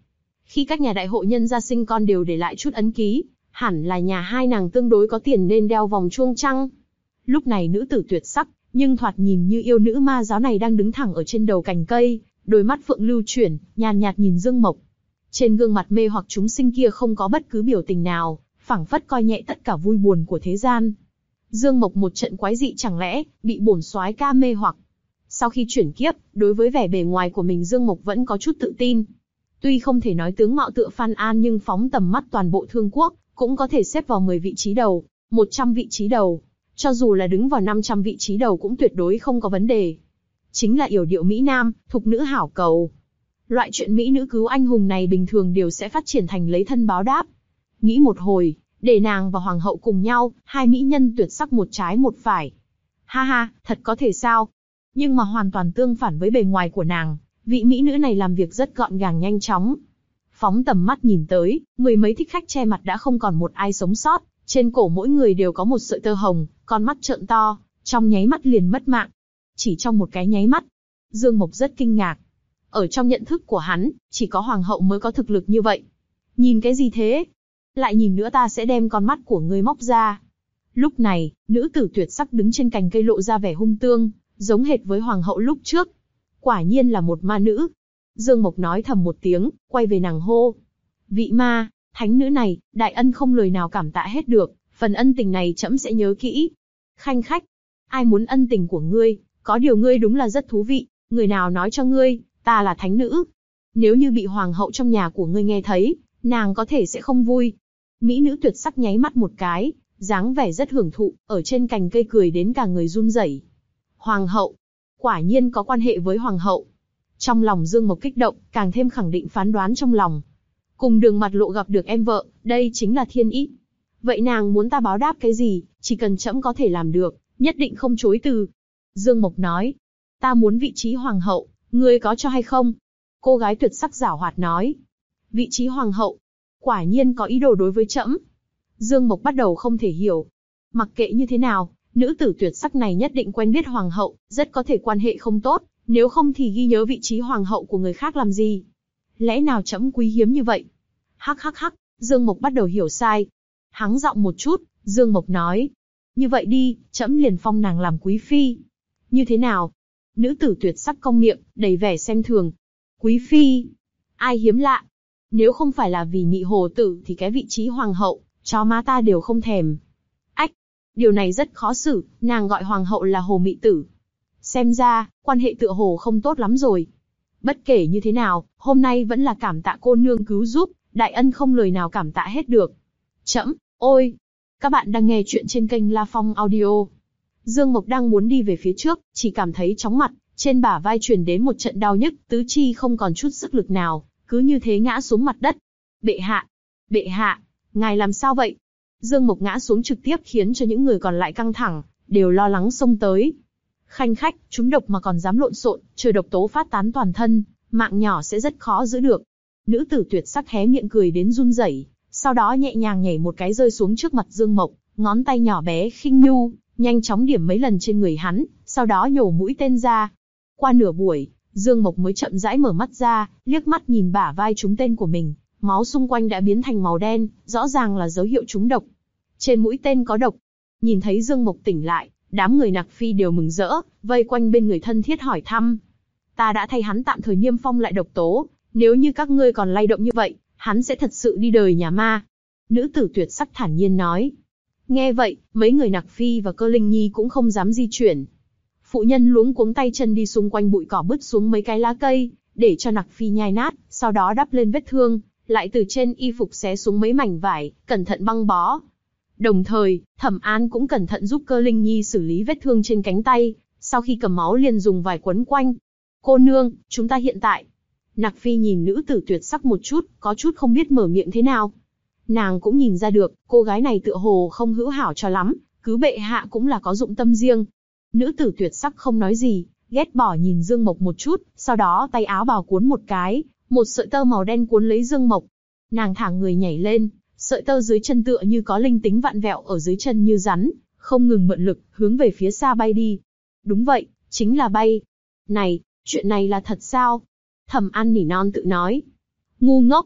Khi các nhà đại hội nhân gia sinh con đều để lại chút ấn ký, hẳn là nhà hai nàng tương đối có tiền nên đeo vòng chuông chăng. Lúc này nữ tử tuyệt sắc, nhưng thoạt nhìn như yêu nữ ma giáo này đang đứng thẳng ở trên đầu cành cây, đôi mắt phượng lưu chuyển, nhàn nhạt nhìn Dương Mộc. Trên gương mặt mê hoặc chúng sinh kia không có bất cứ biểu tình nào, phảng phất coi nhẹ tất cả vui buồn của thế gian. Dương Mộc một trận quái dị chẳng lẽ bị bổn soái ca mê hoặc. Sau khi chuyển kiếp, đối với vẻ bề ngoài của mình Dương Mộc vẫn có chút tự tin. Tuy không thể nói tướng mạo tựa Phan An nhưng phóng tầm mắt toàn bộ Thương Quốc, cũng có thể xếp vào mười vị trí đầu, một trăm vị trí đầu. Cho dù là đứng vào năm trăm vị trí đầu cũng tuyệt đối không có vấn đề. Chính là yểu điệu Mỹ Nam, thục nữ hảo cầu. Loại chuyện Mỹ nữ cứu anh hùng này bình thường đều sẽ phát triển thành lấy thân báo đáp. Nghĩ một hồi, để nàng và Hoàng hậu cùng nhau, hai mỹ nhân tuyệt sắc một trái một phải. Ha ha, thật có thể sao? Nhưng mà hoàn toàn tương phản với bề ngoài của nàng, vị mỹ nữ này làm việc rất gọn gàng nhanh chóng. Phóng tầm mắt nhìn tới, mười mấy thích khách che mặt đã không còn một ai sống sót, trên cổ mỗi người đều có một sợi tơ hồng, con mắt trợn to, trong nháy mắt liền mất mạng. Chỉ trong một cái nháy mắt, Dương Mộc rất kinh ngạc. Ở trong nhận thức của hắn, chỉ có Hoàng hậu mới có thực lực như vậy. Nhìn cái gì thế? Lại nhìn nữa ta sẽ đem con mắt của ngươi móc ra. Lúc này, nữ tử tuyệt sắc đứng trên cành cây lộ ra vẻ hung tương, giống hệt với Hoàng hậu lúc trước. Quả nhiên là một ma nữ. Dương Mộc nói thầm một tiếng, quay về nàng hô. Vị ma, thánh nữ này, đại ân không lời nào cảm tạ hết được, phần ân tình này trẫm sẽ nhớ kỹ. Khanh khách, ai muốn ân tình của ngươi, có điều ngươi đúng là rất thú vị, người nào nói cho ngươi, ta là thánh nữ. Nếu như bị hoàng hậu trong nhà của ngươi nghe thấy, nàng có thể sẽ không vui. Mỹ nữ tuyệt sắc nháy mắt một cái, dáng vẻ rất hưởng thụ, ở trên cành cây cười đến cả người run rẩy. Hoàng hậu, quả nhiên có quan hệ với hoàng hậu. Trong lòng Dương Mộc kích động, càng thêm khẳng định phán đoán trong lòng. Cùng Đường Mặt Lộ gặp được em vợ, đây chính là thiên ý. Vậy nàng muốn ta báo đáp cái gì, chỉ cần trẫm có thể làm được, nhất định không chối từ. Dương Mộc nói, ta muốn vị trí hoàng hậu, ngươi có cho hay không? Cô gái tuyệt sắc giảo hoạt nói, vị trí hoàng hậu, quả nhiên có ý đồ đối với trẫm. Dương Mộc bắt đầu không thể hiểu. Mặc kệ như thế nào, nữ tử tuyệt sắc này nhất định quen biết hoàng hậu, rất có thể quan hệ không tốt, nếu không thì ghi nhớ vị trí hoàng hậu của người khác làm gì? Lẽ nào trẫm quý hiếm như vậy? Hắc hắc hắc, Dương Mộc bắt đầu hiểu sai. Hắng giọng một chút, Dương Mộc nói, như vậy đi, trẫm liền phong nàng làm quý phi. Như thế nào? Nữ tử tuyệt sắc cong miệng, đầy vẻ xem thường. Quý phi? Ai hiếm lạ? Nếu không phải là vì nhị hồ tử thì cái vị trí hoàng hậu, chó má ta đều không thèm. Ách, điều này rất khó xử, nàng gọi hoàng hậu là hồ mị tử. Xem ra, quan hệ tựa hồ không tốt lắm rồi. Bất kể như thế nào, hôm nay vẫn là cảm tạ cô nương cứu giúp, đại ân không lời nào cảm tạ hết được. Trẫm, ôi! Các bạn đang nghe chuyện trên kênh La Phong Audio. Dương Mộc đang muốn đi về phía trước, chỉ cảm thấy chóng mặt, trên bả vai truyền đến một trận đau nhức, tứ chi không còn chút sức lực nào, cứ như thế ngã xuống mặt đất. Bệ hạ! Bệ hạ! Ngài làm sao vậy? Dương Mộc ngã xuống trực tiếp khiến cho những người còn lại căng thẳng, đều lo lắng xông tới. Khanh khách, trúng độc mà còn dám lộn xộn, chờ độc tố phát tán toàn thân, mạng nhỏ sẽ rất khó giữ được. Nữ tử tuyệt sắc hé miệng cười đến run rẩy, sau đó nhẹ nhàng nhảy một cái rơi xuống trước mặt Dương Mộc, ngón tay nhỏ bé khinh nhu, nhanh chóng điểm mấy lần trên người hắn, sau đó nhổ mũi tên ra. Qua nửa buổi, Dương Mộc mới chậm rãi mở mắt ra, liếc mắt nhìn bả vai trúng tên của mình, máu xung quanh đã biến thành màu đen, rõ ràng là dấu hiệu trúng độc. Trên mũi tên có độc. Nhìn thấy Dương Mộc tỉnh lại, đám người Nặc Phi đều mừng rỡ, vây quanh bên người thân thiết hỏi thăm. Ta đã thay hắn tạm thời niêm phong lại độc tố, nếu như các ngươi còn lay động như vậy, hắn sẽ thật sự đi đời nhà ma. Nữ tử tuyệt sắc thản nhiên nói. Nghe vậy, mấy người Nặc Phi và Cơ Linh Nhi cũng không dám di chuyển. Phụ nhân luống cuống tay chân đi xung quanh bụi cỏ bứt xuống mấy cái lá cây, để cho Nặc Phi nhai nát, sau đó đắp lên vết thương, lại từ trên y phục xé xuống mấy mảnh vải, cẩn thận băng bó. Đồng thời, Thẩm An cũng cẩn thận giúp Cơ Linh Nhi xử lý vết thương trên cánh tay, sau khi cầm máu liền dùng vải quấn quanh. Cô nương, chúng ta hiện tại... Nặc Phi nhìn nữ tử tuyệt sắc một chút, có chút không biết mở miệng thế nào. Nàng cũng nhìn ra được, cô gái này tựa hồ không hữu hảo cho lắm, cứ bệ hạ cũng là có dụng tâm riêng. Nữ tử tuyệt sắc không nói gì, ghét bỏ nhìn Dương Mộc một chút, sau đó tay áo bào cuốn một cái, một sợi tơ màu đen cuốn lấy Dương Mộc. Nàng thả người nhảy lên, sợi tơ dưới chân tựa như có linh tính vặn vẹo ở dưới chân như rắn, không ngừng mượn lực, hướng về phía xa bay đi. Đúng vậy, chính là bay. Này, chuyện này là thật sao? Thẩm An nỉ non tự nói. Ngu ngốc.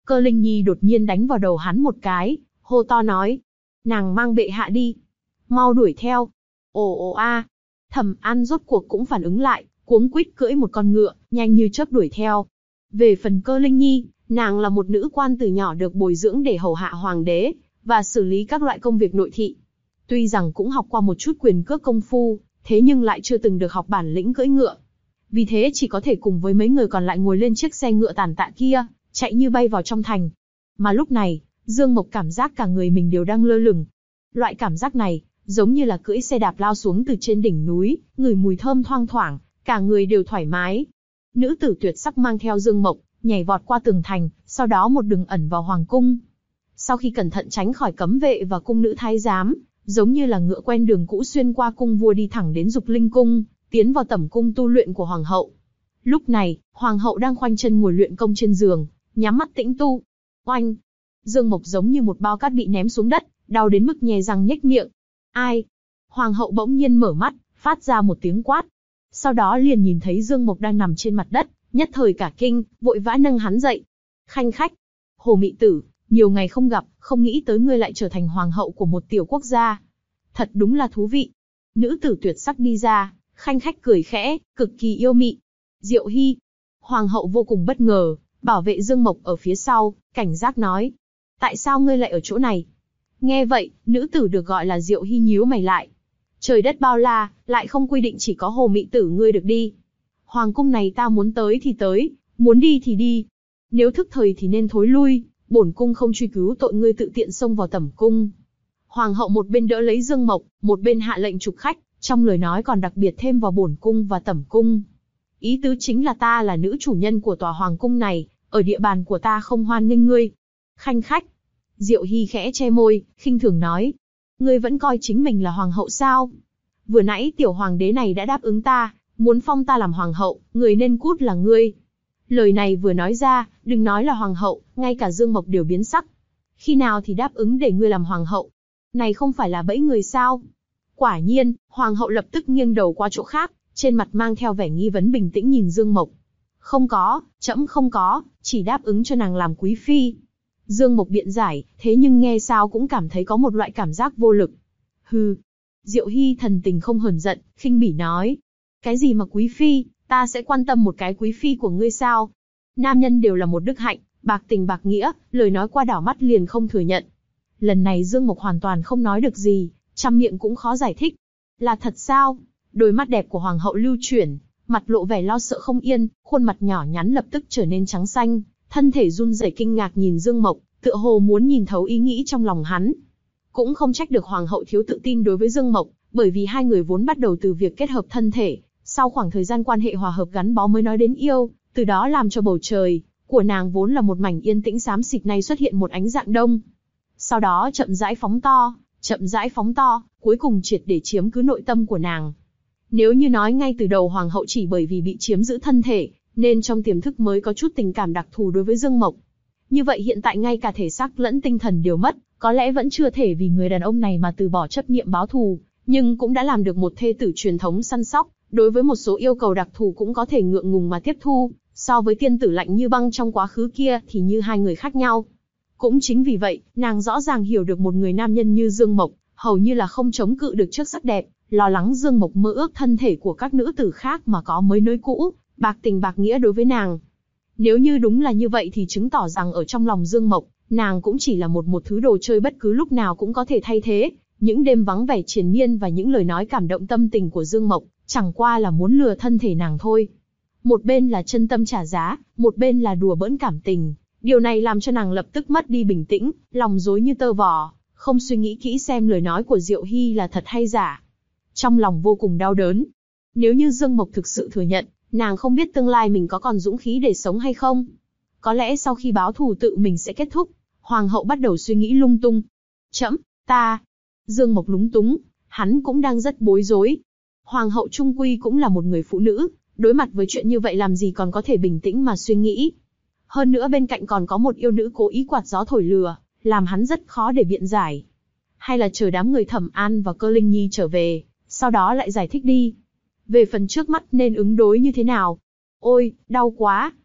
Cơ Linh Nhi đột nhiên đánh vào đầu hắn một cái, hô to nói. Nàng mang bệ hạ đi. Mau đuổi theo. Ồ ồ a. Thẩm An rốt cuộc cũng phản ứng lại, cuống quýt cưỡi một con ngựa, nhanh như chớp đuổi theo. Về phần Cơ Linh Nhi, nàng là một nữ quan từ nhỏ được bồi dưỡng để hầu hạ hoàng đế, và xử lý các loại công việc nội thị. Tuy rằng cũng học qua một chút quyền cước công phu, thế nhưng lại chưa từng được học bản lĩnh cưỡi ngựa. Vì thế chỉ có thể cùng với mấy người còn lại ngồi lên chiếc xe ngựa tàn tạ kia, chạy như bay vào trong thành. Mà lúc này, Dương Mộc cảm giác cả người mình đều đang lơ lửng. Loại cảm giác này, giống như là cưỡi xe đạp lao xuống từ trên đỉnh núi, ngửi mùi thơm thoang thoảng, cả người đều thoải mái. Nữ tử tuyệt sắc mang theo Dương Mộc, nhảy vọt qua tường thành, sau đó một đường ẩn vào hoàng cung. Sau khi cẩn thận tránh khỏi cấm vệ và cung nữ thái giám, giống như là ngựa quen đường cũ xuyên qua cung vua đi thẳng đến Dục Linh cung, tiến vào tẩm cung tu luyện của hoàng hậu. Lúc này, hoàng hậu đang khoanh chân ngồi luyện công trên giường, nhắm mắt tĩnh tu. Oanh! Dương Mộc giống như một bao cát bị ném xuống đất, đau đến mức nhè răng nhếch miệng. Ai? Hoàng hậu bỗng nhiên mở mắt, phát ra một tiếng quát. Sau đó liền nhìn thấy Dương Mộc đang nằm trên mặt đất, nhất thời cả kinh, vội vã nâng hắn dậy. Khanh khách! Hồ Mị Tử, nhiều ngày không gặp, không nghĩ tới ngươi lại trở thành hoàng hậu của một tiểu quốc gia. Thật đúng là thú vị. Nữ tử tuyệt sắc đi ra, khanh khách cười khẽ, cực kỳ yêu mị. Diệu Hy! Hoàng hậu vô cùng bất ngờ, bảo vệ Dương Mộc ở phía sau, cảnh giác nói. Tại sao ngươi lại ở chỗ này? Nghe vậy, nữ tử được gọi là Diệu Hy nhíu mày lại. Trời đất bao la, lại không quy định chỉ có Hồ Mị Tử ngươi được đi. Hoàng cung này ta muốn tới thì tới, muốn đi thì đi. Nếu thức thời thì nên thối lui, bổn cung không truy cứu tội ngươi tự tiện xông vào tẩm cung. Hoàng hậu một bên đỡ lấy Dương Mộc, một bên hạ lệnh trục khách, trong lời nói còn đặc biệt thêm vào bổn cung và tẩm cung. Ý tứ chính là ta là nữ chủ nhân của tòa hoàng cung này, ở địa bàn của ta không hoan nghênh ngươi. Khanh khách! Diệu Hy khẽ che môi, khinh thường nói. Ngươi vẫn coi chính mình là hoàng hậu sao? Vừa nãy tiểu hoàng đế này đã đáp ứng ta, muốn phong ta làm hoàng hậu, người nên cút là ngươi. Lời này vừa nói ra, đừng nói là hoàng hậu, ngay cả Dương Mộc đều biến sắc. Khi nào thì đáp ứng để ngươi làm hoàng hậu? Này không phải là bẫy người sao? Quả nhiên, hoàng hậu lập tức nghiêng đầu qua chỗ khác, trên mặt mang theo vẻ nghi vấn bình tĩnh nhìn Dương Mộc. Không có, trẫm không có, chỉ đáp ứng cho nàng làm quý phi. Dương Mộc biện giải, thế nhưng nghe sao cũng cảm thấy có một loại cảm giác vô lực. Hừ. Diệu Hy thần tình không hờn giận, khinh bỉ nói. Cái gì mà quý phi, ta sẽ quan tâm một cái quý phi của ngươi sao? Nam nhân đều là một đức hạnh, bạc tình bạc nghĩa, lời nói qua đảo mắt liền không thừa nhận. Lần này Dương Mộc hoàn toàn không nói được gì, trăm miệng cũng khó giải thích. Là thật sao? Đôi mắt đẹp của hoàng hậu lưu chuyển, mặt lộ vẻ lo sợ không yên, khuôn mặt nhỏ nhắn lập tức trở nên trắng xanh, thân thể run rẩy kinh ngạc nhìn Dương Mộc, tựa hồ muốn nhìn thấu ý nghĩ trong lòng hắn. Cũng không trách được hoàng hậu thiếu tự tin đối với Dương Mộc, bởi vì hai người vốn bắt đầu từ việc kết hợp thân thể, sau khoảng thời gian quan hệ hòa hợp gắn bó mới nói đến yêu, từ đó làm cho bầu trời của nàng vốn là một mảnh yên tĩnh xám xịt này xuất hiện một ánh dạng đông. Sau đó chậm rãi phóng to, chậm rãi phóng to, cuối cùng triệt để chiếm cứ nội tâm của nàng. Nếu như nói ngay từ đầu hoàng hậu chỉ bởi vì bị chiếm giữ thân thể, nên trong tiềm thức mới có chút tình cảm đặc thù đối với Dương Mộc. Như vậy hiện tại ngay cả thể xác lẫn tinh thần đều mất, có lẽ vẫn chưa thể vì người đàn ông này mà từ bỏ chấp niệm báo thù, nhưng cũng đã làm được một thê tử truyền thống săn sóc, đối với một số yêu cầu đặc thù cũng có thể ngượng ngùng mà tiếp thu, so với tiên tử lạnh như băng trong quá khứ kia thì như hai người khác nhau. Cũng chính vì vậy, nàng rõ ràng hiểu được một người nam nhân như Dương Mộc, hầu như là không chống cự được trước sắc đẹp, lo lắng Dương Mộc mơ ước thân thể của các nữ tử khác mà có mới nối cũ, bạc tình bạc nghĩa đối với nàng. Nếu như đúng là như vậy thì chứng tỏ rằng ở trong lòng Dương Mộc, nàng cũng chỉ là một một thứ đồ chơi bất cứ lúc nào cũng có thể thay thế. Những đêm vắng vẻ triền miên và những lời nói cảm động tâm tình của Dương Mộc, chẳng qua là muốn lừa thân thể nàng thôi. Một bên là chân tâm trả giá, một bên là đùa bỡn cảm tình. Điều này làm cho nàng lập tức mất đi bình tĩnh, lòng rối như tơ vò, không suy nghĩ kỹ xem lời nói của Diệu Hy là thật hay giả. Trong lòng vô cùng đau đớn. Nếu như Dương Mộc thực sự thừa nhận, nàng không biết tương lai mình có còn dũng khí để sống hay không. Có lẽ sau khi báo thù tự mình sẽ kết thúc. Hoàng hậu bắt đầu suy nghĩ lung tung. Trẫm, ta... Dương Mộc lúng túng, hắn cũng đang rất bối rối. Hoàng hậu trung quy cũng là một người phụ nữ, đối mặt với chuyện như vậy làm gì còn có thể bình tĩnh mà suy nghĩ. Hơn nữa bên cạnh còn có một yêu nữ cố ý quạt gió thổi lừa, làm hắn rất khó để biện giải. Hay là chờ đám người Thẩm An và Cơ Linh Nhi trở về, sau đó lại giải thích đi. Về phần trước mắt nên ứng đối như thế nào? Ôi, đau quá!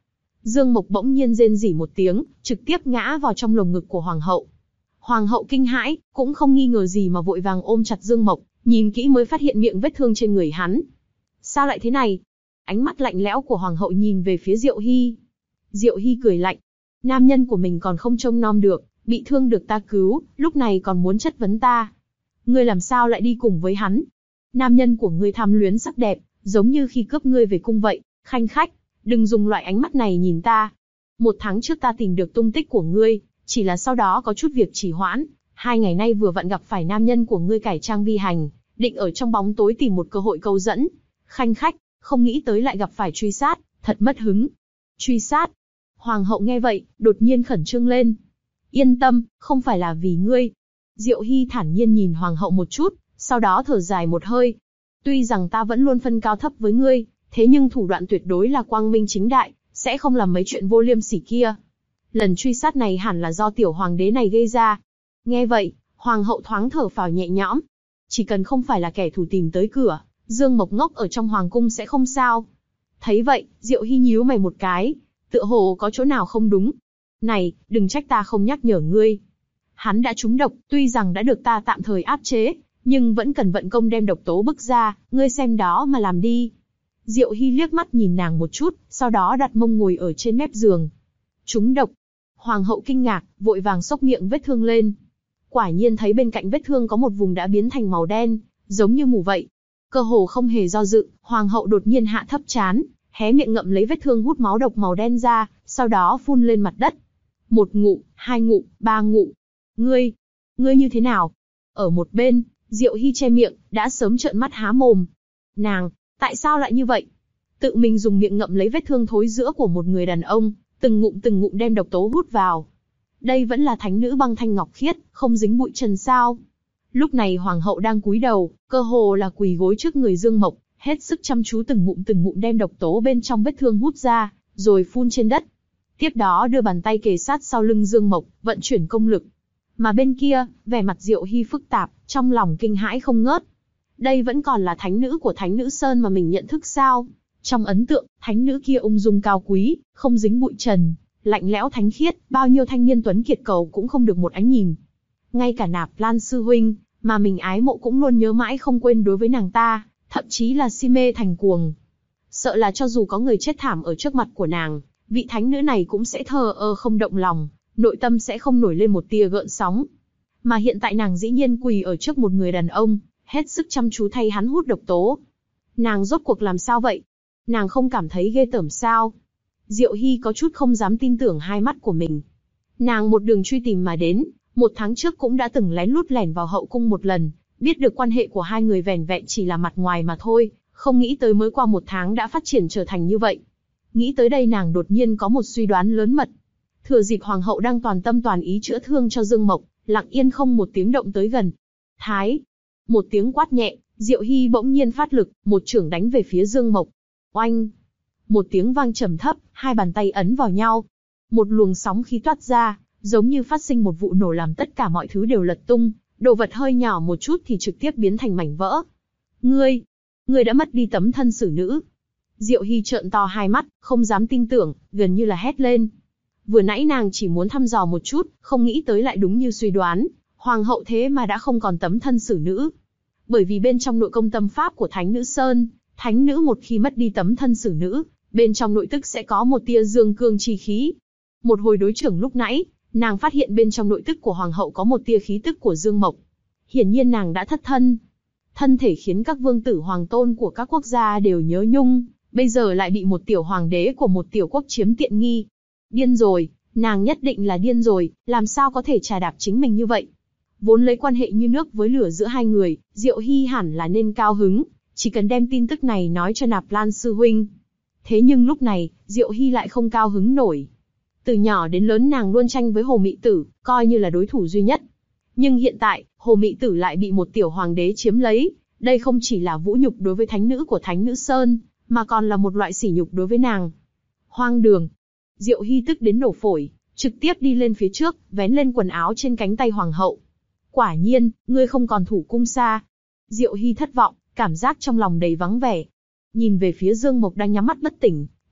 Dương Mộc bỗng nhiên rên rỉ một tiếng, trực tiếp ngã vào trong lồng ngực của hoàng hậu. Hoàng hậu kinh hãi, cũng không nghi ngờ gì mà vội vàng ôm chặt Dương Mộc, nhìn kỹ mới phát hiện miệng vết thương trên người hắn. Sao lại thế này? Ánh mắt lạnh lẽo của hoàng hậu nhìn về phía Diệu Hy. Diệu Hy cười lạnh. Nam nhân của mình còn không trông nom được, bị thương được ta cứu, lúc này còn muốn chất vấn ta. Ngươi làm sao lại đi cùng với hắn? Nam nhân của ngươi tham luyến sắc đẹp, giống như khi cướp ngươi về cung vậy. Khanh khách, đừng dùng loại ánh mắt này nhìn ta. Một tháng trước ta tìm được tung tích của ngươi, chỉ là sau đó có chút việc trì hoãn. Hai ngày nay vừa vặn gặp phải nam nhân của ngươi cải trang vi hành, định ở trong bóng tối tìm một cơ hội câu dẫn. Khanh khách, không nghĩ tới lại gặp phải truy sát, thật mất hứng. Truy sát? Hoàng hậu nghe vậy, đột nhiên khẩn trương lên. Yên tâm, không phải là vì ngươi. Diệu Hy thản nhiên nhìn hoàng hậu một chút, sau đó thở dài một hơi. Tuy rằng ta vẫn luôn phân cao thấp với ngươi, thế nhưng thủ đoạn tuyệt đối là quang minh chính đại, sẽ không làm mấy chuyện vô liêm sỉ kia. Lần truy sát này hẳn là do tiểu hoàng đế này gây ra. Nghe vậy, hoàng hậu thoáng thở phào nhẹ nhõm. Chỉ cần không phải là kẻ thù tìm tới cửa, Dương Mộc ngốc ở trong hoàng cung sẽ không sao. Thấy vậy, Diệu Hy nhíu mày một cái, tựa hồ có chỗ nào không đúng. Này, đừng trách ta không nhắc nhở ngươi. Hắn đã trúng độc, tuy rằng đã được ta tạm thời áp chế, nhưng vẫn cần vận công đem độc tố bức ra, ngươi xem đó mà làm đi. Diệu Hy liếc mắt nhìn nàng một chút, sau đó đặt mông ngồi ở trên mép giường. Trúng độc. Hoàng hậu kinh ngạc, vội vàng xốc miệng vết thương lên. Quả nhiên thấy bên cạnh vết thương có một vùng đã biến thành màu đen, giống như mù vậy. Cơ hồ không hề do dự, hoàng hậu đột nhiên hạ thấp trán, hé miệng ngậm lấy vết thương hút máu độc màu đen ra, sau đó phun lên mặt đất. Một ngụm, hai ngụm, ba ngụm. Ngươi, ngươi như thế nào? Ở một bên, Diệu Hy che miệng, đã sớm trợn mắt há mồm. Nàng, tại sao lại như vậy? Tự mình dùng miệng ngậm lấy vết thương thối rữa của một người đàn ông, từng ngụm từng ngụm đem độc tố hút vào. Đây vẫn là thánh nữ băng thanh ngọc khiết, không dính bụi trần sao? Lúc này hoàng hậu đang cúi đầu, cơ hồ là quỳ gối trước người Dương Mộc, hết sức chăm chú từng ngụm từng ngụm đem độc tố bên trong vết thương hút ra, rồi phun trên đất. Tiếp đó đưa bàn tay kề sát sau lưng Dương Mộc, vận chuyển công lực. Mà bên kia, vẻ mặt Diệu Hy phức tạp, trong lòng kinh hãi không ngớt. Đây vẫn còn là thánh nữ của Thánh Nữ Sơn mà mình nhận thức sao? Trong ấn tượng, thánh nữ kia ung dung cao quý, không dính bụi trần, lạnh lẽo thánh khiết, bao nhiêu thanh niên tuấn kiệt cầu cũng không được một ánh nhìn. Ngay cả Nạp Lan sư huynh, mà mình ái mộ cũng luôn nhớ mãi không quên đối với nàng ta, thậm chí là si mê thành cuồng. Sợ là cho dù có người chết thảm ở trước mặt của nàng, vị thánh nữ này cũng sẽ thờ ơ không động lòng, nội tâm sẽ không nổi lên một tia gợn sóng. Mà hiện tại nàng dĩ nhiên quỳ ở trước một người đàn ông, hết sức chăm chú thay hắn hút độc tố. Nàng rốt cuộc làm sao vậy? Nàng không cảm thấy ghê tởm sao? Diệu Hy có chút không dám tin tưởng hai mắt của mình. Nàng một đường truy tìm mà đến, một tháng trước cũng đã từng lén lút lẻn vào hậu cung một lần, biết được quan hệ của hai người vẻn vẹn chỉ là mặt ngoài mà thôi, không nghĩ tới mới qua một tháng đã phát triển trở thành như vậy. Nghĩ tới đây nàng đột nhiên có một suy đoán lớn mật. Thừa dịp hoàng hậu đang toàn tâm toàn ý chữa thương cho Dương Mộc, lặng yên không một tiếng động tới gần. Thái! Một tiếng quát nhẹ, Diệu Hy bỗng nhiên phát lực, một chưởng đánh về phía Dương Mộc. Oanh! Một tiếng vang trầm thấp, hai bàn tay ấn vào nhau. Một luồng sóng khí toát ra, giống như phát sinh một vụ nổ làm tất cả mọi thứ đều lật tung, đồ vật hơi nhỏ một chút thì trực tiếp biến thành mảnh vỡ. Ngươi! Ngươi đã mất đi tấm thân xử nữ. Diệu Hy trợn to hai mắt, không dám tin tưởng, gần như là hét lên. Vừa nãy nàng chỉ muốn thăm dò một chút, không nghĩ tới lại đúng như suy đoán, hoàng hậu thế mà đã không còn tấm thân xử nữ. Bởi vì bên trong nội công tâm pháp của Thánh Nữ Sơn, thánh nữ một khi mất đi tấm thân xử nữ, bên trong nội tức sẽ có một tia dương cương chi khí. Một hồi đối chưởng lúc nãy, nàng phát hiện bên trong nội tức của hoàng hậu có một tia khí tức của Dương Mộc. Hiển nhiên nàng đã thất thân. Thân thể khiến các vương tử hoàng tôn của các quốc gia đều nhớ nhung, bây giờ lại bị một tiểu hoàng đế của một tiểu quốc chiếm tiện nghi. Điên rồi, nàng nhất định là điên rồi, làm sao có thể trà đạp chính mình như vậy? Vốn lấy quan hệ như nước với lửa giữa hai người, Diệu Hy hẳn là nên cao hứng, chỉ cần đem tin tức này nói cho Nạp Lan sư huynh. Thế nhưng lúc này, Diệu Hy lại không cao hứng nổi. Từ nhỏ đến lớn nàng luôn tranh với Hồ Mị Tử, coi như là đối thủ duy nhất. Nhưng hiện tại, Hồ Mị Tử lại bị một tiểu hoàng đế chiếm lấy, đây không chỉ là vũ nhục đối với thánh nữ của Thánh Nữ Sơn, mà còn là một loại sỉ nhục đối với nàng. Hoang đường! Diệu Hy tức đến nổ phổi, trực tiếp đi lên phía trước, vén lên quần áo trên cánh tay hoàng hậu. Quả nhiên, ngươi không còn thủ cung xa. Diệu Hy thất vọng, cảm giác trong lòng đầy vắng vẻ. Nhìn về phía Dương Mộc đang nhắm mắt bất tỉnh,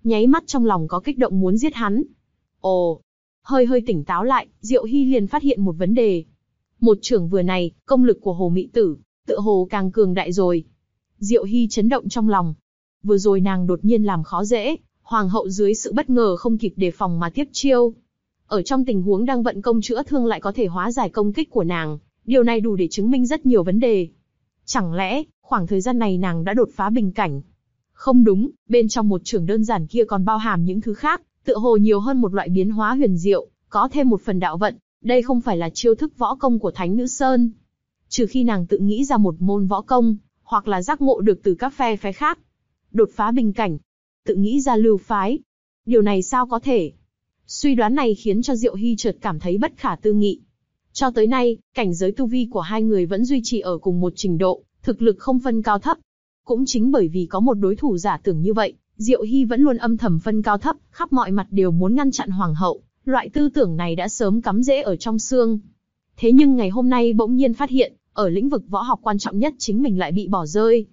nháy mắt trong lòng có kích động muốn giết hắn. Ồ, hơi hơi tỉnh táo lại, Diệu Hy liền phát hiện một vấn đề. Một chưởng vừa này, công lực của Hồ Mị Tử, tựa hồ càng cường đại rồi. Diệu Hy chấn động trong lòng. Vừa rồi nàng đột nhiên làm khó dễ, hoàng hậu dưới sự bất ngờ không kịp đề phòng mà tiếp chiêu. Ở trong tình huống đang vận công chữa thương lại có thể hóa giải công kích của nàng, điều này đủ để chứng minh rất nhiều vấn đề. Chẳng lẽ, khoảng thời gian này nàng đã đột phá bình cảnh? Không đúng, bên trong một chưởng đơn giản kia còn bao hàm những thứ khác, tựa hồ nhiều hơn một loại biến hóa huyền diệu, có thêm một phần đạo vận, đây không phải là chiêu thức võ công của Thánh Nữ Sơn. Trừ khi nàng tự nghĩ ra một môn võ công, hoặc là giác ngộ được từ các phe phái khác. Đột phá bình cảnh, tự nghĩ ra lưu phái. Điều này sao có thể? Suy đoán này khiến cho Diệu Hy chợt cảm thấy bất khả tư nghị. Cho tới nay, cảnh giới tu vi của hai người vẫn duy trì ở cùng một trình độ, thực lực không phân cao thấp. Cũng chính bởi vì có một đối thủ giả tưởng như vậy, Diệu Hy vẫn luôn âm thầm phân cao thấp, khắp mọi mặt đều muốn ngăn chặn hoàng hậu. Loại tư tưởng này đã sớm cắm rễ ở trong xương. Thế nhưng ngày hôm nay bỗng nhiên phát hiện, ở lĩnh vực võ học quan trọng nhất chính mình lại bị bỏ rơi.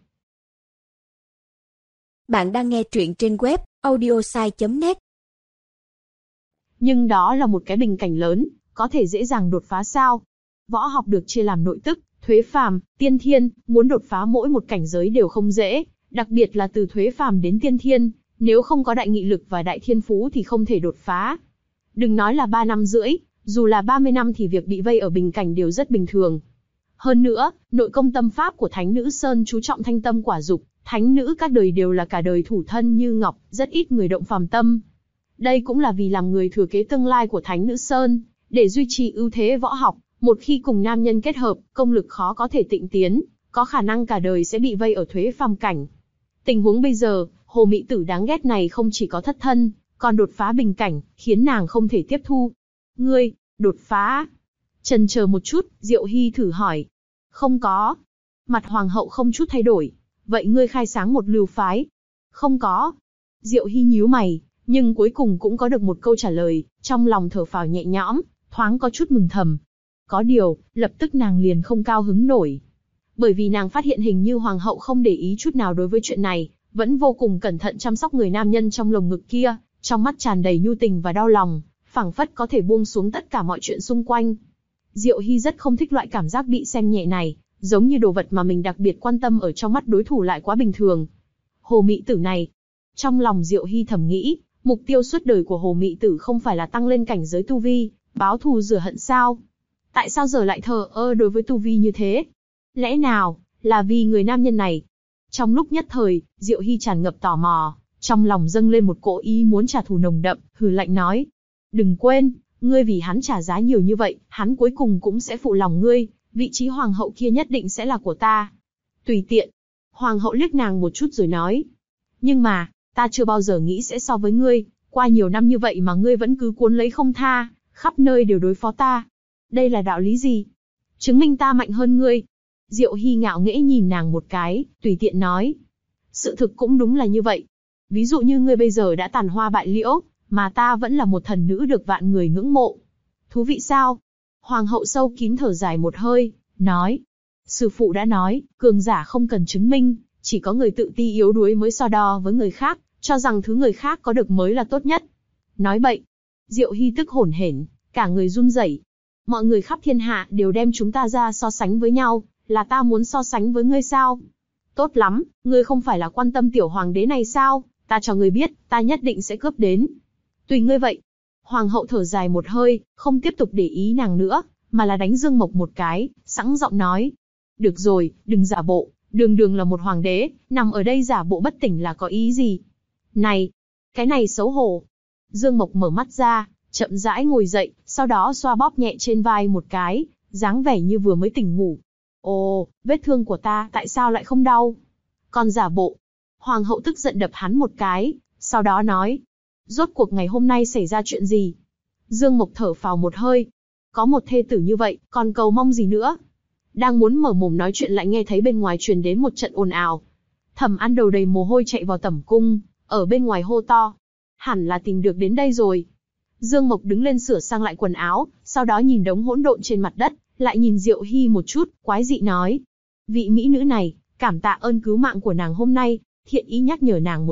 Bạn đang nghe truyện trên web audiosai chấm net. Nhưng đó là một cái bình cảnh lớn, có thể dễ dàng đột phá sao? Võ học được chia làm nội tức, thuế phàm, tiên thiên, muốn đột phá mỗi một cảnh giới đều không dễ, đặc biệt là từ thuế phàm đến tiên thiên, nếu không có đại nghị lực và đại thiên phú thì không thể đột phá. Đừng nói là ba năm rưỡi, dù là ba mươi năm thì việc bị vây ở bình cảnh đều rất bình thường. Hơn nữa, nội công tâm pháp của Thánh Nữ Sơn chú trọng thanh tâm quả dục, thánh nữ các đời đều là cả đời thủ thân như ngọc, rất ít người động phàm tâm. Đây cũng là vì làm người thừa kế tương lai của Thánh Nữ Sơn, để duy trì ưu thế võ học, một khi cùng nam nhân kết hợp, công lực khó có thể tịnh tiến, có khả năng cả đời sẽ bị vây ở thuế phàm cảnh. Tình huống bây giờ, Hồ Mị Tử đáng ghét này không chỉ có thất thân, còn đột phá bình cảnh, khiến nàng không thể tiếp thu. Ngươi, đột phá? Chần chờ một chút, Diệu Hy thử hỏi. Không có. Mặt hoàng hậu không chút thay đổi. Vậy ngươi khai sáng một lưu phái? Không có. Diệu Hy nhíu mày, nhưng cuối cùng cũng có được một câu trả lời, trong lòng thở phào nhẹ nhõm, thoáng có chút mừng thầm. Có điều, lập tức nàng liền không cao hứng nổi. Bởi vì nàng phát hiện hình như hoàng hậu không để ý chút nào đối với chuyện này, vẫn vô cùng cẩn thận chăm sóc người nam nhân trong lồng ngực kia, trong mắt tràn đầy nhu tình và đau lòng, phảng phất có thể buông xuống tất cả mọi chuyện xung quanh. Diệu Hy rất không thích loại cảm giác bị xem nhẹ này, giống như đồ vật mà mình đặc biệt quan tâm ở trong mắt đối thủ lại quá bình thường. Hồ Mị Tử này, trong lòng Diệu Hy thầm nghĩ, mục tiêu suốt đời của Hồ Mị Tử không phải là tăng lên cảnh giới tu vi, báo thù rửa hận sao? Tại sao giờ lại thờ ơ đối với tu vi như thế? Lẽ nào là vì người nam nhân này? Trong lúc nhất thời, Diệu Hy tràn ngập tò mò, trong lòng dâng lên một cỗ ý muốn trả thù nồng đậm, hừ lạnh nói: đừng quên, ngươi vì hắn trả giá nhiều như vậy, hắn cuối cùng cũng sẽ phụ lòng ngươi, vị trí hoàng hậu kia nhất định sẽ là của ta. Tùy tiện. Hoàng hậu liếc nàng một chút rồi nói: nhưng mà, ta chưa bao giờ nghĩ sẽ so với ngươi, qua nhiều năm như vậy mà ngươi vẫn cứ cuốn lấy không tha, khắp nơi đều đối phó ta. Đây là đạo lý gì? Chứng minh ta mạnh hơn ngươi. Diệu Hy ngạo nghễ nhìn nàng một cái, tùy tiện nói: sự thực cũng đúng là như vậy. Ví dụ như ngươi bây giờ đã tàn hoa bại liễu, mà ta vẫn là một thần nữ được vạn người ngưỡng mộ. Thú vị sao? Hoàng hậu sâu kín thở dài một hơi, nói: sư phụ đã nói, cường giả không cần chứng minh, chỉ có người tự ti yếu đuối mới so đo với người khác, cho rằng thứ người khác có được mới là tốt nhất. Nói bậy. Diệu Hy tức hổn hển, cả người run rẩy. Mọi người khắp thiên hạ đều đem chúng ta ra so sánh với nhau, là ta muốn so sánh với ngươi sao? Tốt lắm, ngươi không phải là quan tâm tiểu hoàng đế này sao? Ta cho ngươi biết, ta nhất định sẽ cướp đến. Tùy ngươi vậy. Hoàng hậu thở dài một hơi, không tiếp tục để ý nàng nữa, mà là đánh Dương Mộc một cái, sẵn giọng nói: được rồi, đừng giả bộ, đường đường là một hoàng đế, nằm ở đây giả bộ bất tỉnh là có ý gì? Này, cái này xấu hổ. Dương Mộc mở mắt ra, chậm rãi ngồi dậy, sau đó xoa bóp nhẹ trên vai một cái, dáng vẻ như vừa mới tỉnh ngủ. Ồ, vết thương của ta tại sao lại không đau? Còn giả bộ. Hoàng hậu tức giận đập hắn một cái, sau đó nói: rốt cuộc ngày hôm nay xảy ra chuyện gì? Dương Mộc thở phào một hơi. Có một thê tử như vậy, còn cầu mong gì nữa? Đang muốn mở mồm nói chuyện lại nghe thấy bên ngoài truyền đến một trận ồn ào. Thẩm An đầu đầy mồ hôi chạy vào tẩm cung, ở bên ngoài hô to: hẳn là tìm được đến đây rồi. Dương Mộc đứng lên sửa sang lại quần áo, sau đó nhìn đống hỗn độn trên mặt đất, lại nhìn Diệu Hy một chút, quái dị nói: vị mỹ nữ này, cảm tạ ơn cứu mạng của nàng hôm nay, thiện ý nhắc nhở nàng một chút,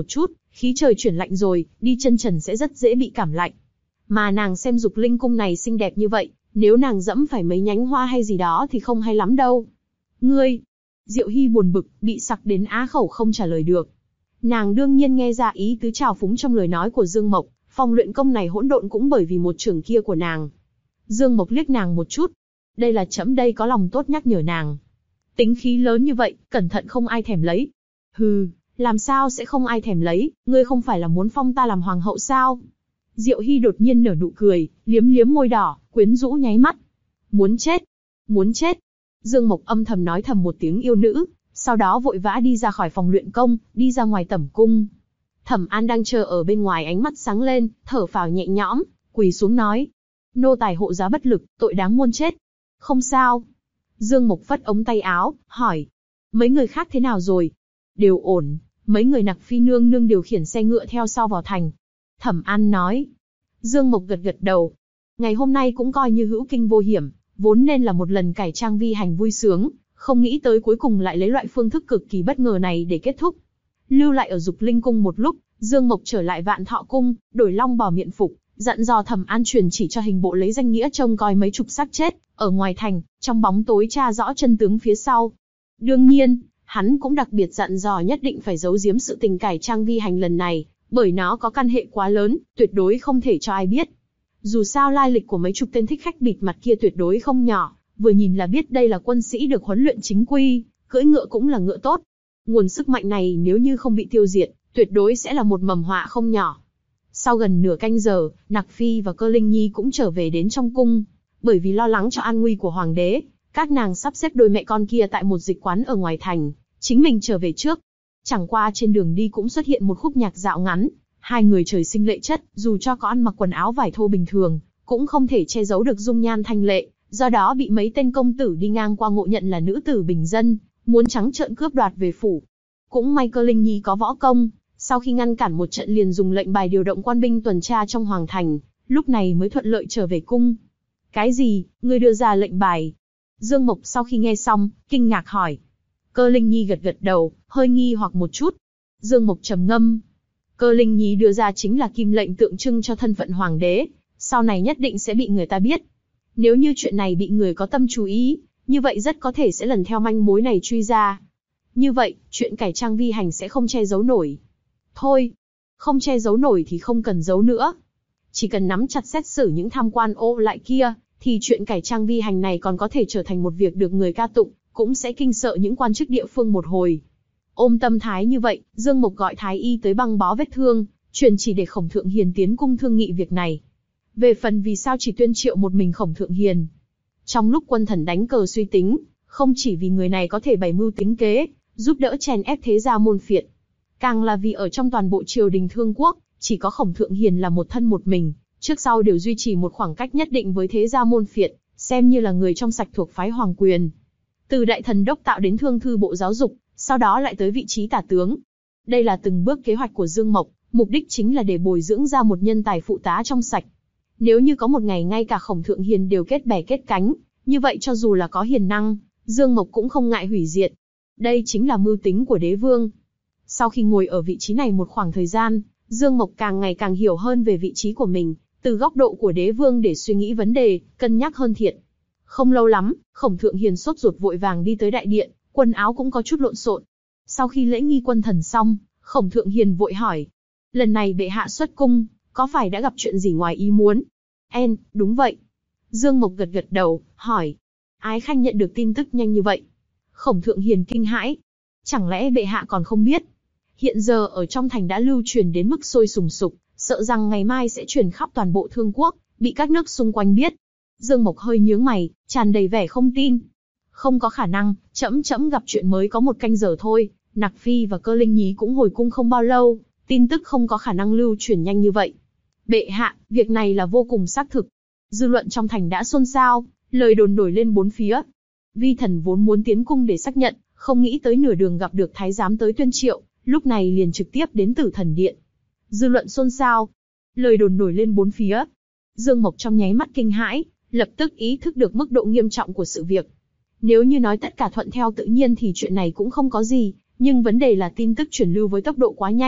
Khí trời chuyển lạnh rồi, đi chân trần sẽ rất dễ bị cảm lạnh. Mà nàng xem Dục Linh Cung này xinh đẹp như vậy, nếu nàng dẫm phải mấy nhánh hoa hay gì đó thì không hay lắm đâu. Ngươi! Diệu Hy buồn bực, bị sặc đến á khẩu không trả lời được. Nàng đương nhiên nghe ra ý tứ trào phúng trong lời nói của Dương Mộc, phòng luyện công này hỗn độn cũng bởi vì một trưởng kia của nàng. Dương Mộc liếc nàng một chút. Đây là trẫm đây có lòng tốt nhắc nhở nàng. Tính khí lớn như vậy, cẩn thận không ai thèm lấy. Hừ, làm sao sẽ không ai thèm lấy, ngươi không phải là muốn phong ta làm hoàng hậu sao? Diệu Hy đột nhiên nở nụ cười, liếm liếm môi đỏ, quyến rũ nháy mắt. Muốn chết, muốn chết. Dương Mộc âm thầm nói thầm một tiếng yêu nữ, sau đó vội vã đi ra khỏi phòng luyện công, đi ra ngoài tẩm cung. Thẩm An đang chờ ở bên ngoài, ánh mắt sáng lên, thở phào nhẹ nhõm, quỳ xuống nói: nô tài hộ giá bất lực, tội đáng muôn chết. Không sao. Dương Mộc phất ống tay áo, hỏi: mấy người khác thế nào rồi? Đều ổn, mấy người Nặc Phi nương nương điều khiển xe ngựa theo sau vào thành. Thẩm An nói. Dương Mộc gật gật đầu. Ngày hôm nay cũng coi như hữu kinh vô hiểm, vốn nên là một lần cải trang vi hành vui sướng, không nghĩ tới cuối cùng lại lấy loại phương thức cực kỳ bất ngờ này để kết thúc. Lưu lại ở Dục Linh Cung một lúc, Dương Mộc trở lại Vạn Thọ Cung, đổi long bào miện phục, dặn dò Thẩm An truyền chỉ cho hình bộ lấy danh nghĩa trông coi mấy chục xác chết ở ngoài thành, trong bóng tối tra rõ chân tướng phía sau. Đương nhiên, hắn cũng đặc biệt dặn dò nhất định phải giấu giếm sự tình cải trang vi hành lần này, bởi nó có căn hệ quá lớn, tuyệt đối không thể cho ai biết. Dù sao lai lịch của mấy chục tên thích khách bịt mặt kia tuyệt đối không nhỏ, vừa nhìn là biết đây là quân sĩ được huấn luyện chính quy, cưỡi ngựa cũng là ngựa tốt. Nguồn sức mạnh này nếu như không bị tiêu diệt, tuyệt đối sẽ là một mầm họa không nhỏ. Sau gần nửa canh giờ, Nặc Phi và Cơ Linh Nhi cũng trở về đến trong cung, bởi vì lo lắng cho an nguy của hoàng đế, các nàng sắp xếp đôi mẹ con kia tại một dịch quán ở ngoài thành, chính mình trở về trước. Chẳng qua trên đường đi cũng xuất hiện một khúc nhạc dạo ngắn, hai người trời sinh lệ chất, dù cho có ăn mặc quần áo vải thô bình thường, cũng không thể che giấu được dung nhan thanh lệ, do đó bị mấy tên công tử đi ngang qua ngộ nhận là nữ tử bình dân, muốn trắng trợn cướp đoạt về phủ. Cũng may Cơ Linh Nhi có võ công, sau khi ngăn cản một trận liền dùng lệnh bài điều động quan binh tuần tra trong hoàng thành, lúc này mới thuận lợi trở về cung. Cái gì, ngươi đưa ra lệnh bài? Dương Mộc sau khi nghe xong, kinh ngạc hỏi. Cơ Linh Nhi gật gật đầu, hơi nghi hoặc một chút. Dương Mộc trầm ngâm. Cơ Linh Nhi đưa ra chính là kim lệnh tượng trưng cho thân phận hoàng đế, sau này nhất định sẽ bị người ta biết. Nếu như chuyện này bị người có tâm chú ý, như vậy rất có thể sẽ lần theo manh mối này truy ra. Như vậy, chuyện cải trang vi hành sẽ không che giấu nổi. Thôi, không che giấu nổi thì không cần giấu nữa. Chỉ cần nắm chặt xét xử những tham quan ô lại kia, thì chuyện cải trang vi hành này còn có thể trở thành một việc được người ca tụng, cũng sẽ kinh sợ những quan chức địa phương một hồi. Ôm tâm thái như vậy, Dương Mộc gọi thái y tới băng bó vết thương, truyền chỉ để Khổng Thượng Hiền tiến cung thương nghị việc này. Về phần vì sao chỉ tuyên triệu một mình Khổng Thượng Hiền, trong lúc quân thần đánh cờ suy tính, không chỉ vì người này có thể bày mưu tính kế, giúp đỡ chèn ép thế gia môn phiệt, càng là vì ở trong toàn bộ triều đình Thương Quốc, chỉ có Khổng Thượng Hiền là một thân một mình, trước sau đều duy trì một khoảng cách nhất định với thế gia môn phiệt, xem như là người trong sạch thuộc phái hoàng quyền. Từ đại thần đốc tạo đến thương thư bộ giáo dục, sau đó lại tới vị trí tả tướng. Đây là từng bước kế hoạch của Dương Mộc, mục đích chính là để bồi dưỡng ra một nhân tài phụ tá trong sạch. Nếu như có một ngày ngay cả Khổng Thượng Hiền đều kết bè kết cánh, như vậy cho dù là có hiền năng, Dương Mộc cũng không ngại hủy diệt. Đây chính là mưu tính của đế vương. Sau khi ngồi ở vị trí này một khoảng thời gian, Dương Mộc càng ngày càng hiểu hơn về vị trí của mình, từ góc độ của đế vương để suy nghĩ vấn đề, cân nhắc hơn thiệt. Không lâu lắm, Khổng Thượng Hiền sốt ruột vội vàng đi tới đại điện, quần áo cũng có chút lộn xộn. Sau khi lễ nghi quân thần xong, Khổng Thượng Hiền vội hỏi: lần này bệ hạ xuất cung, có phải đã gặp chuyện gì ngoài ý muốn? En, đúng vậy. Dương Mộc gật gật đầu, hỏi: Ái Khanh nhận được tin tức nhanh như vậy? Khổng Thượng Hiền kinh hãi: chẳng lẽ bệ hạ còn không biết? Hiện giờ ở trong thành đã lưu truyền đến mức sôi sùng sục, sợ rằng ngày mai sẽ truyền khắp toàn bộ Thương Quốc, bị các nước xung quanh biết. Dương Mộc hơi nhướng mày, tràn đầy vẻ không tin. Không có khả năng, trẫm trẫm gặp chuyện mới có một canh giờ thôi, Nặc Phi và Cơ Linh Nhi cũng hồi cung không bao lâu, tin tức không có khả năng lưu truyền nhanh như vậy. Bệ hạ, việc này là vô cùng xác thực. Dư luận trong thành đã xôn xao, lời đồn nổi lên bốn phía. Vi thần vốn muốn tiến cung để xác nhận, không nghĩ tới nửa đường gặp được thái giám tới tuyên triệu, lúc này liền trực tiếp đến Tử Thần Điện. Dư luận xôn xao, lời đồn nổi lên bốn phía. Dương Mộc trong nháy mắt kinh hãi, lập tức ý thức được mức độ nghiêm trọng của sự việc. Nếu như nói tất cả thuận theo tự nhiên thì chuyện này cũng không có gì, nhưng vấn đề là tin tức truyền lưu với tốc độ quá nhanh,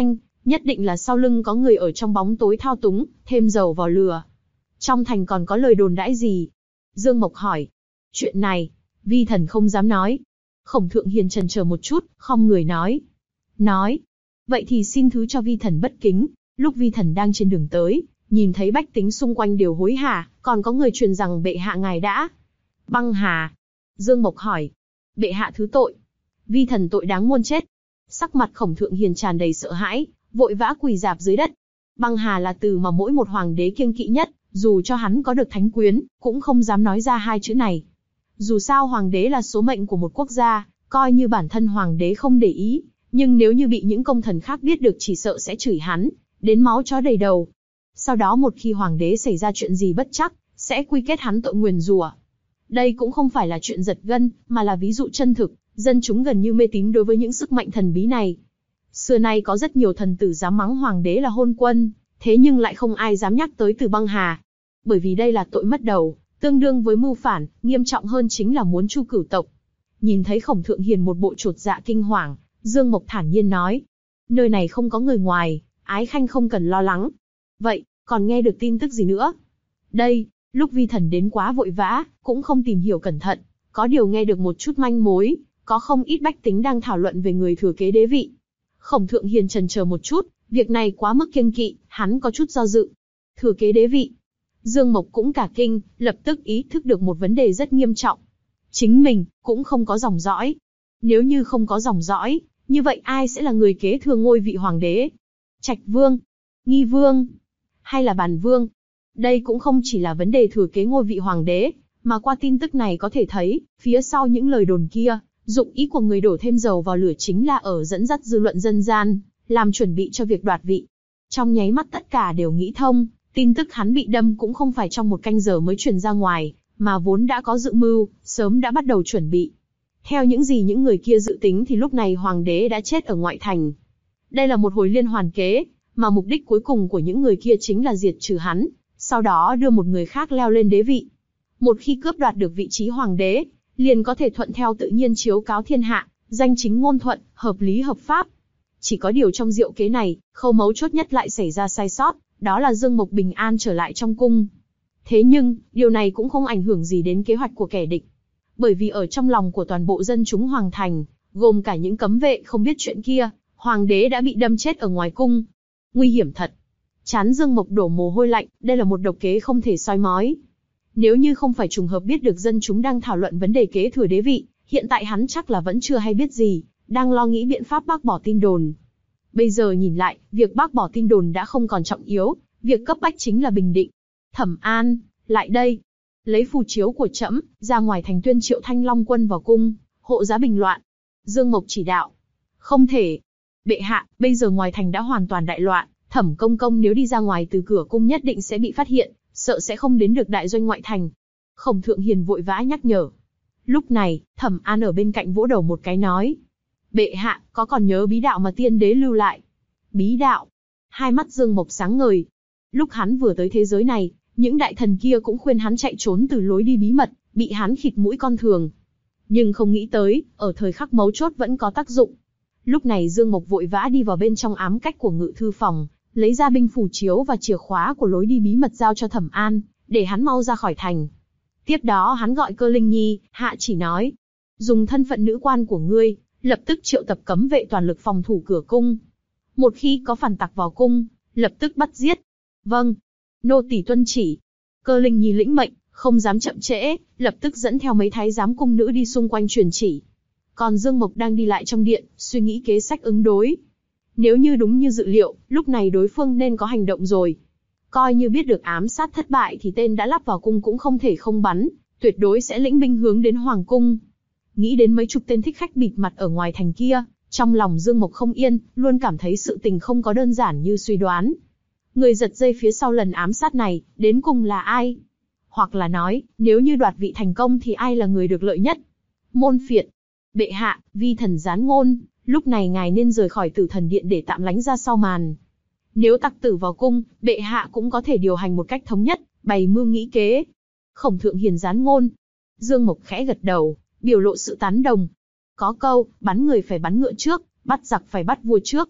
Nhất định là sau lưng có người ở trong bóng tối thao túng, thêm dầu vào lửa. Trong thành còn có lời đồn đãi gì? Dương Mộc hỏi. Chuyện này, vi thần không dám nói. Khổng Thượng Hiền chần chờ một chút, khom người nói. Nói. Vậy thì xin thứ cho vi thần bất kính. Lúc vi thần đang trên đường tới, nhìn thấy bách tính xung quanh đều hối hả, còn có người truyền rằng bệ hạ ngài đã băng hà. Dương Mộc hỏi. Bệ hạ thứ tội. Vi thần tội đáng muôn chết. Sắc mặt Khổng Thượng Hiền tràn đầy sợ hãi, vội vã quỳ rạp dưới đất. Băng hà là từ mà mỗi một hoàng đế kiêng kỵ nhất, dù cho hắn có được thánh quyến, cũng không dám nói ra hai chữ này. Dù sao hoàng đế là số mệnh của một quốc gia, coi như bản thân hoàng đế không để ý, nhưng nếu như bị những công thần khác biết được chỉ sợ sẽ chửi hắn, đến máu chó đầy đầu. Sau đó một khi hoàng đế xảy ra chuyện gì bất trắc, sẽ quy kết hắn tội nguyền rủa. Đây cũng không phải là chuyện giật gân, mà là ví dụ chân thực, dân chúng gần như mê tín đối với những sức mạnh thần bí này. Xưa nay có rất nhiều thần tử dám mắng hoàng đế là hôn quân, thế nhưng lại không ai dám nhắc tới từ băng hà. Bởi vì đây là tội mất đầu, tương đương với mưu phản, nghiêm trọng hơn chính là muốn tru cửu tộc. Nhìn thấy Khổng Thượng Hiền một bộ chột dạ kinh hoàng, Dương Mộc thản nhiên nói. Nơi này không có người ngoài, ái khanh không cần lo lắng. Vậy, còn nghe được tin tức gì nữa? Đây, lúc vi thần đến quá vội vã, cũng không tìm hiểu cẩn thận, có điều nghe được một chút manh mối, có không ít bách tính đang thảo luận về người thừa kế đế vị. Khổng Thượng Hiền chần chờ một chút, việc này quá mức kiêng kỵ, hắn có chút do dự. Thừa kế đế vị. Dương Mộc cũng cả kinh, lập tức ý thức được một vấn đề rất nghiêm trọng. Chính mình, cũng không có dòng dõi. Nếu như không có dòng dõi, như vậy ai sẽ là người kế thừa ngôi vị hoàng đế? Trạch Vương? Nghi Vương? Hay là Bàn Vương? Đây cũng không chỉ là vấn đề thừa kế ngôi vị hoàng đế, mà qua tin tức này có thể thấy, phía sau những lời đồn kia, dụng ý của người đổ thêm dầu vào lửa chính là ở dẫn dắt dư luận dân gian, làm chuẩn bị cho việc đoạt vị. Trong nháy mắt tất cả đều nghĩ thông, tin tức hắn bị đâm cũng không phải trong một canh giờ mới truyền ra ngoài, mà vốn đã có dự mưu, sớm đã bắt đầu chuẩn bị. Theo những gì những người kia dự tính thì lúc này hoàng đế đã chết ở ngoại thành. Đây là một hồi liên hoàn kế, mà mục đích cuối cùng của những người kia chính là diệt trừ hắn, sau đó đưa một người khác leo lên đế vị. Một khi cướp đoạt được vị trí hoàng đế, liền có thể thuận theo tự nhiên chiếu cáo thiên hạ, danh chính ngôn thuận, hợp lý hợp pháp. Chỉ có điều trong diệu kế này, khâu mấu chốt nhất lại xảy ra sai sót, đó là Dương Mộc bình an trở lại trong cung. Thế nhưng, điều này cũng không ảnh hưởng gì đến kế hoạch của kẻ địch. Bởi vì ở trong lòng của toàn bộ dân chúng hoàng thành, gồm cả những cấm vệ không biết chuyện kia, hoàng đế đã bị đâm chết ở ngoài cung. Nguy hiểm thật. Trán Dương Mộc đổ mồ hôi lạnh, đây là một độc kế không thể soi mói. Nếu như không phải trùng hợp biết được dân chúng đang thảo luận vấn đề kế thừa đế vị, hiện tại hắn chắc là vẫn chưa hay biết gì, đang lo nghĩ biện pháp bác bỏ tin đồn. Bây giờ nhìn lại, việc bác bỏ tin đồn đã không còn trọng yếu, việc cấp bách chính là bình định. Thẩm An, lại đây. Lấy phù chiếu của trẫm, ra ngoài thành tuyên triệu Thanh Long quân vào cung, hộ giá bình loạn. Dương Mộc chỉ đạo. Không thể. Bệ hạ, bây giờ ngoài thành đã hoàn toàn đại loạn, Thẩm công công nếu đi ra ngoài từ cửa cung nhất định sẽ bị phát hiện, sợ sẽ không đến được đại doanh ngoại thành. Khổng Thượng Hiền vội vã nhắc nhở. Lúc này, Thẩm An ở bên cạnh vỗ đầu một cái nói. Bệ hạ, có còn nhớ bí đạo mà tiên đế lưu lại? Bí đạo? Hai mắt Dương Mộc sáng ngời. Lúc hắn vừa tới thế giới này, những đại thần kia cũng khuyên hắn chạy trốn từ lối đi bí mật, bị hắn khịt mũi con thường. Nhưng không nghĩ tới, ở thời khắc mấu chốt vẫn có tác dụng. Lúc này Dương Mộc vội vã đi vào bên trong ám cách của ngự thư phòng, lấy ra binh phù chiếu và chìa khóa của lối đi bí mật giao cho Thẩm An, để hắn mau ra khỏi thành. Tiếp đó hắn gọi Cơ Linh Nhi, hạ chỉ nói. Dùng thân phận nữ quan của ngươi, lập tức triệu tập cấm vệ toàn lực phòng thủ cửa cung. Một khi có phản tặc vào cung, lập tức bắt giết. Vâng. Nô tỳ tuân chỉ. Cơ Linh Nhi lĩnh mệnh, không dám chậm trễ, lập tức dẫn theo mấy thái giám cung nữ đi xung quanh truyền chỉ. Còn Dương Mộc đang đi lại trong điện, suy nghĩ kế sách ứng đối. Nếu như đúng như dự liệu, lúc này đối phương nên có hành động rồi. Coi như biết được ám sát thất bại thì tên đã lắp vào cung cũng không thể không bắn, tuyệt đối sẽ lĩnh binh hướng đến hoàng cung. Nghĩ đến mấy chục tên thích khách bịt mặt ở ngoài thành kia, trong lòng Dương Mộc không yên, luôn cảm thấy sự tình không có đơn giản như suy đoán. Người giật dây phía sau lần ám sát này, đến cùng là ai? Hoặc là nói, nếu như đoạt vị thành công thì ai là người được lợi nhất? Môn Phiệt. Bệ hạ, vi thần gián ngôn, lúc này ngài nên rời khỏi Tử Thần Điện để tạm lánh ra sau màn. Nếu tặc tử vào cung, bệ hạ cũng có thể điều hành một cách thống nhất, bày mưu nghĩ kế. Khổng Thượng Hiền gián ngôn. Dương Mộc khẽ gật đầu, biểu lộ sự tán đồng. Có câu, bắn người phải bắn ngựa trước, bắt giặc phải bắt vua trước.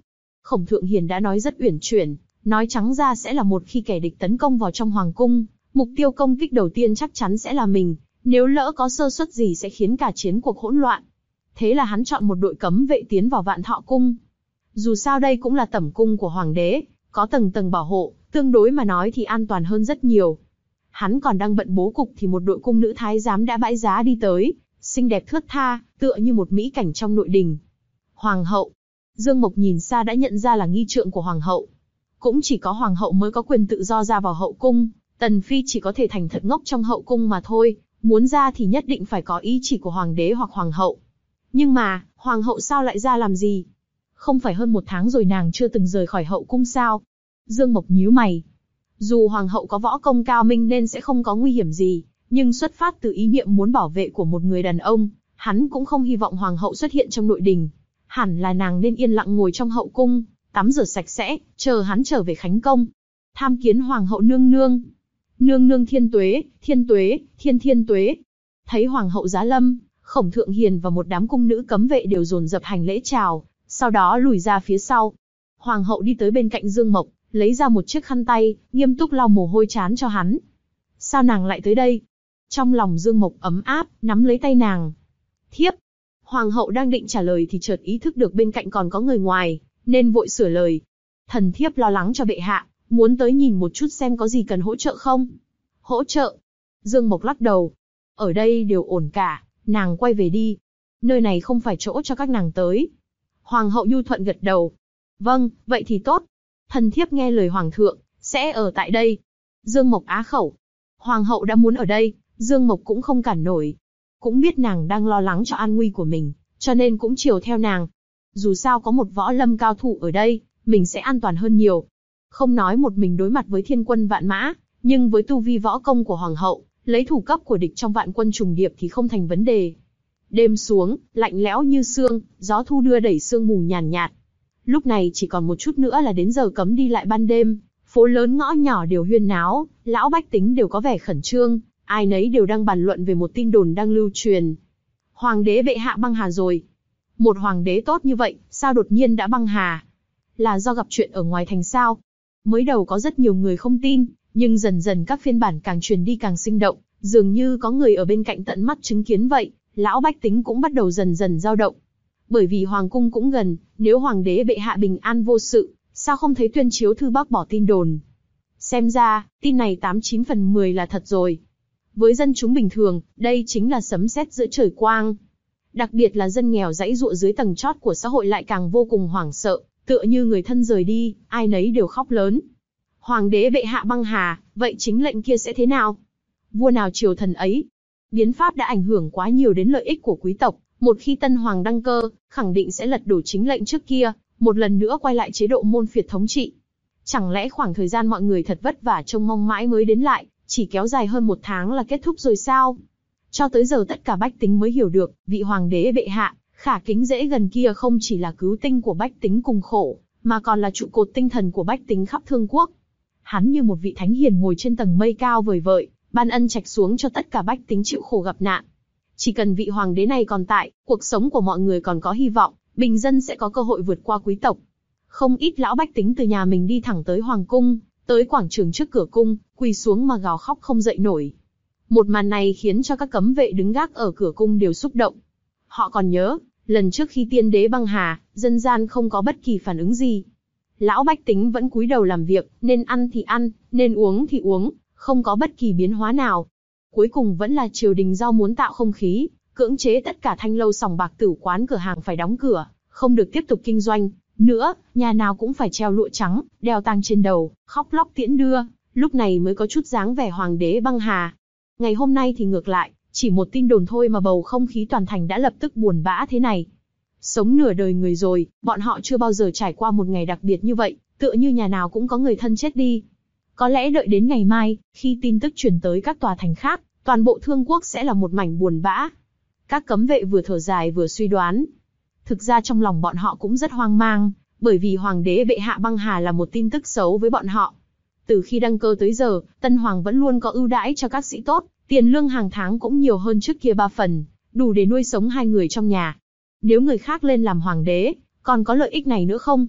Khổng Thượng Hiền đã nói rất uyển chuyển, nói trắng ra sẽ là một khi kẻ địch tấn công vào trong hoàng cung, mục tiêu công kích đầu tiên chắc chắn sẽ là mình, nếu lỡ có sơ suất gì sẽ khiến cả chiến cuộc hỗn loạn. Thế là hắn chọn một đội cấm vệ tiến vào Vạn Thọ cung. Dù sao đây cũng là tẩm cung của hoàng đế, có tầng tầng bảo hộ, tương đối mà nói thì an toàn hơn rất nhiều. Hắn còn đang bận bố cục thì một đội cung nữ thái giám đã bãi giá đi tới, xinh đẹp thướt tha, tựa như một mỹ cảnh trong nội đình. Hoàng hậu. Dương Mộc nhìn xa đã nhận ra là nghi trượng của hoàng hậu. Cũng chỉ có hoàng hậu mới có quyền tự do ra vào hậu cung, Tần Phi chỉ có thể thành thật ngốc trong hậu cung mà thôi, muốn ra thì nhất định phải có ý chỉ của hoàng đế hoặc hoàng hậu. Nhưng mà, hoàng hậu sao lại ra làm gì? Không phải hơn một tháng rồi nàng chưa từng rời khỏi hậu cung sao? Dương Mộc nhíu mày. Dù hoàng hậu có võ công cao minh nên sẽ không có nguy hiểm gì, nhưng xuất phát từ ý niệm muốn bảo vệ của một người đàn ông, hắn cũng không hy vọng hoàng hậu xuất hiện trong nội đình. Hẳn là nàng nên yên lặng ngồi trong hậu cung, tắm rửa sạch sẽ, chờ hắn trở về khánh công. Tham kiến hoàng hậu nương nương. Nương nương thiên tuế, thiên tuế, thiên thiên tuế. Thấy hoàng hậu giá lâm, Khổng Thượng Hiền và một đám cung nữ cấm vệ đều dồn dập hành lễ chào, sau đó lùi ra phía sau. Hoàng hậu đi tới bên cạnh Dương Mộc, lấy ra một chiếc khăn tay, nghiêm túc lau mồ hôi trán cho hắn. Sao nàng lại tới đây? Trong lòng Dương Mộc ấm áp, nắm lấy tay nàng. Thiếp. Hoàng hậu đang định trả lời thì chợt ý thức được bên cạnh còn có người ngoài, nên vội sửa lời. Thần thiếp lo lắng cho bệ hạ, muốn tới nhìn một chút xem có gì cần hỗ trợ không. Hỗ trợ? Dương Mộc lắc đầu. Ở đây đều ổn cả, nàng quay về đi. Nơi này không phải chỗ cho các nàng tới. Hoàng hậu nhu thuận gật đầu. Vâng, vậy thì tốt. Thần thiếp nghe lời hoàng thượng, sẽ ở tại đây. Dương Mộc á khẩu. Hoàng hậu đã muốn ở đây, Dương Mộc cũng không cản nổi. Cũng biết nàng đang lo lắng cho an nguy của mình, cho nên cũng chiều theo nàng. Dù sao có một võ lâm cao thủ ở đây, mình sẽ an toàn hơn nhiều. Không nói một mình đối mặt với thiên quân vạn mã, nhưng với tu vi võ công của hoàng hậu, lấy thủ cấp của địch trong vạn quân trùng điệp thì không thành vấn đề. Đêm xuống, lạnh lẽo như sương, gió thu đưa đẩy sương mù nhàn nhạt. Lúc này chỉ còn một chút nữa là đến giờ cấm đi lại ban đêm, phố lớn ngõ nhỏ đều huyên náo, lão bách tính đều có vẻ khẩn trương, ai nấy đều đang bàn luận về một tin đồn đang lưu truyền. Hoàng đế bệ hạ băng hà rồi. Một hoàng đế tốt như vậy, sao đột nhiên đã băng hà? Là do gặp chuyện ở ngoài thành sao? Mới đầu có rất nhiều người không tin, nhưng dần dần các phiên bản càng truyền đi càng sinh động, dường như có người ở bên cạnh tận mắt chứng kiến vậy, lão bách tính cũng bắt đầu dần dần dao động. Bởi vì hoàng cung cũng gần, nếu hoàng đế bệ hạ bình an vô sự, sao không thấy tuyên chiếu thư bác bỏ tin đồn? Xem ra, tin này tám chín phần mười là thật rồi. Với dân chúng bình thường, đây chính là sấm sét giữa trời quang. Đặc biệt là dân nghèo dãy dụa dưới tầng chót của xã hội lại càng vô cùng hoảng sợ, tựa như người thân rời đi, ai nấy đều khóc lớn. Hoàng đế bệ hạ băng hà, vậy chính lệnh kia sẽ thế nào? Vua nào triều thần ấy? Biến pháp đã ảnh hưởng quá nhiều đến lợi ích của quý tộc, một khi tân hoàng đăng cơ, khẳng định sẽ lật đổ chính lệnh trước kia, một lần nữa quay lại chế độ môn phiệt thống trị. Chẳng lẽ khoảng thời gian mọi người thật vất vả trông mong mãi mới đến lại, chỉ kéo dài hơn một tháng là kết thúc rồi sao? Cho tới giờ tất cả bách tính mới hiểu được, vị hoàng đế bệ hạ, khả kính dễ gần kia không chỉ là cứu tinh của bách tính cùng khổ, mà còn là trụ cột tinh thần của bách tính khắp thương quốc. Hắn như một vị thánh hiền ngồi trên tầng mây cao vời vợi, ban ân trạch xuống cho tất cả bách tính chịu khổ gặp nạn. Chỉ cần vị hoàng đế này còn tại, cuộc sống của mọi người còn có hy vọng, bình dân sẽ có cơ hội vượt qua quý tộc. Không ít lão bách tính từ nhà mình đi thẳng tới hoàng cung, tới quảng trường trước cửa cung, quỳ xuống mà gào khóc không dậy nổi. Một màn này khiến cho các cấm vệ đứng gác ở cửa cung đều xúc động. Họ còn nhớ, lần trước khi tiên đế băng hà, dân gian không có bất kỳ phản ứng gì. Lão bách tính vẫn cúi đầu làm việc, nên ăn thì ăn, nên uống thì uống, không có bất kỳ biến hóa nào. Cuối cùng vẫn là triều đình do muốn tạo không khí, cưỡng chế tất cả thanh lâu sòng bạc tử quán cửa hàng phải đóng cửa, không được tiếp tục kinh doanh. Nữa, nhà nào cũng phải treo lụa trắng, đeo tang trên đầu, khóc lóc tiễn đưa, lúc này mới có chút dáng vẻ hoàng đế băng hà. Ngày hôm nay thì ngược lại, chỉ một tin đồn thôi mà bầu không khí toàn thành đã lập tức buồn bã thế này. Sống nửa đời người rồi, bọn họ chưa bao giờ trải qua một ngày đặc biệt như vậy, tựa như nhà nào cũng có người thân chết đi. Có lẽ đợi đến ngày mai, khi tin tức truyền tới các tòa thành khác, toàn bộ thương quốc sẽ là một mảnh buồn bã. Các cấm vệ vừa thở dài vừa suy đoán. Thực ra trong lòng bọn họ cũng rất hoang mang, bởi vì hoàng đế bệ hạ băng hà là một tin tức xấu với bọn họ. Từ khi đăng cơ tới giờ, tân hoàng vẫn luôn có ưu đãi cho các sĩ tốt, tiền lương hàng tháng cũng nhiều hơn trước kia ba phần, đủ để nuôi sống hai người trong nhà. Nếu người khác lên làm hoàng đế, còn có lợi ích này nữa không?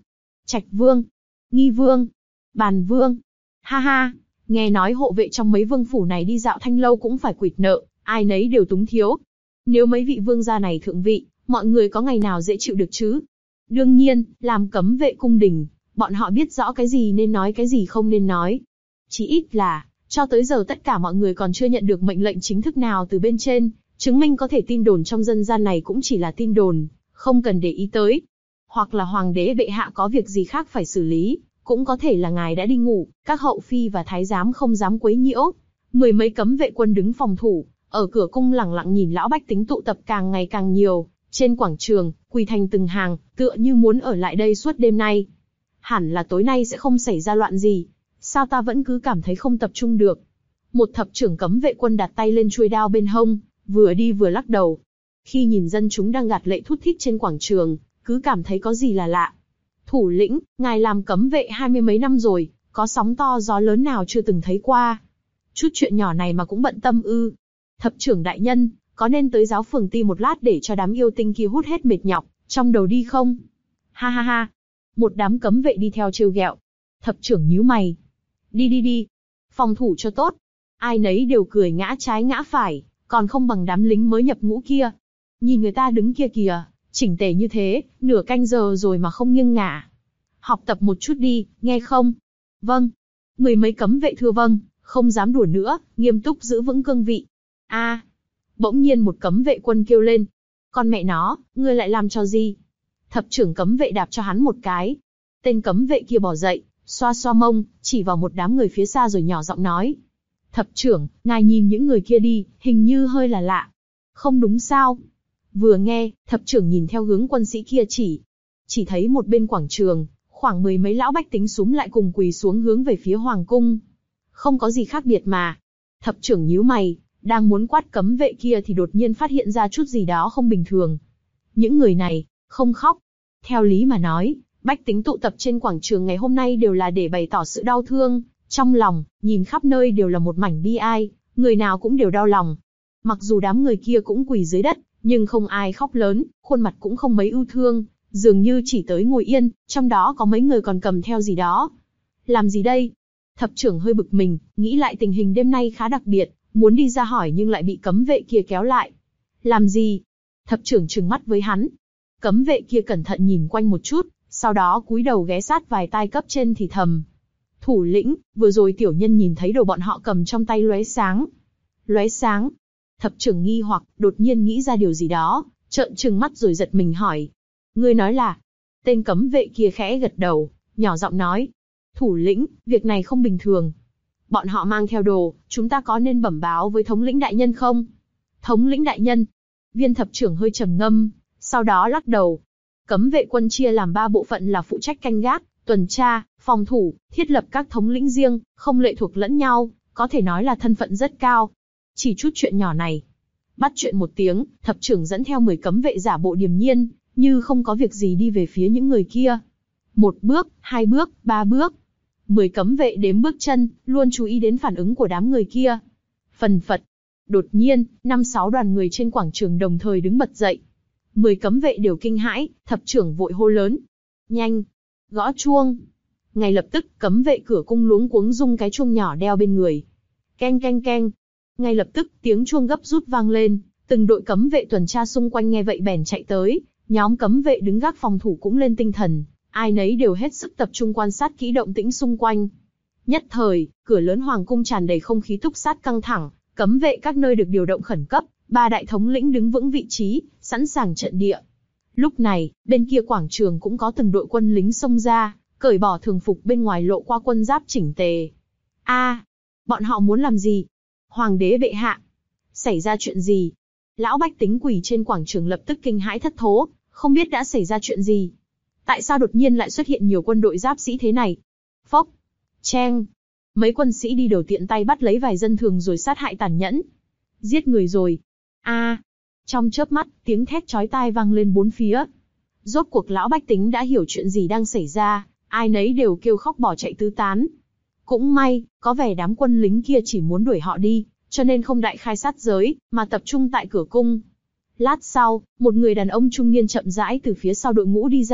Trạch Vương, Nghi Vương, Bàn Vương. Ha ha, nghe nói hộ vệ trong mấy vương phủ này đi dạo thanh lâu cũng phải quỵt nợ, ai nấy đều túng thiếu. Nếu mấy vị vương gia này thượng vị, mọi người có ngày nào dễ chịu được chứ? Đương nhiên, làm cấm vệ cung đình, bọn họ biết rõ cái gì nên nói cái gì không nên nói. Chỉ ít là, cho tới giờ tất cả mọi người còn chưa nhận được mệnh lệnh chính thức nào từ bên trên, chứng minh có thể tin đồn trong dân gian này cũng chỉ là tin đồn, không cần để ý tới. Hoặc là hoàng đế bệ hạ có việc gì khác phải xử lý, cũng có thể là ngài đã đi ngủ, các hậu phi và thái giám không dám quấy nhiễu. Mười mấy cấm vệ quân đứng phòng thủ, ở cửa cung lẳng lặng nhìn lão bách tính tụ tập càng ngày càng nhiều, trên quảng trường, quỳ thành từng hàng, tựa như muốn ở lại đây suốt đêm nay. Hẳn là tối nay sẽ không xảy ra loạn gì, sao ta vẫn cứ cảm thấy không tập trung được. Một thập trưởng cấm vệ quân đặt tay lên chuôi đao bên hông, vừa đi vừa lắc đầu. Khi nhìn dân chúng đang gạt lệ thút thít trên quảng trường, cứ cảm thấy có gì là lạ. Thủ lĩnh, ngài làm cấm vệ hai mươi mấy năm rồi, có sóng to gió lớn nào chưa từng thấy qua. Chút chuyện nhỏ này mà cũng bận tâm ư? Thập trưởng đại nhân, có nên tới giáo phường ti một lát để cho đám yêu tinh kia hút hết mệt nhọc trong đầu đi không? Ha ha ha. Một đám cấm vệ đi theo trêu ghẹo. Thập trưởng nhíu mày. Đi đi đi. Phòng thủ cho tốt. Ai nấy đều cười ngã trái ngã phải, còn không bằng đám lính mới nhập ngũ kia. Nhìn người ta đứng kia kìa, chỉnh tề như thế, nửa canh giờ rồi mà không nghiêng ngả. Học tập một chút đi, nghe không? Vâng. Mười mấy cấm vệ thưa vâng, không dám đùa nữa, nghiêm túc giữ vững cương vị. A. À, bỗng nhiên một cấm vệ quân kêu lên. Con mẹ nó, ngươi lại làm cho gì? Thập trưởng cấm vệ đạp cho hắn một cái. Tên cấm vệ kia bỏ dậy, xoa xoa mông, chỉ vào một đám người phía xa rồi nhỏ giọng nói. Thập trưởng, ngài nhìn những người kia đi, hình như hơi là lạ. Không đúng sao? Vừa nghe, thập trưởng nhìn theo hướng quân sĩ kia chỉ. Chỉ thấy một bên quảng trường, khoảng mười mấy lão bách tính súm lại cùng quỳ xuống hướng về phía hoàng cung. Không có gì khác biệt mà. Thập trưởng nhíu mày, đang muốn quát cấm vệ kia thì đột nhiên phát hiện ra chút gì đó không bình thường. Những người này, không khóc. Theo lý mà nói, bách tính tụ tập trên quảng trường ngày hôm nay đều là để bày tỏ sự đau thương, trong lòng, nhìn khắp nơi đều là một mảnh bi ai, người nào cũng đều đau lòng. Mặc dù đám người kia cũng quỳ dưới đất, nhưng không ai khóc lớn, khuôn mặt cũng không mấy ưu thương, dường như chỉ tới ngồi yên, trong đó có mấy người còn cầm theo gì đó. Làm gì đây? Thập trưởng hơi bực mình, nghĩ lại tình hình đêm nay khá đặc biệt, muốn đi ra hỏi nhưng lại bị cấm vệ kia kéo lại. Làm gì? Thập trưởng trừng mắt với hắn. Cấm vệ kia cẩn thận nhìn quanh một chút, sau đó cúi đầu ghé sát vài tai cấp trên thì thầm. Thủ lĩnh, vừa rồi tiểu nhân nhìn thấy đồ bọn họ cầm trong tay lóe sáng. Lóe sáng? Thập trưởng nghi hoặc, đột nhiên nghĩ ra điều gì đó, trợn trừng mắt rồi giật mình hỏi. Ngươi nói là? Tên cấm vệ kia khẽ gật đầu, nhỏ giọng nói. Thủ lĩnh, việc này không bình thường. Bọn họ mang theo đồ, chúng ta có nên bẩm báo với thống lĩnh đại nhân không? Thống lĩnh đại nhân? Viên thập trưởng hơi trầm ngâm, sau đó lắc đầu. Cấm vệ quân chia làm ba bộ phận là phụ trách canh gác, tuần tra, phòng thủ, thiết lập các thống lĩnh riêng, không lệ thuộc lẫn nhau, có thể nói là thân phận rất cao. Chỉ chút chuyện nhỏ này. Bắt chuyện một tiếng, thập trưởng dẫn theo mười cấm vệ giả bộ điềm nhiên, như không có việc gì đi về phía những người kia. Một bước, hai bước, ba bước. Mười cấm vệ đếm bước chân, luôn chú ý đến phản ứng của đám người kia. Phần phật. Đột nhiên, năm sáu đoàn người trên quảng trường đồng thời đứng bật dậy. Mười cấm vệ đều kinh hãi, thập trưởng vội hô lớn. Nhanh! Gõ chuông! Ngay lập tức, cấm vệ cửa cung luống cuống rung cái chuông nhỏ đeo bên người. Keng keng keng! Ngay lập tức, tiếng chuông gấp rút vang lên, từng đội cấm vệ tuần tra xung quanh nghe vậy bèn chạy tới, nhóm cấm vệ đứng gác phòng thủ cũng lên tinh thần, ai nấy đều hết sức tập trung quan sát kỹ động tĩnh xung quanh. Nhất thời, cửa lớn hoàng cung tràn đầy không khí túc sát căng thẳng, cấm vệ các nơi được điều động khẩn cấp, ba đại thống lĩnh đứng vững vị trí, sẵn sàng trận địa. Lúc này, bên kia quảng trường cũng có từng đội quân lính xông ra, cởi bỏ thường phục bên ngoài lộ qua quân giáp chỉnh tề. A, à, bọn họ muốn làm gì? Hoàng đế bệ hạ, xảy ra chuyện gì? Lão bách tính quỳ trên quảng trường lập tức kinh hãi thất thố, không biết đã xảy ra chuyện gì. Tại sao đột nhiên lại xuất hiện nhiều quân đội giáp sĩ thế này? Phốc, cheng, mấy quân sĩ đi đầu tiện tay bắt lấy vài dân thường rồi sát hại tàn nhẫn. Giết người rồi. A, à, trong chớp mắt, tiếng thét chói tai vang lên bốn phía. Rốt cuộc lão bách tính đã hiểu chuyện gì đang xảy ra, ai nấy đều kêu khóc bỏ chạy tứ tán. Cũng may, có vẻ đám quân lính kia chỉ muốn đuổi họ đi, cho nên không đại khai sát giới, mà tập trung tại cửa cung. Lát sau, một người đàn ông trung niên chậm rãi từ phía sau đội ngũ đi ra,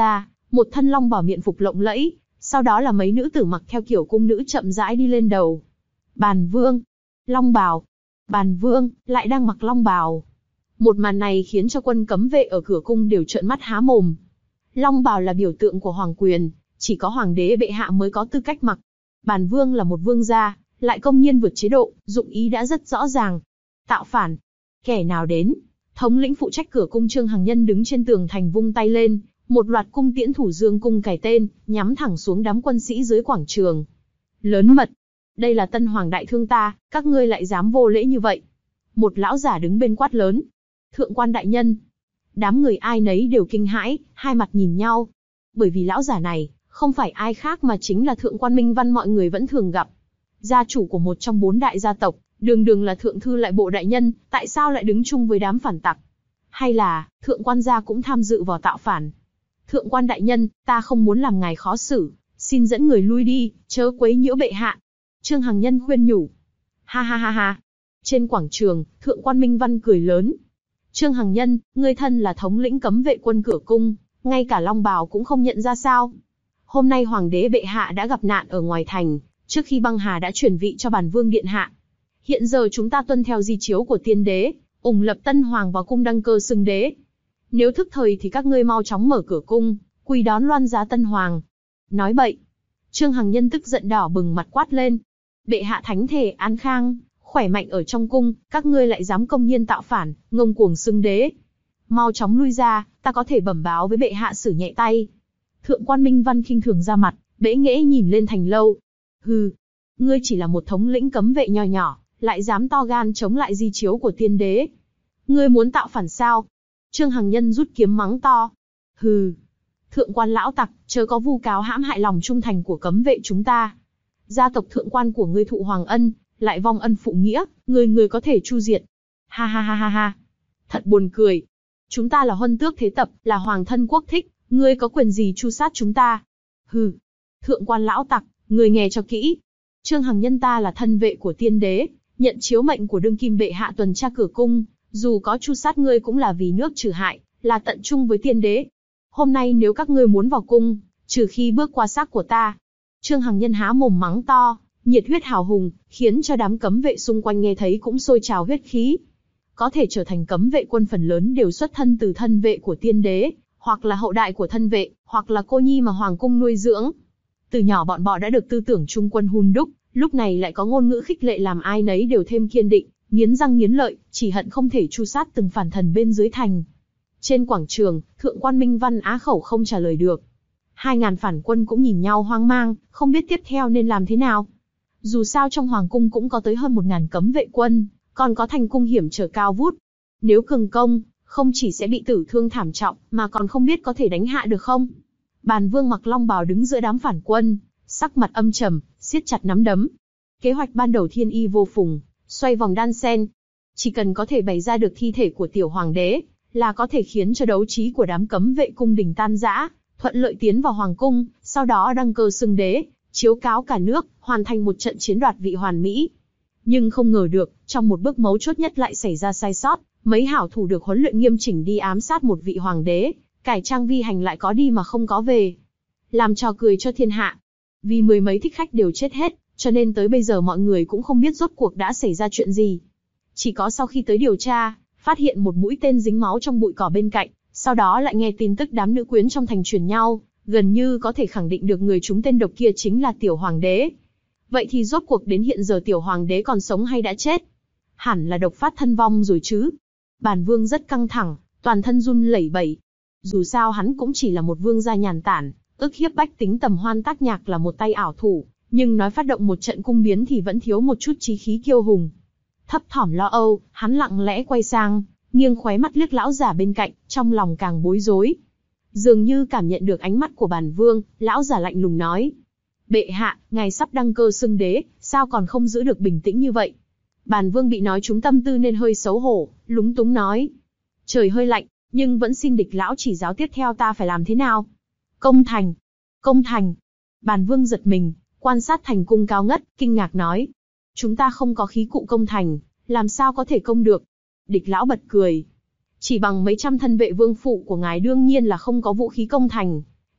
Một thân long bào miện phục lộng lẫy, sau đó là mấy nữ tử mặc theo kiểu cung nữ chậm rãi đi lên đầu. Bàn vương, long bào, bàn vương, lại đang mặc long bào. Một màn này khiến cho quân cấm vệ ở cửa cung đều trợn mắt há mồm. Long bào là biểu tượng của hoàng quyền, chỉ có hoàng đế bệ hạ mới có tư cách mặc. Bàn vương là một vương gia, lại công nhiên vượt chế độ, dụng ý đã rất rõ ràng. Tạo phản. Kẻ nào đến? Thống lĩnh phụ trách cửa cung Trương Hằng Nhân đứng trên tường thành vung tay lên, một loạt cung tiễn thủ dương cung cài tên, nhắm thẳng xuống đám quân sĩ dưới quảng trường. Lớn mật. Đây là tân hoàng đại thương ta, các ngươi lại dám vô lễ như vậy. Một lão giả đứng bên quát lớn. Thượng quan đại nhân. Đám người ai nấy đều kinh hãi, hai mặt nhìn nhau. Bởi vì lão giả này, không phải ai khác mà chính là thượng quan Minh Văn mọi người vẫn thường gặp. Gia chủ của một trong bốn đại gia tộc, đường đường là thượng thư lại bộ đại nhân, tại sao lại đứng chung với đám phản tặc? Hay là, thượng quan gia cũng tham dự vào tạo phản? Thượng quan đại nhân, ta không muốn làm ngài khó xử, xin dẫn người lui đi, chớ quấy nhiễu bệ hạ. Trương Hằng Nhân khuyên nhủ. Ha ha ha ha. Trên quảng trường, thượng quan Minh Văn cười lớn. Trương Hằng Nhân, ngươi thân là thống lĩnh cấm vệ quân cửa cung, ngay cả long bào cũng không nhận ra sao? Hôm nay hoàng đế bệ hạ đã gặp nạn ở ngoài thành, trước khi băng hà đã chuyển vị cho bản vương điện hạ. Hiện giờ chúng ta tuân theo di chiếu của tiên đế, ủng lập tân hoàng vào cung đăng cơ xưng đế. Nếu thức thời thì các ngươi mau chóng mở cửa cung, quỳ đón loan giá tân hoàng. Nói bậy. Trương Hằng Nhân tức giận đỏ bừng mặt quát lên. Bệ hạ thánh thể an khang, khỏe mạnh ở trong cung, các ngươi lại dám công nhiên tạo phản, ngông cuồng xưng đế. Mau chóng lui ra, ta có thể bẩm báo với bệ hạ xử nhẹ tay. Thượng quan Minh Văn khinh thường ra mặt, bẽ nghễ nhìn lên thành lâu. Hừ, ngươi chỉ là một thống lĩnh cấm vệ nho nhỏ, lại dám to gan chống lại di chiếu của tiên đế. Ngươi muốn tạo phản sao? Trương Hằng Nhân rút kiếm mắng to. Hừ, thượng quan lão tặc, chớ có vu cáo hãm hại lòng trung thành của cấm vệ chúng ta. Gia tộc thượng quan của ngươi thụ hoàng ân, lại vong ân phụ nghĩa, người người có thể chu diệt. Ha ha ha ha ha. Thật buồn cười. Chúng ta là huân tước thế tập, là hoàng thân quốc thích, ngươi có quyền gì chu sát chúng ta? Hừ, thượng quan lão tặc, ngươi nghe cho kỹ. Trương Hằng Nhân ta là thân vệ của tiên đế, nhận chiếu mệnh của đương kim bệ hạ tuần tra cửa cung, dù có chu sát ngươi cũng là vì nước trừ hại, là tận trung với tiên đế. Hôm nay nếu các ngươi muốn vào cung, trừ khi bước qua xác của ta. Trương Hằng Nhân há mồm mắng to, nhiệt huyết hào hùng, khiến cho đám cấm vệ xung quanh nghe thấy cũng sôi trào huyết khí. Có thể trở thành cấm vệ quân phần lớn đều xuất thân từ thân vệ của tiên đế, hoặc là hậu đại của thân vệ, hoặc là cô nhi mà hoàng cung nuôi dưỡng. Từ nhỏ bọn họ đã được tư tưởng trung quân hun đúc, lúc này lại có ngôn ngữ khích lệ làm ai nấy đều thêm kiên định, nghiến răng nghiến lợi, chỉ hận không thể tru sát từng phản thần bên dưới thành. Trên quảng trường, thượng quan Minh Văn á khẩu không trả lời được. Hai ngàn phản quân cũng nhìn nhau hoang mang, không biết tiếp theo nên làm thế nào. Dù sao trong hoàng cung cũng có tới hơn một ngàn cấm vệ quân, còn có thành cung hiểm trở cao vút. Nếu cường công, không chỉ sẽ bị tử thương thảm trọng, mà còn không biết có thể đánh hạ được không. Bàn vương mặc long bào đứng giữa đám phản quân, sắc mặt âm trầm, siết chặt nắm đấm. Kế hoạch ban đầu thiên y vô phùng, xoay vòng đan sen. Chỉ cần có thể bày ra được thi thể của tiểu hoàng đế, là có thể khiến cho đấu trí của đám cấm vệ cung đình tan rã, thuận lợi tiến vào hoàng cung, sau đó đăng cơ xưng đế, chiếu cáo cả nước, hoàn thành một trận chiến đoạt vị hoàn mỹ. Nhưng không ngờ được, trong một bước mấu chốt nhất lại xảy ra sai sót, mấy hảo thủ được huấn luyện nghiêm chỉnh đi ám sát một vị hoàng đế, cải trang vi hành lại có đi mà không có về. Làm trò cười cho thiên hạ. Vì mười mấy thích khách đều chết hết, cho nên tới bây giờ mọi người cũng không biết rốt cuộc đã xảy ra chuyện gì. Chỉ có sau khi tới điều tra, phát hiện một mũi tên dính máu trong bụi cỏ bên cạnh, sau đó lại nghe tin tức đám nữ quyến trong thành truyền nhau, gần như có thể khẳng định được người trúng tên độc kia chính là tiểu hoàng đế. Vậy thì rốt cuộc đến hiện giờ tiểu hoàng đế còn sống hay đã chết? Hẳn là độc phát thân vong rồi chứ. Bàn vương rất căng thẳng, toàn thân run lẩy bẩy. Dù sao hắn cũng chỉ là một vương gia nhàn tản, ức hiếp bách tính tầm hoan tác nhạc là một tay ảo thủ, nhưng nói phát động một trận cung biến thì vẫn thiếu một chút chí khí kiêu hùng. Thấp thỏm lo âu, hắn lặng lẽ quay sang, nghiêng khóe mắt liếc lão giả bên cạnh, trong lòng càng bối rối. Dường như cảm nhận được ánh mắt của bàn vương, lão giả lạnh lùng nói: Bệ hạ, ngài sắp đăng cơ xưng đế, sao còn không giữ được bình tĩnh như vậy? Bàn vương bị nói trúng tâm tư nên hơi xấu hổ, lúng túng nói: Trời hơi lạnh, nhưng vẫn xin địch lão chỉ giáo tiếp theo ta phải làm thế nào? Công thành, công thành. Bàn vương giật mình, quan sát thành cung cao ngất, kinh ngạc nói: Chúng ta không có khí cụ công thành, làm sao có thể công được? Địch lão bật cười: Chỉ bằng mấy trăm thân vệ vương phụ của ngài đương nhiên là không có vũ khí công thành.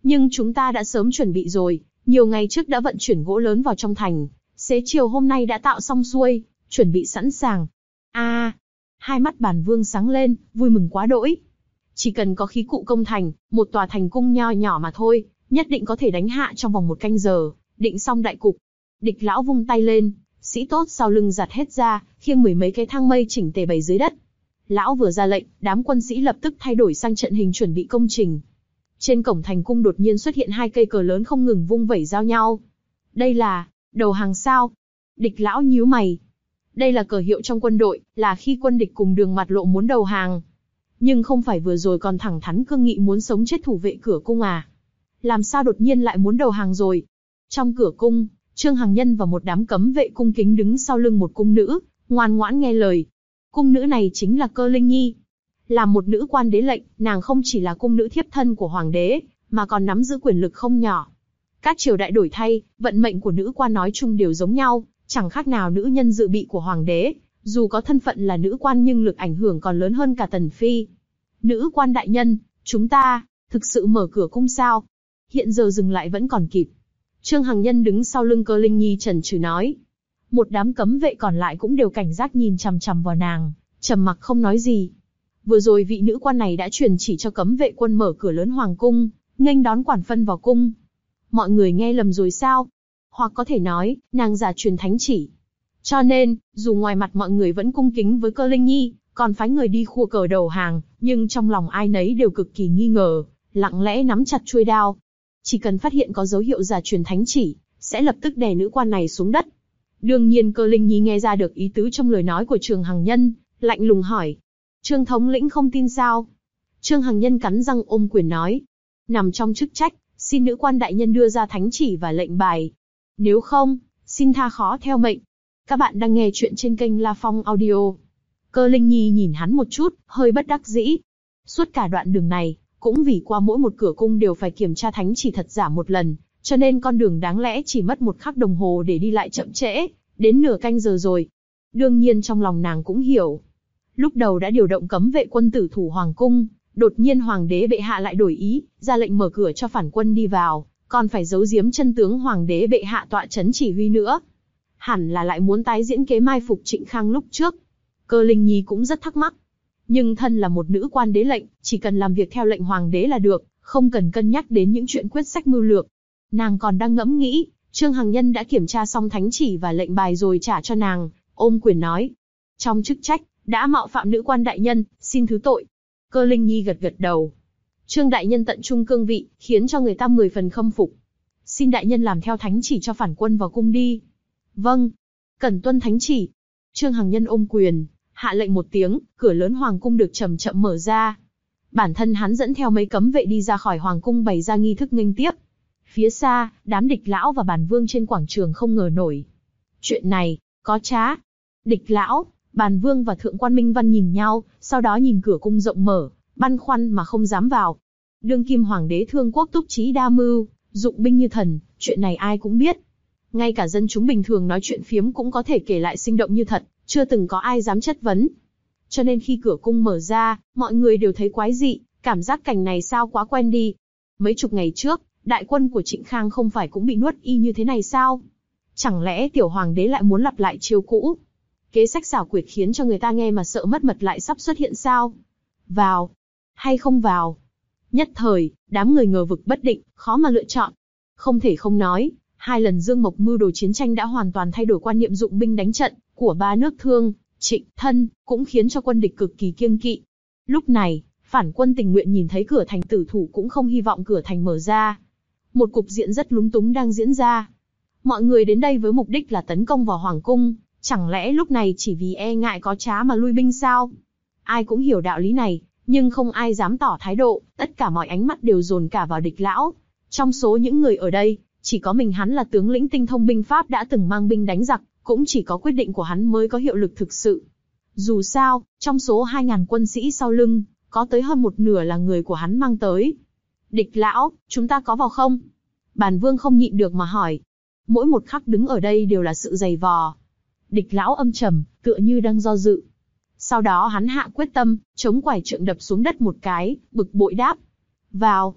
Nhưng chúng ta đã sớm chuẩn bị rồi, nhiều ngày trước đã vận chuyển gỗ lớn vào trong thành, xế chiều hôm nay đã tạo xong xuôi, chuẩn bị sẵn sàng. A, à, hai mắt Bản Vương sáng lên, vui mừng quá đỗi. Chỉ cần có khí cụ công thành, một tòa thành cung nho nhỏ mà thôi, nhất định có thể đánh hạ trong vòng một canh giờ, định xong đại cục. Địch lão vung tay lên, sĩ tốt sau lưng giặt hết ra, khiêng mười mấy cái thang mây chỉnh tề bày dưới đất. Lão vừa ra lệnh, đám quân sĩ lập tức thay đổi sang trận hình chuẩn bị công trình. Trên cổng thành cung đột nhiên xuất hiện hai cây cờ lớn không ngừng vung vẩy giao nhau. Đây là đầu hàng sao? Địch lão nhíu mày. Đây là cờ hiệu trong quân đội, là khi quân địch cùng đường mặt lộ muốn đầu hàng. Nhưng không phải vừa rồi còn thẳng thắn cương nghị muốn sống chết thủ vệ cửa cung à? Làm sao đột nhiên lại muốn đầu hàng rồi? Trong cửa cung, Trương Hằng Nhân và một đám cấm vệ cung kính đứng sau lưng một cung nữ, ngoan ngoãn nghe lời. Cung nữ này chính là Cơ Linh Nhi. Là một nữ quan đế lệnh, nàng không chỉ là cung nữ thiếp thân của hoàng đế, mà còn nắm giữ quyền lực không nhỏ. Các triều đại đổi thay, vận mệnh của nữ quan nói chung đều giống nhau, chẳng khác nào nữ nhân dự bị của hoàng đế, dù có thân phận là nữ quan nhưng lực ảnh hưởng còn lớn hơn cả tần phi. Nữ quan đại nhân, chúng ta, thực sự mở cửa cung sao? Hiện giờ dừng lại vẫn còn kịp. Trương Hằng Nhân đứng sau lưng Cơ Linh Nhi chần chừ nói. Một đám cấm vệ còn lại cũng đều cảnh giác nhìn chằm chằm vào nàng, trầm mặc không nói gì. Vừa rồi vị nữ quan này đã truyền chỉ cho cấm vệ quân mở cửa lớn hoàng cung, nghênh đón quản phân vào cung. Mọi người nghe lầm rồi sao? Hoặc có thể nói, nàng giả truyền thánh chỉ. Cho nên, dù ngoài mặt mọi người vẫn cung kính với Cơ Linh Nhi, còn phái người đi khua cờ đầu hàng, nhưng trong lòng ai nấy đều cực kỳ nghi ngờ, lặng lẽ nắm chặt chuôi đao. Chỉ cần phát hiện có dấu hiệu giả truyền thánh chỉ, sẽ lập tức đè nữ quan này xuống đất. Đương nhiên Cơ Linh Nhi nghe ra được ý tứ trong lời nói của Trương Hằng Nhân, lạnh lùng hỏi. Trương thống lĩnh không tin sao? Trương Hằng Nhân cắn răng ôm quyền nói. Nằm trong chức trách, xin nữ quan đại nhân đưa ra thánh chỉ và lệnh bài. Nếu không, xin tha khó theo mệnh. Các bạn đang nghe chuyện trên kênh La Phong Audio. Cơ Linh Nhi nhìn hắn một chút, hơi bất đắc dĩ. Suốt cả đoạn đường này, cũng vì qua mỗi một cửa cung đều phải kiểm tra thánh chỉ thật giả một lần, cho nên con đường đáng lẽ chỉ mất một khắc đồng hồ để đi lại chậm trễ, đến nửa canh giờ rồi. Đương nhiên trong lòng nàng cũng hiểu. Lúc đầu đã điều động cấm vệ quân tử thủ hoàng cung, đột nhiên hoàng đế bệ hạ lại đổi ý, ra lệnh mở cửa cho phản quân đi vào, còn phải giấu giếm chân tướng hoàng đế bệ hạ tọa chấn chỉ huy nữa. Hẳn là lại muốn tái diễn kế mai phục Trịnh Khang lúc trước. Cơ Linh Nhi cũng rất thắc mắc. Nhưng thân là một nữ quan đế lệnh, chỉ cần làm việc theo lệnh hoàng đế là được, không cần cân nhắc đến những chuyện quyết sách mưu lược. Nàng còn đang ngẫm nghĩ, Trương Hằng Nhân đã kiểm tra xong thánh chỉ và lệnh bài rồi trả cho nàng, ôm quyền nói. Trong chức trách, đã mạo phạm nữ quan đại nhân, xin thứ tội. Cơ Linh Nhi gật gật đầu. Trương đại nhân tận trung cương vị, khiến cho người ta mười phần khâm phục. Xin đại nhân làm theo thánh chỉ cho phản quân vào cung đi. Vâng. Cẩn tuân thánh chỉ. Trương Hằng Nhân ôm quyền, hạ lệnh một tiếng, cửa lớn hoàng cung được chậm chậm mở ra. Bản thân hắn dẫn theo mấy cấm vệ đi ra khỏi hoàng cung bày ra nghi thức nghênh tiếp. Phía xa, đám địch lão và Bản Vương trên quảng trường không ngờ nổi. Chuyện này, có trá. Địch lão, Bản Vương và Thượng quan Minh Văn nhìn nhau, sau đó nhìn cửa cung rộng mở, băn khoăn mà không dám vào. Đương kim hoàng đế thương quốc túc trí đa mưu, dụng binh như thần, chuyện này ai cũng biết. Ngay cả dân chúng bình thường nói chuyện phiếm cũng có thể kể lại sinh động như thật, chưa từng có ai dám chất vấn. Cho nên khi cửa cung mở ra, mọi người đều thấy quái dị, cảm giác cảnh này sao quá quen đi. Mấy chục ngày trước, đại quân của Trịnh Khang không phải cũng bị nuốt y như thế này sao? Chẳng lẽ tiểu hoàng đế lại muốn lặp lại chiêu cũ? Kế sách xảo quyệt khiến cho người ta nghe mà sợ mất mật lại sắp xuất hiện sao? Vào, hay không vào? Nhất thời, đám người ngờ vực bất định, khó mà lựa chọn. Không thể không nói, hai lần Dương Mộc mưu đồ chiến tranh đã hoàn toàn thay đổi quan niệm dụng binh đánh trận của ba nước Thương, Trịnh, Thân, cũng khiến cho quân địch cực kỳ kiêng kỵ. Lúc này, phản quân tình nguyện nhìn thấy cửa thành tử thủ cũng không hy vọng cửa thành mở ra. Một cục diện rất lúng túng đang diễn ra. Mọi người đến đây với mục đích là tấn công vào hoàng cung, chẳng lẽ lúc này chỉ vì e ngại có trá mà lui binh sao? Ai cũng hiểu đạo lý này, nhưng không ai dám tỏ thái độ, tất cả mọi ánh mắt đều dồn cả vào địch lão. Trong số những người ở đây, chỉ có mình hắn là tướng lĩnh tinh thông binh pháp đã từng mang binh đánh giặc, cũng chỉ có quyết định của hắn mới có hiệu lực thực sự. Dù sao, trong số hai nghìn quân sĩ sau lưng, có tới hơn một nửa là người của hắn mang tới. Địch lão, chúng ta có vào không? Bản Vương không nhịn được mà hỏi. Mỗi một khắc đứng ở đây đều là sự dày vò. Địch lão âm trầm, tựa như đang do dự. Sau đó hắn hạ quyết tâm, chống quải trượng đập xuống đất một cái, bực bội đáp. Vào.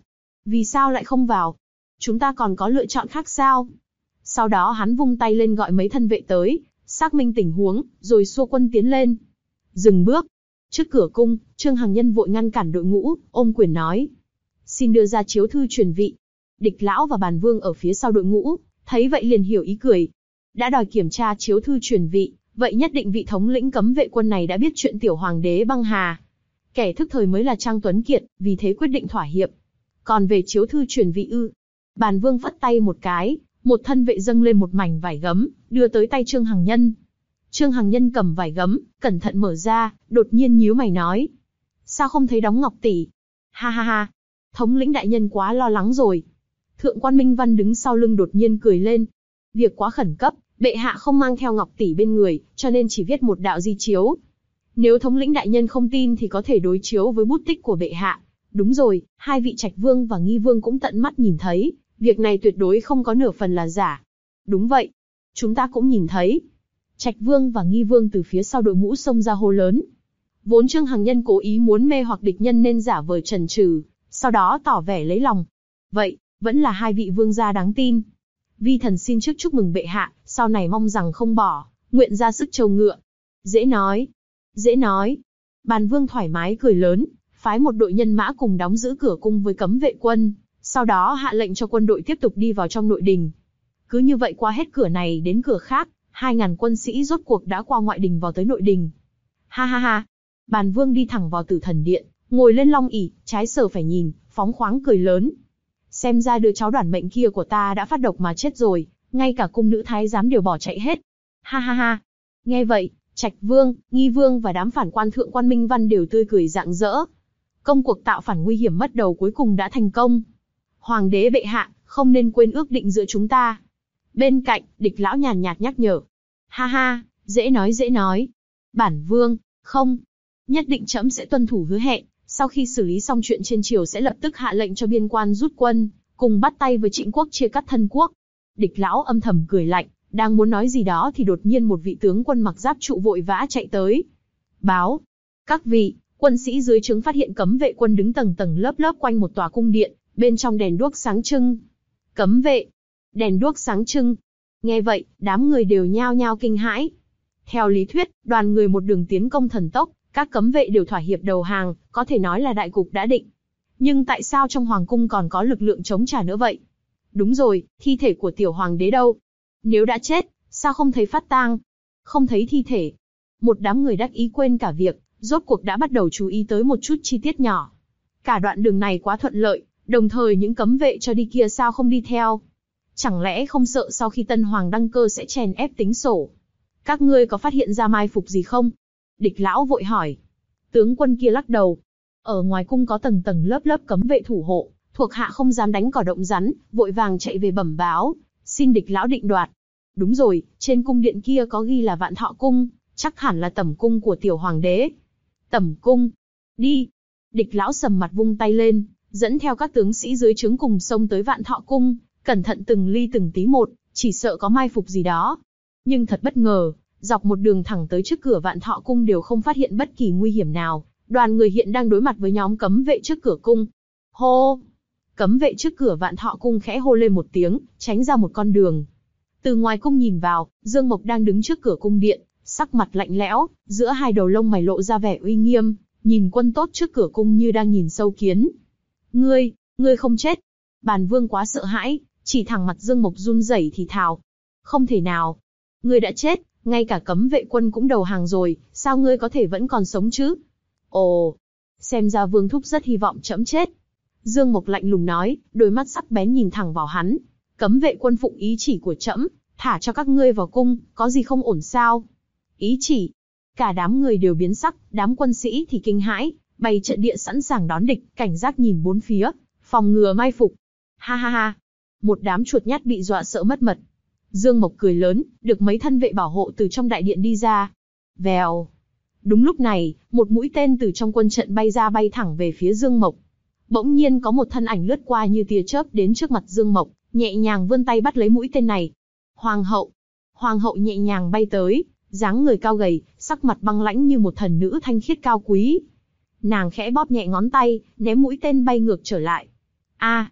Vì sao lại không vào? Chúng ta còn có lựa chọn khác sao? Sau đó hắn vung tay lên gọi mấy thân vệ tới, xác minh tình huống, rồi xua quân tiến lên. Dừng bước. Trước cửa cung, Trương Hằng Nhân vội ngăn cản đội ngũ, ôm quyền nói. Xin đưa ra chiếu thư truyền vị. Địch Lão và Bàn Vương ở phía sau đội ngũ, thấy vậy liền hiểu ý cười. Đã đòi kiểm tra chiếu thư truyền vị, vậy nhất định vị thống lĩnh cấm vệ quân này đã biết chuyện tiểu hoàng đế băng hà. Kẻ thức thời mới là Trang Tuấn Kiệt, vì thế quyết định thỏa hiệp. Còn về chiếu thư truyền vị ư? Bàn Vương phất tay một cái, một thân vệ dâng lên một mảnh vải gấm, đưa tới tay Trương Hằng Nhân. Trương Hằng Nhân cầm vải gấm, cẩn thận mở ra, đột nhiên nhíu mày nói. Sao không thấy đóng ngọc tỷ? Ha ha ha, thống lĩnh đại nhân quá lo lắng rồi. Thượng quan Minh Văn đứng sau lưng đột nhiên cười lên. Việc quá khẩn cấp, bệ hạ không mang theo ngọc tỷ bên người, cho nên chỉ viết một đạo di chiếu. Nếu thống lĩnh đại nhân không tin thì có thể đối chiếu với bút tích của bệ hạ. Đúng rồi, hai vị Trạch Vương và Nghi Vương cũng tận mắt nhìn thấy, việc này tuyệt đối không có nửa phần là giả. Đúng vậy, chúng ta cũng nhìn thấy. Trạch Vương và Nghi Vương từ phía sau đội ngũ xông ra hô lớn. Vốn Trương Hằng Nhân cố ý muốn mê hoặc địch nhân nên giả vờ chần chừ, sau đó tỏ vẻ lấy lòng. Vậy, vẫn là hai vị vương gia đáng tin. Vi thần xin trước chúc mừng bệ hạ, sau này mong rằng không bỏ, nguyện ra sức trâu ngựa. Dễ nói, dễ nói. Bàn Vương thoải mái cười lớn, phái một đội nhân mã cùng đóng giữ cửa cung với cấm vệ quân, sau đó hạ lệnh cho quân đội tiếp tục đi vào trong nội đình. Cứ như vậy qua hết cửa này đến cửa khác, hai ngàn quân sĩ rốt cuộc đã qua ngoại đình vào tới nội đình. Ha ha ha. Bàn Vương đi thẳng vào Tử Thần Điện, ngồi lên long ỷ, trái sờ phải nhìn, phóng khoáng cười lớn. Xem ra đứa cháu đoản mệnh kia của ta đã phát độc mà chết rồi, ngay cả cung nữ thái giám đều bỏ chạy hết. Ha ha ha. Nghe vậy, Trạch Vương, Nghi Vương và đám phản quan Thượng quan Minh Văn đều tươi cười rạng rỡ. Công cuộc tạo phản nguy hiểm mất đầu cuối cùng đã thành công. Hoàng đế bệ hạ, không nên quên ước định giữa chúng ta. Bên cạnh, Địch Lão nhàn nhạt nhắc nhở. Ha ha, dễ nói dễ nói. Bản Vương, không. Nhất định trẫm sẽ tuân thủ hứa hẹn, sau khi xử lý xong chuyện trên triều sẽ lập tức hạ lệnh cho biên quan rút quân, cùng bắt tay với Trịnh quốc chia cắt thân quốc. Địch Lão âm thầm cười lạnh, đang muốn nói gì đó thì đột nhiên một vị tướng quân mặc giáp trụ vội vã chạy tới. Báo, các vị, quân sĩ dưới trướng phát hiện cấm vệ quân đứng tầng tầng lớp lớp quanh một tòa cung điện, bên trong đèn đuốc sáng trưng. Cấm vệ, đèn đuốc sáng trưng. Nghe vậy, đám người đều nhao nhao kinh hãi. Theo lý thuyết, đoàn người một đường tiến công thần tốc, các cấm vệ đều thỏa hiệp đầu hàng, có thể nói là đại cục đã định. Nhưng tại sao trong hoàng cung còn có lực lượng chống trả nữa vậy? Đúng rồi, thi thể của tiểu hoàng đế đâu? Nếu đã chết, sao không thấy phát tang? Không thấy thi thể. Một đám người đắc ý quên cả việc, rốt cuộc đã bắt đầu chú ý tới một chút chi tiết nhỏ. Cả đoạn đường này quá thuận lợi, đồng thời những cấm vệ cho đi kia sao không đi theo? Chẳng lẽ không sợ sau khi tân hoàng đăng cơ sẽ chèn ép tính sổ? Các ngươi có phát hiện ra mai phục gì không? Địch Lão vội hỏi. Tướng quân kia lắc đầu. Ở ngoài cung có tầng tầng lớp lớp cấm vệ thủ hộ, thuộc hạ không dám đánh cỏ động rắn, vội vàng chạy về bẩm báo, xin Địch Lão định đoạt. Đúng rồi, trên cung điện kia có ghi là Vạn Thọ cung, chắc hẳn là tẩm cung của tiểu hoàng đế. Tẩm cung? Đi. Địch Lão sầm mặt vung tay lên, dẫn theo các tướng sĩ dưới trướng cùng xông tới Vạn Thọ cung, cẩn thận từng ly từng tí một, chỉ sợ có mai phục gì đó. Nhưng thật bất ngờ, dọc một đường thẳng tới trước cửa Vạn Thọ cung đều không phát hiện bất kỳ nguy hiểm nào. Đoàn người hiện đang đối mặt với nhóm cấm vệ trước cửa cung. Hô! Cấm vệ trước cửa Vạn Thọ cung khẽ hô lên một tiếng, tránh ra một con đường. Từ ngoài cung nhìn vào, Dương Mộc đang đứng trước cửa cung điện, sắc mặt lạnh lẽo, giữa hai đầu lông mày lộ ra vẻ uy nghiêm, nhìn quân tốt trước cửa cung như đang nhìn sâu kiến. Ngươi, ngươi không chết. Bàn Vương quá sợ hãi, chỉ thẳng mặt Dương Mộc run rẩy thì thào. Không thể nào. Ngươi đã chết, ngay cả cấm vệ quân cũng đầu hàng rồi, sao ngươi có thể vẫn còn sống chứ? Ồ, xem ra Vương thúc rất hy vọng trẫm chết. Dương Mộc lạnh lùng nói, đôi mắt sắc bén nhìn thẳng vào hắn. Cấm vệ quân phụng ý chỉ của trẫm, thả cho các ngươi vào cung, có gì không ổn sao? Ý chỉ? Cả đám người đều biến sắc, đám quân sĩ thì kinh hãi, bày trận địa sẵn sàng đón địch, cảnh giác nhìn bốn phía, phòng ngừa mai phục. Ha ha ha, một đám chuột nhắt bị dọa sợ mất mật. Dương Mộc cười lớn, được mấy thân vệ bảo hộ từ trong đại điện đi ra. Vèo. Đúng lúc này, một mũi tên từ trong quân trận bay ra bay thẳng về phía Dương Mộc. Bỗng nhiên có một thân ảnh lướt qua như tia chớp đến trước mặt Dương Mộc, nhẹ nhàng vươn tay bắt lấy mũi tên này. Hoàng hậu. Hoàng hậu nhẹ nhàng bay tới, dáng người cao gầy, sắc mặt băng lãnh như một thần nữ thanh khiết cao quý. Nàng khẽ bóp nhẹ ngón tay, ném mũi tên bay ngược trở lại. A,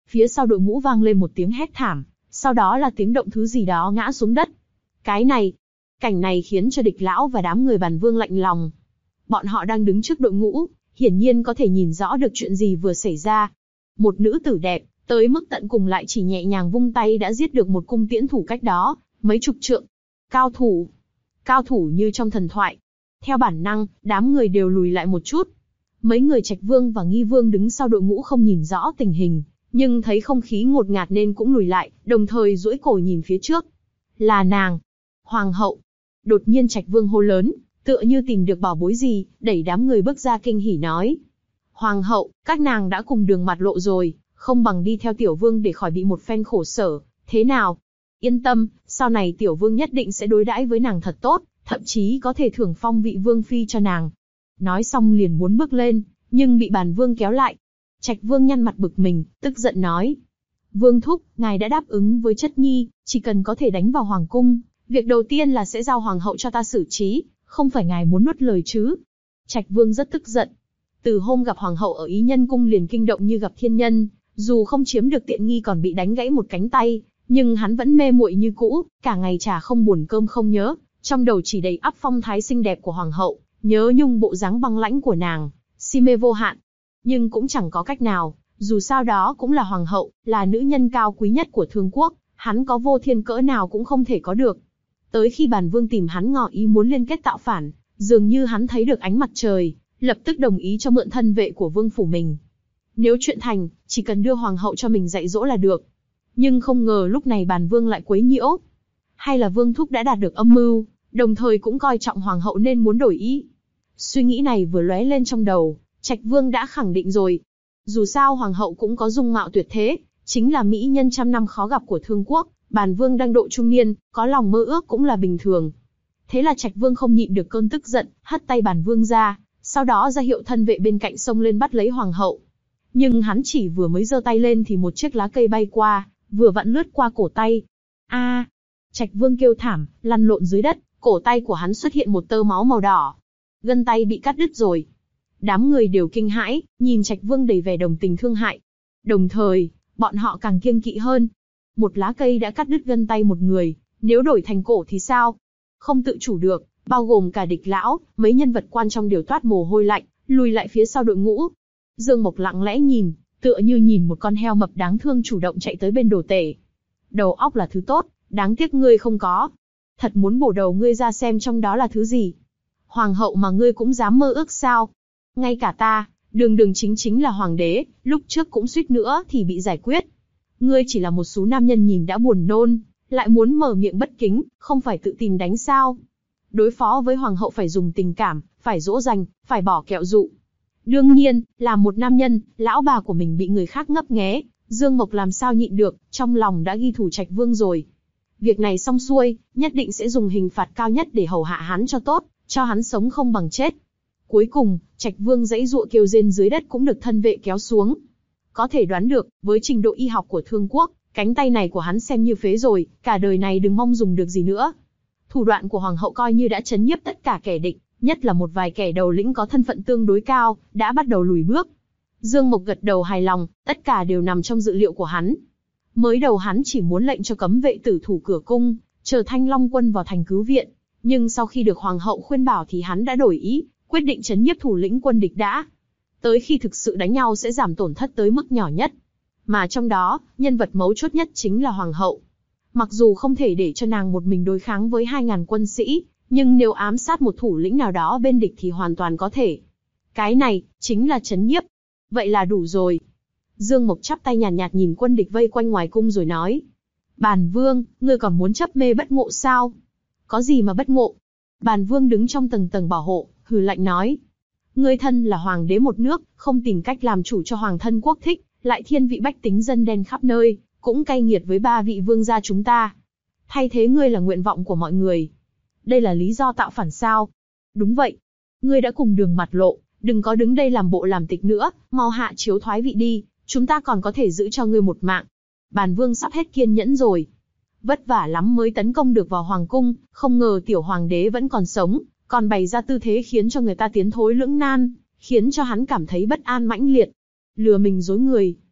Phía sau đội ngũ vang lên một tiếng hét thảm, sau đó là tiếng động thứ gì đó ngã xuống đất. Cái này, cảnh này khiến cho Địch Lão và đám người Bàn Vương lạnh lòng. Bọn họ đang đứng trước đội ngũ, hiển nhiên có thể nhìn rõ được chuyện gì vừa xảy ra. Một nữ tử đẹp, tới mức tận cùng lại chỉ nhẹ nhàng vung tay đã giết được một cung tiễn thủ cách đó, mấy chục trượng. Cao thủ, cao thủ như trong thần thoại. Theo bản năng, đám người đều lùi lại một chút. Mấy người Trạch Vương và Nghi Vương đứng sau đội ngũ không nhìn rõ tình hình, nhưng thấy không khí ngột ngạt nên cũng lùi lại, đồng thời duỗi cổ nhìn phía trước. Là nàng, Hoàng hậu. Đột nhiên Trạch Vương hô lớn, tựa như tìm được bảo bối gì, đẩy đám người bước ra kinh hỉ nói. Hoàng hậu, các nàng đã cùng đường mặt lộ rồi, không bằng đi theo Tiểu Vương để khỏi bị một phen khổ sở, thế nào? Yên tâm, sau này Tiểu Vương nhất định sẽ đối đãi với nàng thật tốt, thậm chí có thể thưởng phong vị Vương Phi cho nàng. Nói xong liền muốn bước lên, nhưng bị Bàn Vương kéo lại. Trạch Vương nhăn mặt bực mình, tức giận nói. Vương Thúc, ngài đã đáp ứng với chất nhi, chỉ cần có thể đánh vào Hoàng cung, việc đầu tiên là sẽ giao Hoàng hậu cho ta xử trí, không phải ngài muốn nuốt lời chứ? Trạch Vương rất tức giận. Từ hôm gặp Hoàng hậu ở Ý Nhân Cung liền kinh động như gặp thiên nhân, dù không chiếm được tiện nghi còn bị đánh gãy một cánh tay, nhưng hắn vẫn mê muội như cũ, cả ngày trà không buồn cơm không nhớ, trong đầu chỉ đầy ắp phong thái xinh đẹp của Hoàng hậu, nhớ nhung bộ dáng băng lãnh của nàng, si mê vô hạn. Nhưng cũng chẳng có cách nào, dù sao đó cũng là Hoàng hậu, là nữ nhân cao quý nhất của Thương Quốc, hắn có vô thiên cỡ nào cũng không thể có được. Tới khi Bàn Vương tìm hắn ngỏ ý muốn liên kết tạo phản, dường như hắn thấy được ánh mặt trời, lập tức đồng ý cho mượn thân vệ của vương phủ mình. Nếu chuyện thành, chỉ cần đưa Hoàng hậu cho mình dạy dỗ là được. Nhưng không ngờ lúc này Bàn Vương lại quấy nhiễu. Hay là Vương Thúc đã đạt được âm mưu, đồng thời cũng coi trọng Hoàng hậu nên muốn đổi ý. Suy nghĩ này vừa lóe lên trong đầu, Trạch Vương đã khẳng định rồi. Dù sao Hoàng hậu cũng có dung mạo tuyệt thế, chính là mỹ nhân trăm năm khó gặp của Thương Quốc. Bàn Vương đang độ trung niên, có lòng mơ ước cũng là bình thường. Thế là Trạch Vương không nhịn được cơn tức giận, hất tay Bàn Vương ra, sau đó ra hiệu thân vệ bên cạnh xông lên bắt lấy Hoàng hậu. Nhưng hắn chỉ vừa mới giơ tay lên thì một chiếc lá cây bay qua, vừa vặn lướt qua cổ tay. A! À, Trạch Vương kêu thảm, lăn lộn dưới đất, cổ tay của hắn xuất hiện một tơ máu màu đỏ. Gân tay bị cắt đứt rồi. Đám người đều kinh hãi, nhìn Trạch Vương đầy vẻ đồng tình thương hại. Đồng thời, bọn họ càng kiêng kỵ hơn. Một lá cây đã cắt đứt gân tay một người, nếu đổi thành cổ thì sao? Không tự chủ được, bao gồm cả Địch Lão, mấy nhân vật quan trọng đều toát mồ hôi lạnh, lùi lại phía sau đội ngũ. Dương Mộc lặng lẽ nhìn, tựa như nhìn một con heo mập đáng thương chủ động chạy tới bên đồ tể. Đầu óc là thứ tốt, đáng tiếc ngươi không có. Thật muốn bổ đầu ngươi ra xem trong đó là thứ gì. Hoàng hậu mà ngươi cũng dám mơ ước sao? Ngay cả ta, đường đường chính chính là hoàng đế, lúc trước cũng suýt nữa thì bị giải quyết. Ngươi chỉ là một số nam nhân nhìn đã buồn nôn, lại muốn mở miệng bất kính, không phải tự tìm đánh sao? Đối phó với hoàng hậu phải dùng tình cảm, phải dỗ dành, phải bỏ kẹo dụ. Đương nhiên, là một nam nhân, lão bà của mình bị người khác ngấp nghé, Dương Mộc làm sao nhịn được, trong lòng đã ghi thù Trạch Vương rồi. Việc này xong xuôi, nhất định sẽ dùng hình phạt cao nhất để hầu hạ hắn cho tốt, cho hắn sống không bằng chết. Cuối cùng, Trạch Vương giãy giụa kêu rên dưới đất cũng được thân vệ kéo xuống. Có thể đoán được, với trình độ y học của Thương Quốc, cánh tay này của hắn xem như phế rồi, cả đời này đừng mong dùng được gì nữa. Thủ đoạn của hoàng hậu coi như đã chấn nhiếp tất cả kẻ địch, nhất là một vài kẻ đầu lĩnh có thân phận tương đối cao, đã bắt đầu lùi bước. Dương Mộc gật đầu hài lòng, tất cả đều nằm trong dự liệu của hắn. Mới đầu hắn chỉ muốn lệnh cho cấm vệ tử thủ cửa cung, chờ Thanh Long quân vào thành cứu viện, nhưng sau khi được hoàng hậu khuyên bảo thì hắn đã đổi ý, quyết định chấn nhiếp thủ lĩnh quân địch đã. Tới khi thực sự đánh nhau sẽ giảm tổn thất tới mức nhỏ nhất. Mà trong đó, nhân vật mấu chốt nhất chính là hoàng hậu. Mặc dù không thể để cho nàng một mình đối kháng với hai ngàn quân sĩ, nhưng nếu ám sát một thủ lĩnh nào đó bên địch thì hoàn toàn có thể. Cái này, chính là chấn nhiếp. Vậy là đủ rồi. Dương Mộc chắp tay nhàn nhạt, nhạt nhìn quân địch vây quanh ngoài cung rồi nói. Bàn Vương, ngươi còn muốn chấp mê bất ngộ sao? Có gì mà bất ngộ? Bàn Vương đứng trong tầng tầng bảo hộ, hừ lạnh nói. Ngươi thân là hoàng đế một nước, không tìm cách làm chủ cho hoàng thân quốc thích, lại thiên vị bách tính dân đen khắp nơi, cũng cay nghiệt với ba vị vương gia chúng ta. Thay thế ngươi là nguyện vọng của mọi người. Đây là lý do tạo phản sao? Đúng vậy. Ngươi đã cùng đường mặt lộ, đừng có đứng đây làm bộ làm tịch nữa, mau hạ chiếu thoái vị đi, chúng ta còn có thể giữ cho ngươi một mạng. Bàn Vương sắp hết kiên nhẫn rồi. Vất vả lắm mới tấn công được vào hoàng cung, không ngờ tiểu hoàng đế vẫn còn sống, còn bày ra tư thế khiến cho người ta tiến thối lưỡng nan, khiến cho hắn cảm thấy bất an mãnh liệt. Lừa mình dối người.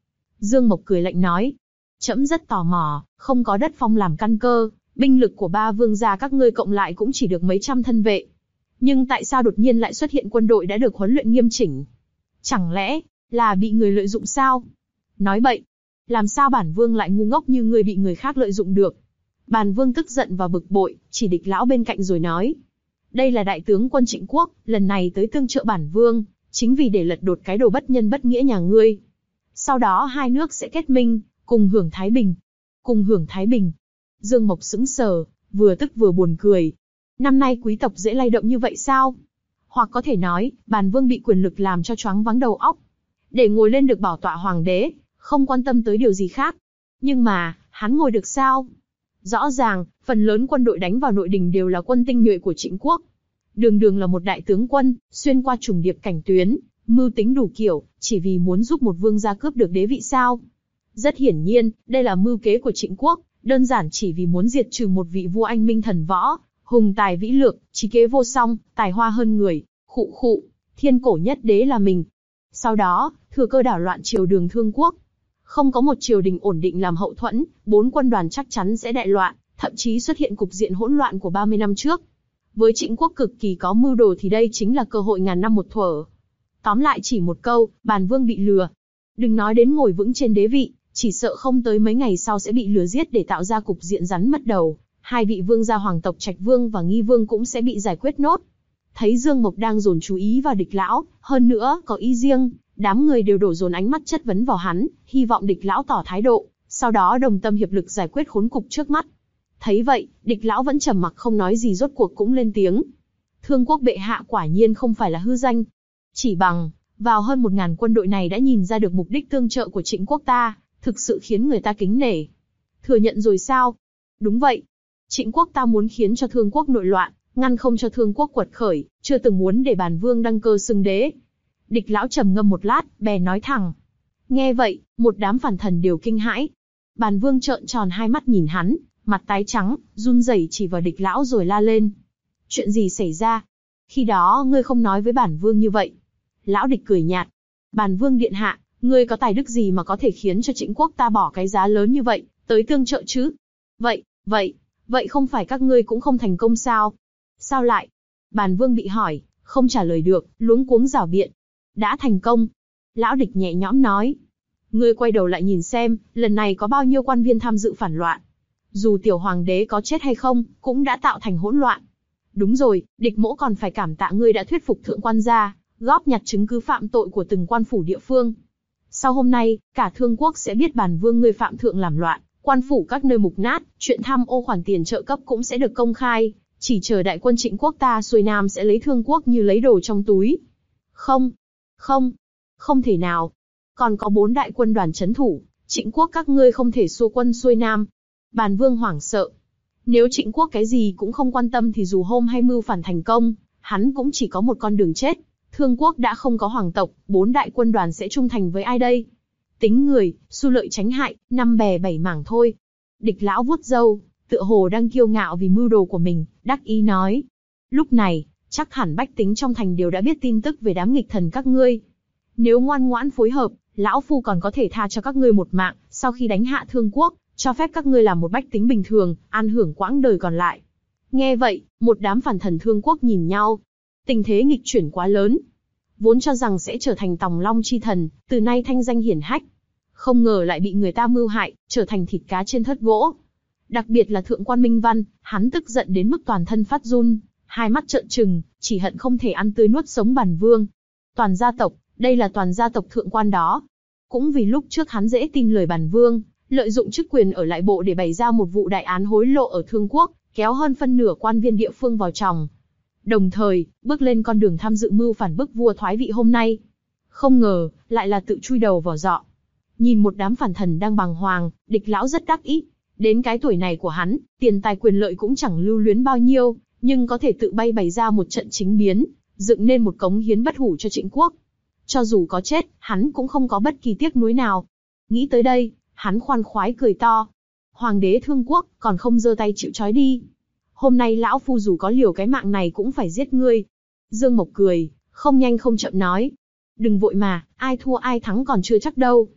Dương Mộc cười lạnh nói. Trẫm rất tò mò, không có đất phong làm căn cơ, binh lực của ba vương gia các ngươi cộng lại cũng chỉ được mấy trăm thân vệ. Nhưng tại sao đột nhiên lại xuất hiện quân đội đã được huấn luyện nghiêm chỉnh? Chẳng lẽ là bị người lợi dụng sao? Nói bậy, làm sao bản vương lại ngu ngốc như ngươi bị người khác lợi dụng được? Bản vương tức giận và bực bội, chỉ Địch lão bên cạnh rồi nói. Đây là đại tướng quân Trịnh Quốc, lần này tới tương trợ bản vương, chính vì để lật đổ cái đồ bất nhân bất nghĩa nhà ngươi. Sau đó hai nước sẽ kết minh, cùng hưởng thái bình. Cùng hưởng thái bình. Dương Mộc sững sờ, vừa tức vừa buồn cười. Năm nay quý tộc dễ lay động như vậy sao? Hoặc có thể nói, bản vương bị quyền lực làm cho choáng váng đầu óc. Để ngồi lên được bảo tọa hoàng đế, không quan tâm tới điều gì khác. Nhưng mà, hắn ngồi được sao? Rõ ràng, phần lớn quân đội đánh vào nội đình đều là quân tinh nhuệ của Trịnh Quốc. Đường đường là một đại tướng quân, xuyên qua trùng điệp cảnh tuyến, mưu tính đủ kiểu, chỉ vì muốn giúp một vương gia cướp được đế vị sao? Rất hiển nhiên, đây là mưu kế của Trịnh Quốc, đơn giản chỉ vì muốn diệt trừ một vị vua anh minh thần võ, hùng tài vĩ lược, trí kế vô song, tài hoa hơn người, khụ khụ, thiên cổ nhất đế là mình. Sau đó, thừa cơ đảo loạn triều đường Thương Quốc. Không có một triều đình ổn định làm hậu thuẫn, bốn quân đoàn chắc chắn sẽ đại loạn, thậm chí xuất hiện cục diện hỗn loạn của ba mươi năm trước. Với Trịnh Quốc cực kỳ có mưu đồ thì đây chính là cơ hội ngàn năm một thuở. Tóm lại chỉ một câu, bản vương bị lừa. Đừng nói đến ngồi vững trên đế vị, chỉ sợ không tới mấy ngày sau sẽ bị lừa giết để tạo ra cục diện rắn mất đầu. Hai vị vương gia hoàng tộc Trạch Vương và Nghi Vương cũng sẽ bị giải quyết nốt. Thấy Dương Mộc đang dồn chú ý vào Địch lão, hơn nữa có ý riêng, đám người đều đổ dồn ánh mắt chất vấn vào hắn, hy vọng Địch lão tỏ thái độ, sau đó đồng tâm hiệp lực giải quyết khốn cục trước mắt. Thấy vậy, Địch lão vẫn trầm mặc không nói gì, rốt cuộc cũng lên tiếng. Thương Quốc bệ hạ quả nhiên không phải là hư danh. Chỉ bằng vào hơn một ngàn quân đội này đã nhìn ra được mục đích tương trợ của Trịnh Quốc ta, thực sự khiến người ta kính nể. Thừa nhận rồi sao? Đúng vậy. Trịnh Quốc ta muốn khiến cho Thương Quốc nội loạn, ngăn không cho Thương Quốc quật khởi, chưa từng muốn để bản vương đăng cơ xưng đế. Địch lão trầm ngâm một lát, bèn nói thẳng. Nghe vậy, một đám phản thần đều kinh hãi. Bản vương trợn tròn hai mắt nhìn hắn, mặt tái trắng, run rẩy chỉ vào Địch lão rồi la lên. Chuyện gì xảy ra? Khi đó ngươi không nói với bản vương như vậy. Lão Địch cười nhạt. Bản vương điện hạ, ngươi có tài đức gì mà có thể khiến cho Trịnh Quốc ta bỏ cái giá lớn như vậy, tới tương trợ chứ? Vậy, vậy, vậy không phải các ngươi cũng không thành công sao? Sao lại? Bản vương bị hỏi, không trả lời được, luống cuống rảo biện. Đã thành công. Lão Địch nhẹ nhõm nói. Ngươi quay đầu lại nhìn xem, lần này có bao nhiêu quan viên tham dự phản loạn. Dù tiểu hoàng đế có chết hay không, cũng đã tạo thành hỗn loạn. Đúng rồi, Địch mỗ còn phải cảm tạ ngươi đã thuyết phục thượng quan gia, góp nhặt chứng cứ phạm tội của từng quan phủ địa phương. Sau hôm nay, cả Thương Quốc sẽ biết bản vương ngươi phạm thượng làm loạn, quan phủ các nơi mục nát, chuyện tham ô khoản tiền trợ cấp cũng sẽ được công khai, chỉ chờ đại quân Trịnh Quốc ta xuôi nam sẽ lấy Thương Quốc như lấy đồ trong túi. Không, không, không thể nào. Còn có bốn đại quân đoàn trấn thủ, Trịnh Quốc các ngươi không thể xua quân xuôi nam. Bản vương hoảng sợ. Nếu Trịnh Quốc cái gì cũng không quan tâm thì dù hôm hay mưu phản thành công, hắn cũng chỉ có một con đường chết. Thương Quốc đã không có hoàng tộc, bốn đại quân đoàn sẽ trung thành với ai đây? Tính người, xu lợi tránh hại, năm bè bảy mảng thôi. Địch lão vuốt râu, tựa hồ đang kiêu ngạo vì mưu đồ của mình, đắc ý nói. Lúc này, chắc hẳn bách tính trong thành đều đã biết tin tức về đám nghịch thần các ngươi. Nếu ngoan ngoãn phối hợp, lão phu còn có thể tha cho các ngươi một mạng, sau khi đánh hạ Thương Quốc, cho phép các ngươi làm một bách tính bình thường, an hưởng quãng đời còn lại. Nghe vậy, một đám phản thần Thương Quốc nhìn nhau. Tình thế nghịch chuyển quá lớn. Vốn cho rằng sẽ trở thành tòng long chi thần, từ nay thanh danh hiển hách. Không ngờ lại bị người ta mưu hại, trở thành thịt cá trên thớt gỗ. Đặc biệt là thượng quan Minh Văn, hắn tức giận đến mức toàn thân phát run, hai mắt trợn trừng, chỉ hận không thể ăn tươi nuốt sống bản vương. Toàn gia tộc, đây là toàn gia tộc thượng quan đó. Cũng vì lúc trước hắn dễ tin lời bản vương, lợi dụng chức quyền ở lại bộ để bày ra một vụ đại án hối lộ ở Thương Quốc, kéo hơn phân nửa quan viên địa phương vào chòng. Đồng thời, bước lên con đường tham dự mưu phản bức vua thoái vị hôm nay. Không ngờ, lại là tự chui đầu vào giọ. Nhìn một đám phản thần đang bàng hoàng, Địch lão rất đắc ý. Đến cái tuổi này của hắn, tiền tài quyền lợi cũng chẳng lưu luyến bao nhiêu, nhưng có thể tự bay bày ra một trận chính biến, dựng nên một cống hiến bất hủ cho Trịnh Quốc. Cho dù có chết, hắn cũng không có bất kỳ tiếc nuối nào. Nghĩ tới đây, hắn khoan khoái cười to. Hoàng đế Thương Quốc, còn không giơ tay chịu trói đi. Hôm nay lão phu dù có liều cái mạng này cũng phải giết ngươi. Dương Mộc cười, không nhanh không chậm nói. Đừng vội mà, ai thua ai thắng còn chưa chắc đâu.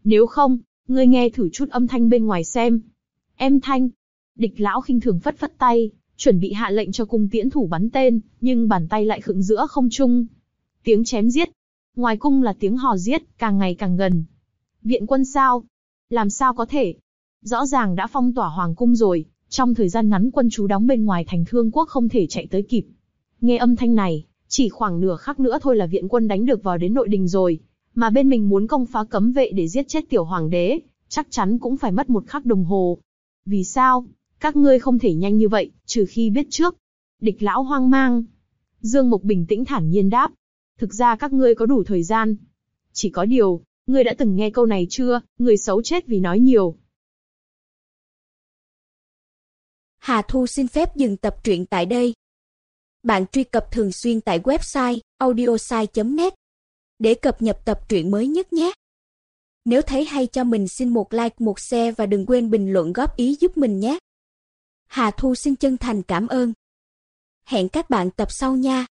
Nếu không, ngươi nghe thử chút âm thanh bên ngoài xem. Em thanh. Địch lão khinh thường phất phất tay, chuẩn bị hạ lệnh cho cung tiễn thủ bắn tên, nhưng bàn tay lại khựng giữa không trung. Tiếng chém giết. Ngoài cung là tiếng hò giết, càng ngày càng gần. Viện quân sao? Làm sao có thể? Rõ ràng đã phong tỏa hoàng cung rồi, trong thời gian ngắn quân trú đóng bên ngoài thành Thương Quốc không thể chạy tới kịp. Nghe âm thanh này, chỉ khoảng nửa khắc nữa thôi là viện quân đánh được vào đến nội đình rồi, mà bên mình muốn công phá cấm vệ để giết chết tiểu hoàng đế, chắc chắn cũng phải mất một khắc đồng hồ. Vì sao? Các ngươi không thể nhanh như vậy, trừ khi biết trước. Địch lão hoang mang. Dương Mục bình tĩnh thản nhiên đáp. Thực ra các ngươi có đủ thời gian. Chỉ có điều, ngươi đã từng nghe câu này chưa, người xấu chết vì nói nhiều. Hà Thu xin phép dừng tập truyện tại đây. Bạn truy cập thường xuyên tại website audiosai chấm net để cập nhật tập truyện mới nhất nhé. Nếu thấy hay cho mình xin một like, một share và đừng quên bình luận góp ý giúp mình nhé. Hà Thu xin chân thành cảm ơn. Hẹn các bạn tập sau nha.